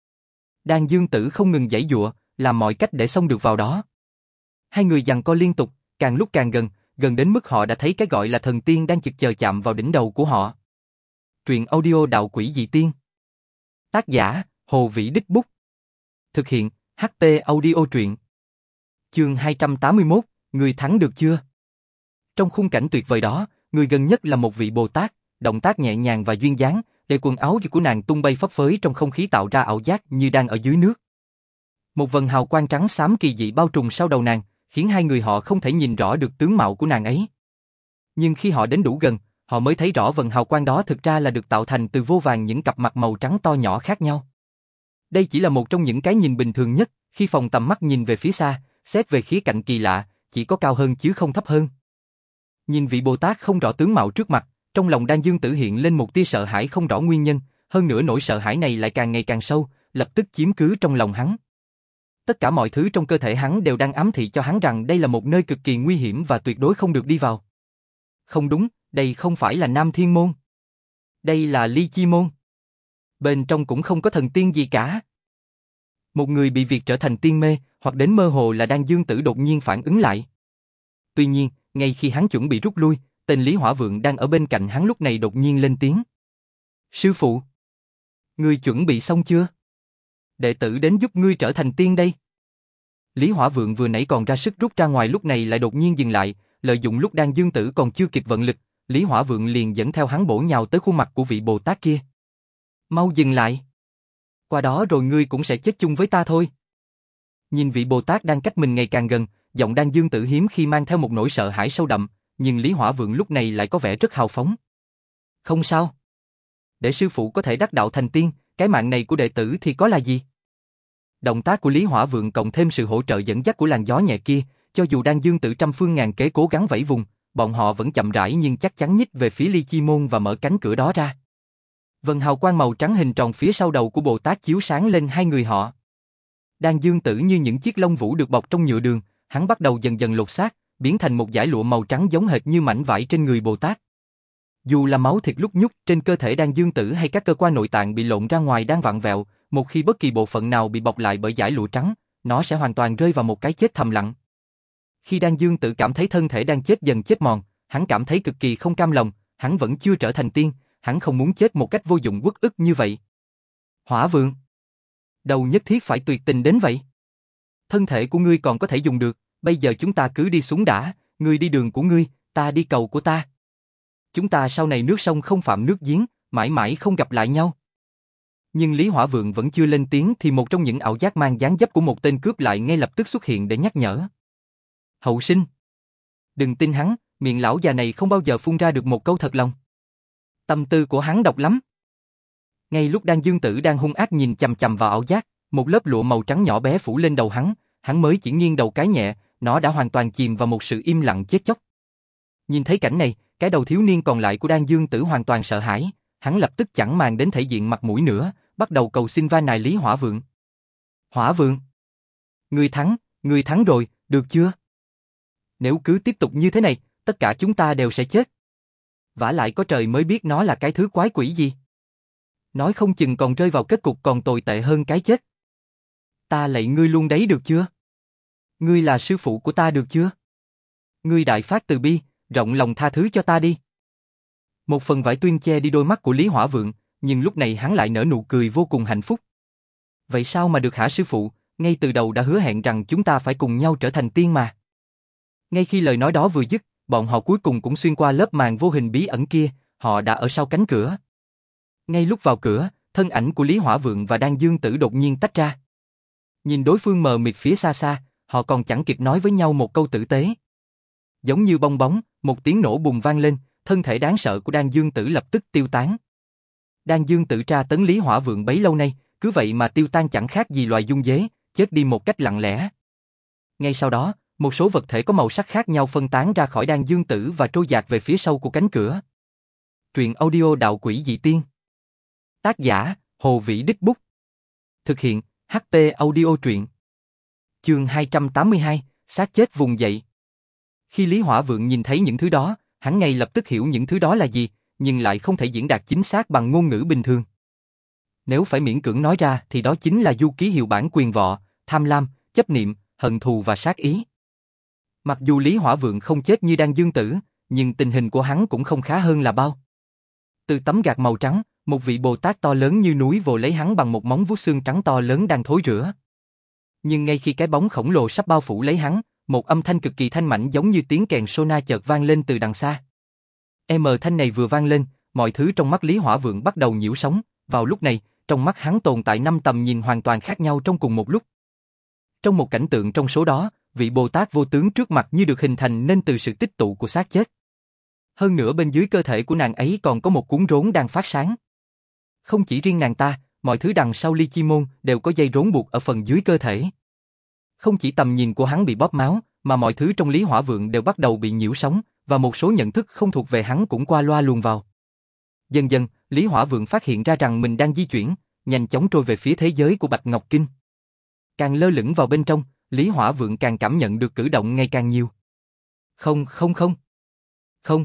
A: Đan Dương Tử không ngừng giãy giụa, làm mọi cách để xông được vào đó. Hai người giằng co liên tục, càng lúc càng gần, gần đến mức họ đã thấy cái gọi là thần tiên đang chực chờ chạm vào đỉnh đầu của họ. Truyện audio Đạo Quỷ Dị Tiên. Tác giả, Hồ Vĩ Đích Bút. Thực hiện, hát pê Audio Truyện. Chương hai trăm tám mươi mốt, người thắng được chưa? Trong khung cảnh tuyệt vời đó, người gần nhất là một vị Bồ Tát, động tác nhẹ nhàng và duyên dáng, Để quần áo của nàng tung bay phấp phới trong không khí tạo ra ảo giác như đang ở dưới nước. Một vầng hào quang trắng xám kỳ dị bao trùm sau đầu nàng, khiến hai người họ không thể nhìn rõ được tướng mạo của nàng ấy. Nhưng khi họ đến đủ gần, họ mới thấy rõ vầng hào quang đó thực ra là được tạo thành từ vô vàn những cặp mặt màu trắng to nhỏ khác nhau. Đây chỉ là một trong những cái nhìn bình thường nhất, khi phóng tầm mắt nhìn về phía xa, xét về khía cạnh kỳ lạ, chỉ có cao hơn chứ không thấp hơn. Nhìn vị Bồ Tát không rõ tướng mạo trước mặt, trong lòng Đan Dương Tử hiện lên một tia sợ hãi không rõ nguyên nhân, hơn nữa nỗi sợ hãi này lại càng ngày càng sâu, lập tức chiếm cứ trong lòng hắn. Tất cả mọi thứ trong cơ thể hắn đều đang ám thị cho hắn rằng đây là một nơi cực kỳ nguy hiểm và tuyệt đối không được đi vào. Không đúng, đây không phải là Nam Thiên Môn. Đây là Ly Chi Môn. Bên trong cũng không có thần tiên gì cả. Một người bị việc trở thành tiên mê, hoặc đến mơ hồ là Đan Dương Tử đột nhiên phản ứng lại. Tuy nhiên, ngay khi hắn chuẩn bị rút lui, tên Lý Hỏa Vượng đang ở bên cạnh hắn lúc này đột nhiên lên tiếng. Sư phụ! Ngươi chuẩn bị xong chưa? Đệ tử đến giúp ngươi trở thành tiên đây. Lý Hỏa Vượng vừa nãy còn ra sức rút ra ngoài lúc này lại đột nhiên dừng lại, lợi dụng lúc Đan Dương Tử còn chưa kịp vận lực, Lý Hỏa Vượng liền dẫn theo hắn bổ nhào tới khuôn mặt của vị Bồ Tát kia. Mau dừng lại! Qua đó rồi ngươi cũng sẽ chết chung với ta thôi. Nhìn vị Bồ Tát đang cách mình ngày càng gần, giọng Đan Dương Tử hiếm khi mang theo một nỗi sợ hãi sâu đậm, nhưng Lý Hỏa Vượng lúc này lại có vẻ rất hào phóng. Không sao. Để sư phụ có thể đắc đạo thành tiên, cái mạng này của đệ tử thì có là gì? Động tác của Lý Hỏa Vượng cộng thêm sự hỗ trợ dẫn dắt của làn gió nhẹ kia, cho dù Đan Dương Tử trăm phương ngàn kế cố gắng vẫy vùng, bọn họ vẫn chậm rãi nhưng chắc chắn nhích về phía Ly Chi Môn và mở cánh cửa đó ra. Vầng hào quang màu trắng hình tròn phía sau đầu của Bồ Tát chiếu sáng lên hai người họ. Đan Dương Tử như những chiếc lông vũ được bọc trong nhựa đường, hắn bắt đầu dần dần lột xác, biến thành một dải lụa màu trắng giống hệt như mảnh vải trên người Bồ Tát. Dù là máu thịt lúc nhúc trên cơ thể Đan Dương Tử hay các cơ quan nội tạng bị lộn ra ngoài đang vặn vẹo, một khi bất kỳ bộ phận nào bị bọc lại bởi dải lụa trắng, nó sẽ hoàn toàn rơi vào một cái chết thầm lặng. Khi Đan Dương Tử cảm thấy thân thể đang chết dần chết mòn, hắn cảm thấy cực kỳ không cam lòng, hắn vẫn chưa trở thành tiên, hắn không muốn chết một cách vô dụng uất ức như vậy. Hỏa Vượng, đâu nhất thiết phải tuyệt tình đến vậy. Thân thể của ngươi còn có thể dùng được, bây giờ chúng ta cứ đi xuống đã, ngươi đi đường của ngươi, ta đi cầu của ta. Chúng ta sau này nước sông không phạm nước giếng, mãi mãi không gặp lại nhau. Nhưng Lý Hỏa Vượng vẫn chưa lên tiếng thì một trong những ảo giác mang dáng dấp của một tên cướp lại ngay lập tức xuất hiện để nhắc nhở. Hậu sinh! Đừng tin hắn, miệng lão già này không bao giờ phun ra được một câu thật lòng. Tâm tư của hắn độc lắm. Ngay lúc Đan Dương Tử đang hung ác nhìn chằm chằm vào ảo giác, một lớp lụa màu trắng nhỏ bé phủ lên đầu hắn, hắn mới chỉ nghiêng đầu cái nhẹ, nó đã hoàn toàn chìm vào một sự im lặng chết chóc. Nhìn thấy cảnh này, cái đầu thiếu niên còn lại của Đan Dương Tử hoàn toàn sợ hãi, hắn lập tức chẳng màng đến thể diện mặt mũi nữa, bắt đầu cầu xin van nài Lý Hỏa Vượng. Hỏa Vượng! Ngươi thắng, ngươi thắng rồi, được chưa? Nếu cứ tiếp tục như thế này, tất cả chúng ta đều sẽ chết. Vả lại có trời mới biết nó là cái thứ quái quỷ gì. Nói không chừng còn rơi vào kết cục còn tồi tệ hơn cái chết. Ta lạy ngươi luôn đấy được chưa? Ngươi là sư phụ của ta được chưa? Ngươi đại phát từ bi, rộng lòng tha thứ cho ta đi. Một phần vải tuyên che đi đôi mắt của Lý Hỏa Vượng, nhưng lúc này hắn lại nở nụ cười vô cùng hạnh phúc. Vậy sao mà được hả sư phụ, ngay từ đầu đã hứa hẹn rằng chúng ta phải cùng nhau trở thành tiên mà. Ngay khi lời nói đó vừa dứt, bọn họ cuối cùng cũng xuyên qua lớp màn vô hình bí ẩn kia, họ đã ở sau cánh cửa. Ngay lúc vào cửa, thân ảnh của Lý Hỏa Vượng và Đan Dương Tử đột nhiên tách ra. Nhìn đối phương mờ mịt phía xa xa, họ còn chẳng kịp nói với nhau một câu tử tế. Giống như bong bóng, một tiếng nổ bùng vang lên, thân thể đáng sợ của Đan Dương Tử lập tức tiêu tán. Đan Dương Tử tra tấn Lý Hỏa Vượng bấy lâu nay, cứ vậy mà tiêu tan chẳng khác gì loài dung dế, chết đi một cách lặng lẽ. Ngay sau đó, một số vật thể có màu sắc khác nhau phân tán ra khỏi Đan Dương Tử và trôi dạt về phía sau của cánh cửa. Truyện audio Đạo Quỷ Dị Tiên. Tác giả, Hồ Vĩ Đích Bút. Thực hiện, hát tê Audio Truyện. Chương hai trăm tám mươi hai, xác chết vùng dậy. Khi Lý Hỏa Vượng nhìn thấy những thứ đó, hắn ngay lập tức hiểu những thứ đó là gì, nhưng lại không thể diễn đạt chính xác bằng ngôn ngữ bình thường. Nếu phải miễn cưỡng nói ra thì đó chính là du ký hiệu bản quyền vọ, tham lam, chấp niệm, hận thù và sát ý. Mặc dù Lý Hỏa Vượng không chết như Đan Dương Tử, nhưng tình hình của hắn cũng không khá hơn là bao. Từ tấm gạt màu trắng, một vị Bồ Tát to lớn như núi vồ lấy hắn bằng một móng vuốt xương trắng to lớn đang thối rữa. Nhưng ngay khi cái bóng khổng lồ sắp bao phủ lấy hắn, một âm thanh cực kỳ thanh mảnh giống như tiếng kèn sona chợt vang lên từ đằng xa. M thanh này vừa vang lên, mọi thứ trong mắt Lý Hỏa Vượng bắt đầu nhiễu sóng, vào lúc này, trong mắt hắn tồn tại năm tầm nhìn hoàn toàn khác nhau trong cùng một lúc. Trong một cảnh tượng trong số đó, vị Bồ Tát vô tướng trước mặt như được hình thành nên từ sự tích tụ của xác chết. Hơn nữa bên dưới cơ thể của nàng ấy còn có một cuốn rốn đang phát sáng. Không chỉ riêng nàng ta, mọi thứ đằng sau ly chi môn đều có dây rốn buộc ở phần dưới cơ thể. Không chỉ tầm nhìn của hắn bị bóp máu, mà mọi thứ trong Lý Hỏa Vượng đều bắt đầu bị nhiễu sóng, và một số nhận thức không thuộc về hắn cũng qua loa luồn vào. Dần dần, Lý Hỏa Vượng phát hiện ra rằng mình đang di chuyển, nhanh chóng trôi về phía thế giới của Bạch Ngọc Kinh. Càng lơ lửng vào bên trong, Lý Hỏa Vượng càng cảm nhận được cử động ngày càng nhiều. Không, không không. Không.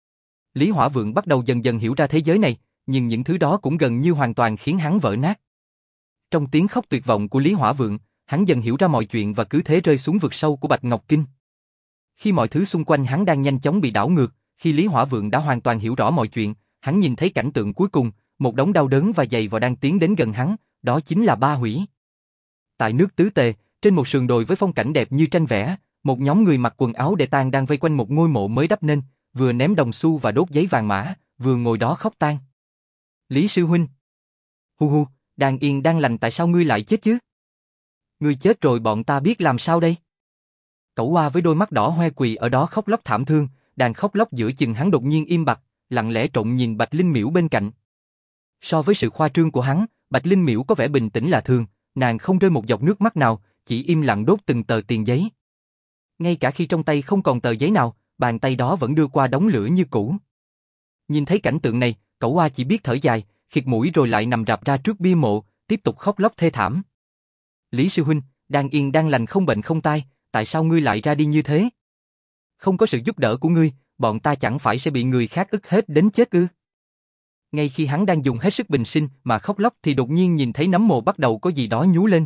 A: Lý Hỏa Vượng bắt đầu dần dần hiểu ra thế giới này, nhưng những thứ đó cũng gần như hoàn toàn khiến hắn vỡ nát. Trong tiếng khóc tuyệt vọng của Lý Hỏa Vượng, hắn dần hiểu ra mọi chuyện và cứ thế rơi xuống vực sâu của Bạch Ngọc Kinh. Khi mọi thứ xung quanh hắn đang nhanh chóng bị đảo ngược, khi Lý Hỏa Vượng đã hoàn toàn hiểu rõ mọi chuyện, hắn nhìn thấy cảnh tượng cuối cùng, một đống đau đớn và dày vò đang tiến đến gần hắn, đó chính là Ba Hủy. Tại nước Tứ Tề, trên một sườn đồi với phong cảnh đẹp như tranh vẽ, một nhóm người mặc quần áo đệ tang đang vây quanh một ngôi mộ mới đắp nên, vừa ném đồng xu và đốt giấy vàng mã, vừa ngồi đó khóc tang. Lý sư huynh. Hu hu, đang yên đang lành tại sao ngươi lại chết chứ? Ngươi chết rồi bọn ta biết làm sao đây? Cẩu Oa với đôi mắt đỏ hoe quỳ ở đó khóc lóc thảm thương, đang khóc lóc giữa chừng hắn đột nhiên im bặt, lặng lẽ trộn nhìn Bạch Linh Miễu bên cạnh. So với sự khoa trương của hắn, Bạch Linh Miễu có vẻ bình tĩnh lạ thường, nàng không rơi một giọt nước mắt nào, chỉ im lặng đốt từng tờ tiền giấy. Ngay cả khi trong tay không còn tờ giấy nào, bàn tay đó vẫn đưa qua đống lửa như cũ. Nhìn thấy cảnh tượng này, Cẩu Oa chỉ biết thở dài, khịt mũi rồi lại nằm rạp ra trước bia mộ, tiếp tục khóc lóc thê thảm. Lý sư huynh, đang yên đang lành không bệnh không tai, tại sao ngươi lại ra đi như thế? Không có sự giúp đỡ của ngươi, bọn ta chẳng phải sẽ bị người khác ức hết đến chết ư? Ngay khi hắn đang dùng hết sức bình sinh mà khóc lóc thì đột nhiên nhìn thấy nấm mồ bắt đầu có gì đó nhú lên.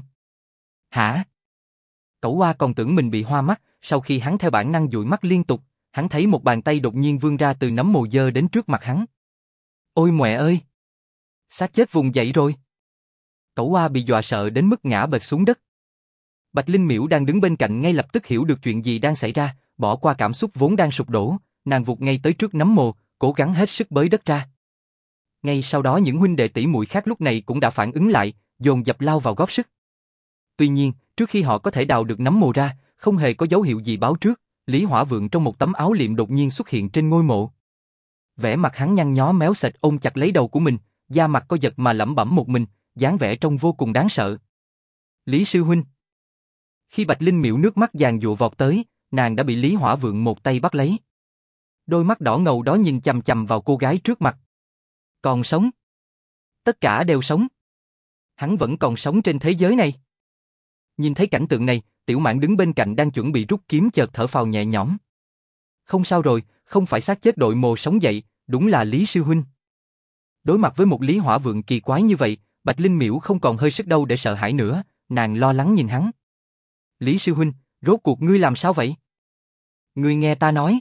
A: Hả? Cẩu Oa còn tưởng mình bị hoa mắt, sau khi hắn theo bản năng dụi mắt liên tục, hắn thấy một bàn tay đột nhiên vươn ra từ nấm mồ dơ đến trước mặt hắn. Ôi mẹ ơi! Xác chết vùng dậy rồi. Cẩu Oa bị dọa sợ đến mức ngã bệt xuống đất. Bạch Linh Miễu đang đứng bên cạnh ngay lập tức hiểu được chuyện gì đang xảy ra, bỏ qua cảm xúc vốn đang sụp đổ, nàng vụt ngay tới trước nấm mồ, cố gắng hết sức bới đất ra. Ngay sau đó những huynh đệ tỷ muội khác lúc này cũng đã phản ứng lại, dồn dập lao vào góp sức. Tuy nhiên, trước khi họ có thể đào được nấm mồ ra, không hề có dấu hiệu gì báo trước, Lý Hỏa Vượng trong một tấm áo liệm đột nhiên xuất hiện trên ngôi mộ. Vẻ mặt hắn nhăn nhó méo sệt ôm chặt lấy đầu của mình, da mặt co giật mà lẩm bẩm một mình, dáng vẻ trông vô cùng đáng sợ. Lý sư huynh. Khi Bạch Linh Miễu nước mắt giàn giụa vọt tới, nàng đã bị Lý Hỏa Vượng một tay bắt lấy. Đôi mắt đỏ ngầu đó nhìn chằm chằm vào cô gái trước mặt. Còn sống. Tất cả đều sống. Hắn vẫn còn sống trên thế giới này. Nhìn thấy cảnh tượng này, Tiểu Mạn đứng bên cạnh đang chuẩn bị rút kiếm chợt thở phào nhẹ nhõm. Không sao rồi, không phải xác chết đội mồ sống dậy, đúng là Lý sư huynh. Đối mặt với một Lý Hỏa Vượng kỳ quái như vậy, Bạch Linh Miễu không còn hơi sức đâu để sợ hãi nữa, nàng lo lắng nhìn hắn. Lý sư huynh, rốt cuộc ngươi làm sao vậy? Ngươi nghe ta nói.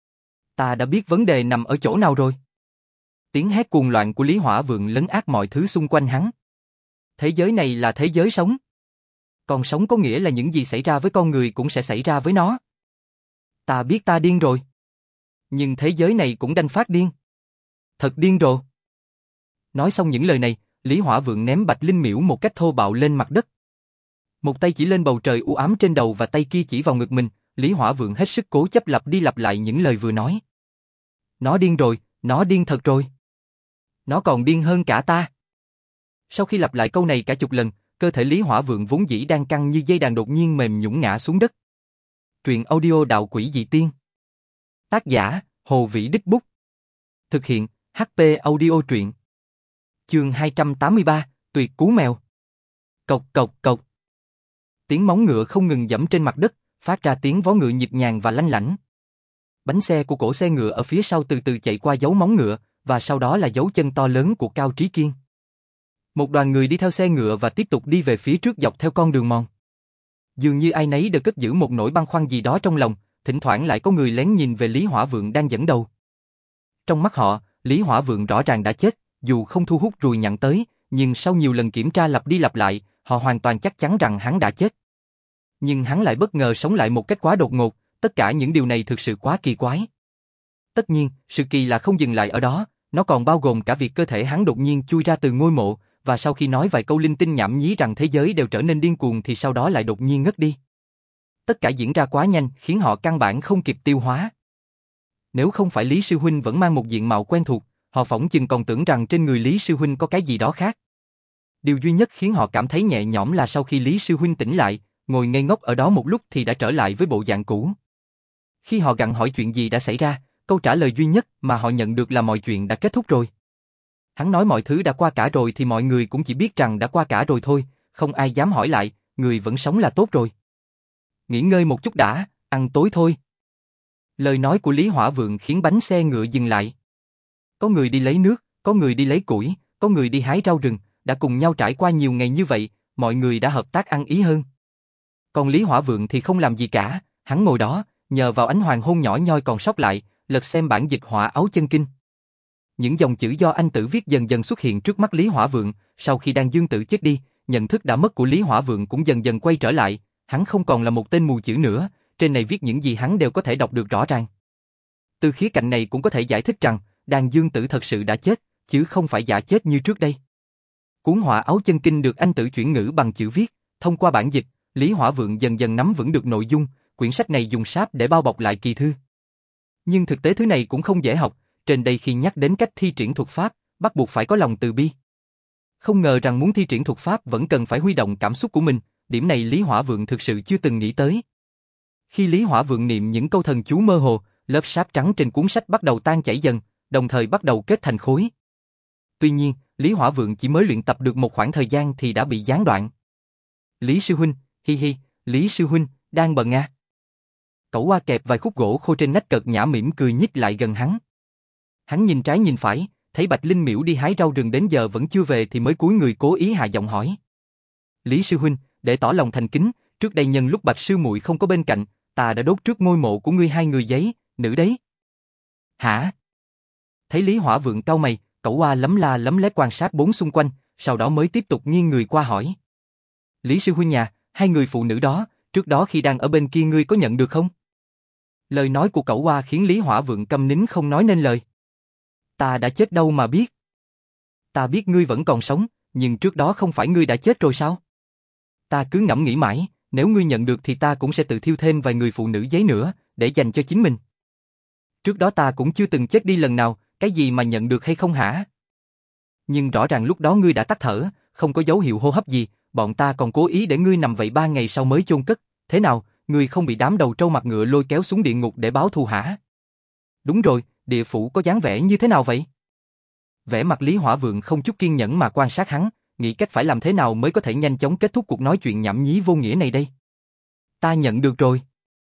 A: Ta đã biết vấn đề nằm ở chỗ nào rồi. Tiếng hét cuồng loạn của Lý Hỏa Vượng lấn át mọi thứ xung quanh hắn. Thế giới này là thế giới sống. Còn sống có nghĩa là những gì xảy ra với con người cũng sẽ xảy ra với nó. Ta biết ta điên rồi. Nhưng thế giới này cũng đanh phát điên. Thật điên rồ. Nói xong những lời này, Lý Hỏa Vượng ném Bạch Linh Miễu một cách thô bạo lên mặt đất. Một tay chỉ lên bầu trời u ám trên đầu và tay kia chỉ vào ngực mình, Lý Hỏa Vượng hết sức cố chấp lặp đi lặp lại những lời vừa nói. Nó điên rồi, nó điên thật rồi. Nó còn điên hơn cả ta. Sau khi lặp lại câu này cả chục lần, cơ thể Lý Hỏa Vượng vốn dĩ đang căng như dây đàn đột nhiên mềm nhũn ngã xuống đất. Truyện audio Đạo Quỷ Dị Tiên. Tác giả, Hồ Vĩ Đích Bút. Thực hiện, hát pê Audio Truyện. Chương hai trăm tám mươi ba, Tuyệt Cú Mèo. Cộc cộc cộc. Tiếng móng ngựa không ngừng giẫm trên mặt đất, phát ra tiếng vó ngựa nhịp nhàng và lanh lảnh. Bánh xe của cỗ xe ngựa ở phía sau từ từ chạy qua dấu móng ngựa, và sau đó là dấu chân to lớn của Cao Trí Kiên. Một đoàn người đi theo xe ngựa và tiếp tục đi về phía trước dọc theo con đường mòn. Dường như ai nấy đều cất giữ một nỗi băn khoăn gì đó trong lòng, thỉnh thoảng lại có người lén nhìn về Lý Hỏa Vượng đang dẫn đầu. Trong mắt họ, Lý Hỏa Vượng rõ ràng đã chết, dù không thu hút ruồi nhặn tới, nhưng sau nhiều lần kiểm tra lặp đi lặp lại, họ hoàn toàn chắc chắn rằng hắn đã chết. Nhưng hắn lại bất ngờ sống lại một cách quá đột ngột, tất cả những điều này thực sự quá kỳ quái. Tất nhiên, sự kỳ lạ không dừng lại ở đó, Nó còn bao gồm cả việc cơ thể hắn đột nhiên chui ra từ ngôi mộ, và sau khi nói vài câu linh tinh nhảm nhí rằng thế giới đều trở nên điên cuồng thì sau đó lại đột nhiên ngất đi. Tất cả diễn ra quá nhanh khiến họ căn bản không kịp tiêu hóa. Nếu không phải Lý Sư Huynh vẫn mang một diện mạo quen thuộc, họ phỏng chừng còn tưởng rằng trên người Lý Sư Huynh có cái gì đó khác. Điều duy nhất khiến họ cảm thấy nhẹ nhõm là sau khi Lý Sư Huynh tỉnh lại, ngồi ngây ngốc ở đó một lúc thì đã trở lại với bộ dạng cũ. Khi họ gặng hỏi chuyện gì đã xảy ra, câu trả lời duy nhất mà họ nhận được là mọi chuyện đã kết thúc rồi. Hắn nói mọi thứ đã qua cả rồi thì mọi người cũng chỉ biết rằng đã qua cả rồi thôi, không ai dám hỏi lại, người vẫn sống là tốt rồi. Nghỉ ngơi một chút đã, ăn tối thôi. Lời nói của Lý Hỏa Vượng khiến bánh xe ngựa dừng lại. Có người đi lấy nước, có người đi lấy củi, có người đi hái rau rừng, đã cùng nhau trải qua nhiều ngày như vậy, mọi người đã hợp tác ăn ý hơn. Còn Lý Hỏa Vượng thì không làm gì cả, hắn ngồi đó, nhờ vào ánh hoàng hôn nhỏ nhoi còn sót lại, lật xem bản dịch họa áo chân kinh. Những dòng chữ do anh Tử viết dần dần xuất hiện trước mắt Lý Hỏa Vượng, sau khi Đan Dương Tử chết đi, nhận thức đã mất của Lý Hỏa Vượng cũng dần dần quay trở lại, hắn không còn là một tên mù chữ nữa, trên này viết những gì hắn đều có thể đọc được rõ ràng. Từ khía cạnh này cũng có thể giải thích rằng, Đan Dương Tử thật sự đã chết, chứ không phải giả chết như trước đây. Cuốn họa áo chân kinh được anh Tử chuyển ngữ bằng chữ viết, thông qua bản dịch, Lý Hỏa Vượng dần dần nắm vững được nội dung, quyển sách này dùng sáp để bao bọc lại kỳ thư. Nhưng thực tế thứ này cũng không dễ học, trên đây khi nhắc đến cách thi triển thuật pháp, bắt buộc phải có lòng từ bi. Không ngờ rằng muốn thi triển thuật pháp vẫn cần phải huy động cảm xúc của mình, điểm này Lý Hỏa Vượng thực sự chưa từng nghĩ tới. Khi Lý Hỏa Vượng niệm những câu thần chú mơ hồ, lớp sáp trắng trên cuốn sách bắt đầu tan chảy dần, đồng thời bắt đầu kết thành khối. Tuy nhiên, Lý Hỏa Vượng chỉ mới luyện tập được một khoảng thời gian thì đã bị gián đoạn. Lý Sư Huynh, hi hi, Lý Sư Huynh, đang bận à? Cẩu Oa kẹp vài khúc gỗ khô trên nách cợt nhã mỉm cười nhích lại gần hắn. Hắn nhìn trái nhìn phải, thấy Bạch Linh Miễu đi hái rau rừng đến giờ vẫn chưa về thì mới cúi người cố ý hạ giọng hỏi. Lý Sư Huynh, để tỏ lòng thành kính, trước đây nhân lúc Bạch Sư muội không có bên cạnh, ta đã đốt trước ngôi mộ của ngươi hai người giấy, nữ đấy. Hả? Thấy Lý Hỏa Vượng cau mày, Cẩu Oa lấm la lấm lét quan sát bốn xung quanh, sau đó mới tiếp tục nghiêng người qua hỏi. Lý Sư Huynh nhà, hai người phụ nữ đó, trước đó khi đang ở bên kia ngươi có nhận được không? Lời nói của Cẩu Oa khiến Lý Hỏa Vượng câm nín không nói nên lời. Ta đã chết đâu mà biết. Ta biết ngươi vẫn còn sống, nhưng trước đó không phải ngươi đã chết rồi sao? Ta cứ ngẫm nghĩ mãi, nếu ngươi nhận được thì ta cũng sẽ tự thiêu thêm vài người phụ nữ giấy nữa, để dành cho chính mình. Trước đó ta cũng chưa từng chết đi lần nào, cái gì mà nhận được hay không hả? Nhưng rõ ràng lúc đó ngươi đã tắt thở, không có dấu hiệu hô hấp gì, bọn ta còn cố ý để ngươi nằm vậy ba ngày sau mới chôn cất, thế nào, ngươi không bị đám đầu trâu mặt ngựa lôi kéo xuống địa ngục để báo thù hả? Đúng rồi, địa phủ có dáng vẻ như thế nào vậy? Vẻ mặt Lý Hỏa Vượng không chút kiên nhẫn mà quan sát hắn, nghĩ cách phải làm thế nào mới có thể nhanh chóng kết thúc cuộc nói chuyện nhảm nhí vô nghĩa này đây. Ta nhận được rồi.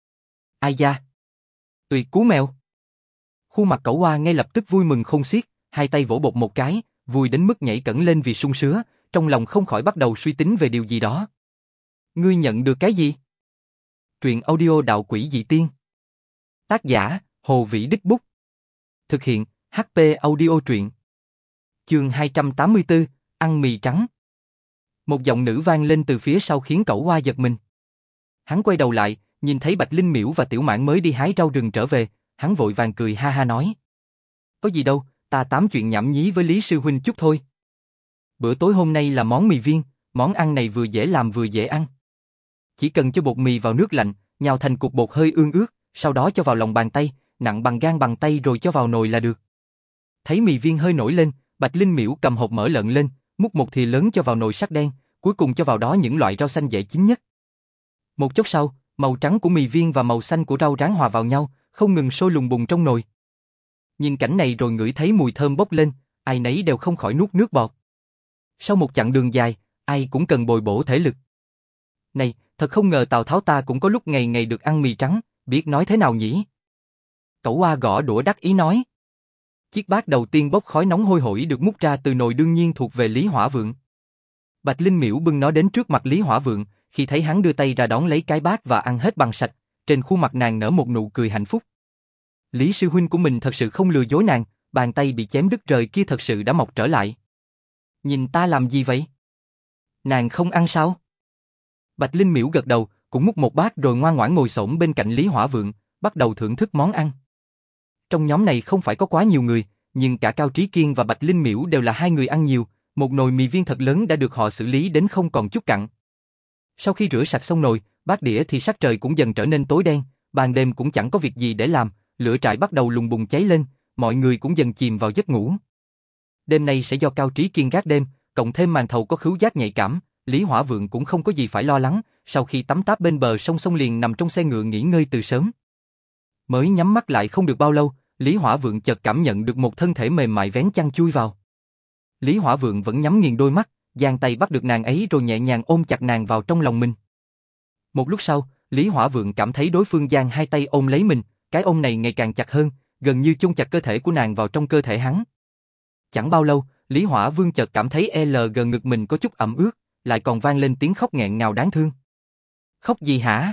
A: Ai da? Tuyệt cú mèo. Khuôn mặt Cẩu Oa ngay lập tức vui mừng khôn xiết, hai tay vỗ bột một cái, vui đến mức nhảy cẫng lên vì sung sướng, trong lòng không khỏi bắt đầu suy tính về điều gì đó. Ngươi nhận được cái gì? Truyện audio Đạo Quỷ Dị Tiên. Tác giả, Hồ Vĩ Đích Bút. Thực hiện, hát pê Audio Truyện. Chương hai trăm tám mươi tư, ăn mì trắng. Một giọng nữ vang lên từ phía sau khiến Cẩu Oa giật mình. Hắn quay đầu lại, nhìn thấy Bạch Linh Miễu và Tiểu Mãn mới đi hái rau rừng trở về, hắn vội vàng cười ha ha nói. Có gì đâu, ta tám chuyện nhảm nhí với Lý Sư Huynh chút thôi. Bữa tối hôm nay là món mì viên, món ăn này vừa dễ làm vừa dễ ăn. Chỉ cần cho bột mì vào nước lạnh, nhào thành cục bột hơi ương ướt, sau đó cho vào lòng bàn tay, nặng bằng gang bàn tay rồi cho vào nồi là được. Thấy mì viên hơi nổi lên, Bạch Linh Miễu cầm hộp mỡ lợn lên, múc một thìa lớn cho vào nồi sắt đen, cuối cùng cho vào đó những loại rau xanh dễ chín nhất. Một chốc sau, màu trắng của mì viên và màu xanh của rau rán hòa vào nhau, không ngừng sôi lùng bùng trong nồi. Nhìn cảnh này rồi ngửi thấy mùi thơm bốc lên, ai nấy đều không khỏi nuốt nước bọt. Sau một chặng đường dài, ai cũng cần bồi bổ thể lực. Này, thật không ngờ Tào Tháo ta cũng có lúc ngày ngày được ăn mì trắng, biết nói thế nào nhỉ? Cẩu Oa gõ đũa đắc ý nói. Chiếc bát đầu tiên bốc khói nóng hôi hổi được múc ra từ nồi đương nhiên thuộc về Lý Hỏa Vượng. Bạch Linh Miễu bưng nó đến trước mặt Lý Hỏa Vượng, khi thấy hắn đưa tay ra đón lấy cái bát và ăn hết bằng sạch, trên khuôn mặt nàng nở một nụ cười hạnh phúc. Lý Sư Huynh của mình thật sự không lừa dối nàng, bàn tay bị chém đứt rời kia thật sự đã mọc trở lại. Nhìn ta làm gì vậy? Nàng không ăn sao? Bạch Linh Miễu gật đầu, cũng múc một bát rồi ngoan ngoãn ngồi xổm bên cạnh Lý Hỏa Vượng, bắt đầu thưởng thức món ăn. Trong nhóm này không phải có quá nhiều người, nhưng cả Cao Trí Kiên và Bạch Linh Miễu đều là hai người ăn nhiều, một nồi mì viên thật lớn đã được họ xử lý đến không còn chút cặn. Sau khi rửa sạch xong nồi, bát đĩa thì sắc trời cũng dần trở nên tối đen, ban đêm cũng chẳng có việc gì để làm, lửa trại bắt đầu lùng bùng cháy lên, mọi người cũng dần chìm vào giấc ngủ. Đêm nay sẽ do Cao Trí Kiên gác đêm, cộng thêm màn thầu có khứu giác nhạy cảm, Lý Hỏa Vượng cũng không có gì phải lo lắng, sau khi tắm táp bên bờ sông sông liền nằm trong xe ngựa nghỉ ngơi từ sớm. Mới nhắm mắt lại không được bao lâu, Lý Hỏa Vượng chợt cảm nhận được một thân thể mềm mại vén chăn chui vào. Lý Hỏa Vượng vẫn nhắm nghiền đôi mắt, giang tay bắt được nàng ấy rồi nhẹ nhàng ôm chặt nàng vào trong lòng mình. Một lúc sau, Lý Hỏa Vượng cảm thấy đối phương giang hai tay ôm lấy mình, cái ôm này ngày càng chặt hơn, gần như chôn chặt cơ thể của nàng vào trong cơ thể hắn. Chẳng bao lâu, Lý Hỏa Vương chợt cảm thấy lờ gờ ngực mình có chút ẩm ướt, lại còn vang lên tiếng khóc nghẹn ngào đáng thương. Khóc gì hả?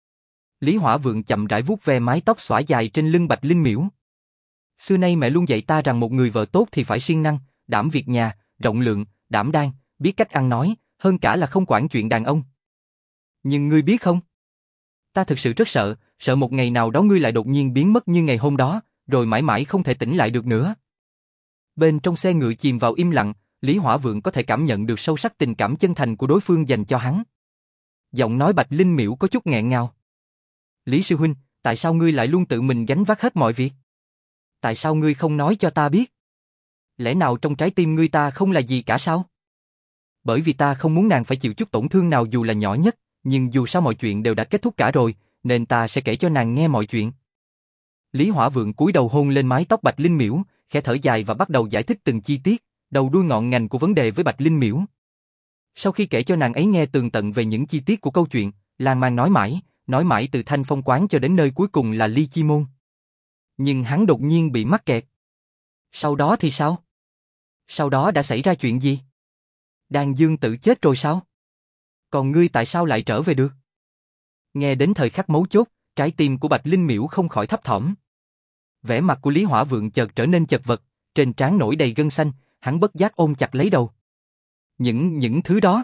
A: Lý Hỏa Vượng chậm rãi vuốt ve mái tóc xõa dài trên lưng Bạch Linh Miễu. Xưa nay mẹ luôn dạy ta rằng một người vợ tốt thì phải siêng năng, đảm việc nhà, rộng lượng, đảm đang, biết cách ăn nói, hơn cả là không quản chuyện đàn ông. Nhưng ngươi biết không? Ta thực sự rất sợ, sợ một ngày nào đó ngươi lại đột nhiên biến mất như ngày hôm đó, rồi mãi mãi không thể tỉnh lại được nữa. Bên trong xe ngựa chìm vào im lặng, Lý Hỏa Vượng có thể cảm nhận được sâu sắc tình cảm chân thành của đối phương dành cho hắn. Giọng nói Bạch Linh Miễu có chút nghẹn ngào. Lý sư huynh, tại sao ngươi lại luôn tự mình gánh vác hết mọi việc? Tại sao ngươi không nói cho ta biết? Lẽ nào trong trái tim ngươi ta không là gì cả sao? Bởi vì ta không muốn nàng phải chịu chút tổn thương nào dù là nhỏ nhất, nhưng dù sao mọi chuyện đều đã kết thúc cả rồi, nên ta sẽ kể cho nàng nghe mọi chuyện. Lý Hỏa Vượng cúi đầu hôn lên mái tóc Bạch Linh Miễu, khẽ thở dài và bắt đầu giải thích từng chi tiết, đầu đuôi ngọn ngành của vấn đề với Bạch Linh Miễu. Sau khi kể cho nàng ấy nghe tường tận về những chi tiết của câu chuyện, Lan Man nói mãi, nói mãi từ Thanh Phong quán cho đến nơi cuối cùng là Ly Chi Môn. Nhưng hắn đột nhiên bị mắc kẹt. Sau đó thì sao? Sau đó đã xảy ra chuyện gì? Đan Dương tự chết rồi sao? Còn ngươi tại sao lại trở về được? Nghe đến thời khắc mấu chốt, trái tim của Bạch Linh Miễu không khỏi thấp thỏm. Vẻ mặt của Lý Hỏa Vượng chợt trở nên chật vật, trên trán nổi đầy gân xanh, hắn bất giác ôm chặt lấy đầu. Những, những thứ đó.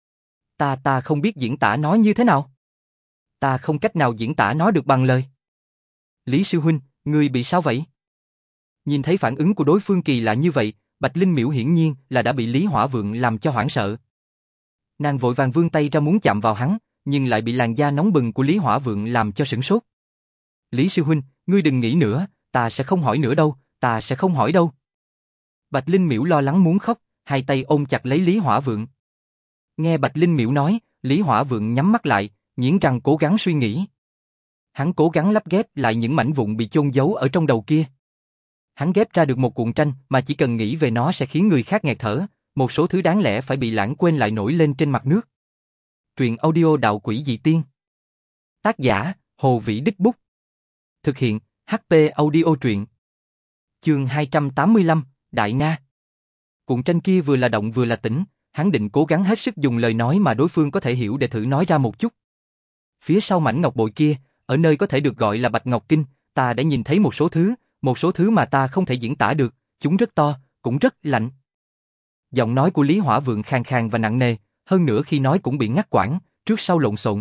A: Ta ta không biết diễn tả nó như thế nào. Ta không cách nào diễn tả nó được bằng lời. Lý sư huynh, ngươi bị sao vậy? Nhìn thấy phản ứng của đối phương kỳ lạ như vậy, Bạch Linh Miễu hiển nhiên là đã bị Lý Hỏa Vượng làm cho hoảng sợ. Nàng vội vàng vươn tay ra muốn chạm vào hắn, nhưng lại bị làn da nóng bừng của Lý Hỏa Vượng làm cho sửng sốt. Lý sư huynh, ngươi đừng nghĩ nữa, ta sẽ không hỏi nữa đâu, ta sẽ không hỏi đâu. Bạch Linh Miễu lo lắng muốn khóc, hai tay ôm chặt lấy Lý Hỏa Vượng. Nghe Bạch Linh Miễu nói, Lý Hỏa Vượng nhắm mắt lại, nghiến răng cố gắng suy nghĩ. Hắn cố gắng lắp ghép lại những mảnh vụn bị chôn giấu ở trong đầu kia. Hắn ghép ra được một cuộn tranh mà chỉ cần nghĩ về nó sẽ khiến người khác nghẹt thở, một số thứ đáng lẽ phải bị lãng quên lại nổi lên trên mặt nước. Truyện audio Đạo Quỷ Dị Tiên. Tác giả, Hồ Vĩ Đích Bút. Thực hiện, hát pê Audio Truyện. Chương hai trăm tám mươi lăm, Đại Na. Cuộn tranh kia vừa là động vừa là tĩnh, hắn định cố gắng hết sức dùng lời nói mà đối phương có thể hiểu để thử nói ra một chút. Phía sau mảnh ngọc bội kia, ở nơi có thể được gọi là Bạch Ngọc Kinh, ta đã nhìn thấy một số thứ, một số thứ mà ta không thể diễn tả được, chúng rất to, cũng rất lạnh. Giọng nói của Lý Hỏa Vượng khàn khàn và nặng nề, hơn nữa khi nói cũng bị ngắt quãng, trước sau lộn xộn.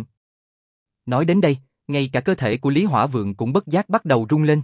A: Nói đến đây, ngay cả cơ thể của Lý Hỏa Vượng cũng bất giác bắt đầu rung lên.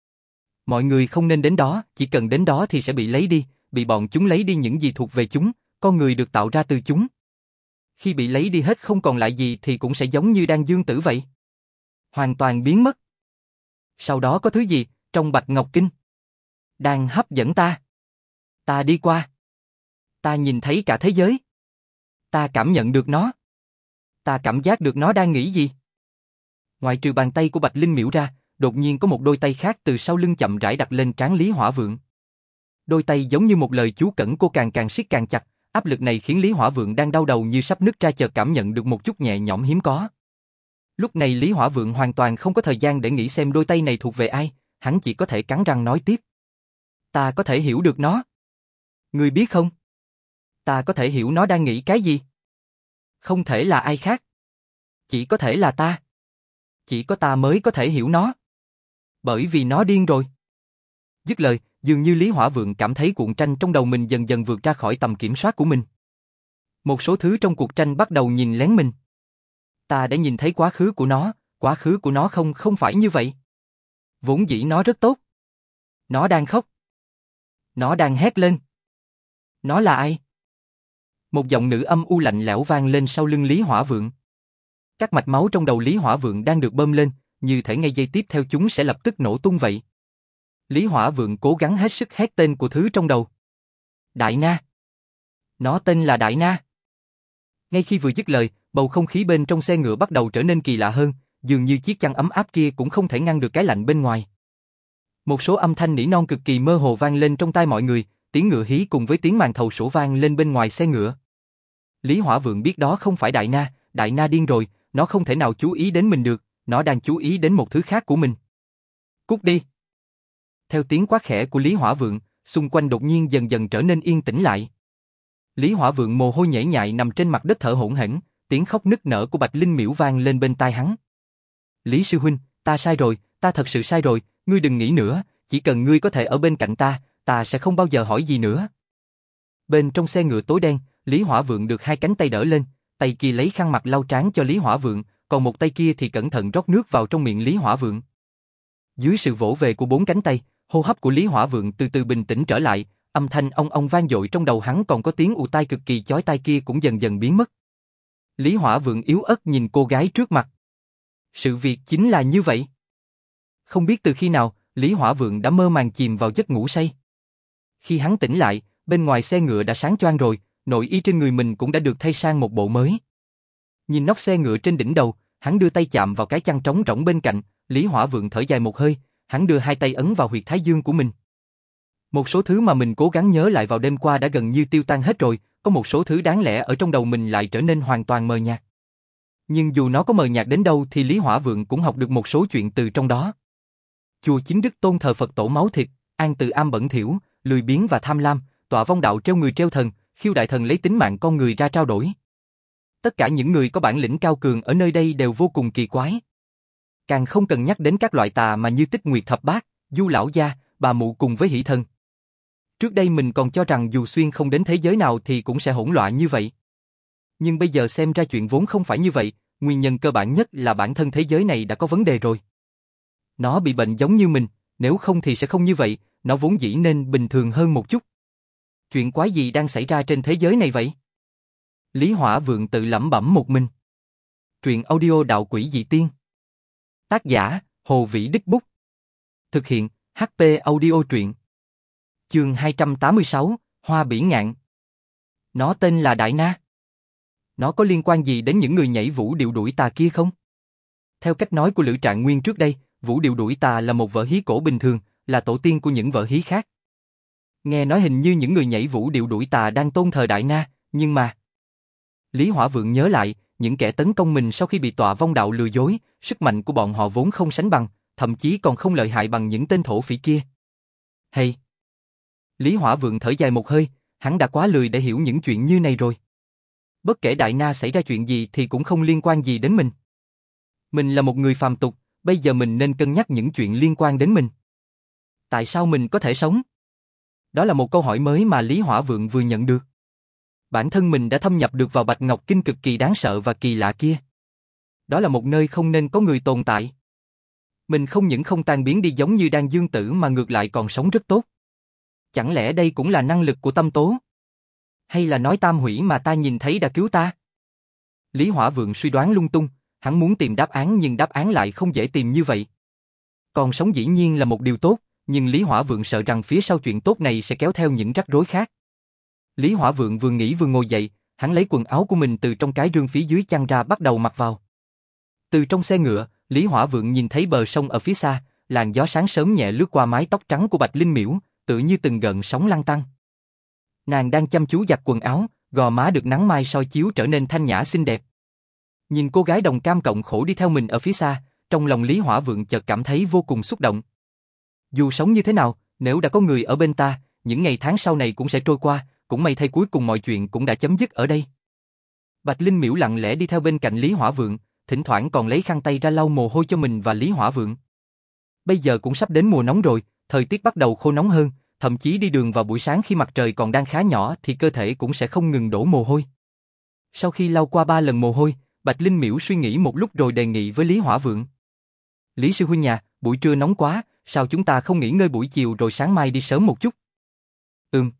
A: Mọi người không nên đến đó, chỉ cần đến đó thì sẽ bị lấy đi, bị bọn chúng lấy đi những gì thuộc về chúng, con người được tạo ra từ chúng. Khi bị lấy đi hết không còn lại gì thì cũng sẽ giống như Đan Dương Tử vậy. Hoàn toàn biến mất. Sau đó có thứ gì, trong Bạch Ngọc Kinh, đang hấp dẫn ta. Ta đi qua. Ta nhìn thấy cả thế giới. Ta cảm nhận được nó. Ta cảm giác được nó đang nghĩ gì. Ngoại trừ bàn tay của Bạch Linh Miễu ra, đột nhiên có một đôi tay khác từ sau lưng chậm rãi đặt lên trán Lý Hỏa Vượng. Đôi tay giống như một lời chú cẩn cô càng càng siết càng chặt, áp lực này khiến Lý Hỏa Vượng đang đau đầu như sắp nứt ra chợt cảm nhận được một chút nhẹ nhõm hiếm có. Lúc này Lý Hỏa Vượng hoàn toàn không có thời gian để nghĩ xem đôi tay này thuộc về ai, hắn chỉ có thể cắn răng nói tiếp. Ta có thể hiểu được nó. Ngươi biết không? Ta có thể hiểu nó đang nghĩ cái gì. Không thể là ai khác. Chỉ có thể là ta. Chỉ có ta mới có thể hiểu nó. Bởi vì nó điên rồi. Dứt lời, dường như Lý Hỏa Vượng cảm thấy cuộn tranh trong đầu mình dần dần vượt ra khỏi tầm kiểm soát của mình. Một số thứ trong cuộc tranh bắt đầu nhìn lén mình. Ta đã nhìn thấy quá khứ của nó, quá khứ của nó không không phải như vậy. Vốn dĩ nó rất tốt. Nó đang khóc. Nó đang hét lên. Nó là ai? Một giọng nữ âm u lạnh lẽo vang lên sau lưng Lý Hỏa Vượng. Các mạch máu trong đầu Lý Hỏa Vượng đang được bơm lên, như thể ngay giây tiếp theo chúng sẽ lập tức nổ tung vậy. Lý Hỏa Vượng cố gắng hết sức hét tên của thứ trong đầu. Đại Na. Nó tên là Đại Na. Ngay khi vừa dứt lời, bầu không khí bên trong xe ngựa bắt đầu trở nên kỳ lạ hơn, dường như chiếc chăn ấm áp kia cũng không thể ngăn được cái lạnh bên ngoài. Một số âm thanh nỉ non cực kỳ mơ hồ vang lên trong tai mọi người, tiếng ngựa hí cùng với tiếng màn thầu sổ vang lên bên ngoài xe ngựa. Lý Hỏa Vượng biết đó không phải Đại Na, Đại Na điên rồi, nó không thể nào chú ý đến mình được, nó đang chú ý đến một thứ khác của mình. Cút đi. Theo tiếng quát khẽ của Lý Hỏa Vượng, xung quanh đột nhiên dần dần trở nên yên tĩnh lại. Lý Hỏa Vượng mồ hôi nhễ nhại nằm trên mặt đất thở hổn hển, tiếng khóc nức nở của Bạch Linh Miễu vang lên bên tai hắn. Lý sư huynh, ta sai rồi, ta thật sự sai rồi, ngươi đừng nghĩ nữa, chỉ cần ngươi có thể ở bên cạnh ta, ta sẽ không bao giờ hỏi gì nữa. Bên trong xe ngựa tối đen, Lý Hỏa Vượng được hai cánh tay đỡ lên, tay kia lấy khăn mặt lau trán cho Lý Hỏa Vượng, còn một tay kia thì cẩn thận rót nước vào trong miệng Lý Hỏa Vượng. Dưới sự vỗ về của bốn cánh tay, hô hấp của Lý Hỏa Vượng từ từ bình tĩnh trở lại, âm thanh ong ong vang dội trong đầu hắn còn có tiếng ù tai cực kỳ chói tai kia cũng dần dần biến mất. Lý Hỏa Vượng yếu ớt nhìn cô gái trước mặt. Sự việc chính là như vậy. Không biết từ khi nào, Lý Hỏa Vượng đã mơ màng chìm vào giấc ngủ say. Khi hắn tỉnh lại, bên ngoài xe ngựa đã sáng choang rồi, nội y trên người mình cũng đã được thay sang một bộ mới. Nhìn nóc xe ngựa trên đỉnh đầu, hắn đưa tay chạm vào cái chăn trống rỗng bên cạnh, Lý Hỏa Vượng thở dài một hơi, hắn đưa hai tay ấn vào huyệt thái dương của mình. Một số thứ mà mình cố gắng nhớ lại vào đêm qua đã gần như tiêu tan hết rồi, có một số thứ đáng lẽ ở trong đầu mình lại trở nên hoàn toàn mờ nhạt. Nhưng dù nó có mờ nhạt đến đâu thì Lý Hỏa Vượng cũng học được một số chuyện từ trong đó. Chùa Chính Đức tôn thờ Phật tổ máu thịt, An Từ Am bẩn thỉu, lười biếng và tham lam, Tọa Vong Đạo treo người treo thần, Khiêu Đại Thần lấy tính mạng con người ra trao đổi. Tất cả những người có bản lĩnh cao cường ở nơi đây đều vô cùng kỳ quái. Càng không cần nhắc đến các loại tà mà như Tích Nguyệt Thập Bát, Du Lão Gia, Bà Mụ cùng với Hỷ Thần. Trước đây mình còn cho rằng dù xuyên không đến thế giới nào thì cũng sẽ hỗn loạn như vậy. Nhưng bây giờ xem ra chuyện vốn không phải như vậy, nguyên nhân cơ bản nhất là bản thân thế giới này đã có vấn đề rồi. Nó bị bệnh giống như mình, nếu không thì sẽ không như vậy, nó vốn dĩ nên bình thường hơn một chút. Chuyện quái gì đang xảy ra trên thế giới này vậy? Lý Hỏa Vượng tự lẩm bẩm một mình. Truyện audio Đạo Quỷ Dị Tiên. Tác giả, Hồ Vĩ Đích Bút. Thực hiện, hát pê Audio Truyện. Chương hai trăm tám mươi sáu, Hoa Bỉ Ngạn. Nó tên là Đại Na. Nó có liên quan gì đến những người nhảy vũ điệu đuổi tà kia không? Theo cách nói của Lữ Trạng Nguyên trước đây, vũ điệu đuổi tà là một vở hí cổ bình thường, là tổ tiên của những vở hí khác. Nghe nói hình như những người nhảy vũ điệu đuổi tà đang tôn thờ Đại Na, nhưng mà... Lý Hỏa Vượng nhớ lại, những kẻ tấn công mình sau khi bị Tọa Vong Đạo lừa dối, sức mạnh của bọn họ vốn không sánh bằng, thậm chí còn không lợi hại bằng những tên thổ phỉ kia. Hay! Lý Hỏa Vượng thở dài một hơi, hắn đã quá lười để hiểu những chuyện như này rồi. Bất kể Đại Na xảy ra chuyện gì thì cũng không liên quan gì đến mình. Mình là một người phàm tục, bây giờ mình nên cân nhắc những chuyện liên quan đến mình. Tại sao mình có thể sống? Đó là một câu hỏi mới mà Lý Hỏa Vượng vừa nhận được. Bản thân mình đã thâm nhập được vào Bạch Ngọc Kinh cực kỳ đáng sợ và kỳ lạ kia. Đó là một nơi không nên có người tồn tại. Mình không những không tan biến đi giống như Đan Dương Tử mà ngược lại còn sống rất tốt. Chẳng lẽ đây cũng là năng lực của tâm tố? Hay là nói tam hủy mà ta nhìn thấy đã cứu ta? Lý Hỏa Vượng suy đoán lung tung, hắn muốn tìm đáp án nhưng đáp án lại không dễ tìm như vậy. Còn sống dĩ nhiên là một điều tốt, nhưng Lý Hỏa Vượng sợ rằng phía sau chuyện tốt này sẽ kéo theo những rắc rối khác. Lý Hỏa Vượng vừa nghĩ vừa ngồi dậy, hắn lấy quần áo của mình từ trong cái rương phía dưới chăn ra bắt đầu mặc vào. Từ trong xe ngựa, Lý Hỏa Vượng nhìn thấy bờ sông ở phía xa, làn gió sáng sớm nhẹ lướt qua mái tóc trắng của Bạch Linh Miễu, tự như từng gợn sóng lăn tăn. Nàng đang chăm chú giặt quần áo, gò má được nắng mai soi chiếu trở nên thanh nhã xinh đẹp. Nhìn cô gái đồng cam cộng khổ đi theo mình ở phía xa, trong lòng Lý Hỏa Vượng chợt cảm thấy vô cùng xúc động. Dù sống như thế nào, nếu đã có người ở bên ta, những ngày tháng sau này cũng sẽ trôi qua, cũng may thay cuối cùng mọi chuyện cũng đã chấm dứt ở đây. Bạch Linh Miễu lặng lẽ đi theo bên cạnh Lý Hỏa Vượng, thỉnh thoảng còn lấy khăn tay ra lau mồ hôi cho mình và Lý Hỏa Vượng. Bây giờ cũng sắp đến mùa nóng rồi, thời tiết bắt đầu khô nóng hơn, thậm chí đi đường vào buổi sáng khi mặt trời còn đang khá nhỏ thì cơ thể cũng sẽ không ngừng đổ mồ hôi. Sau khi lau qua ba lần mồ hôi, Bạch Linh Miễu suy nghĩ một lúc rồi đề nghị với Lý Hỏa Vượng. Lý sư huynh nhà, buổi trưa nóng quá, sao chúng ta không nghỉ ngơi buổi chiều rồi sáng mai đi sớm một chút? Ừm.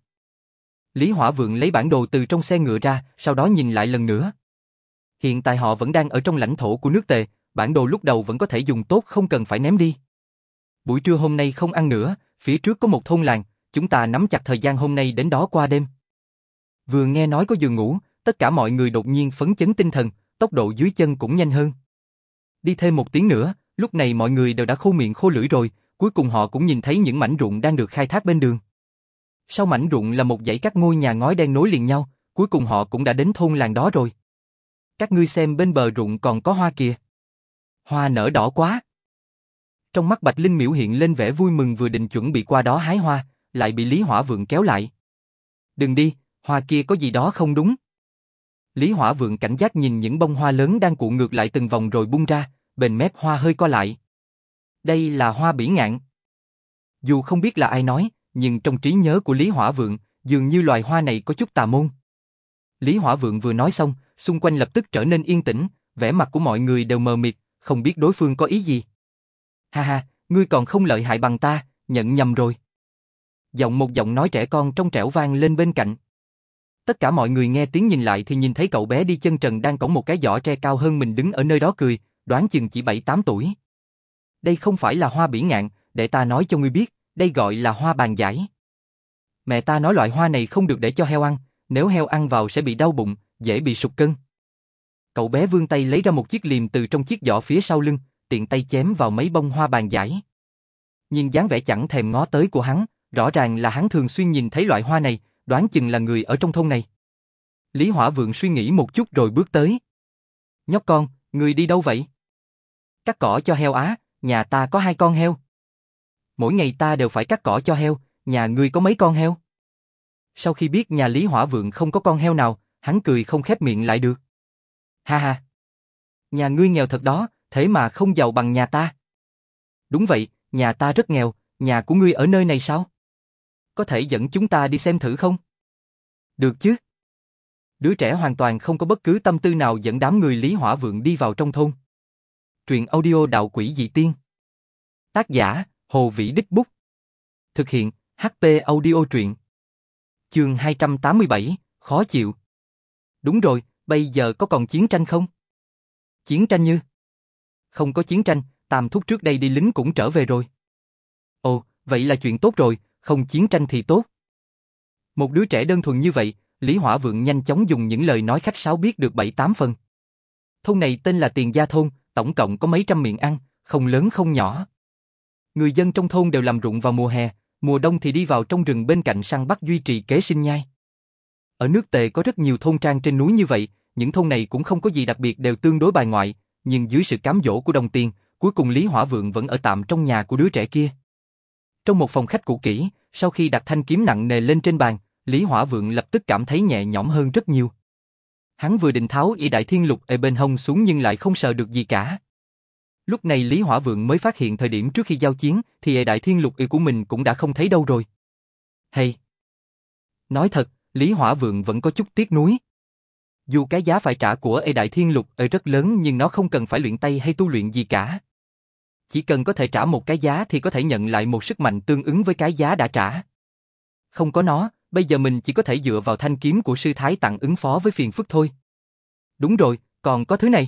A: Lý Hỏa Vượng lấy bản đồ từ trong xe ngựa ra, sau đó nhìn lại lần nữa. Hiện tại họ vẫn đang ở trong lãnh thổ của nước Tề, bản đồ lúc đầu vẫn có thể dùng tốt không cần phải ném đi. Buổi trưa hôm nay không ăn nữa, phía trước có một thôn làng, chúng ta nắm chặt thời gian hôm nay đến đó qua đêm. Vừa nghe nói có giường ngủ, tất cả mọi người đột nhiên phấn chấn tinh thần, tốc độ dưới chân cũng nhanh hơn. Đi thêm một tiếng nữa, lúc này mọi người đều đã khô miệng khô lưỡi rồi, cuối cùng họ cũng nhìn thấy những mảnh ruộng đang được khai thác bên đường. Sau mảnh ruộng là một dãy các ngôi nhà ngói đen nối liền nhau, cuối cùng họ cũng đã đến thôn làng đó rồi. Các ngươi xem bên bờ ruộng còn có hoa kìa. Hoa nở đỏ quá. Trong mắt Bạch Linh Miểu hiện lên vẻ vui mừng vừa định chuẩn bị qua đó hái hoa, lại bị Lý Hỏa Vượng kéo lại. Đừng đi, hoa kia có gì đó không đúng. Lý Hỏa Vượng cảnh giác nhìn những bông hoa lớn đang cuộn ngược lại từng vòng rồi bung ra, bên mép hoa hơi co lại. Đây là hoa bỉ ngạn. Dù không biết là ai nói, nhưng trong trí nhớ của Lý Hỏa Vượng, dường như loài hoa này có chút tà môn. Lý Hỏa Vượng vừa nói xong, xung quanh lập tức trở nên yên tĩnh, vẻ mặt của mọi người đều mờ mịt, không biết đối phương có ý gì. Ha ha, ngươi còn không lợi hại bằng ta, nhận nhầm rồi. Giọng một giọng nói trẻ con trong trẻo vang lên bên cạnh. Tất cả mọi người nghe tiếng nhìn lại thì nhìn thấy cậu bé đi chân trần đang cõng một cái giỏ tre cao hơn mình đứng ở nơi đó cười, đoán chừng chỉ bảy tám tuổi. Đây không phải là hoa bỉ ngạn, để ta nói cho ngươi biết, đây gọi là hoa bàn giải. Mẹ ta nói loại hoa này không được để cho heo ăn, nếu heo ăn vào sẽ bị đau bụng, dễ bị sụt cân. Cậu bé vươn tay lấy ra một chiếc liềm từ trong chiếc giỏ phía sau lưng, tiện tay chém vào mấy bông hoa bàn giải. Nhìn dáng vẻ chẳng thèm ngó tới của hắn, rõ ràng là hắn thường xuyên nhìn thấy loại hoa này, đoán chừng là người ở trong thôn này. Lý Hỏa Vượng suy nghĩ một chút rồi bước tới. Nhóc con, người đi đâu vậy? Cắt cỏ cho heo á, nhà ta có hai con heo. Mỗi ngày ta đều phải cắt cỏ cho heo, nhà ngươi có mấy con heo? Sau khi biết nhà Lý Hỏa Vượng không có con heo nào, hắn cười không khép miệng lại được. Ha ha! Nhà ngươi nghèo thật đó, thế mà không giàu bằng nhà ta. Đúng vậy, nhà ta rất nghèo, nhà của ngươi ở nơi này sao? Có thể dẫn chúng ta đi xem thử không? Được chứ? Đứa trẻ hoàn toàn không có bất cứ tâm tư nào dẫn đám người Lý Hỏa Vượng đi vào trong thôn. Truyện audio Đạo Quỷ Dị Tiên. Tác giả, Hồ Vĩ Đích Bút. Thực hiện, hát pê Audio Truyện. Chương hai trăm tám mươi bảy, khó chịu. Đúng rồi, bây giờ có còn chiến tranh không? Chiến tranh như? Không có chiến tranh, Tam Thúc trước đây đi lính cũng trở về rồi. Ồ, vậy là chuyện tốt rồi, không chiến tranh thì tốt. Một đứa trẻ đơn thuần như vậy, Lý Hỏa Vượng nhanh chóng dùng những lời nói khách sáo biết được bảy tám phần. Thôn này tên là Tiền Gia Thôn, tổng cộng có mấy trăm miệng ăn, không lớn không nhỏ. Người dân trong thôn đều làm ruộng vào mùa hè, mùa đông thì đi vào trong rừng bên cạnh săn bắt duy trì kế sinh nhai. Ở nước Tề có rất nhiều thôn trang trên núi như vậy, những thôn này cũng không có gì đặc biệt đều tương đối bài ngoại, nhưng dưới sự cám dỗ của đồng tiền, cuối cùng Lý Hỏa Vượng vẫn ở tạm trong nhà của đứa trẻ kia. Trong một phòng khách cũ kỹ, sau khi đặt thanh kiếm nặng nề lên trên bàn, Lý Hỏa Vượng lập tức cảm thấy nhẹ nhõm hơn rất nhiều. Hắn vừa định tháo y đại thiên lục ở bên hông xuống nhưng lại không sợ được gì cả. Lúc này Lý Hỏa Vượng mới phát hiện thời điểm trước khi giao chiến thì y đại thiên lục y của mình cũng đã không thấy đâu rồi. Hay! Nói thật, Lý Hỏa Vượng vẫn có chút tiếc nuối. Dù cái giá phải trả của y đại thiên lục y rất lớn nhưng nó không cần phải luyện tay hay tu luyện gì cả. Chỉ cần có thể trả một cái giá thì có thể nhận lại một sức mạnh tương ứng với cái giá đã trả. Không có nó, bây giờ mình chỉ có thể dựa vào thanh kiếm của sư thái tặng ứng phó với phiền phức thôi. Đúng rồi, còn có thứ này.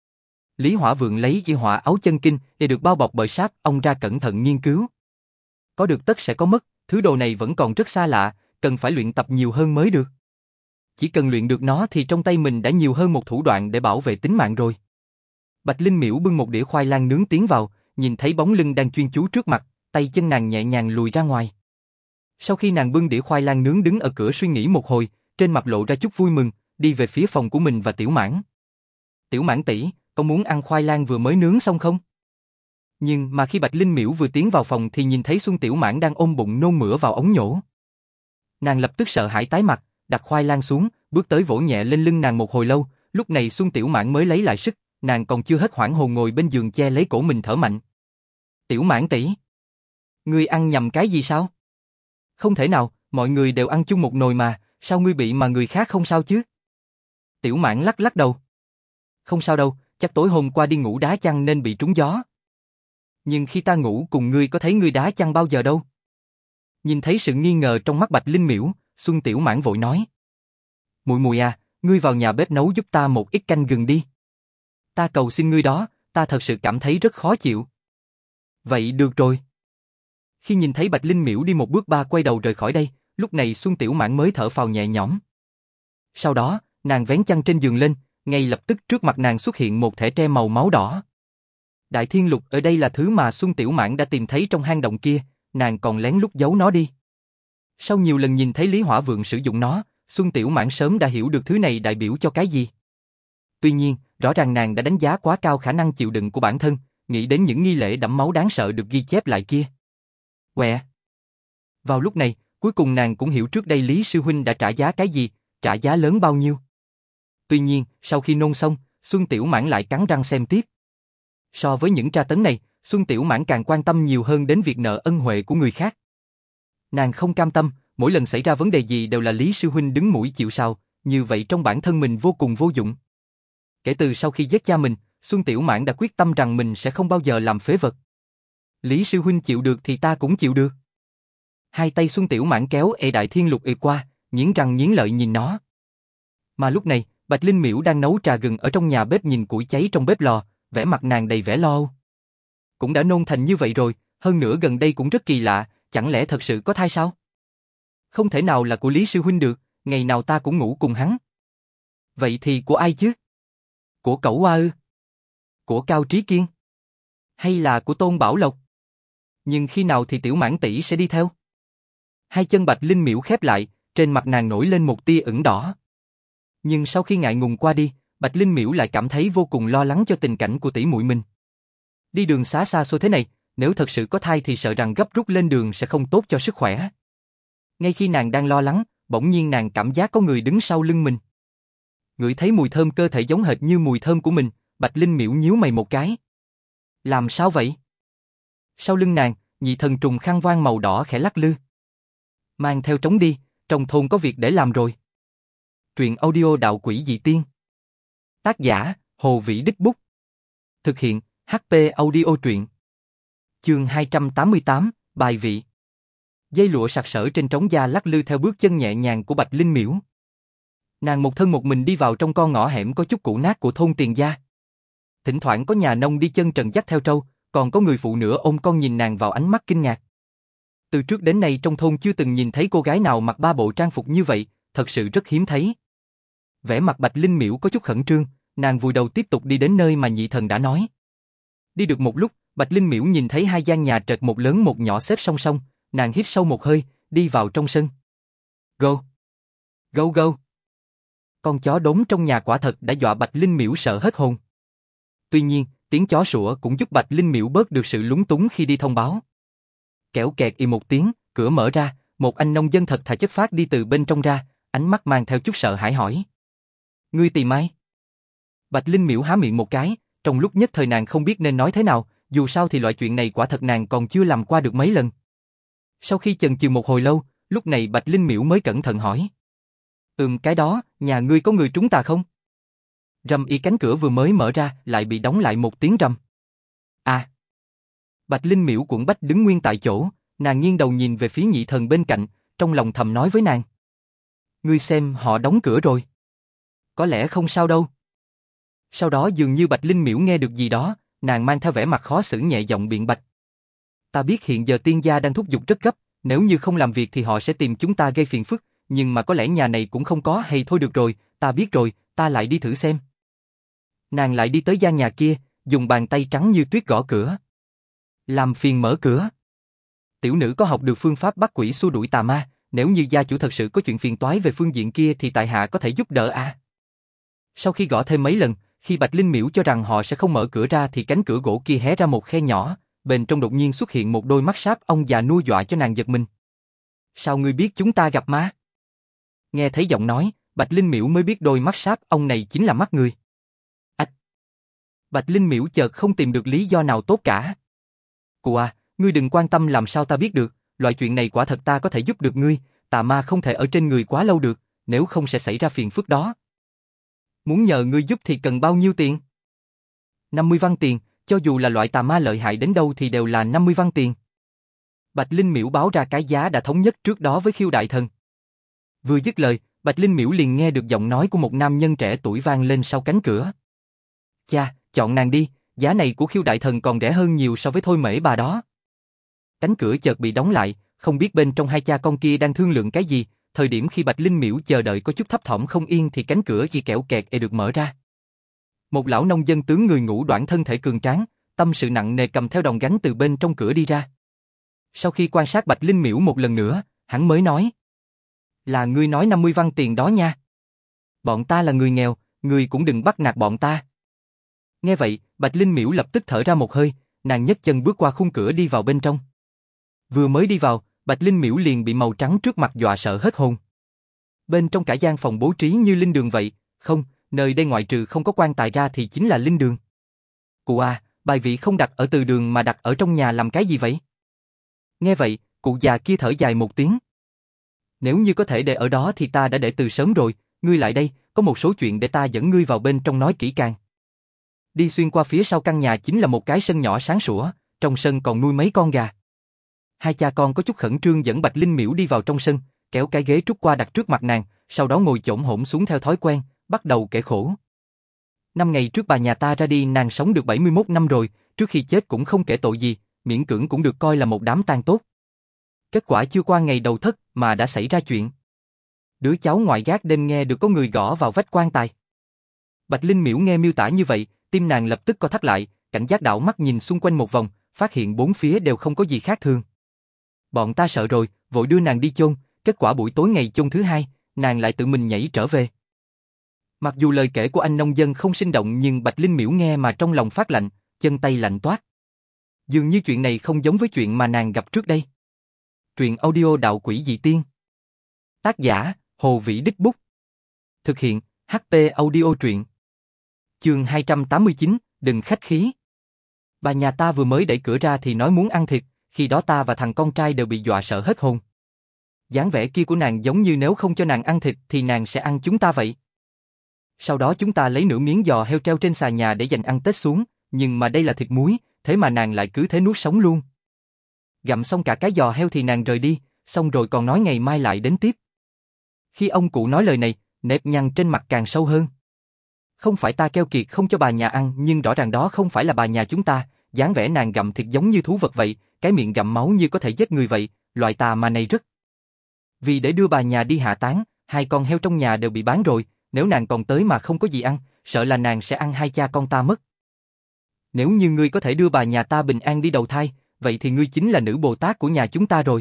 A: Lý Hỏa Vượng lấy di hỏa áo chân kinh để được bao bọc bởi sáp, ông ra cẩn thận nghiên cứu. Có được tất sẽ có mất, thứ đồ này vẫn còn rất xa lạ, cần phải luyện tập nhiều hơn mới được. Chỉ cần luyện được nó thì trong tay mình đã nhiều hơn một thủ đoạn để bảo vệ tính mạng rồi. Bạch Linh Miểu bưng một đĩa khoai lang nướng tiến vào, nhìn thấy bóng lưng đang chuyên chú trước mặt, tay chân nàng nhẹ nhàng lùi ra ngoài. Sau khi nàng bưng đĩa khoai lang nướng đứng ở cửa suy nghĩ một hồi, trên mặt lộ ra chút vui mừng, đi về phía phòng của mình và Tiểu Mãn. Tiểu Mãn tỷ, có muốn ăn khoai lang vừa mới nướng xong không? Nhưng mà khi Bạch Linh Miểu vừa tiến vào phòng thì nhìn thấy Xuân Tiểu Mãn đang ôm bụng nôn mửa vào ống nhổ. Nàng lập tức sợ hãi tái mặt, đặt khoai lang xuống, bước tới vỗ nhẹ lên lưng nàng một hồi lâu, lúc này Xuân Tiểu Mãn mới lấy lại sức, nàng còn chưa hết hoảng hồn ngồi bên giường che lấy cổ mình thở mạnh. Tiểu Mãn tỷ, ngươi ăn nhầm cái gì sao? Không thể nào, mọi người đều ăn chung một nồi mà, sao ngươi bị mà người khác không sao chứ? Tiểu Mãn lắc lắc đầu. Không sao đâu, chắc tối hôm qua đi ngủ đá chăn nên bị trúng gió. Nhưng khi ta ngủ cùng ngươi có thấy ngươi đá chăn bao giờ đâu. Nhìn thấy sự nghi ngờ trong mắt Bạch Linh Miễu, Xuân Tiểu Mãn vội nói. Muội muội à, ngươi vào nhà bếp nấu giúp ta một ít canh gừng đi. Ta cầu xin ngươi đó, ta thật sự cảm thấy rất khó chịu. Vậy được rồi. Khi nhìn thấy Bạch Linh Miễu đi một bước ba quay đầu rời khỏi đây, lúc này Xuân Tiểu Mãn mới thở phào nhẹ nhõm. Sau đó, nàng vén chăn trên giường lên, ngay lập tức trước mặt nàng xuất hiện một thẻ tre màu máu đỏ. Đại Thiên Lục ở đây là thứ mà Xuân Tiểu Mãn đã tìm thấy trong hang động kia, nàng còn lén lút giấu nó đi. Sau nhiều lần nhìn thấy Lý Hỏa Vượng sử dụng nó, Xuân Tiểu Mãn sớm đã hiểu được thứ này đại biểu cho cái gì. Tuy nhiên, rõ ràng nàng đã đánh giá quá cao khả năng chịu đựng của bản thân, nghĩ đến những nghi lễ đẫm máu đáng sợ được ghi chép lại kia. Quẹ. Vào lúc này, cuối cùng nàng cũng hiểu trước đây Lý Sư Huynh đã trả giá cái gì, trả giá lớn bao nhiêu. Tuy nhiên, sau khi nôn xong, Xuân Tiểu Mãn lại cắn răng xem tiếp. So với những tra tấn này, Xuân Tiểu Mãn càng quan tâm nhiều hơn đến việc nợ ân huệ của người khác. Nàng không cam tâm, mỗi lần xảy ra vấn đề gì đều là Lý Sư Huynh đứng mũi chịu sào, như vậy trong bản thân mình vô cùng vô dụng. Kể từ sau khi giết cha mình, Xuân Tiểu Mãn đã quyết tâm rằng mình sẽ không bao giờ làm phế vật. Lý Sư Huynh chịu được thì ta cũng chịu được. Hai tay Xuân Tiểu Mãn kéo ê Đại Thiên Lục ê qua, nghiến răng nghiến lợi nhìn nó. Mà lúc này, Bạch Linh Miễu đang nấu trà gừng ở trong nhà bếp nhìn củi cháy trong bếp lò, vẻ mặt nàng đầy vẻ lo âu. Cũng đã nôn thành như vậy rồi, hơn nữa gần đây cũng rất kỳ lạ, chẳng lẽ thật sự có thai sao? Không thể nào là của Lý Sư Huynh được, ngày nào ta cũng ngủ cùng hắn. Vậy thì của ai chứ? Của Cẩu Hoa ư? Của Cao Trí Kiên? Hay là của Tôn Bảo Lộc? Nhưng khi nào thì Tiểu Mãn tỷ sẽ đi theo? Hai chân Bạch Linh Miễu khép lại, trên mặt nàng nổi lên một tia ửng đỏ. Nhưng sau khi ngại ngùng qua đi, Bạch Linh Miễu lại cảm thấy vô cùng lo lắng cho tình cảnh của tỷ muội mình. Đi đường xá xa xôi thế này, nếu thật sự có thai thì sợ rằng gấp rút lên đường sẽ không tốt cho sức khỏe. Ngay khi nàng đang lo lắng, bỗng nhiên nàng cảm giác có người đứng sau lưng mình. Ngửi thấy mùi thơm cơ thể giống hệt như mùi thơm của mình, Bạch Linh Miễu nhíu mày một cái. Làm sao vậy? Sau lưng nàng, nhị thần trùng khăn voan màu đỏ khẽ lắc lư. Mang theo trống đi, trong thôn có việc để làm rồi. Truyện audio Đạo Quỷ Dị Tiên. Tác giả, Hồ Vĩ Đích Bút. Thực hiện, hát pê Audio Truyện. Chương hai trăm tám mươi tám, Bài Vị. Dây lụa sặc sỡ trên trống da lắc lư theo bước chân nhẹ nhàng của Bạch Linh Miễu. Nàng một thân một mình đi vào trong con ngõ hẻm có chút cũ nát của thôn Tiền Gia. Thỉnh thoảng có nhà nông đi chân trần dắt theo trâu, còn có người phụ nữ ôm con nhìn nàng vào ánh mắt kinh ngạc. Từ trước đến nay trong thôn chưa từng nhìn thấy cô gái nào mặc ba bộ trang phục như vậy, thật sự rất hiếm thấy. Vẻ mặt Bạch Linh Miễu có chút khẩn trương, nàng vùi đầu tiếp tục đi đến nơi mà nhị thần đã nói. Đi được một lúc, Bạch Linh Miễu nhìn thấy hai gian nhà trệt một lớn một nhỏ xếp song song, nàng hít sâu một hơi, đi vào trong sân. Go! Go go! Con chó đốn trong nhà quả thật đã dọa Bạch Linh Miễu sợ hết hồn. Tuy nhiên, tiếng chó sủa cũng giúp Bạch Linh Miễu bớt được sự lúng túng khi đi thông báo. Kẻo kẹt y một tiếng, cửa mở ra, một anh nông dân thật thà chất phác đi từ bên trong ra, ánh mắt mang theo chút sợ hãi hỏi. Ngươi tìm ai? Bạch Linh Miễu há miệng một cái, trong lúc nhất thời nàng không biết nên nói thế nào, dù sao thì loại chuyện này quả thật nàng còn chưa làm qua được mấy lần. Sau khi chần chừ một hồi lâu, lúc này Bạch Linh Miễu mới cẩn thận hỏi. Ừm cái đó, nhà ngươi có người trúng tà không? Rầm y cánh cửa vừa mới mở ra, lại bị đóng lại một tiếng rầm. À! Bạch Linh Miễu cuộn bách đứng nguyên tại chỗ, nàng nghiêng đầu nhìn về phía nhị thần bên cạnh, trong lòng thầm nói với nàng. Ngươi xem họ đóng cửa rồi. Có lẽ không sao đâu. Sau đó dường như Bạch Linh Miễu nghe được gì đó, nàng mang theo vẻ mặt khó xử nhẹ giọng biện bạch. Ta biết hiện giờ Tiên gia đang thúc giục rất gấp, nếu như không làm việc thì họ sẽ tìm chúng ta gây phiền phức, nhưng mà có lẽ nhà này cũng không có hay thôi được rồi, ta biết rồi, ta lại đi thử xem. Nàng lại đi tới gian nhà kia, dùng bàn tay trắng như tuyết gõ cửa. Làm phiền mở cửa. Tiểu nữ có học được phương pháp bắt quỷ xua đuổi tà ma, nếu như gia chủ thật sự có chuyện phiền toái về phương diện kia thì tại hạ có thể giúp đỡ à. Sau khi gõ thêm mấy lần, khi Bạch Linh Miễu cho rằng họ sẽ không mở cửa ra thì cánh cửa gỗ kia hé ra một khe nhỏ, bên trong đột nhiên xuất hiện một đôi mắt sáp ông già nuôi dọa cho nàng giật mình. Sao ngươi biết chúng ta gặp ma? Nghe thấy giọng nói, Bạch Linh Miễu mới biết đôi mắt sáp ông này chính là mắt người. Ách! Bạch Linh Miễu chợt không tìm được lý do nào tốt cả. Cụ à, ngươi đừng quan tâm làm sao ta biết được, loại chuyện này quả thật ta có thể giúp được ngươi, tà ma không thể ở trên người quá lâu được, nếu không sẽ xảy ra phiền phức đó. Muốn nhờ ngươi giúp thì cần bao nhiêu tiền? năm mươi văn tiền, cho dù là loại tà ma lợi hại đến đâu thì đều là năm mươi văn tiền. Bạch Linh Miễu báo ra cái giá đã thống nhất trước đó với Khiêu Đại Thần. Vừa dứt lời, Bạch Linh Miễu liền nghe được giọng nói của một nam nhân trẻ tuổi vang lên sau cánh cửa. Cha, chọn nàng đi, giá này của Khiêu Đại Thần còn rẻ hơn nhiều so với Thôi Mễ bà đó. Cánh cửa chợt bị đóng lại, không biết bên trong hai cha con kia đang thương lượng cái gì, thời điểm khi Bạch Linh Miễu chờ đợi có chút thấp thỏm không yên thì cánh cửa kia kẽo kẹt e được mở ra. Một lão nông dân tướng người ngũ đoản thân thể cường tráng, tâm sự nặng nề cầm theo đòn gánh từ bên trong cửa đi ra. Sau khi quan sát Bạch Linh Miễu một lần nữa, hắn mới nói: Là ngươi nói năm mươi văn tiền đó nha. Bọn ta là người nghèo, ngươi cũng đừng bắt nạt bọn ta. Nghe vậy, Bạch Linh Miễu lập tức thở ra một hơi, nàng nhấc chân bước qua khung cửa đi vào bên trong. Vừa mới đi vào, Bạch Linh Miễu liền bị màu trắng trước mặt dọa sợ hết hồn. Bên trong cả gian phòng bố trí như linh đường vậy, không, nơi đây ngoại trừ không có quan tài ra thì chính là linh đường. Cụ à, bài vị không đặt ở từ đường mà đặt ở trong nhà làm cái gì vậy? Nghe vậy, cụ già kia thở dài một tiếng. Nếu như có thể để ở đó thì ta đã để từ sớm rồi, ngươi lại đây, có một số chuyện để ta dẫn ngươi vào bên trong nói kỹ càng. Đi xuyên qua phía sau căn nhà chính là một cái sân nhỏ sáng sủa, trong sân còn nuôi mấy con gà. Hai cha con có chút khẩn trương dẫn Bạch Linh Miễu đi vào trong sân, kéo cái ghế trúc qua đặt trước mặt nàng, sau đó ngồi chổm hổm xuống theo thói quen, bắt đầu kể khổ. Năm ngày trước bà nhà ta ra đi nàng sống được bảy mươi mốt năm rồi, trước khi chết cũng không kể tội gì, miễn cưỡng cũng được coi là một đám tang tốt. Kết quả chưa qua ngày đầu thất mà đã xảy ra chuyện. Đứa cháu ngoại gác đêm nghe được có người gõ vào vách quan tài. Bạch Linh Miễu nghe miêu tả như vậy, tim nàng lập tức co thắt lại, cảnh giác đảo mắt nhìn xung quanh một vòng, phát hiện bốn phía đều không có gì khác thường. Bọn ta sợ rồi, vội đưa nàng đi chôn, kết quả buổi tối ngày chôn thứ hai, nàng lại tự mình nhảy trở về. Mặc dù lời kể của anh nông dân không sinh động nhưng Bạch Linh Miễu nghe mà trong lòng phát lạnh, chân tay lạnh toát. Dường như chuyện này không giống với chuyện mà nàng gặp trước đây. Truyện audio Đạo Quỷ Dị Tiên. Tác giả, Hồ Vĩ Đích Bút. Thực hiện, hát pê Audio Truyện. Chương hai trăm tám mươi chín, đừng khách khí. Bà nhà ta vừa mới đẩy cửa ra thì nói muốn ăn thịt, khi đó ta và thằng con trai đều bị dọa sợ hết hồn. Dáng vẻ kia của nàng giống như nếu không cho nàng ăn thịt thì nàng sẽ ăn chúng ta vậy. Sau đó chúng ta lấy nửa miếng giò heo treo trên xà nhà để dành ăn Tết xuống, nhưng mà đây là thịt muối, thế mà nàng lại cứ thế nuốt sống luôn. Gặm xong cả cái giò heo thì nàng rời đi, xong rồi còn nói ngày mai lại đến tiếp. Khi ông cụ nói lời này, nếp nhăn trên mặt càng sâu hơn. Không phải ta keo kiệt không cho bà nhà ăn, nhưng rõ ràng đó không phải là bà nhà chúng ta, dáng vẻ nàng gặm thịt giống như thú vật vậy, cái miệng gặm máu như có thể giết người vậy, loại tà mà này rất. Vì để đưa bà nhà đi hạ táng, hai con heo trong nhà đều bị bán rồi, nếu nàng còn tới mà không có gì ăn, sợ là nàng sẽ ăn hai cha con ta mất. Nếu như ngươi có thể đưa bà nhà ta bình an đi đầu thai, vậy thì ngươi chính là nữ Bồ Tát của nhà chúng ta rồi.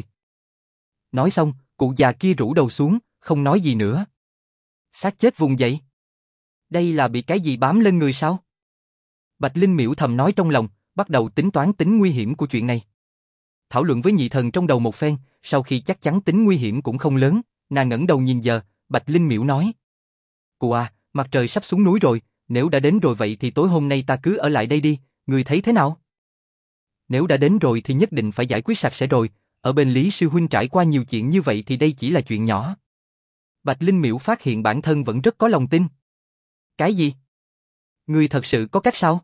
A: Nói xong, cụ già kia rũ đầu xuống, không nói gì nữa. Xác chết vùng dậy. Đây là bị cái gì bám lên người sao? Bạch Linh Miễu thầm nói trong lòng, bắt đầu tính toán tính nguy hiểm của chuyện này. Thảo luận với nhị thần trong đầu một phen, sau khi chắc chắn tính nguy hiểm cũng không lớn, nàng ngẩng đầu nhìn giờ, Bạch Linh Miễu nói. Cụ à, mặt trời sắp xuống núi rồi, nếu đã đến rồi vậy thì tối hôm nay ta cứ ở lại đây đi, người thấy thế nào? Nếu đã đến rồi thì nhất định phải giải quyết sạch sẽ rồi, ở bên Lý Sư Huynh trải qua nhiều chuyện như vậy thì đây chỉ là chuyện nhỏ. Bạch Linh Miễu phát hiện bản thân vẫn rất có lòng tin. Cái gì? Ngươi thật sự có cách sao?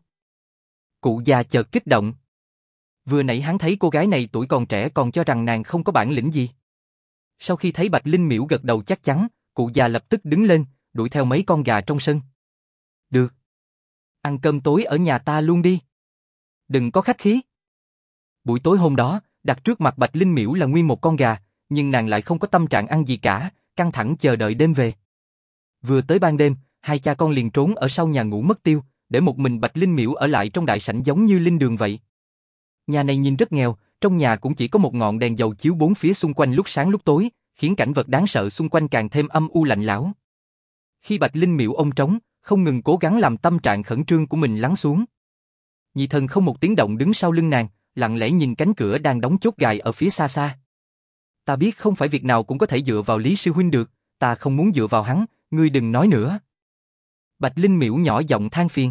A: Cụ già chợt kích động. Vừa nãy hắn thấy cô gái này tuổi còn trẻ còn cho rằng nàng không có bản lĩnh gì. Sau khi thấy Bạch Linh Miễu gật đầu chắc chắn, cụ già lập tức đứng lên, đuổi theo mấy con gà trong sân. Được. Ăn cơm tối ở nhà ta luôn đi. Đừng có khách khí. Buổi tối hôm đó, đặt trước mặt Bạch Linh Miễu là nguyên một con gà, nhưng nàng lại không có tâm trạng ăn gì cả, căng thẳng chờ đợi đêm về. Vừa tới ban đêm, hai cha con liền trốn ở sau nhà ngủ mất tiêu, để một mình Bạch Linh Miễu ở lại trong đại sảnh giống như linh đường vậy. Nhà này nhìn rất nghèo, trong nhà cũng chỉ có một ngọn đèn dầu chiếu bốn phía xung quanh lúc sáng lúc tối, khiến cảnh vật đáng sợ xung quanh càng thêm âm u lạnh lẽo. Khi Bạch Linh Miễu ôm trống, không ngừng cố gắng làm tâm trạng khẩn trương của mình lắng xuống. Nhị thần không một tiếng động đứng sau lưng nàng, lặng lẽ nhìn cánh cửa đang đóng chốt gài ở phía xa xa. Ta biết không phải việc nào cũng có thể dựa vào Lý Sư Huynh được, ta không muốn dựa vào hắn, ngươi đừng nói nữa. Bạch Linh Miễu nhỏ giọng than phiền.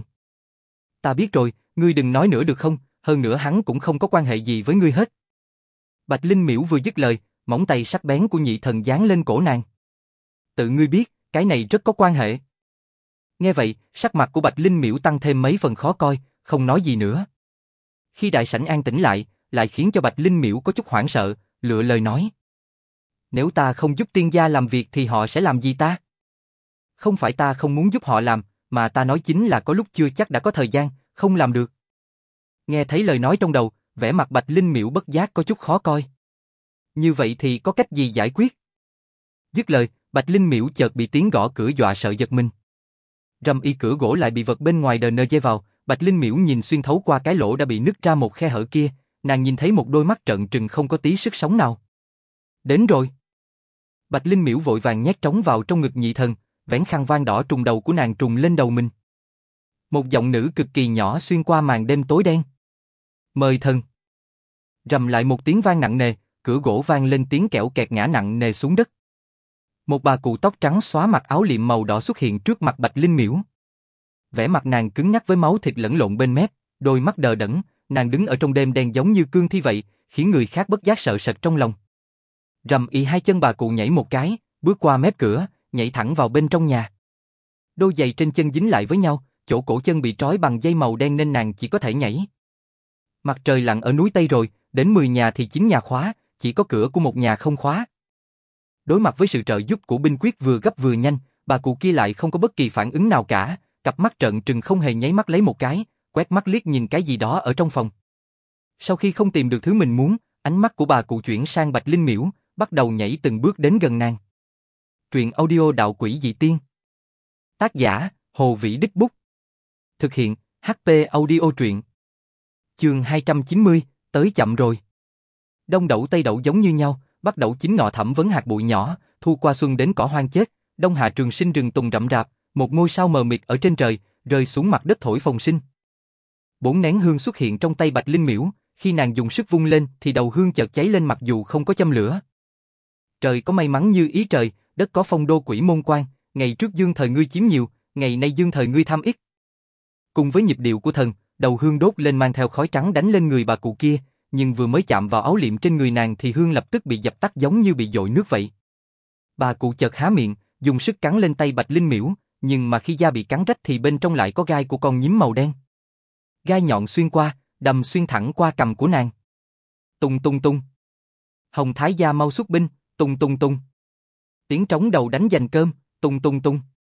A: Ta biết rồi, ngươi đừng nói nữa được không, hơn nữa hắn cũng không có quan hệ gì với ngươi hết. Bạch Linh Miễu vừa dứt lời, móng tay sắc bén của nhị thần giáng lên cổ nàng. Tự ngươi biết, cái này rất có quan hệ. Nghe vậy, sắc mặt của Bạch Linh Miễu tăng thêm mấy phần khó coi, không nói gì nữa. Khi đại sảnh an tĩnh lại, lại khiến cho Bạch Linh Miễu có chút hoảng sợ, lựa lời nói. Nếu ta không giúp tiên gia làm việc thì họ sẽ làm gì ta? Không phải ta không muốn giúp họ làm, mà ta nói chính là có lúc chưa chắc đã có thời gian, không làm được. Nghe thấy lời nói trong đầu, vẻ mặt Bạch Linh Miễu bất giác có chút khó coi. Như vậy thì có cách gì giải quyết? Dứt lời, Bạch Linh Miễu chợt bị tiếng gõ cửa dọa sợ giật mình. Rầm y cửa gỗ lại bị vật bên ngoài đờ nơ dây vào, Bạch Linh Miễu nhìn xuyên thấu qua cái lỗ đã bị nứt ra một khe hở kia, nàng nhìn thấy một đôi mắt trợn trừng không có tí sức sống nào. Đến rồi. Bạch Linh Miễu vội vàng nhét trống vào trong ngực nhị thần, vén khăn voan đỏ trùng đầu của nàng trùng lên đầu mình. Một giọng nữ cực kỳ nhỏ xuyên qua màn đêm tối đen. Mời thần. Rầm lại một tiếng vang nặng nề, cửa gỗ vang lên tiếng kẽo kẹt ngã nặng nề xuống đất. Một bà cụ tóc trắng xóa mặc áo liệm màu đỏ xuất hiện trước mặt Bạch Linh Miễu. Vẻ mặt nàng cứng nhắc với máu thịt lẫn lộn bên mép, đôi mắt đờ đẫn, nàng đứng ở trong đêm đen giống như cương thi vậy, khiến người khác bất giác sợ sệt trong lòng. Rầm y hai chân bà cụ nhảy một cái, bước qua mép cửa, nhảy thẳng vào bên trong nhà. Đôi giày trên chân dính lại với nhau, chỗ cổ chân bị trói bằng dây màu đen nên nàng chỉ có thể nhảy. Mặt trời lặn ở núi Tây rồi, đến mười nhà thì chín nhà khóa, chỉ có cửa của một nhà không khóa. Đối mặt với sự trợ giúp của binh quyết vừa gấp vừa nhanh, bà cụ kia lại không có bất kỳ phản ứng nào cả, cặp mắt trợn trừng không hề nháy mắt lấy một cái, quét mắt liếc nhìn cái gì đó ở trong phòng. Sau khi không tìm được thứ mình muốn, ánh mắt của bà cụ chuyển sang Bạch Linh Miễu, bắt đầu nhảy từng bước đến gần nàng. Truyện audio Đạo Quỷ Dị Tiên. Tác giả, Hồ Vĩ Đích Bút. Thực hiện, hát pê Audio Truyện. Chương hai trăm chín mươi, tới chậm rồi. Đông đậu tây đậu giống như nhau, bắt đậu chín ngọ thẩm vấn hạt bụi nhỏ, thu qua xuân đến cỏ hoang chết, đông hạ trường sinh rừng tùng rậm rạp, một ngôi sao mờ mịt ở trên trời, rơi xuống mặt đất thổi phồng sinh. Bốn nén hương xuất hiện trong tay Bạch Linh Miễu, khi nàng dùng sức vung lên thì đầu hương chợt cháy lên mặc dù không có châm lửa. Trời có may mắn như ý trời, đất có phong đô quỷ môn quan, ngày trước dương thời ngươi chiếm nhiều, ngày nay dương thời ngươi tham ít. Cùng với nhịp điệu của thần, đầu hương đốt lên mang theo khói trắng đánh lên người bà cụ kia, nhưng vừa mới chạm vào áo liệm trên người nàng thì hương lập tức bị dập tắt giống như bị dội nước vậy. Bà cụ chợt há miệng, dùng sức cắn lên tay Bạch Linh Miễu, nhưng mà khi da bị cắn rách thì bên trong lại có gai của con nhím màu đen. Gai nhọn xuyên qua, đâm xuyên thẳng qua cằm của nàng. Tung tung tung. Hồng Thái gia mau xuất binh, tung tung tung. Tiếng trống đầu đánh giành cơm, tung tung tung.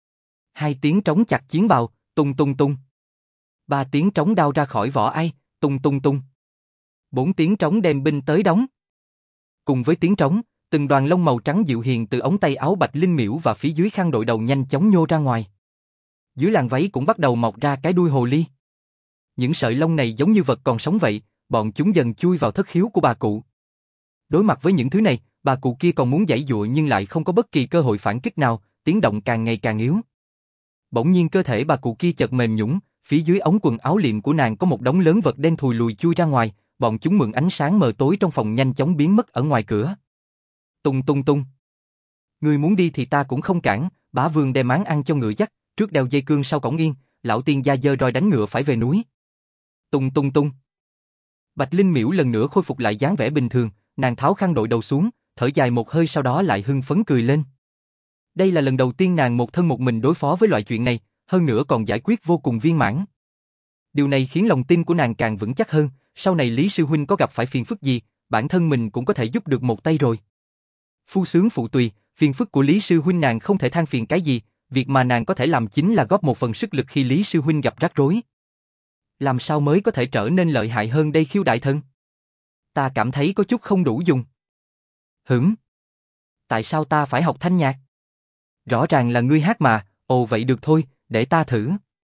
A: Hai tiếng trống chặt chiến bào, tung tung tung. Ba tiếng trống đao ra khỏi vỏ ai, tung tung tung. Bốn tiếng trống đem binh tới đóng. Cùng với tiếng trống, từng đoàn lông màu trắng dịu hiền từ ống tay áo Bạch Linh Miễu và phía dưới khăn đội đầu nhanh chóng nhô ra ngoài. Dưới làn váy cũng bắt đầu mọc ra cái đuôi hồ ly. Những sợi lông này giống như vật còn sống vậy, bọn chúng dần chui vào thất khiếu của bà cụ. Đối mặt với những thứ này, bà cụ kia còn muốn giãy giụa nhưng lại không có bất kỳ cơ hội phản kích nào, tiếng động càng ngày càng yếu. Bỗng nhiên cơ thể bà cụ kia chợt mềm nhũn, phía dưới ống quần áo liệm của nàng có một đống lớn vật đen thùi lùi chui ra ngoài, bọn chúng mượn ánh sáng mờ tối trong phòng nhanh chóng biến mất ở ngoài cửa. Tung tung tung. Ngươi muốn đi thì ta cũng không cản, bá vương đem máng ăn cho ngựa dắt, trước đeo dây cương sau cổng yên, lão tiên gia giơ roi đánh ngựa phải về núi. Tung tung tung. Bạch Linh Miễu lần nữa khôi phục lại dáng vẻ bình thường, nàng tháo khăn đội đầu xuống, thở dài một hơi sau đó lại hưng phấn cười lên. Đây là lần đầu tiên nàng một thân một mình đối phó với loại chuyện này, hơn nữa còn giải quyết vô cùng viên mãn. Điều này khiến lòng tin của nàng càng vững chắc hơn, sau này Lý sư huynh có gặp phải phiền phức gì, bản thân mình cũng có thể giúp được một tay rồi. Phu sướng phụ tùy, phiền phức của Lý sư huynh nàng không thể than phiền cái gì, việc mà nàng có thể làm chính là góp một phần sức lực khi Lý sư huynh gặp rắc rối. Làm sao mới có thể trở nên lợi hại hơn đây Khiêu đại thần? Ta cảm thấy có chút không đủ dùng. Hửm? Tại sao ta phải học thanh nhạc? Rõ ràng là ngươi hát mà, ồ vậy được thôi, để ta thử.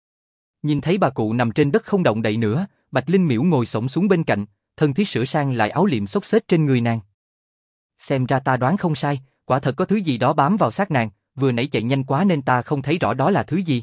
A: Nhìn thấy bà cụ nằm trên đất không động đậy nữa, Bạch Linh Miễu ngồi xổm xuống bên cạnh, thân thiết sửa sang lại áo liệm xốc xếch trên người nàng. Xem ra ta đoán không sai, quả thật có thứ gì đó bám vào xác nàng, vừa nãy chạy nhanh quá nên ta không thấy rõ đó là thứ gì.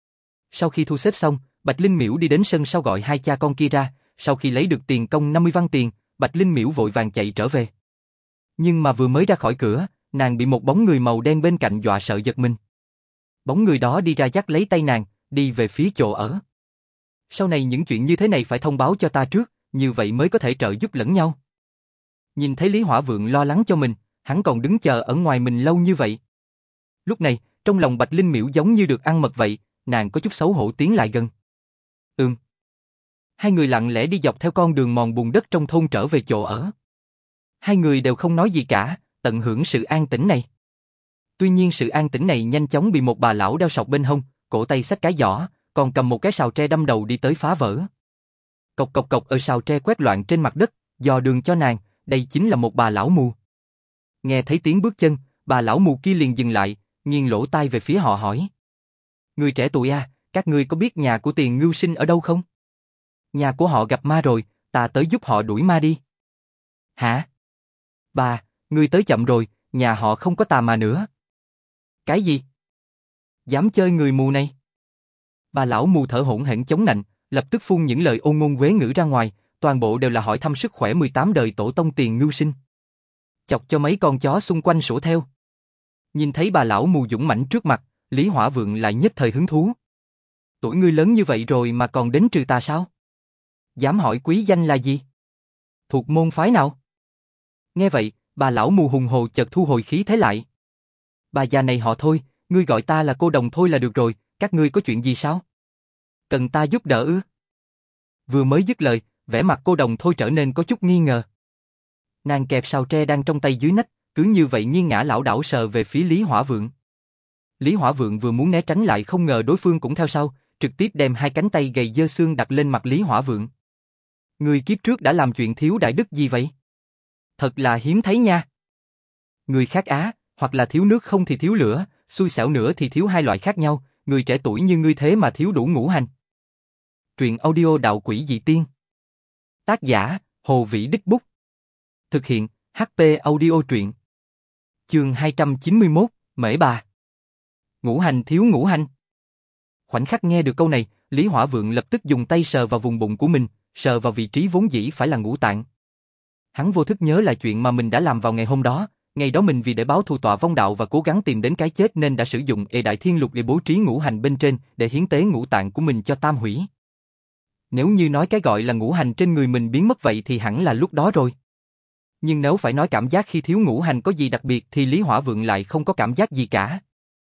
A: Sau khi thu xếp xong, Bạch Linh Miễu đi đến sân sau gọi hai cha con kia ra, sau khi lấy được tiền công năm mươi văn tiền, Bạch Linh Miễu vội vàng chạy trở về. Nhưng mà vừa mới ra khỏi cửa, nàng bị một bóng người màu đen bên cạnh dọa sợ giật mình. Bóng người đó đi ra dắt lấy tay nàng, đi về phía chỗ ở. Sau này những chuyện như thế này phải thông báo cho ta trước, như vậy mới có thể trợ giúp lẫn nhau. Nhìn thấy Lý Hỏa Vượng lo lắng cho mình, hắn còn đứng chờ ở ngoài mình lâu như vậy. Lúc này, trong lòng Bạch Linh Miễu giống như được ăn mật vậy, nàng có chút xấu hổ tiến lại gần. Ừm. Hai người lặng lẽ đi dọc theo con đường mòn bùn đất trong thôn trở về chỗ ở. Hai người đều không nói gì cả, tận hưởng sự an tĩnh này. Tuy nhiên sự an tĩnh này nhanh chóng bị một bà lão đeo sọc bên hông, cổ tay xách cái giỏ, còn cầm một cái sào tre đâm đầu đi tới phá vỡ. Cộc cộc cộc ở sào tre quét loạn trên mặt đất, dò đường cho nàng, đây chính là một bà lão mù. Nghe thấy tiếng bước chân, bà lão mù kia liền dừng lại, nghiêng lỗ tai về phía họ hỏi. Người trẻ tuổi à, các ngươi có biết nhà của Tiền Ngưu Sinh ở đâu không? Nhà của họ gặp ma rồi, ta tới giúp họ đuổi ma đi. Hả? Bà, ngươi tới chậm rồi, nhà họ không có tà ma nữa. Cái gì? Dám chơi người mù này? Bà lão mù thở hổn hển chống nạnh, lập tức phun những lời ôn ngôn quế ngữ ra ngoài, toàn bộ đều là hỏi thăm sức khỏe mười tám đời tổ tông Tiền Ngưu Sinh. Chọc cho mấy con chó xung quanh sủa theo. Nhìn thấy bà lão mù dũng mãnh trước mặt, Lý Hỏa Vượng lại nhất thời hứng thú. Tuổi ngươi lớn như vậy rồi mà còn đến trừ tà sao? Dám hỏi quý danh là gì? Thuộc môn phái nào? Nghe vậy, bà lão mù hùng hồ chợt thu hồi khí thế lại. Bà già này họ Thôi, ngươi gọi ta là cô đồng Thôi là được rồi, các ngươi có chuyện gì sao? Cần ta giúp đỡ ư? Vừa mới dứt lời, vẻ mặt cô đồng Thôi trở nên có chút nghi ngờ. Nàng kẹp sào tre đang trong tay dưới nách, cứ như vậy nghiêng ngã lảo đảo sờ về phía Lý Hỏa Vượng. Lý Hỏa Vượng vừa muốn né tránh lại không ngờ đối phương cũng theo sau, trực tiếp đem hai cánh tay gầy dơ xương đặt lên mặt Lý Hỏa Vượng. Người kiếp trước đã làm chuyện thiếu đại đức gì vậy? Thật là hiếm thấy nha. Người khác á, hoặc là thiếu nước không thì thiếu lửa, xui xẻo nữa thì thiếu hai loại khác nhau, người trẻ tuổi như ngươi thế mà thiếu đủ ngũ hành. Truyện audio Đạo Quỷ Dị Tiên. Tác giả, Hồ Vĩ Đích Bút. Thực hiện, hát pê Audio Truyện. Chương hai trăm chín mươi mốt, Mễ Bà. Ngũ hành thiếu ngũ hành. Khoảnh khắc nghe được câu này, Lý Hỏa Vượng lập tức dùng tay sờ vào vùng bụng của mình, sờ vào vị trí vốn dĩ phải là ngũ tạng. Hắn vô thức nhớ lại chuyện mà mình đã làm vào ngày hôm đó, ngày đó mình vì để báo thù tọa vong đạo và cố gắng tìm đến cái chết nên đã sử dụng Ê Đại Thiên Lục để bố trí ngũ hành bên trên để hiến tế ngũ tạng của mình cho tam hủy. Nếu như nói cái gọi là ngũ hành trên người mình biến mất vậy thì hẳn là lúc đó rồi. Nhưng nếu phải nói cảm giác khi thiếu ngũ hành có gì đặc biệt thì Lý Hỏa Vượng lại không có cảm giác gì cả.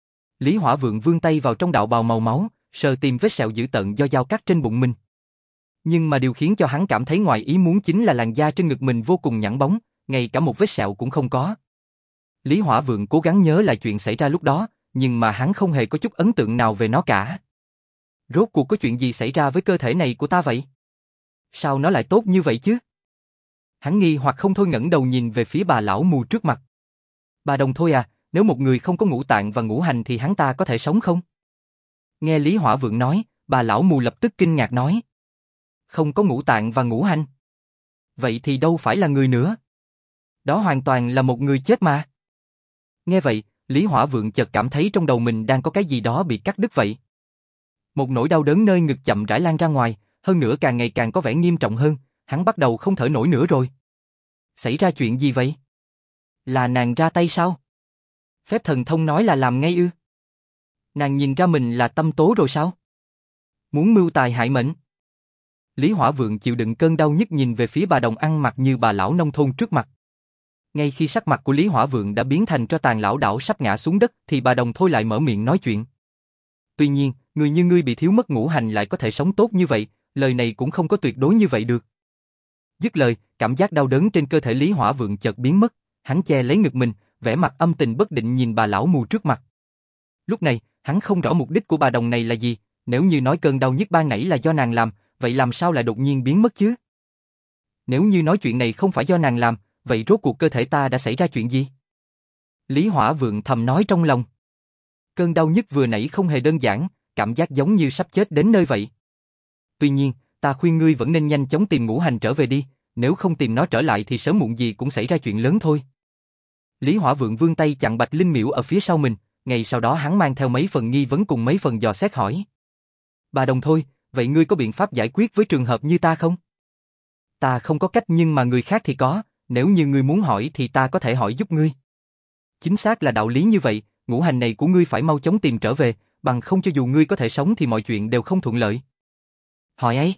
A: Lý Hỏa Vượng vươn tay vào trong đạo bào màu máu, sờ tìm vết sẹo dữ tợn do dao cắt trên bụng mình. Nhưng mà điều khiến cho hắn cảm thấy ngoài ý muốn chính là làn da trên ngực mình vô cùng nhẵn bóng, ngay cả một vết sẹo cũng không có. Lý Hỏa Vượng cố gắng nhớ lại chuyện xảy ra lúc đó, nhưng mà hắn không hề có chút ấn tượng nào về nó cả. Rốt cuộc có chuyện gì xảy ra với cơ thể này của ta vậy? Sao nó lại tốt như vậy chứ? Hắn nghi hoặc không thôi ngẩng đầu nhìn về phía bà lão mù trước mặt. Bà đồng Thôi à, nếu một người không có ngũ tạng và ngũ hành thì hắn ta có thể sống không? Nghe Lý Hỏa Vượng nói, bà lão mù lập tức kinh ngạc nói. Không có ngũ tạng và ngũ hành. Vậy thì đâu phải là người nữa. Đó hoàn toàn là một người chết mà. Nghe vậy, Lý Hỏa Vượng chợt cảm thấy trong đầu mình đang có cái gì đó bị cắt đứt vậy. Một nỗi đau đớn nơi ngực chậm rãi lan ra ngoài, hơn nữa càng ngày càng có vẻ nghiêm trọng hơn, hắn bắt đầu không thở nổi nữa rồi. Xảy ra chuyện gì vậy? Là nàng ra tay sao? Phép thần thông nói là làm ngay ư? Nàng nhìn ra mình là tâm tố rồi sao? Muốn mưu tài hại mệnh? Lý Hỏa Vượng chịu đựng cơn đau nhức nhìn về phía bà đồng ăn mặc như bà lão nông thôn trước mặt. Ngay khi sắc mặt của Lý Hỏa Vượng đã biến thành tro tàn lảo đảo sắp ngã xuống đất thì bà đồng Thôi lại mở miệng nói chuyện. Tuy nhiên, người như ngươi bị thiếu mất ngũ hành lại có thể sống tốt như vậy, lời này cũng không có tuyệt đối như vậy được. Dứt lời, cảm giác đau đớn trên cơ thể Lý Hỏa Vượng chợt biến mất, hắn che lấy ngực mình, vẻ mặt âm tình bất định nhìn bà lão mù trước mặt. Lúc này, hắn không rõ mục đích của bà đồng này là gì, nếu như nói cơn đau nhức ban nãy là do nàng làm, vậy làm sao lại đột nhiên biến mất chứ? Nếu như nói chuyện này không phải do nàng làm, vậy rốt cuộc cơ thể ta đã xảy ra chuyện gì? Lý Hỏa Vượng thầm nói trong lòng. Cơn đau nhức vừa nãy không hề đơn giản, cảm giác giống như sắp chết đến nơi vậy. Tuy nhiên, ta khuyên ngươi vẫn nên nhanh chóng tìm ngũ hành trở về đi, nếu không tìm nó trở lại thì sớm muộn gì cũng xảy ra chuyện lớn thôi. Lý Hỏa Vượng vươn tay chặn Bạch Linh Miễu ở phía sau mình, ngay sau đó hắn mang theo mấy phần nghi vấn cùng mấy phần dò xét hỏi. Bà đồng Thôi, vậy ngươi có biện pháp giải quyết với trường hợp như ta không? Ta không có cách nhưng mà người khác thì có, nếu như ngươi muốn hỏi thì ta có thể hỏi giúp ngươi. Chính xác là đạo lý như vậy, ngũ hành này của ngươi phải mau chóng tìm trở về, bằng không cho dù ngươi có thể sống thì mọi chuyện đều không thuận lợi. Hỏi ấy?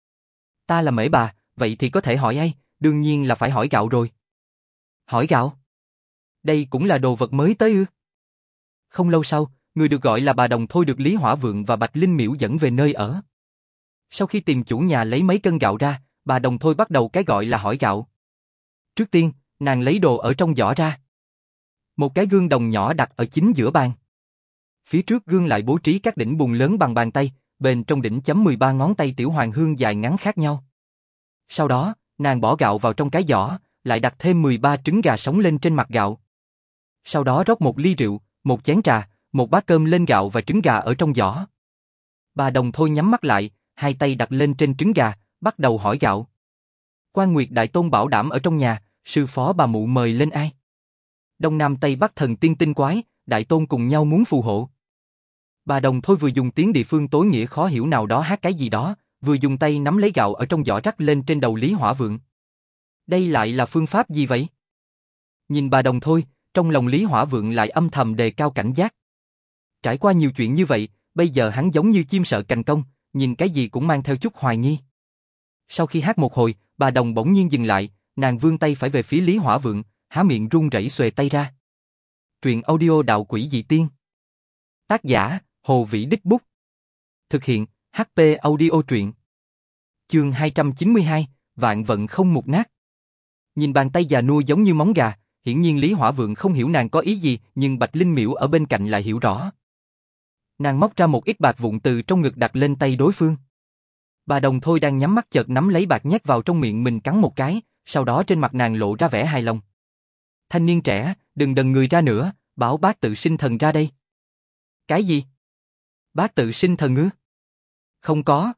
A: Ta là Mễ Bà, vậy thì có thể hỏi ấy, đương nhiên là phải hỏi gạo rồi. Hỏi gạo? Đây cũng là đồ vật mới tới ư? Không lâu sau, người được gọi là bà đồng Thôi được Lý Hỏa Vượng và Bạch Linh Miễu dẫn về nơi ở. Sau khi tìm chủ nhà lấy mấy cân gạo ra, bà Đồng Thôi bắt đầu cái gọi là hỏi gạo. Trước tiên, nàng lấy đồ ở trong giỏ ra. Một cái gương đồng nhỏ đặt ở chính giữa bàn. Phía trước gương lại bố trí các đỉnh bùn lớn bằng bàn tay, bên trong đỉnh chấm mười ba ngón tay tiểu hoàng hương dài ngắn khác nhau. Sau đó, nàng bỏ gạo vào trong cái giỏ, lại đặt thêm mười ba trứng gà sống lên trên mặt gạo. Sau đó rót một ly rượu, một chén trà, một bát cơm lên gạo và trứng gà ở trong giỏ. Bà Đồng Thôi nhắm mắt lại, hai tay đặt lên trên trứng gà, bắt đầu hỏi gạo. Quan Nguyệt Đại Tôn bảo đảm ở trong nhà, sư phó bà mụ mời lên ai? Đông Nam Tây Bắc thần tiên tinh quái, Đại Tôn cùng nhau muốn phù hộ. Bà Đồng Thôi vừa dùng tiếng địa phương tối nghĩa khó hiểu nào đó hát cái gì đó, vừa dùng tay nắm lấy gạo ở trong giỏ rắc lên trên đầu Lý Hỏa Vượng. Đây lại là phương pháp gì vậy? Nhìn bà Đồng Thôi, trong lòng Lý Hỏa Vượng lại âm thầm đề cao cảnh giác. Trải qua nhiều chuyện như vậy, bây giờ hắn giống như chim sợ cành cong, nhìn cái gì cũng mang theo chút hoài nghi. Sau khi hát một hồi, bà Đồng bỗng nhiên dừng lại, nàng vươn tay phải về phía Lý Hỏa Vượng, há miệng run rẩy xuề tay ra. Truyện audio Đạo Quỷ Dị Tiên. Tác giả, Hồ Vĩ Đích Bút. Thực hiện, hát pê Audio Truyện. Chương hai trăm chín mươi hai, Vạn vận không mục nát. Nhìn bàn tay già nua giống như móng gà, hiển nhiên Lý Hỏa Vượng không hiểu nàng có ý gì, nhưng Bạch Linh Miễu ở bên cạnh lại hiểu rõ. Nàng móc ra một ít bạc vụn từ trong ngực đặt lên tay đối phương. Bà Đồng Thôi đang nhắm mắt chợt nắm lấy bạc nhét vào trong miệng mình cắn một cái, sau đó trên mặt nàng lộ ra vẻ hài lòng. Thanh niên trẻ, đừng đần người ra nữa, bảo bác tự sinh thần ra đây. Cái gì? Bác tự sinh thần ư? Không có.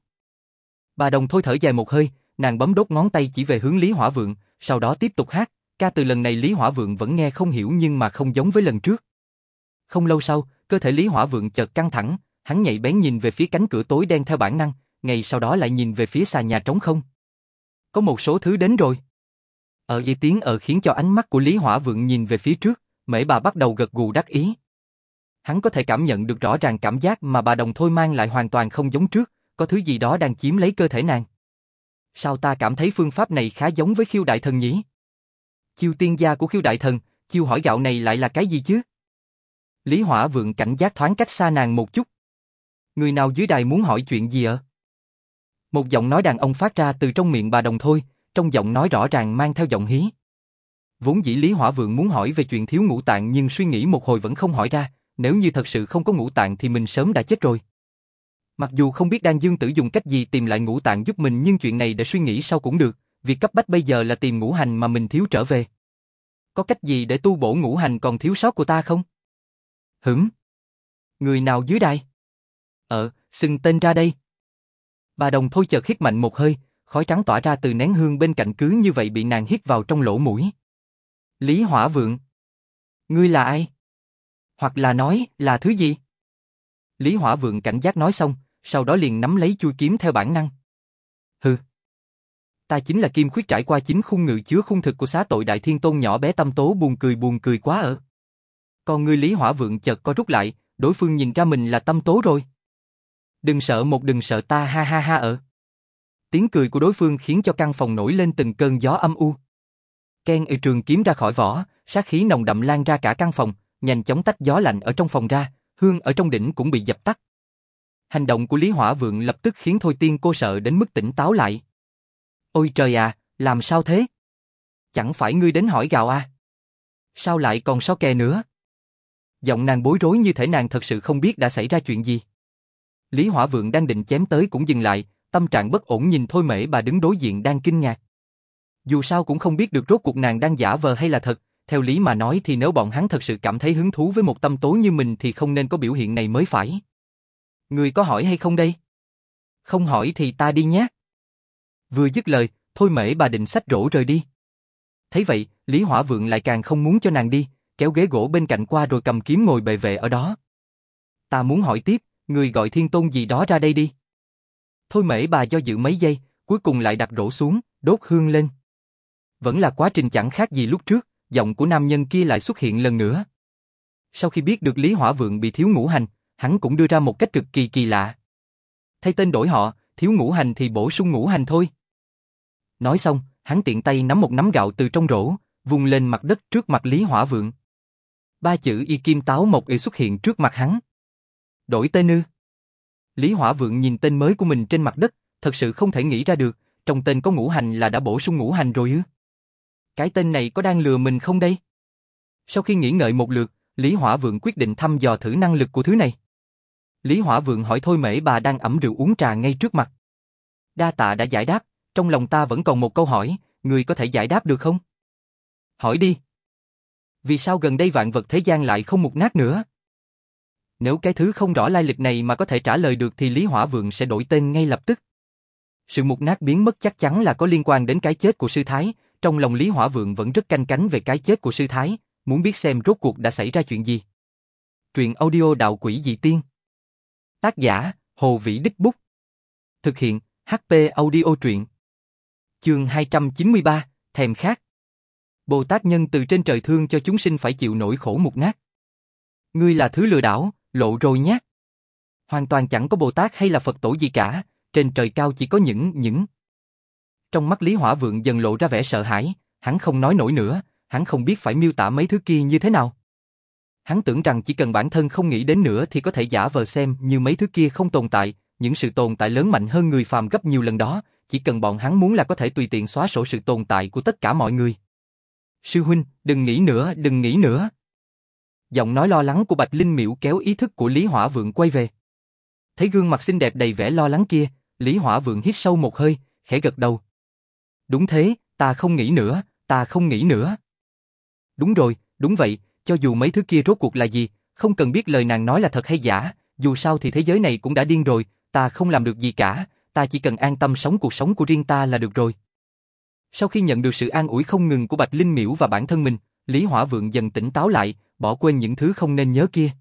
A: Bà Đồng Thôi thở dài một hơi, nàng bấm đốt ngón tay chỉ về hướng Lý Hỏa Vượng, sau đó tiếp tục hát, ca từ lần này Lý Hỏa Vượng vẫn nghe không hiểu nhưng mà không giống với lần trước. Không lâu sau, cơ thể Lý Hỏa Vượng chợt căng thẳng, hắn nhạy bén nhìn về phía cánh cửa tối đen theo bản năng, ngay sau đó lại nhìn về phía xà nhà trống không. Có một số thứ đến rồi. Ở dây tiếng ở khiến cho ánh mắt của Lý Hỏa Vượng nhìn về phía trước, Mễ bà bắt đầu gật gù đắc ý. Hắn có thể cảm nhận được rõ ràng cảm giác mà bà Đồng Thôi mang lại hoàn toàn không giống trước, có thứ gì đó đang chiếm lấy cơ thể nàng. Sao ta cảm thấy phương pháp này khá giống với Khiêu Đại Thần nhỉ? Chiêu tiên gia của Khiêu Đại Thần, chiêu hỏi gạo này lại là cái gì chứ? Lý Hỏa Vượng cảnh giác thoáng cách xa nàng một chút. Người nào dưới đài muốn hỏi chuyện gì ạ? Một giọng nói đàn ông phát ra từ trong miệng bà Đồng Thôi, trong giọng nói rõ ràng mang theo giọng hí. Vốn dĩ Lý Hỏa Vượng muốn hỏi về chuyện thiếu ngũ tạng nhưng suy nghĩ một hồi vẫn không hỏi ra, nếu như thật sự không có ngũ tạng thì mình sớm đã chết rồi. Mặc dù không biết Đan Dương Tử dùng cách gì tìm lại ngũ tạng giúp mình nhưng chuyện này để suy nghĩ sau cũng được, việc cấp bách bây giờ là tìm ngũ hành mà mình thiếu trở về. Có cách gì để tu bổ ngũ hành còn thiếu sót của ta không? Hửm? Người nào dưới đài? Ờ, xưng tên ra đây. Bà Đồng Thôi chợt hít mạnh một hơi, khói trắng tỏa ra từ nén hương bên cạnh cứ như vậy bị nàng hít vào trong lỗ mũi. Lý Hỏa Vượng. Ngươi là ai? Hoặc là nói, là thứ gì? Lý Hỏa Vượng cảnh giác nói xong, sau đó liền nắm lấy chuôi kiếm theo bản năng. Hừ. Ta chính là Kim Khuyết trải qua chính khung ngự chứa khung thực của xá tội Đại Thiên Tôn nhỏ bé Tâm Tố buồn cười buồn cười quá ở. Còn ngươi Lý Hỏa Vượng chợt co rút lại, đối phương nhìn ra mình là Tâm Tố rồi. Đừng sợ một đừng sợ ta ha ha ha ở. Tiếng cười của đối phương khiến cho căn phòng nổi lên từng cơn gió âm u. Ken y trường kiếm ra khỏi vỏ, sát khí nồng đậm lan ra cả căn phòng, nhanh chóng tách gió lạnh ở trong phòng ra, hương ở trong đỉnh cũng bị dập tắt. Hành động của Lý Hỏa Vượng lập tức khiến Thôi Tiên cô sợ đến mức tỉnh táo lại. Ôi trời à, làm sao thế? Chẳng phải ngươi đến hỏi gạo à? Sao lại còn so kè nữa? Giọng nàng bối rối như thể nàng thật sự không biết đã xảy ra chuyện gì. Lý Hỏa Vượng đang định chém tới cũng dừng lại, tâm trạng bất ổn nhìn Thôi Mễ bà đứng đối diện đang kinh ngạc. Dù sao cũng không biết được rốt cuộc nàng đang giả vờ hay là thật, theo lý mà nói thì nếu bọn hắn thật sự cảm thấy hứng thú với một Tâm Tố như mình thì không nên có biểu hiện này mới phải. Người có hỏi hay không đây? Không hỏi thì ta đi nhé. Vừa dứt lời, Thôi Mễ bà định xách rổ rời đi. Thấy vậy, Lý Hỏa Vượng lại càng không muốn cho nàng đi, kéo ghế gỗ bên cạnh qua rồi cầm kiếm ngồi bề vệ ở đó. Ta muốn hỏi tiếp, người gọi Thiên Tôn gì đó ra đây đi. Thôi Mễ bà do dự mấy giây, cuối cùng lại đặt rổ xuống, đốt hương lên. Vẫn là quá trình chẳng khác gì lúc trước, giọng của nam nhân kia lại xuất hiện lần nữa. Sau khi biết được Lý Hỏa Vượng bị thiếu ngũ hành, hắn cũng đưa ra một cách cực kỳ kỳ lạ. Thay tên đổi họ, thiếu ngũ hành thì bổ sung ngũ hành thôi. Nói xong, hắn tiện tay nắm một nắm gạo từ trong rổ, vung lên mặt đất trước mặt Lý Hỏa Vượng. Ba chữ Y Kim Táo Mộc Y xuất hiện trước mặt hắn. Đổi tên ư? Lý Hỏa Vượng nhìn tên mới của mình trên mặt đất, thật sự không thể nghĩ ra được, trong tên có ngũ hành là đã bổ sung ngũ hành rồi ư? Cái tên này có đang lừa mình không đây? Sau khi nghĩ ngợi một lượt, Lý Hỏa Vượng quyết định thăm dò thử năng lực của thứ này. Lý Hỏa Vượng hỏi Thôi Mễ Bà đang ẵm rượu uống trà ngay trước mặt. Đa tạ đã giải đáp, trong lòng ta vẫn còn một câu hỏi, người có thể giải đáp được không? Hỏi đi. Vì sao gần đây vạn vật thế gian lại không mục nát nữa? Nếu cái thứ không rõ lai lịch này mà có thể trả lời được thì Lý Hỏa Vượng sẽ đổi tên ngay lập tức. Sự mục nát biến mất chắc chắn là có liên quan đến cái chết của sư Thái, trong lòng Lý Hỏa Vượng vẫn rất canh cánh về cái chết của sư Thái, muốn biết xem rốt cuộc đã xảy ra chuyện gì. Truyện audio Đạo Quỷ Dị Tiên. Tác giả, Hồ Vĩ Đích Bút. Thực hiện, hát pê Audio Truyện. Chương hai trăm chín mươi ba, Thèm Khát. Bồ Tát nhân từ trên trời thương cho chúng sinh phải chịu nỗi khổ mục nát. Ngươi là thứ lừa đảo, lộ rồi nhé. Hoàn toàn chẳng có Bồ Tát hay là Phật tổ gì cả, trên trời cao chỉ có những, những. Trong mắt Lý Hỏa Vượng dần lộ ra vẻ sợ hãi, hắn không nói nổi nữa, hắn không biết phải miêu tả mấy thứ kia như thế nào. Hắn tưởng rằng chỉ cần bản thân không nghĩ đến nữa thì có thể giả vờ xem như mấy thứ kia không tồn tại, những sự tồn tại lớn mạnh hơn người phàm gấp nhiều lần đó, chỉ cần bọn hắn muốn là có thể tùy tiện xóa sổ sự tồn tại của tất cả mọi người. Sư huynh, đừng nghĩ nữa, đừng nghĩ nữa. Giọng nói lo lắng của Bạch Linh Miễu kéo ý thức của Lý Hỏa Vượng quay về. Thấy gương mặt xinh đẹp đầy vẻ lo lắng kia, Lý Hỏa Vượng hít sâu một hơi, khẽ gật đầu. Đúng thế, ta không nghĩ nữa, ta không nghĩ nữa. Đúng rồi, đúng vậy, cho dù mấy thứ kia rốt cuộc là gì, không cần biết lời nàng nói là thật hay giả, dù sao thì thế giới này cũng đã điên rồi, ta không làm được gì cả, ta chỉ cần an tâm sống cuộc sống của riêng ta là được rồi. Sau khi nhận được sự an ủi không ngừng của Bạch Linh Miễu và bản thân mình, Lý Hỏa Vượng dần tỉnh táo lại, bỏ quên những thứ không nên nhớ kia.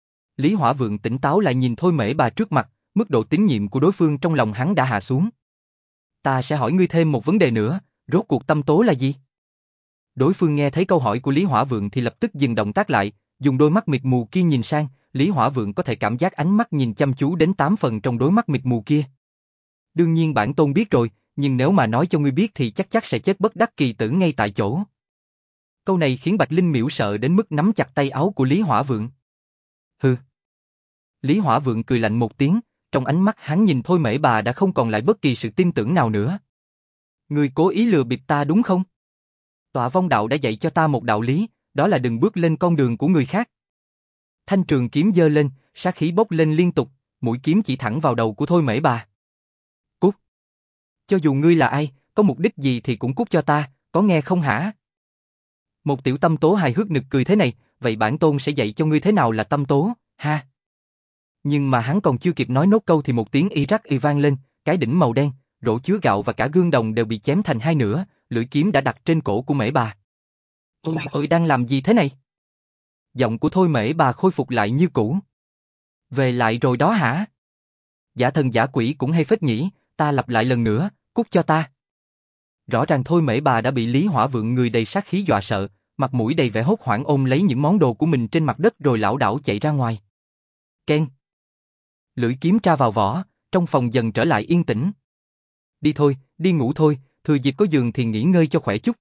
A: Lý Hỏa Vượng tỉnh táo lại nhìn Thôi Mễ Bà trước mặt, mức độ tín nhiệm của đối phương trong lòng hắn đã hạ xuống. Ta sẽ hỏi ngươi thêm một vấn đề nữa, rốt cuộc tâm tố là gì? Đối phương nghe thấy câu hỏi của Lý Hỏa Vượng thì lập tức dừng động tác lại, dùng đôi mắt mịt mù kia nhìn sang, Lý Hỏa Vượng có thể cảm giác ánh mắt nhìn chăm chú đến tám phần trong đôi mắt mịt mù kia. Đương nhiên bản tôn biết rồi, nhưng nếu mà nói cho ngươi biết thì chắc chắc sẽ chết bất đắc kỳ tử ngay tại chỗ. Câu này khiến Bạch Linh Miễu sợ đến mức nắm chặt tay áo của Lý Hỏa Vượng. Hừ. Lý Hỏa Vượng cười lạnh một tiếng, trong ánh mắt hắn nhìn Thôi Mễ Bà đã không còn lại bất kỳ sự tin tưởng nào nữa. Ngươi cố ý lừa bịp ta đúng không? Tọa Vong Đạo đã dạy cho ta một đạo lý, đó là đừng bước lên con đường của người khác. Thanh trường kiếm giơ lên, sát khí bốc lên liên tục, mũi kiếm chỉ thẳng vào đầu của Thôi Mễ Bà. Cút. Cho dù ngươi là ai, có mục đích gì thì cũng cút cho ta, có nghe không hả? Một tiểu tâm tố hài hước nực cười thế này, vậy bản tôn sẽ dạy cho ngươi thế nào là tâm tố, ha? Nhưng mà hắn còn chưa kịp nói nốt câu thì một tiếng y rắc y vang lên, cái đỉnh màu đen, rổ chứa gạo và cả gương đồng đều bị chém thành hai nửa, lưỡi kiếm đã đặt trên cổ của Mễ Bà. Ôi, ôi đang làm gì thế này? Giọng của Thôi Mễ Bà khôi phục lại như cũ. Về lại rồi đó hả? Giả thần giả quỷ cũng hay phết nhỉ, ta lặp lại lần nữa, cút cho ta. Rõ ràng Thôi Mễ Bà đã bị Lý Hỏa Vượng người đầy sát khí dọa sợ, mặt mũi đầy vẻ hốt hoảng ôm lấy những món đồ của mình trên mặt đất rồi lảo đảo chạy ra ngoài. Keng. Lưỡi kiếm tra vào vỏ, trong phòng dần trở lại yên tĩnh. Đi thôi, đi ngủ thôi, thừa dịp có giường thì nghỉ ngơi cho khỏe chút.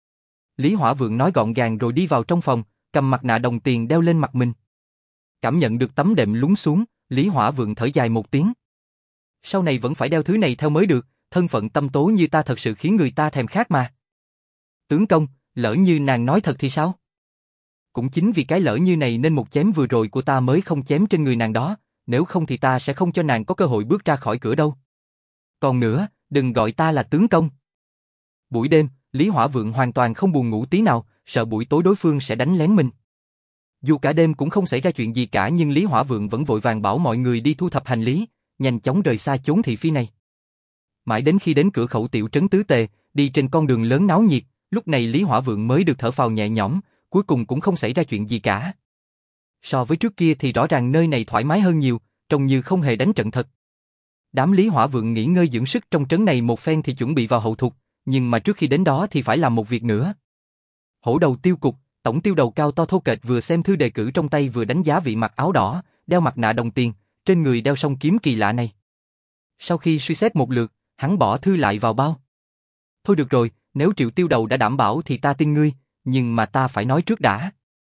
A: Lý Hỏa Vượng nói gọn gàng rồi đi vào trong phòng, cầm mặt nạ đồng tiền đeo lên mặt mình. Cảm nhận được tấm đệm lún xuống, Lý Hỏa Vượng thở dài một tiếng. Sau này vẫn phải đeo thứ này theo mới được, thân phận tâm tố như ta thật sự khiến người ta thèm khát mà. Tướng công, lỡ như nàng nói thật thì sao? Cũng chính vì cái lỡ như này nên một chém vừa rồi của ta mới không chém trên người nàng đó, nếu không thì ta sẽ không cho nàng có cơ hội bước ra khỏi cửa đâu. Còn nữa, đừng gọi ta là tướng công. Buổi đêm, Lý Hỏa Vượng hoàn toàn không buồn ngủ tí nào, sợ buổi tối đối phương sẽ đánh lén mình. Dù cả đêm cũng không xảy ra chuyện gì cả nhưng Lý Hỏa Vượng vẫn vội vàng bảo mọi người đi thu thập hành lý, nhanh chóng rời xa chốn thị phi này. Mãi đến khi đến cửa khẩu tiểu trấn Tứ Tề, đi trên con đường lớn náo nhiệt, lúc này Lý Hỏa Vượng mới được thở phào nhẹ nhõm, cuối cùng cũng không xảy ra chuyện gì cả. So với trước kia thì rõ ràng nơi này thoải mái hơn nhiều, trông như không hề đánh trận thật. Đám Lý Hỏa Vượng nghỉ ngơi dưỡng sức trong trấn này một phen thì chuẩn bị vào hậu thục, nhưng mà trước khi đến đó thì phải làm một việc nữa. Hổ đầu tiêu cục, tổng tiêu đầu cao to thô kệch vừa xem thư đề cử trong tay vừa đánh giá vị mặc áo đỏ, đeo mặt nạ đồng tiền, trên người đeo song kiếm kỳ lạ này. Sau khi suy xét một lượt, hắn bỏ thư lại vào bao. Thôi được rồi, nếu Triệu tiêu đầu đã đảm bảo thì ta tin ngươi, nhưng mà ta phải nói trước đã.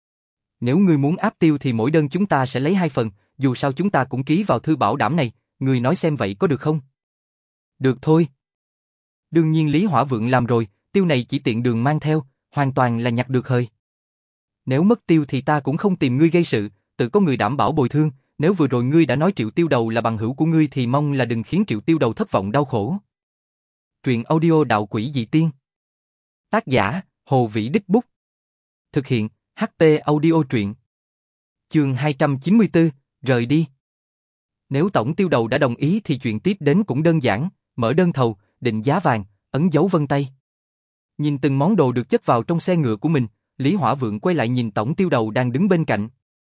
A: Nếu ngươi muốn áp tiêu thì mỗi đơn chúng ta sẽ lấy hai phần, dù sao chúng ta cũng ký vào thư bảo đảm này, ngươi nói xem vậy có được không? Được thôi. Đương nhiên Lý Hỏa Vượng làm rồi, tiêu này chỉ tiện đường mang theo, hoàn toàn là nhặt được hời. Nếu mất tiêu thì ta cũng không tìm ngươi gây sự, tự có người đảm bảo bồi thường, nếu vừa rồi ngươi đã nói Triệu Tiêu Đầu là bằng hữu của ngươi thì mong là đừng khiến Triệu Tiêu Đầu thất vọng đau khổ. Truyện audio Đạo Quỷ Dị Tiên. Tác giả, Hồ Vĩ Đích Bút. Thực hiện, hát pê Audio Truyện. Chương hai trăm chín mươi tư, rời đi. Nếu Tổng Tiêu Đầu đã đồng ý thì chuyện tiếp đến cũng đơn giản, mở đơn thầu, định giá vàng, ấn dấu vân tay. Nhìn từng món đồ được chất vào trong xe ngựa của mình, Lý Hỏa Vượng quay lại nhìn Tổng Tiêu Đầu đang đứng bên cạnh.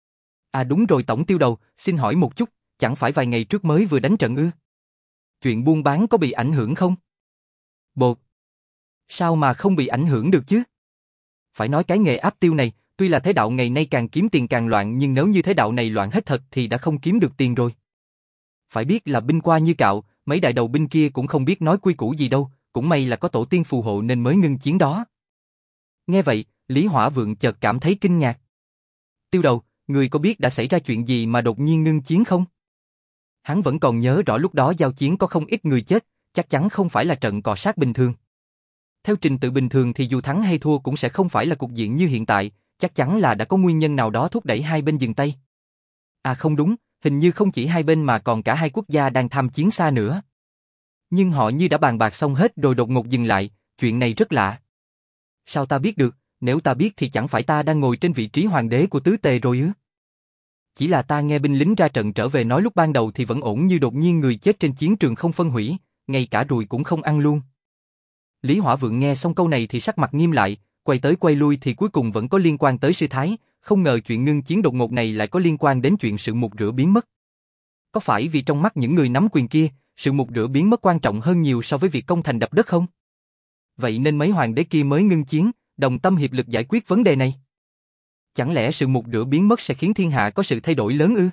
A: À đúng rồi Tổng Tiêu Đầu, xin hỏi một chút, chẳng phải vài ngày trước mới vừa đánh trận ư? Chuyện buôn bán có bị ảnh hưởng không? Bột. Sao mà không bị ảnh hưởng được chứ? Phải nói cái nghề áp tiêu này, tuy là thế đạo ngày nay càng kiếm tiền càng loạn nhưng nếu như thế đạo này loạn hết thật thì đã không kiếm được tiền rồi. Phải biết là binh qua như cạo, mấy đại đầu binh kia cũng không biết nói quy củ gì đâu, cũng may là có tổ tiên phù hộ nên mới ngưng chiến đó. Nghe vậy, Lý Hỏa Vượng chợt cảm thấy kinh ngạc. Tiêu Đầu, người có biết đã xảy ra chuyện gì mà đột nhiên ngưng chiến không? Hắn vẫn còn nhớ rõ lúc đó giao chiến có không ít người chết, chắc chắn không phải là trận cọ sát bình thường. Theo trình tự bình thường thì dù thắng hay thua cũng sẽ không phải là cục diện như hiện tại, chắc chắn là đã có nguyên nhân nào đó thúc đẩy hai bên dừng tay. À không đúng, hình như không chỉ hai bên mà còn cả hai quốc gia đang tham chiến xa nữa. Nhưng họ như đã bàn bạc xong hết rồi đột ngột dừng lại, chuyện này rất lạ. Sao ta biết được, nếu ta biết thì chẳng phải ta đang ngồi trên vị trí hoàng đế của tứ tề rồi ư? Chỉ là ta nghe binh lính ra trận trở về nói lúc ban đầu thì vẫn ổn như đột nhiên người chết trên chiến trường không phân hủy, ngay cả ruồi cũng không ăn luôn. Lý Hỏa Vượng nghe xong câu này thì sắc mặt nghiêm lại, quay tới quay lui thì cuối cùng vẫn có liên quan tới sư thái, không ngờ chuyện ngưng chiến đột ngột này lại có liên quan đến chuyện sự mục rửa biến mất. Có phải vì trong mắt những người nắm quyền kia, sự mục rửa biến mất quan trọng hơn nhiều so với việc công thành đập đất không? Vậy nên mấy hoàng đế kia mới ngưng chiến, đồng tâm hiệp lực giải quyết vấn đề này. Chẳng lẽ sự mục rửa biến mất sẽ khiến thiên hạ có sự thay đổi lớn ư?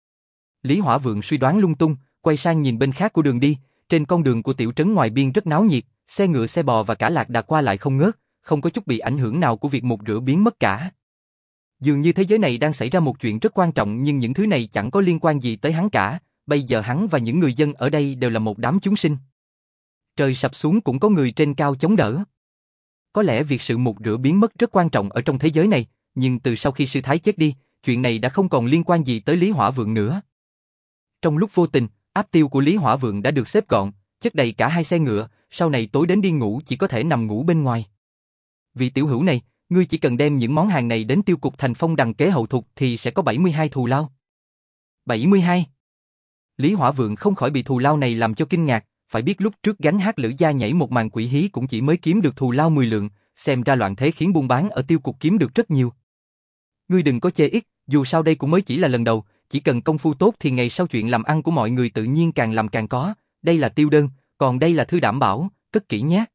A: Lý Hỏa Vượng suy đoán lung tung, quay sang nhìn bên khác của đường đi, trên con đường của tiểu trấn ngoài biên rất náo nhiệt, xe ngựa xe bò và cả lạc đà qua lại không ngớt, không có chút bị ảnh hưởng nào của việc mục rửa biến mất cả. Dường như thế giới này đang xảy ra một chuyện rất quan trọng nhưng những thứ này chẳng có liên quan gì tới hắn cả, bây giờ hắn và những người dân ở đây đều là một đám chúng sinh. Trời sập xuống cũng có người trên cao chống đỡ. Có lẽ việc sự mục rửa biến mất rất quan trọng ở trong thế giới này, nhưng từ sau khi sư thái chết đi, chuyện này đã không còn liên quan gì tới Lý Hỏa Vượng nữa. Trong lúc vô tình, áp tiêu của Lý Hỏa Vượng đã được xếp gọn, chất đầy cả hai xe ngựa, sau này tối đến đi ngủ chỉ có thể nằm ngủ bên ngoài. Vì tiểu hữu này, ngươi chỉ cần đem những món hàng này đến tiêu cục thành Phong đằng kế hậu thục thì sẽ có bảy mươi hai thù lao. bảy mươi hai. Lý Hỏa Vượng không khỏi bị thù lao này làm cho kinh ngạc, phải biết lúc trước gánh hát Lữ gia nhảy một màn quỷ hí cũng chỉ mới kiếm được thù lao mười lượng, xem ra loạn thế khiến buôn bán ở tiêu cục kiếm được rất nhiều. Ngươi đừng có chê ít, dù sao đây cũng mới chỉ là lần đầu, chỉ cần công phu tốt thì ngày sau chuyện làm ăn của mọi người tự nhiên càng làm càng có, đây là tiêu đơn, còn đây là thư đảm bảo, cất kỹ nhé.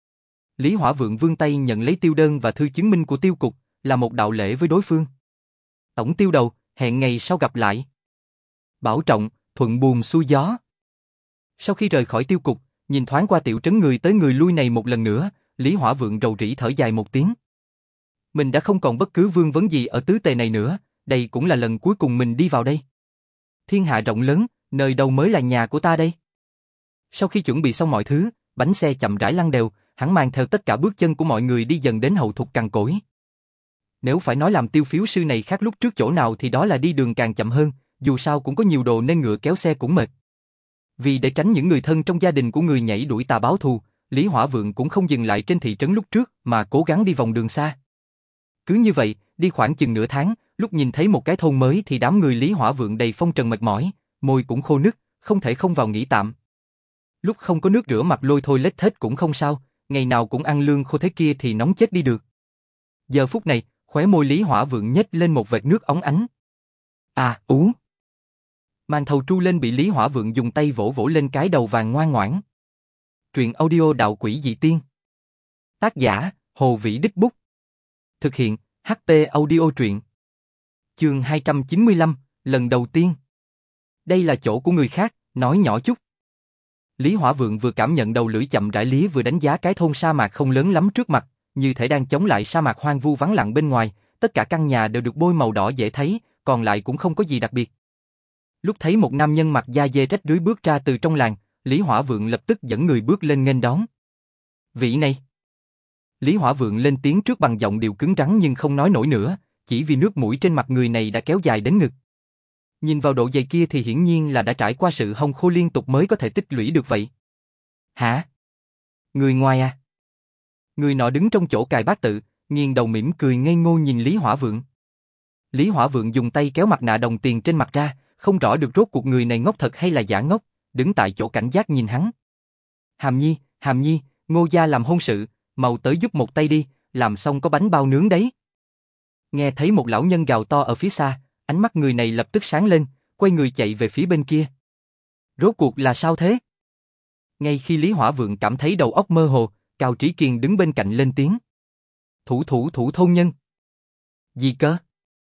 A: Lý Hỏa Vượng vươn tay nhận lấy tiêu đơn và thư chứng minh của tiêu cục, là một đạo lễ với đối phương. Tổng Tiêu Đầu, hẹn ngày sau gặp lại. Bảo trọng, thuận buồm xuôi gió. Sau khi rời khỏi tiêu cục, nhìn thoáng qua tiểu trấn người tới người lui này một lần nữa, Lý Hỏa Vượng rầu rĩ thở dài một tiếng. Mình đã không còn bất cứ vương vấn gì ở tứ tề này nữa, đây cũng là lần cuối cùng mình đi vào đây. Thiên hạ rộng lớn, nơi đâu mới là nhà của ta đây? Sau khi chuẩn bị xong mọi thứ, bánh xe chậm rãi lăn đều, hắn mang theo tất cả bước chân của mọi người đi dần đến hậu thục cằn cỗi. Nếu phải nói làm tiêu phiếu sư này khác lúc trước chỗ nào thì đó là đi đường càng chậm hơn, dù sao cũng có nhiều đồ nên ngựa kéo xe cũng mệt. Vì để tránh những người thân trong gia đình của người nhảy đuổi tà báo thù, Lý Hỏa Vượng cũng không dừng lại trên thị trấn lúc trước mà cố gắng đi vòng đường xa. Cứ như vậy, đi khoảng chừng nửa tháng, lúc nhìn thấy một cái thôn mới thì đám người Lý Hỏa Vượng đầy phong trần mệt mỏi, môi cũng khô nứt, không thể không vào nghỉ tạm. Lúc không có nước rửa mặt lôi thôi lết thết cũng không sao, ngày nào cũng ăn lương khô thế kia thì nóng chết đi được. Giờ phút này, khóe môi Lý Hỏa Vượng nhếch lên một vệt nước óng ánh. À, ú. Màn thầu tru lên bị Lý Hỏa Vượng dùng tay vỗ vỗ lên cái đầu vàng ngoan ngoãn. Truyện audio Đạo Quỷ Dị Tiên. Tác giả, Hồ Vĩ Đích Bút. Thực hiện, hát pê Audio Truyện. Chương hai trăm chín mươi lăm, lần đầu tiên. Đây là chỗ của người khác, nói nhỏ chút. Lý Hỏa Vượng vừa cảm nhận đầu lưỡi chậm rãi lý vừa đánh giá cái thôn sa mạc không lớn lắm trước mặt, như thể đang chống lại sa mạc hoang vu vắng lặng bên ngoài, tất cả căn nhà đều được bôi màu đỏ dễ thấy, còn lại cũng không có gì đặc biệt. Lúc thấy một nam nhân mặc da dê rách rưới bước ra từ trong làng, Lý Hỏa Vượng lập tức dẫn người bước lên nghênh đón. Vị này. Lý Hỏa Vượng lên tiếng trước bằng giọng điệu cứng rắn nhưng không nói nổi nữa, chỉ vì nước mũi trên mặt người này đã kéo dài đến ngực. Nhìn vào độ dày kia thì hiển nhiên là đã trải qua sự hong khô liên tục mới có thể tích lũy được vậy. Hả? Người ngoài à? Người nọ đứng trong chỗ cài bát tự, nghiêng đầu mỉm cười ngây ngô nhìn Lý Hỏa Vượng. Lý Hỏa Vượng dùng tay kéo mặt nạ đồng tiền trên mặt ra, không rõ được rốt cuộc người này ngốc thật hay là giả ngốc, đứng tại chỗ cảnh giác nhìn hắn. Hàm Nhi, Hàm Nhi, Ngô gia làm hôn sự, mau tới giúp một tay đi, làm xong có bánh bao nướng đấy. Nghe thấy một lão nhân gào to ở phía xa, ánh mắt người này lập tức sáng lên, quay người chạy về phía bên kia. Rốt cuộc là sao thế? Ngay khi Lý Hỏa Vượng cảm thấy đầu óc mơ hồ, Cao Trí Kiên đứng bên cạnh lên tiếng. Thủ thủ thủ thôn nhân. Gì cơ?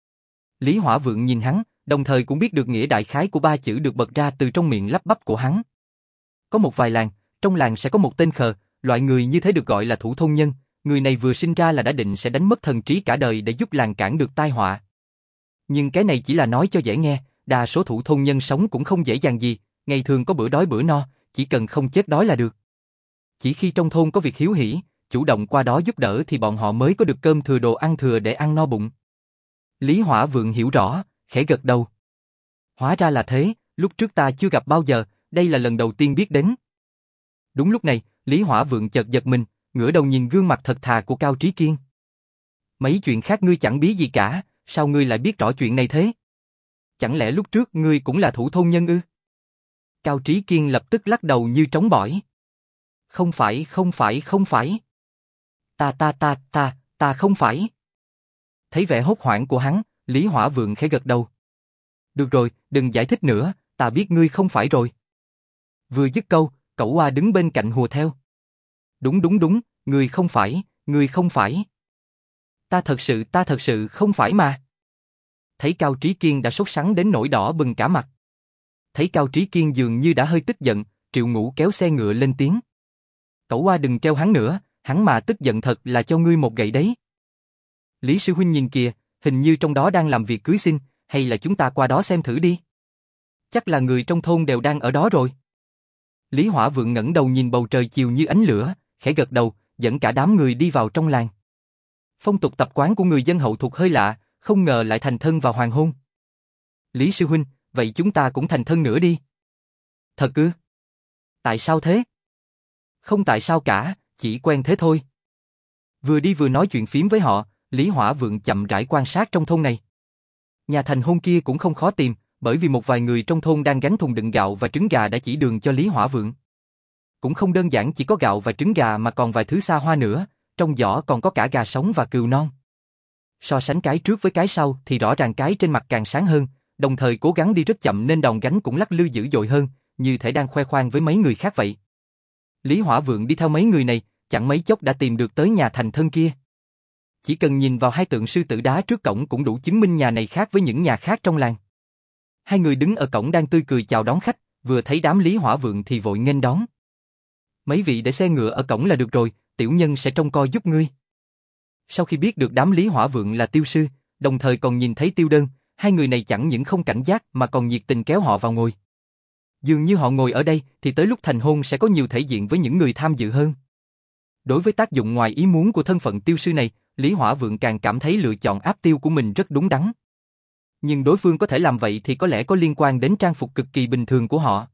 A: Lý Hỏa Vượng nhìn hắn, đồng thời cũng biết được nghĩa đại khái của ba chữ được bật ra từ trong miệng lắp bắp của hắn. Có một vài làng, trong làng sẽ có một tên khờ, loại người như thế được gọi là thủ thôn nhân, người này vừa sinh ra là đã định sẽ đánh mất thần trí cả đời để giúp làng cản được tai họa. Nhưng cái này chỉ là nói cho dễ nghe, đa số thủ thôn nhân sống cũng không dễ dàng gì, ngày thường có bữa đói bữa no, chỉ cần không chết đói là được. Chỉ khi trong thôn có việc hiếu hỉ, chủ động qua đó giúp đỡ thì bọn họ mới có được cơm thừa đồ ăn thừa để ăn no bụng. Lý Hỏa Vượng hiểu rõ, khẽ gật đầu. Hóa ra là thế, lúc trước ta chưa gặp bao giờ, đây là lần đầu tiên biết đến. Đúng lúc này, Lý Hỏa Vượng chợt giật mình, ngửa đầu nhìn gương mặt thật thà của Cao Trí Kiên. Mấy chuyện khác ngươi chẳng biết gì cả, sao ngươi lại biết rõ chuyện này thế? Chẳng lẽ lúc trước ngươi cũng là thủ thôn nhân ư? Cao Trí Kiên lập tức lắc đầu như trống bỏi. Không phải, không phải, không phải. Ta ta ta ta, ta không phải. Thấy vẻ hốt hoảng của hắn, Lý Hỏa Vượng khẽ gật đầu. Được rồi, đừng giải thích nữa, ta biết ngươi không phải rồi. Vừa dứt câu, Cẩu Oa đứng bên cạnh hùa theo. Đúng đúng đúng, ngươi không phải, ngươi không phải. Ta thật sự, ta thật sự không phải mà. Thấy Cao Trí Kiên đã sốt sắng đến nỗi đỏ bừng cả mặt. Thấy Cao Trí Kiên dường như đã hơi tức giận, Triệu Ngũ kéo xe ngựa lên tiếng. Cẩu Oa đừng treo hắn nữa, hắn mà tức giận thật là cho ngươi một gậy đấy. Lý sư huynh nhìn kìa, hình như trong đó đang làm việc cưới xin, hay là chúng ta qua đó xem thử đi. Chắc là người trong thôn đều đang ở đó rồi. Lý Hỏa Vượng ngẩng đầu nhìn bầu trời chiều như ánh lửa, khẽ gật đầu, dẫn cả đám người đi vào trong làng. Phong tục tập quán của người dân hậu thuộc hơi lạ, không ngờ lại thành thân vào hoàng hôn. Lý sư huynh, vậy chúng ta cũng thành thân nữa đi. Thật ư? Tại sao thế? Không tại sao cả, chỉ quen thế thôi. Vừa đi vừa nói chuyện phím với họ, Lý Hỏa Vượng chậm rãi quan sát trong thôn này. Nhà thành hôn kia cũng không khó tìm, bởi vì một vài người trong thôn đang gánh thùng đựng gạo và trứng gà đã chỉ đường cho Lý Hỏa Vượng. Cũng không đơn giản chỉ có gạo và trứng gà mà còn vài thứ xa hoa nữa, trong giỏ còn có cả gà sống và cừu non. So sánh cái trước với cái sau thì rõ ràng cái trên mặt càng sáng hơn, đồng thời cố gắng đi rất chậm nên đòn gánh cũng lắc lư dữ dội hơn, như thể đang khoe khoang với mấy người khác vậy. Lý Hỏa Vượng đi theo mấy người này, chẳng mấy chốc đã tìm được tới nhà thành thân kia. Chỉ cần nhìn vào hai tượng sư tử đá trước cổng cũng đủ chứng minh nhà này khác với những nhà khác trong làng. Hai người đứng ở cổng đang tươi cười chào đón khách, vừa thấy đám Lý Hỏa Vượng thì vội nghênh đón. Mấy vị để xe ngựa ở cổng là được rồi, tiểu nhân sẽ trông coi giúp ngươi. Sau khi biết được đám Lý Hỏa Vượng là tiêu sư, đồng thời còn nhìn thấy tiêu đơn, hai người này chẳng những không cảnh giác mà còn nhiệt tình kéo họ vào ngồi. Dường như họ ngồi ở đây thì tới lúc thành hôn sẽ có nhiều thể diện với những người tham dự hơn. Đối với tác dụng ngoài ý muốn của thân phận tiêu sư này, Lý Hỏa Vượng càng cảm thấy lựa chọn áp tiêu của mình rất đúng đắn. Nhưng đối phương có thể làm vậy thì có lẽ có liên quan đến trang phục cực kỳ bình thường của họ.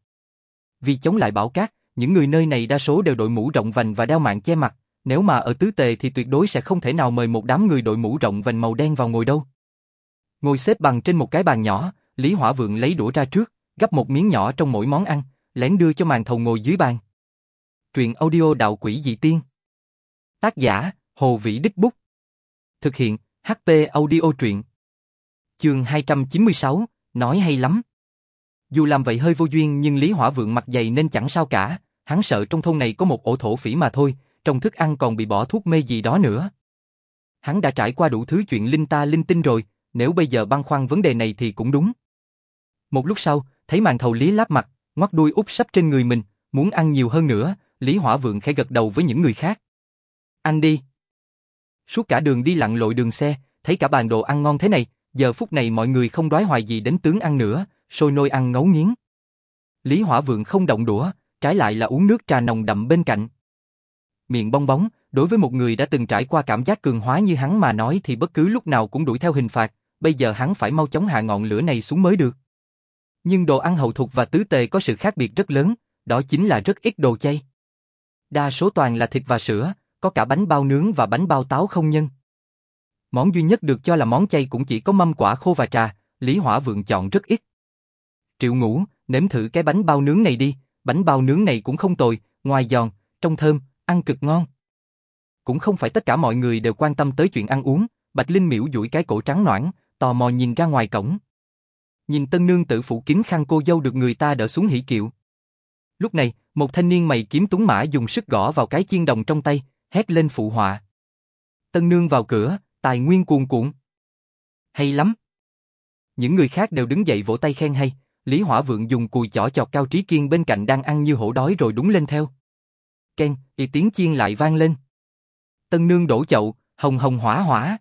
A: Vì chống lại bão cát, những người nơi này đa số đều đội mũ rộng vành và đeo mạng che mặt, nếu mà ở tứ tề thì tuyệt đối sẽ không thể nào mời một đám người đội mũ rộng vành màu đen vào ngồi đâu. Ngồi xếp bằng trên một cái bàn nhỏ, Lý Hỏa Vượng lấy đũa ra trước, gắp một miếng nhỏ trong mỗi món ăn, lén đưa cho màn thầu ngồi dưới bàn. Truyện audio Đạo Quỷ Dị Tiên. Tác giả, Hồ Vĩ Đích Bút. Thực hiện, hát pê Audio Truyện. Chương hai trăm chín mươi sáu, nói hay lắm. Dù làm vậy hơi vô duyên nhưng Lý Hỏa Vượng mặt dày nên chẳng sao cả, hắn sợ trong thôn này có một ổ thổ phỉ mà thôi, trong thức ăn còn bị bỏ thuốc mê gì đó nữa. Hắn đã trải qua đủ thứ chuyện linh ta linh tinh rồi, nếu bây giờ băn khoăn vấn đề này thì cũng đúng. Một lúc sau, thấy màn thầu lía láp mặt, ngoắt đuôi úp sấp trên người mình, muốn ăn nhiều hơn nữa, Lý Hỏa Vượng khẽ gật đầu với những người khác. Ăn đi. Suốt cả đường đi lặn lội đường xe, thấy cả bàn đồ ăn ngon thế này, giờ phút này mọi người không đoái hoài gì đến tướng ăn nữa, sôi nôi ăn ngấu nghiến. Lý Hỏa Vượng không động đũa, trái lại là uống nước trà nồng đậm bên cạnh. Miệng bong bóng, đối với một người đã từng trải qua cảm giác cường hóa như hắn mà nói thì bất cứ lúc nào cũng đuổi theo hình phạt, bây giờ hắn phải mau chóng hạ ngọn lửa này xuống mới được. Nhưng đồ ăn hậu thục và tứ tề có sự khác biệt rất lớn, đó chính là rất ít đồ chay. Đa số toàn là thịt và sữa, có cả bánh bao nướng và bánh bao táo không nhân. Món duy nhất được cho là món chay cũng chỉ có mâm quả khô và trà, Lý Hỏa Vượng chọn rất ít. Triệu Ngũ, nếm thử cái bánh bao nướng này đi, bánh bao nướng này cũng không tồi, ngoài giòn, trong thơm, ăn cực ngon. Cũng không phải tất cả mọi người đều quan tâm tới chuyện ăn uống, Bạch Linh Miễu duỗi cái cổ trắng nõn, tò mò nhìn ra ngoài cổng. Nhìn tân nương tử phủ kín khăn cô dâu được người ta đỡ xuống hỉ kiệu. Lúc này, một thanh niên mày kiếm tuấn mã dùng sức gõ vào cái chiên đồng trong tay, hét lên phụ họa. Tân nương vào cửa, tài nguyên cuồn cuộn. Hay lắm. Những người khác đều đứng dậy vỗ tay khen hay, Lý Hỏa Vượng dùng cùi chỏ chọc Cao Trí Kiên bên cạnh đang ăn như hổ đói rồi đúng lên theo. Ken, y tiếng chiên lại vang lên. Tân nương đổ chậu, hồng hồng hỏa hỏa.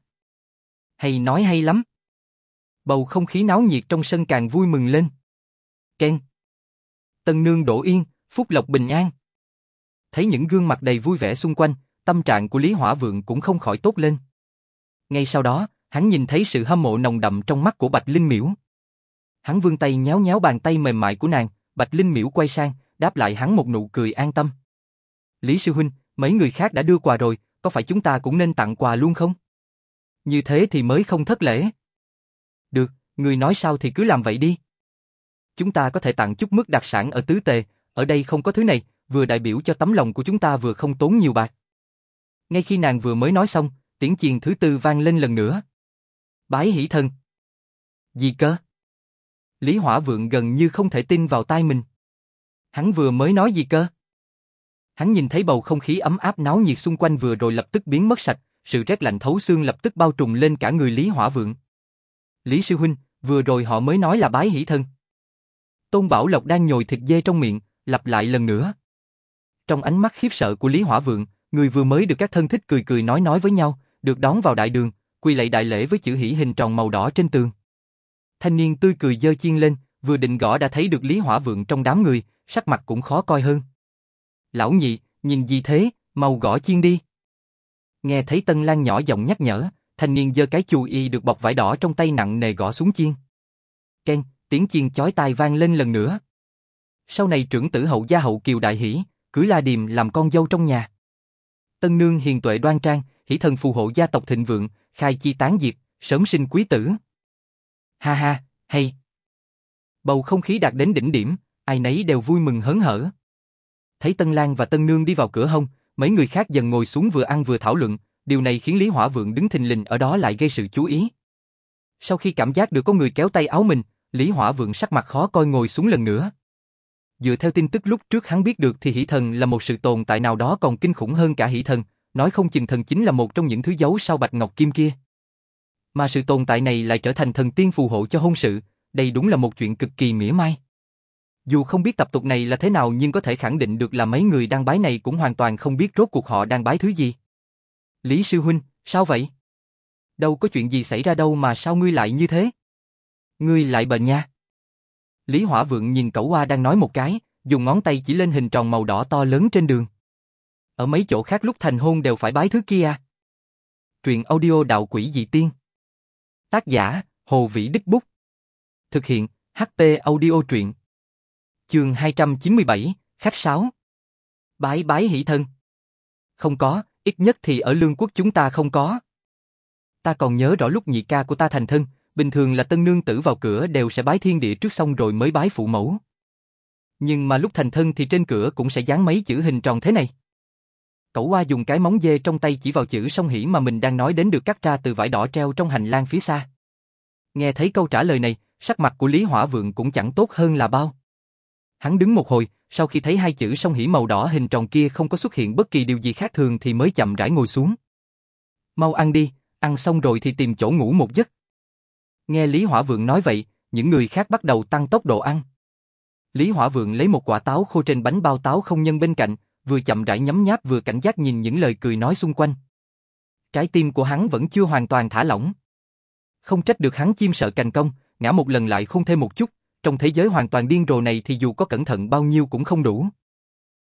A: Hay nói hay lắm. Bầu không khí náo nhiệt trong sân càng vui mừng lên. Ken. Tân nương đổ yên, phúc lộc bình an. Thấy những gương mặt đầy vui vẻ xung quanh, tâm trạng của Lý Hỏa Vượng cũng không khỏi tốt lên. Ngay sau đó, hắn nhìn thấy sự hâm mộ nồng đậm trong mắt của Bạch Linh Miễu. Hắn vươn tay nhéo nhéo bàn tay mềm mại của nàng, Bạch Linh Miễu quay sang, đáp lại hắn một nụ cười an tâm. Lý sư huynh, mấy người khác đã đưa quà rồi, có phải chúng ta cũng nên tặng quà luôn không? Như thế thì mới không thất lễ. Được, người nói sao thì cứ làm vậy đi. Chúng ta có thể tặng chút mức đặc sản ở tứ tề, ở đây không có thứ này, vừa đại biểu cho tấm lòng của chúng ta vừa không tốn nhiều bạc. Ngay khi nàng vừa mới nói xong, tiếng chiền thứ tư vang lên lần nữa. Bái hỷ thần. Gì cơ? Lý Hỏa Vượng gần như không thể tin vào tai mình. Hắn vừa mới nói gì cơ? Hắn nhìn thấy bầu không khí ấm áp náo nhiệt xung quanh vừa rồi lập tức biến mất sạch, sự rét lạnh thấu xương lập tức bao trùm lên cả người Lý Hỏa Vượng. Lý sư huynh, vừa rồi họ mới nói là bái hỷ thần. Tôn Bảo Lộc đang nhồi thịt dê trong miệng, lặp lại lần nữa. Trong ánh mắt khiếp sợ của Lý Hỏa Vượng, người vừa mới được các thân thích cười cười nói nói với nhau, được đón vào đại đường, quỳ lạy đại lễ với chữ hỷ hình tròn màu đỏ trên tường. Thanh niên tươi cười giơ chiên lên, vừa định gõ đã thấy được Lý Hỏa Vượng trong đám người, sắc mặt cũng khó coi hơn. Lão nhị, nhìn gì thế, mau gõ chiên đi. Nghe thấy Tân Lan nhỏ giọng nhắc nhở, thanh niên giơ cái chù y được bọc vải đỏ trong tay nặng nề gõ xuống chiên. Ken, tiếng chiên chói tai vang lên lần nữa. Sau này trưởng tử hậu gia hậu Kiều đại hỷ, cưới La Điềm làm con dâu trong nhà. Tân nương hiền tuệ đoan trang, hỷ thần phù hộ gia tộc thịnh vượng, khai chi tán diệp, sớm sinh quý tử. Ha ha, hay. Bầu không khí đạt đến đỉnh điểm, ai nấy đều vui mừng hớn hở. Thấy Tân Lan và Tân nương đi vào cửa hông, mấy người khác dần ngồi xuống vừa ăn vừa thảo luận, điều này khiến Lý Hỏa Vượng đứng thình lình ở đó lại gây sự chú ý. Sau khi cảm giác được có người kéo tay áo mình, Lý Hỏa Vượng sắc mặt khó coi ngồi xuống lần nữa. Dựa theo tin tức lúc trước hắn biết được thì hỷ thần là một sự tồn tại nào đó còn kinh khủng hơn cả hỷ thần, nói không chừng thần chính là một trong những thứ giấu sau bạch ngọc kim kia. Mà sự tồn tại này lại trở thành thần tiên phù hộ cho hôn sự, đây đúng là một chuyện cực kỳ mỉa mai. Dù không biết tập tục này là thế nào nhưng có thể khẳng định được là mấy người đang bái này cũng hoàn toàn không biết rốt cuộc họ đang bái thứ gì. Lý sư huynh, sao vậy? Đâu có chuyện gì xảy ra đâu mà sao ngươi lại như thế? Ngươi lại bệnh nha. Lý Hỏa Vượng nhìn Cẩu Oa đang nói một cái, dùng ngón tay chỉ lên hình tròn màu đỏ to lớn trên đường. Ở mấy chỗ khác lúc thành hôn đều phải bái thứ kia à? Truyện audio Đạo Quỷ Dị Tiên. Tác giả, Hồ Vĩ Đích Bút. Thực hiện, hát pê Audio Truyện. Chương hai trăm chín mươi bảy, Khách Sáo. Bái bái hỷ thân. Không có, ít nhất thì ở Lương Quốc chúng ta không có. Ta còn nhớ rõ lúc nhị ca của ta thành thân, bình thường là tân nương tử vào cửa đều sẽ bái thiên địa trước xong rồi mới bái phụ mẫu. Nhưng mà lúc thành thân thì trên cửa cũng sẽ dán mấy chữ hình tròn thế này. Cẩu Oa dùng cái móng dê trong tay chỉ vào chữ song hỷ mà mình đang nói đến được cắt ra từ vải đỏ treo trong hành lang phía xa. Nghe thấy câu trả lời này, sắc mặt của Lý Hỏa Vượng cũng chẳng tốt hơn là bao. Hắn đứng một hồi, sau khi thấy hai chữ song hỷ màu đỏ hình tròn kia không có xuất hiện bất kỳ điều gì khác thường thì mới chậm rãi ngồi xuống. Mau ăn đi, ăn xong rồi thì tìm chỗ ngủ một giấc. Nghe Lý Hỏa Vượng nói vậy, những người khác bắt đầu tăng tốc độ ăn. Lý Hỏa Vượng lấy một quả táo khô trên bánh bao táo không nhân bên cạnh, vừa chậm rãi nhấm nháp vừa cảnh giác nhìn những lời cười nói xung quanh. Trái tim của hắn vẫn chưa hoàn toàn thả lỏng. Không trách được hắn chim sợ cành cong, ngã một lần lại khôn thêm một chút, trong thế giới hoàn toàn điên rồ này thì dù có cẩn thận bao nhiêu cũng không đủ.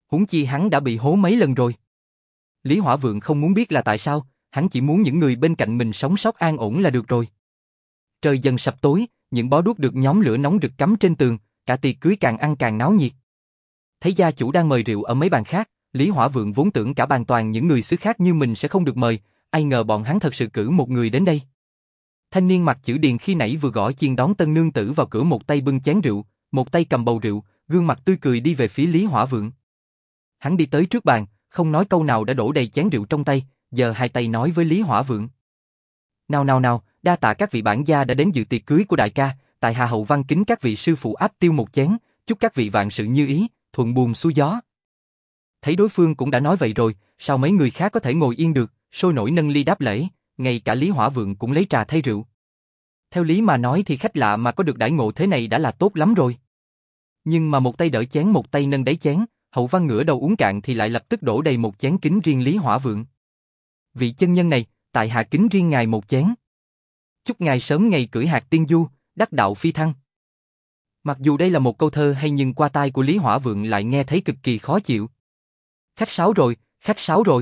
A: Huống chi hắn đã bị hố mấy lần rồi. Lý Hỏa Vượng không muốn biết là tại sao, hắn chỉ muốn những người bên cạnh mình sống sót an ổn là được rồi. Trời dần sập tối, những bó đuốc được nhóm lửa nóng rực cắm trên tường, cả tiệc cưới càng ăn càng náo nhiệt. Thấy gia chủ đang mời rượu ở mấy bàn khác, Lý Hỏa Vượng vốn tưởng cả bàn toàn những người xứ khác như mình sẽ không được mời, ai ngờ bọn hắn thật sự cử một người đến đây. Thanh niên mặc chữ điền khi nãy vừa gõ chiên đón tân nương tử vào cửa, một tay bưng chén rượu, một tay cầm bầu rượu, gương mặt tươi cười đi về phía Lý Hỏa Vượng. Hắn đi tới trước bàn, không nói câu nào đã đổ đầy chén rượu trong tay, giờ hai tay nói với Lý Hỏa Vượng. Nào nào nào, đa tạ các vị bản gia đã đến dự tiệc cưới của đại ca, tại hạ Hậu Văn kính các vị sư phụ áp tiêu một chén, chúc các vị vạn sự như ý, thuận buồm xuôi gió. Thấy đối phương cũng đã nói vậy rồi, sao mấy người khác có thể ngồi yên được, sôi nổi nâng ly đáp lễ, ngay cả Lý Hỏa Vượng cũng lấy trà thay rượu. Theo lý mà nói thì khách lạ mà có được đãi ngộ thế này đã là tốt lắm rồi. Nhưng mà một tay đỡ chén một tay nâng đáy chén, Hậu Văn ngửa đầu uống cạn thì lại lập tức đổ đầy một chén kính riêng Lý Hỏa Vượng. Vị chân nhân này, tại hạ kính riêng ngài một chén. Chúc ngài sớm ngày cưỡi hạc tiên du, đắc đạo phi thăng. Mặc dù đây là một câu thơ hay nhưng qua tai của Lý Hỏa Vượng lại nghe thấy cực kỳ khó chịu. Khách sáo rồi, khách sáo rồi.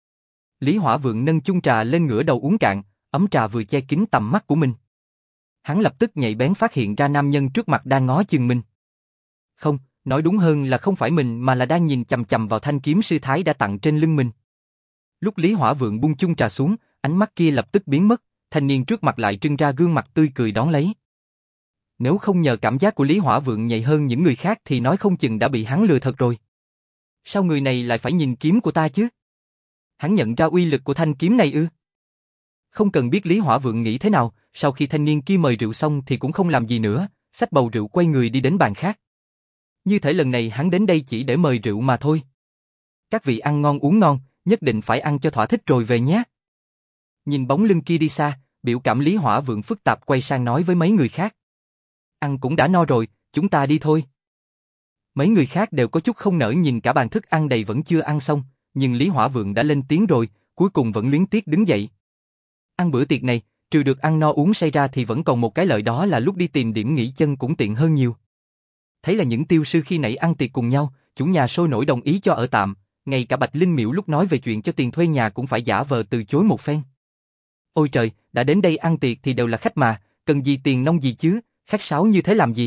A: Lý Hỏa Vượng nâng chung trà lên ngửa đầu uống cạn, ấm trà vừa che kín tầm mắt của mình. Hắn lập tức nhạy bén phát hiện ra nam nhân trước mặt đang ngó chừng mình. Không, nói đúng hơn là không phải mình mà là đang nhìn chằm chằm vào thanh kiếm sư thái đã tặng trên lưng mình. Lúc Lý Hỏa Vượng buông chung trà xuống, ánh mắt kia lập tức biến mất, thanh niên trước mặt lại trưng ra gương mặt tươi cười đón lấy. Nếu không nhờ cảm giác của Lý Hỏa Vượng nhạy hơn những người khác thì nói không chừng đã bị hắn lừa thật rồi. Sao người này lại phải nhìn kiếm của ta chứ? Hắn nhận ra uy lực của thanh kiếm này ư? Không cần biết Lý Hỏa Vượng nghĩ thế nào, sau khi thanh niên kia mời rượu xong thì cũng không làm gì nữa, xách bầu rượu quay người đi đến bàn khác. Như thể lần này hắn đến đây chỉ để mời rượu mà thôi. Các vị ăn ngon uống ngon, nhất định phải ăn cho thỏa thích rồi về nhé. Nhìn bóng lưng kia đi xa, biểu cảm Lý Hỏa Vượng phức tạp quay sang nói với mấy người khác. Ăn cũng đã no rồi, chúng ta đi thôi. Mấy người khác đều có chút không nỡ nhìn cả bàn thức ăn đầy vẫn chưa ăn xong, nhưng Lý Hỏa Vượng đã lên tiếng rồi, cuối cùng vẫn luyến tiếc đứng dậy. Ăn bữa tiệc này, trừ được ăn no uống say ra thì vẫn còn một cái lợi, đó là lúc đi tìm điểm nghỉ chân cũng tiện hơn nhiều. Thấy là những tiêu sư khi nãy ăn tiệc cùng nhau, chủ nhà sôi nổi đồng ý cho ở tạm, ngay cả Bạch Linh Miễu lúc nói về chuyện cho tiền thuê nhà cũng phải giả vờ từ chối một phen. Ôi trời, đã đến đây ăn tiệc thì đều là khách mà, cần gì tiền nong gì chứ, khách sáo như thế làm gì?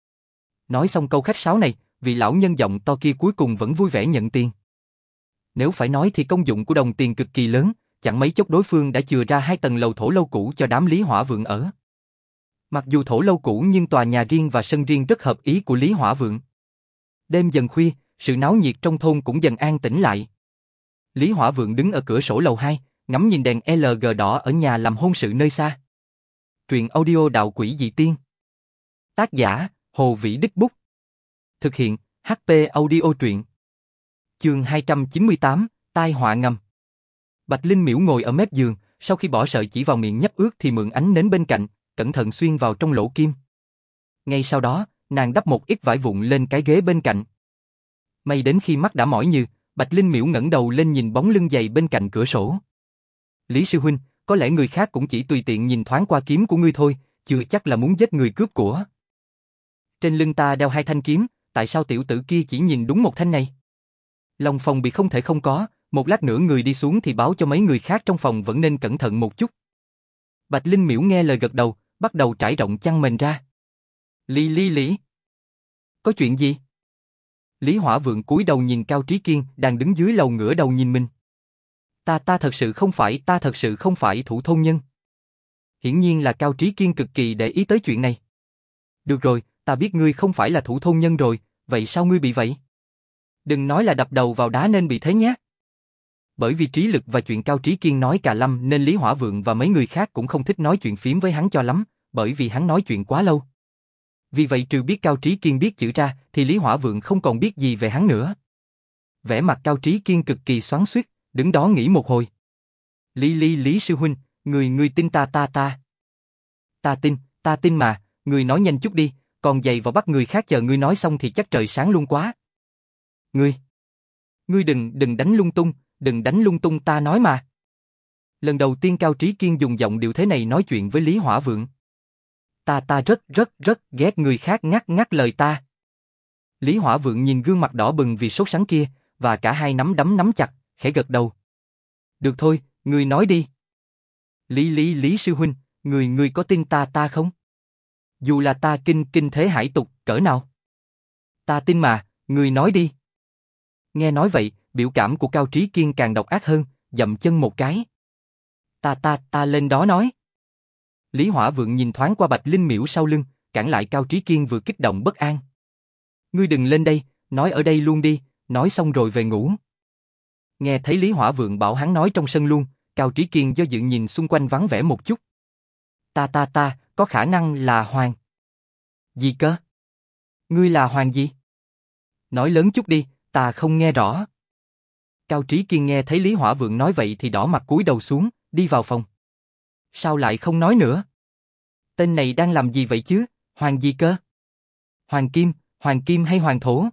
A: Nói xong câu khách sáo này, vị lão nhân giọng to kia cuối cùng vẫn vui vẻ nhận tiền. Nếu phải nói thì công dụng của đồng tiền cực kỳ lớn, chẳng mấy chốc đối phương đã chừa ra hai tầng lầu thổ lâu cũ cho đám Lý Hỏa Vượng ở. Mặc dù thổ lâu cũ nhưng tòa nhà riêng và sân riêng rất hợp ý của Lý Hỏa Vượng. Đêm dần khuya, sự náo nhiệt trong thôn cũng dần an tĩnh lại. Lý Hỏa Vượng đứng ở cửa sổ lầu hai, ngắm nhìn đèn lờ giê đỏ ở nhà làm hôn sự nơi xa. Truyện audio Đạo Quỷ Dị Tiên. Tác giả, Hồ Vĩ Đích Bút. Thực hiện, hát pê Audio Truyện. Chương hai trăm chín mươi tám, Tai họa ngầm. Bạch Linh Miễu ngồi ở mép giường, sau khi bỏ sợi chỉ vào miệng nhấp ướt thì mượn ánh nến bên cạnh, cẩn thận xuyên vào trong lỗ kim. Ngay sau đó, nàng đắp một ít vải vụn lên cái ghế bên cạnh. May đến khi mắt đã mỏi nhừ, Bạch Linh Miễu ngẩng đầu lên nhìn bóng lưng dày bên cạnh cửa sổ. Lý sư huynh, có lẽ người khác cũng chỉ tùy tiện nhìn thoáng qua kiếm của ngươi thôi, chưa chắc là muốn giết người cướp của. Trên lưng ta đeo hai thanh kiếm, tại sao tiểu tử kia chỉ nhìn đúng một thanh này? Lòng phòng bị không thể không có, một lát nữa người đi xuống thì báo cho mấy người khác trong phòng vẫn nên cẩn thận một chút. Bạch Linh Miễu nghe lời gật đầu, bắt đầu trải rộng chăn mền ra. Lý Lý Lý, có chuyện gì? Lý Hỏa Vượng cúi đầu nhìn Cao Trí Kiên đang đứng dưới lầu ngửa đầu nhìn mình. Ta ta thật sự không phải, ta thật sự không phải thủ thôn nhân. Hiển nhiên là Cao Trí Kiên cực kỳ để ý tới chuyện này. Được rồi, ta biết ngươi không phải là thủ thôn nhân rồi, vậy sao ngươi bị vậy? Đừng nói là đập đầu vào đá nên bị thế nhé. Bởi vì trí lực và chuyện Cao Trí Kiên nói cà lâm nên Lý Hỏa Vượng và mấy người khác cũng không thích nói chuyện phím với hắn cho lắm, bởi vì hắn nói chuyện quá lâu. Vì vậy trừ biết Cao Trí Kiên biết chữ ra thì Lý Hỏa Vượng không còn biết gì về hắn nữa. Vẻ mặt Cao Trí Kiên cực kỳ xoắn xuýt, đứng đó nghĩ một hồi. Lý Lý Lý sư huynh, người người tin ta ta ta. Ta tin, ta tin mà, người nói nhanh chút đi, còn giày vào bắt người khác chờ ngươi nói xong thì chắc trời sáng luôn quá. Ngươi, ngươi đừng, đừng đánh lung tung, đừng đánh lung tung ta nói mà. Lần đầu tiên Cao Trí Kiên dùng giọng điệu thế này nói chuyện với Lý Hỏa Vượng. Ta ta rất rất rất ghét người khác ngắt ngắt lời ta. Lý Hỏa Vượng nhìn gương mặt đỏ bừng vì sốt sắng kia, và cả hai nắm đấm nắm chặt, khẽ gật đầu. Được thôi, ngươi nói đi. Lý Lý Lý sư huynh, người người có tin ta ta không? Dù là ta kinh kinh thế hải tục, cỡ nào? Ta tin mà, người nói đi. Nghe nói vậy, biểu cảm của Cao Trí Kiên càng độc ác hơn, dậm chân một cái. Ta ta ta lên đó nói. Lý Hỏa Vượng nhìn thoáng qua Bạch Linh Miễu sau lưng, cản lại Cao Trí Kiên vừa kích động bất an. Ngươi đừng lên đây, nói ở đây luôn đi, nói xong rồi về ngủ. Nghe thấy Lý Hỏa Vượng bảo hắn nói trong sân luôn, Cao Trí Kiên do dự nhìn xung quanh vắng vẻ một chút. Ta ta ta, có khả năng là Hoàng. Gì cơ? Ngươi là Hoàng gì? Nói lớn chút đi, ta không nghe rõ. Cao Trí Kiên nghe thấy Lý Hỏa Vượng nói vậy thì đỏ mặt cúi đầu xuống, đi vào phòng. Sao lại không nói nữa? Tên này đang làm gì vậy chứ, Hoàng gì cơ? Hoàng Kim, Hoàng Kim hay Hoàng Thổ?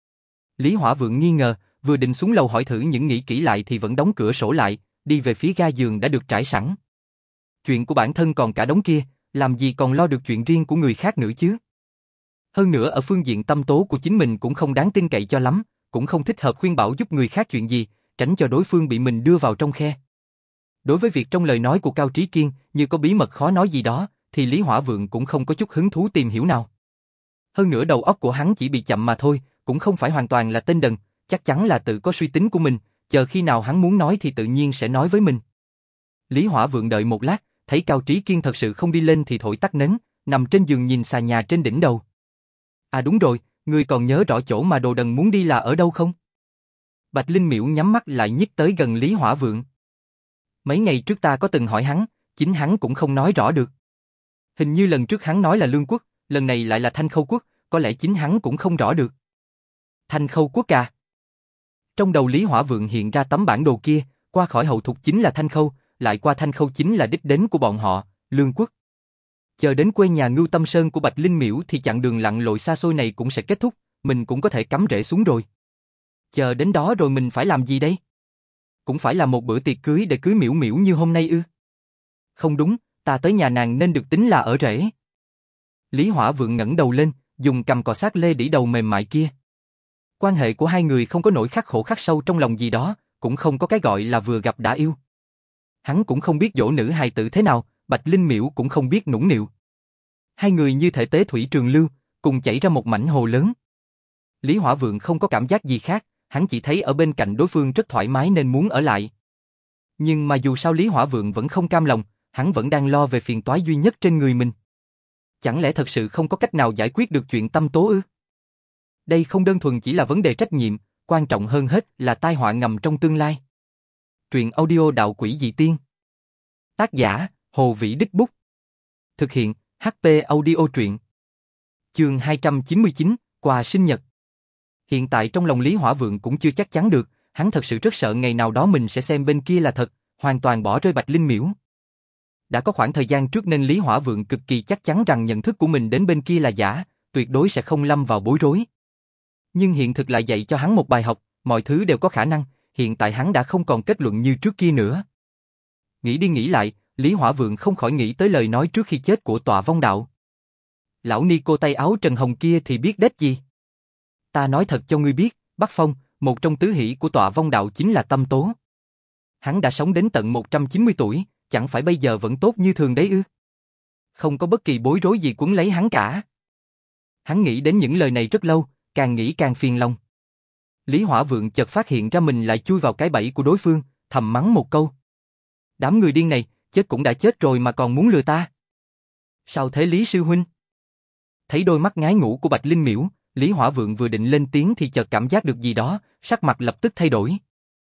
A: Lý Hỏa Vượng nghi ngờ, vừa định xuống lầu hỏi thử những nghĩ kỹ lại thì vẫn đóng cửa sổ lại, đi về phía ga giường đã được trải sẵn. Chuyện của bản thân còn cả đống kia, làm gì còn lo được chuyện riêng của người khác nữa chứ? Hơn nữa ở phương diện tâm tố của chính mình cũng không đáng tin cậy cho lắm, cũng không thích hợp khuyên bảo giúp người khác chuyện gì, tránh cho đối phương bị mình đưa vào trong khe. Đối với việc trong lời nói của Cao Trí Kiên như có bí mật khó nói gì đó, thì Lý Hỏa Vượng cũng không có chút hứng thú tìm hiểu nào. Hơn nữa đầu óc của hắn chỉ bị chậm mà thôi, cũng không phải hoàn toàn là tên đần, chắc chắn là tự có suy tính của mình, chờ khi nào hắn muốn nói thì tự nhiên sẽ nói với mình. Lý Hỏa Vượng đợi một lát, thấy Cao Trí Kiên thật sự không đi lên thì thổi tắt nến, nằm trên giường nhìn xà nhà trên đỉnh đầu. À đúng rồi, ngươi còn nhớ rõ chỗ mà đồ đần muốn đi là ở đâu không? Bạch Linh Miễu nhắm mắt lại nhích tới gần Lý Hỏa Vượng. Mấy ngày trước ta có từng hỏi hắn, chính hắn cũng không nói rõ được. Hình như lần trước hắn nói là Lương Quốc, lần này lại là Thanh Khâu Quốc, có lẽ chính hắn cũng không rõ được. Thanh Khâu Quốc à? Trong đầu Lý Hỏa Vượng hiện ra tấm bản đồ kia, qua khỏi hậu thục chính là Thanh Khâu, lại qua Thanh Khâu chính là đích đến của bọn họ, Lương Quốc. Chờ đến quê nhà Ngưu Tâm Sơn của Bạch Linh Miễu thì chặng đường lặn lội xa xôi này cũng sẽ kết thúc, mình cũng có thể cắm rễ xuống rồi. Chờ đến đó rồi mình phải làm gì đây? Cũng phải là một bữa tiệc cưới để cưới Miễu Miễu như hôm nay ư? Không đúng, ta tới nhà nàng nên được tính là ở rễ. Lý Hỏa Vượng ngẩng đầu lên, dùng cầm cọ sát lê đĩ đầu mềm mại kia. Quan hệ của hai người không có nỗi khắc khổ khắc sâu trong lòng gì đó, cũng không có cái gọi là vừa gặp đã yêu. Hắn cũng không biết dỗ nữ hài tử thế nào, Bạch Linh Miễu cũng không biết nũng nịu. Hai người như thể tế thủy trường lưu, cùng chảy ra một mảnh hồ lớn. Lý Hỏa Vượng không có cảm giác gì khác, hắn chỉ thấy ở bên cạnh đối phương rất thoải mái nên muốn ở lại. Nhưng mà dù sao Lý Hỏa Vượng vẫn không cam lòng, hắn vẫn đang lo về phiền toái duy nhất trên người mình. Chẳng lẽ thật sự không có cách nào giải quyết được chuyện tâm tố ư? Đây không đơn thuần chỉ là vấn đề trách nhiệm, quan trọng hơn hết là tai họa ngầm trong tương lai. Truyện audio Đạo Quỷ Dị Tiên. Tác giả, Hồ Vĩ Đích Bút. Thực hiện, hát pê Audio Truyện. Chương hai trăm chín mươi chín, quà sinh nhật. Hiện tại trong lòng Lý Hỏa Vượng cũng chưa chắc chắn được, hắn thật sự rất sợ ngày nào đó mình sẽ xem bên kia là thật, hoàn toàn bỏ rơi Bạch Linh Miễu. Đã có khoảng thời gian trước nên Lý Hỏa Vượng cực kỳ chắc chắn rằng nhận thức của mình đến bên kia là giả, tuyệt đối sẽ không lâm vào bối rối. Nhưng hiện thực lại dạy cho hắn một bài học, mọi thứ đều có khả năng, hiện tại hắn đã không còn kết luận như trước kia nữa. Nghĩ đi nghĩ lại, Lý Hỏa Vượng không khỏi nghĩ tới lời nói trước khi chết của Tọa Vong Đạo. Lão ni cô tay áo trần hồng kia thì biết đét gì? Ta nói thật cho ngươi biết, Bắc Phong, một trong tứ hỷ của Tọa Vong Đạo chính là tâm tố. Hắn đã sống đến tận một trăm chín mươi tuổi, chẳng phải bây giờ vẫn tốt như thường đấy ư? Không có bất kỳ bối rối gì quấn lấy hắn cả. Hắn nghĩ đến những lời này rất lâu, càng nghĩ càng phiền lòng. Lý Hỏa Vượng chợt phát hiện ra mình lại chui vào cái bẫy của đối phương, thầm mắng một câu. Đám người điên này, chết cũng đã chết rồi mà còn muốn lừa ta. Sao thế Lý sư huynh? Thấy đôi mắt ngái ngủ của Bạch Linh Miễu, Lý Hỏa Vượng vừa định lên tiếng thì chợt cảm giác được gì đó, sắc mặt lập tức thay đổi.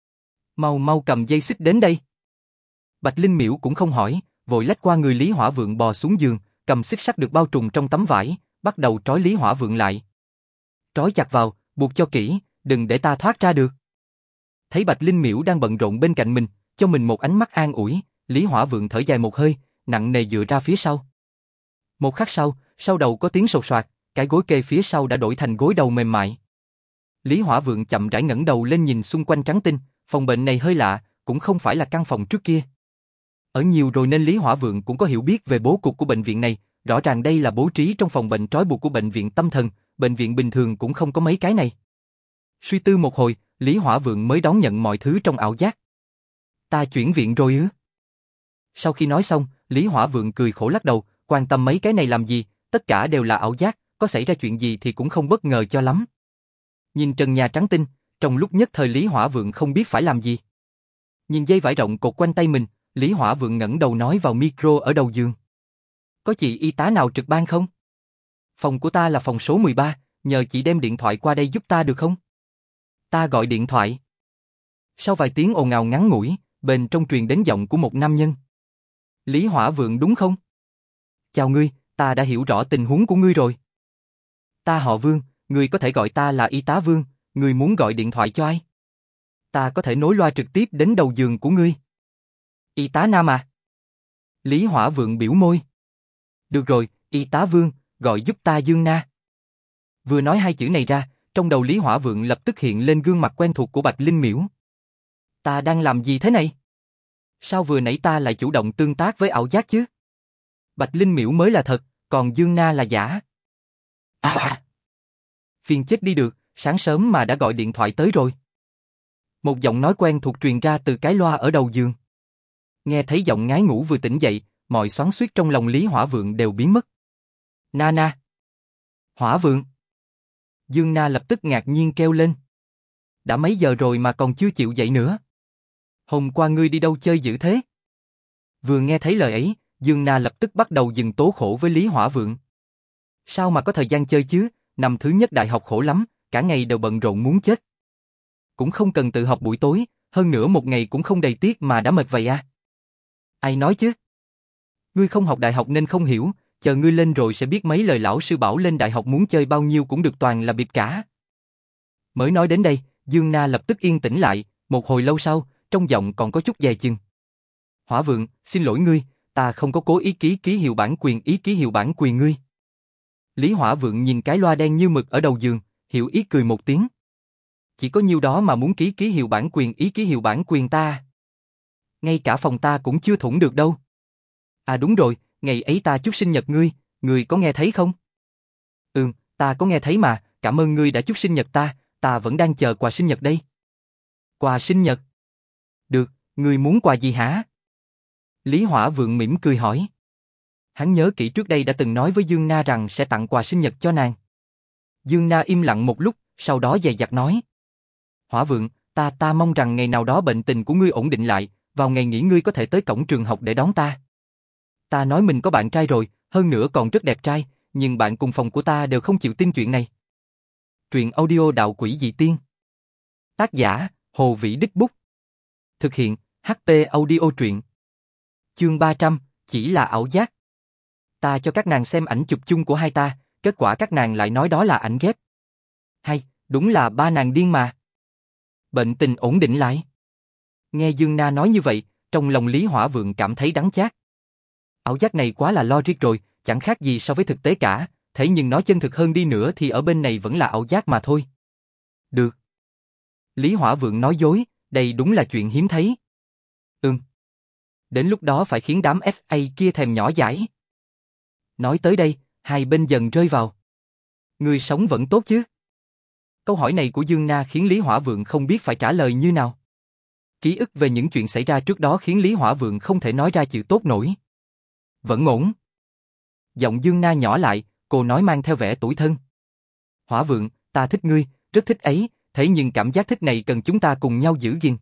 A: Mau mau cầm dây xích đến đây. Bạch Linh Miễu cũng không hỏi, vội lách qua người Lý Hỏa Vượng bò xuống giường, cầm xích sắt được bao trùm trong tấm vải, bắt đầu trói Lý Hỏa Vượng lại. Trói chặt vào, buộc cho kỹ, đừng để ta thoát ra được. Thấy Bạch Linh Miễu đang bận rộn bên cạnh mình, cho mình một ánh mắt an ủi, Lý Hỏa Vượng thở dài một hơi, nặng nề dựa ra phía sau. Một khắc sau, sau đầu có tiếng sột soạt, cái gối kê phía sau đã đổi thành gối đầu mềm mại. Lý Hỏa Vượng chậm rãi ngẩng đầu lên nhìn xung quanh trắng tinh, phòng bệnh này hơi lạ, cũng không phải là căn phòng trước kia. Ở nhiều rồi nên Lý Hỏa Vượng cũng có hiểu biết về bố cục của bệnh viện này, rõ ràng đây là bố trí trong phòng bệnh trói buộc của bệnh viện tâm thần, bệnh viện bình thường cũng không có mấy cái này. Suy tư một hồi, Lý Hỏa Vượng mới đón nhận mọi thứ trong ảo giác. Ta chuyển viện rồi ư? Sau khi nói xong, Lý Hỏa Vượng cười khổ lắc đầu, quan tâm mấy cái này làm gì, tất cả đều là ảo giác, có xảy ra chuyện gì thì cũng không bất ngờ cho lắm. Nhìn trần nhà trắng tinh, trong lúc nhất thời Lý Hỏa Vượng không biết phải làm gì. Nhìn dây vải rộng cột quanh tay mình, Lý Hỏa Vượng ngẩng đầu nói vào micro ở đầu giường. Có chị y tá nào trực ban không? Phòng của ta là phòng số mười ba, nhờ chị đem điện thoại qua đây giúp ta được không? Ta gọi điện thoại. Sau vài tiếng ồn ào ngắn ngủi, bên trong truyền đến giọng của một nam nhân. Lý Hỏa Vượng đúng không? Chào ngươi, ta đã hiểu rõ tình huống của ngươi rồi. Ta họ Vương, ngươi có thể gọi ta là y tá Vương, ngươi muốn gọi điện thoại cho ai? Ta có thể nối loa trực tiếp đến đầu giường của ngươi. Y tá nam à? Lý Hỏa Vượng biểu môi. Được rồi, y tá Vương, gọi giúp ta Dương Na. Vừa nói hai chữ này ra, trong đầu Lý Hỏa Vượng lập tức hiện lên gương mặt quen thuộc của Bạch Linh Miễu. Ta đang làm gì thế này? Sao vừa nãy ta lại chủ động tương tác với ảo giác chứ? Bạch Linh Miễu mới là thật, còn Dương Na là giả. À, à. Phiền chết đi được, sáng sớm mà đã gọi điện thoại tới rồi. Một giọng nói quen thuộc truyền ra từ cái loa ở đầu giường. Nghe thấy giọng ngái ngủ vừa tỉnh dậy, mọi xoắn xuýt trong lòng Lý Hỏa Vượng đều biến mất. Na na. Hỏa Vượng. Dương Na lập tức ngạc nhiên kêu lên. Đã mấy giờ rồi mà còn chưa chịu dậy nữa. Hôm qua ngươi đi đâu chơi dữ thế? Vừa nghe thấy lời ấy, Dương Na lập tức bắt đầu dừng tố khổ với Lý Hỏa Vượng. Sao mà có thời gian chơi chứ, năm thứ nhất đại học khổ lắm, cả ngày đều bận rộn muốn chết. Cũng không cần tự học buổi tối, hơn nữa một ngày cũng không đầy tiết mà đã mệt vậy à? Ai nói chứ? Ngươi không học đại học nên không hiểu, chờ ngươi lên rồi sẽ biết mấy lời lão sư bảo lên đại học muốn chơi bao nhiêu cũng được toàn là bịp cả. Mới nói đến đây, Dương Na lập tức yên tĩnh lại, một hồi lâu sau, trong giọng còn có chút dè chừng. Hỏa Vượng, xin lỗi ngươi, ta không có cố ý ký ký hiệu bản quyền ý ký hiệu bản quyền ngươi. Lý Hỏa Vượng nhìn cái loa đen như mực ở đầu giường, hiểu ý cười một tiếng. Chỉ có nhiêu đó mà muốn ký ký hiệu bản quyền ý ký hiệu bản quyền ta. Ngay cả phòng ta cũng chưa thủng được đâu. À đúng rồi, ngày ấy ta chúc sinh nhật ngươi, ngươi có nghe thấy không? Ừm, ta có nghe thấy mà, cảm ơn ngươi đã chúc sinh nhật ta, ta vẫn đang chờ quà sinh nhật đây. Quà sinh nhật? Được, ngươi muốn quà gì hả? Lý Hỏa Vượng mỉm cười hỏi. Hắn nhớ kỹ trước đây đã từng nói với Dương Na rằng sẽ tặng quà sinh nhật cho nàng. Dương Na im lặng một lúc, sau đó dè dặt nói. Hỏa Vượng, ta ta mong rằng ngày nào đó bệnh tình của ngươi ổn định lại, vào ngày nghỉ ngươi có thể tới cổng trường học để đón ta. Ta nói mình có bạn trai rồi, hơn nữa còn rất đẹp trai, nhưng bạn cùng phòng của ta đều không chịu tin chuyện này. Truyện audio Đạo Quỷ Dị Tiên. Tác giả, Hồ Vĩ Đích Bút. Thực hiện, hát tê Audio Truyện. Chương ba trăm, chỉ là ảo giác. Ta cho các nàng xem ảnh chụp chung của hai ta, kết quả các nàng lại nói đó là ảnh ghép. Hay, đúng là ba nàng điên mà. Bệnh tình ổn định lại. Nghe Dương Na nói như vậy, trong lòng Lý Hỏa Vượng cảm thấy đắng chát. Ảo giác này quá là logic rồi, chẳng khác gì so với thực tế cả, thế nhưng nói chân thực hơn đi nữa thì ở bên này vẫn là ảo giác mà thôi. Được. Lý Hỏa Vượng nói dối, đây đúng là chuyện hiếm thấy. Ừm. Đến lúc đó phải khiến đám ép a kia thèm nhỏ dãi. Nói tới đây, hai bên dần rơi vào. Người sống vẫn tốt chứ? Câu hỏi này của Dương Na khiến Lý Hỏa Vượng không biết phải trả lời như nào. Ký ức về những chuyện xảy ra trước đó khiến Lý Hỏa Vượng không thể nói ra chữ tốt nổi. Vẫn ổn. Giọng Dương Na nhỏ lại, cô nói mang theo vẻ tủi thân. Hỏa Vượng, ta thích ngươi, rất thích ấy, thế nhưng cảm giác thích này cần chúng ta cùng nhau giữ gìn.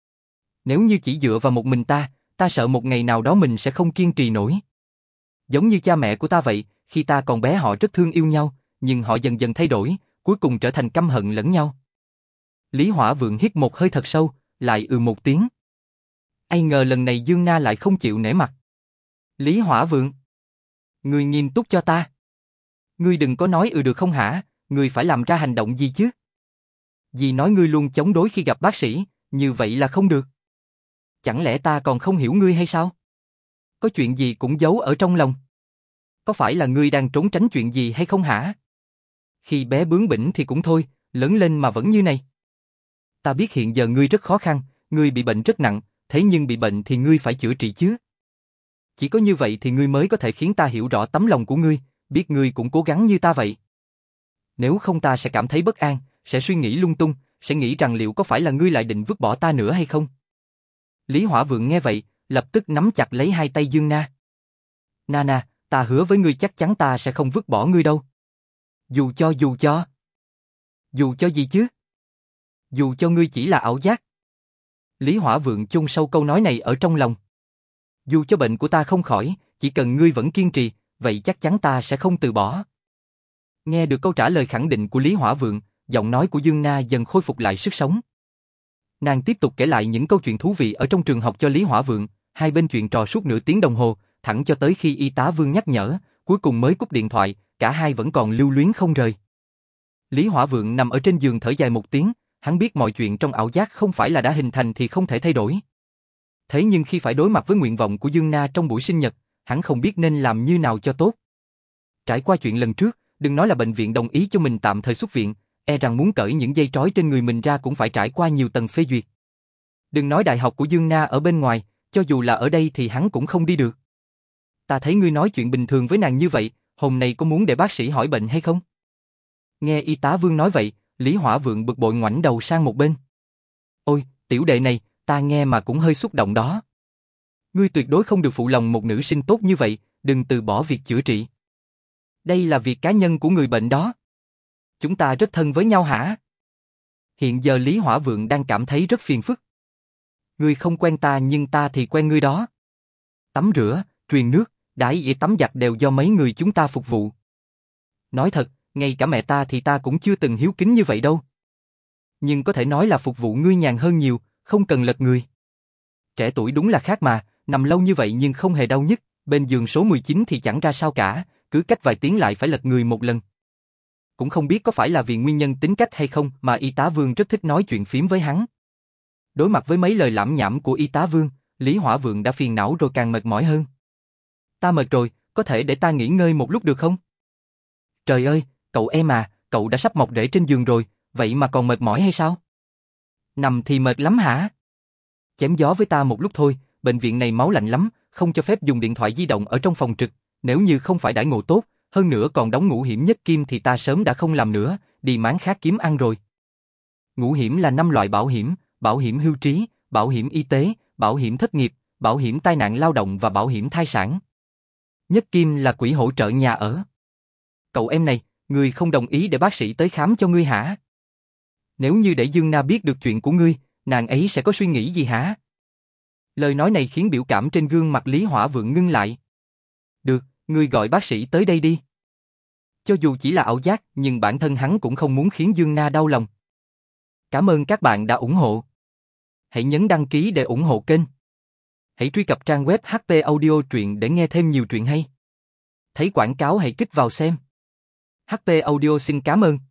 A: Nếu như chỉ dựa vào một mình ta, ta sợ một ngày nào đó mình sẽ không kiên trì nổi. Giống như cha mẹ của ta vậy, khi ta còn bé họ rất thương yêu nhau, nhưng họ dần dần thay đổi, cuối cùng trở thành căm hận lẫn nhau. Lý Hỏa Vượng hít một hơi thật sâu, lại ừ một tiếng. Ai ngờ lần này Dương Na lại không chịu nể mặt. Lý Hỏa Vượng, ngươi nghiêm túc cho ta. Ngươi đừng có nói ừ được không hả, ngươi phải làm ra hành động gì chứ. Dì nói ngươi luôn chống đối khi gặp bác sĩ, như vậy là không được. Chẳng lẽ ta còn không hiểu ngươi hay sao? Có chuyện gì cũng giấu ở trong lòng. Có phải là ngươi đang trốn tránh chuyện gì hay không hả? Khi bé bướng bỉnh thì cũng thôi, lớn lên mà vẫn như này. Ta biết hiện giờ ngươi rất khó khăn, ngươi bị bệnh rất nặng, thế nhưng bị bệnh thì ngươi phải chữa trị chứ. Chỉ có như vậy thì ngươi mới có thể khiến ta hiểu rõ tấm lòng của ngươi, biết ngươi cũng cố gắng như ta vậy. Nếu không ta sẽ cảm thấy bất an, sẽ suy nghĩ lung tung, sẽ nghĩ rằng liệu có phải là ngươi lại định vứt bỏ ta nữa hay không. Lý Hỏa Vượng nghe vậy, lập tức nắm chặt lấy hai tay Dương Na. Nana, ta hứa với ngươi chắc chắn ta sẽ không vứt bỏ ngươi đâu. Dù cho dù cho. Dù cho gì chứ? Dù cho ngươi chỉ là ảo giác. Lý Hỏa Vượng chôn sâu câu nói này ở trong lòng. Dù cho bệnh của ta không khỏi, chỉ cần ngươi vẫn kiên trì, vậy chắc chắn ta sẽ không từ bỏ. Nghe được câu trả lời khẳng định của Lý Hỏa Vượng, giọng nói của Dương Na dần khôi phục lại sức sống. Nàng tiếp tục kể lại những câu chuyện thú vị ở trong trường học cho Lý Hỏa Vượng, hai bên chuyện trò suốt nửa tiếng đồng hồ, thẳng cho tới khi y tá Vương nhắc nhở, cuối cùng mới cúp điện thoại, cả hai vẫn còn lưu luyến không rời. Lý Hỏa Vượng nằm ở trên giường thở dài một tiếng, hắn biết mọi chuyện trong ảo giác không phải là đã hình thành thì không thể thay đổi. Thế nhưng khi phải đối mặt với nguyện vọng của Dương Na trong buổi sinh nhật, hắn không biết nên làm như nào cho tốt. Trải qua chuyện lần trước, đừng nói là bệnh viện đồng ý cho mình tạm thời xuất viện, e rằng muốn cởi những dây trói trên người mình ra cũng phải trải qua nhiều tầng phê duyệt. Đừng nói đại học của Dương Na ở bên ngoài, cho dù là ở đây thì hắn cũng không đi được. Ta thấy ngươi nói chuyện bình thường với nàng như vậy, hôm nay có muốn để bác sĩ hỏi bệnh hay không? Nghe y tá Vương nói vậy, Lý Hỏa Vượng bực bội ngoảnh đầu sang một bên. Ôi, tiểu đệ này, ta nghe mà cũng hơi xúc động đó. Ngươi tuyệt đối không được phụ lòng một nữ sinh tốt như vậy, đừng từ bỏ việc chữa trị. Đây là việc cá nhân của người bệnh đó. Chúng ta rất thân với nhau hả? Hiện giờ Lý Hỏa Vượng đang cảm thấy rất phiền phức. Ngươi không quen ta nhưng ta thì quen ngươi đó. Tắm rửa, truyền nước, đãi y tắm giặt đều do mấy người chúng ta phục vụ. Nói thật, ngay cả mẹ ta thì ta cũng chưa từng hiếu kính như vậy đâu. Nhưng có thể nói là phục vụ ngươi nhàn hơn nhiều, không cần lật người. Trẻ tuổi đúng là khác mà, nằm lâu như vậy nhưng không hề đau nhức, bên giường số mười chín thì chẳng ra sao cả, cứ cách vài tiếng lại phải lật người một lần. Cũng không biết có phải là vì nguyên nhân tính cách hay không mà y tá Vương rất thích nói chuyện phím với hắn. Đối mặt với mấy lời lảm nhảm của y tá Vương, Lý Hỏa Vượng đã phiền não rồi càng mệt mỏi hơn. Ta mệt rồi, có thể để ta nghỉ ngơi một lúc được không? Trời ơi, cậu em à, cậu đã sắp mọc rễ trên giường rồi, vậy mà còn mệt mỏi hay sao? Nằm thì mệt lắm hả? Chém gió với ta một lúc thôi, bệnh viện này máu lạnh lắm, không cho phép dùng điện thoại di động ở trong phòng trực, nếu như không phải đãi ngộ tốt, hơn nữa còn đóng ngũ hiểm nhất kim thì ta sớm đã không làm nữa, đi máng khác kiếm ăn rồi. Ngũ hiểm là năm loại bảo hiểm, bảo hiểm hưu trí, bảo hiểm y tế, bảo hiểm thất nghiệp, bảo hiểm tai nạn lao động và bảo hiểm thai sản. Nhất kim là quỹ hỗ trợ nhà ở. Cậu em này, ngươi không đồng ý để bác sĩ tới khám cho ngươi hả? Nếu như để Dương Na biết được chuyện của ngươi, nàng ấy sẽ có suy nghĩ gì hả? Lời nói này khiến biểu cảm trên gương mặt Lý Hỏa Vượng ngưng lại. Được, ngươi gọi bác sĩ tới đây đi. Cho dù chỉ là ảo giác, nhưng bản thân hắn cũng không muốn khiến Dương Na đau lòng. Cảm ơn các bạn đã ủng hộ. Hãy nhấn đăng ký để ủng hộ kênh. Hãy truy cập trang web hát pê Audio Truyện để nghe thêm nhiều truyện hay. Thấy quảng cáo hãy kích vào xem. hát pê Audio xin cảm ơn.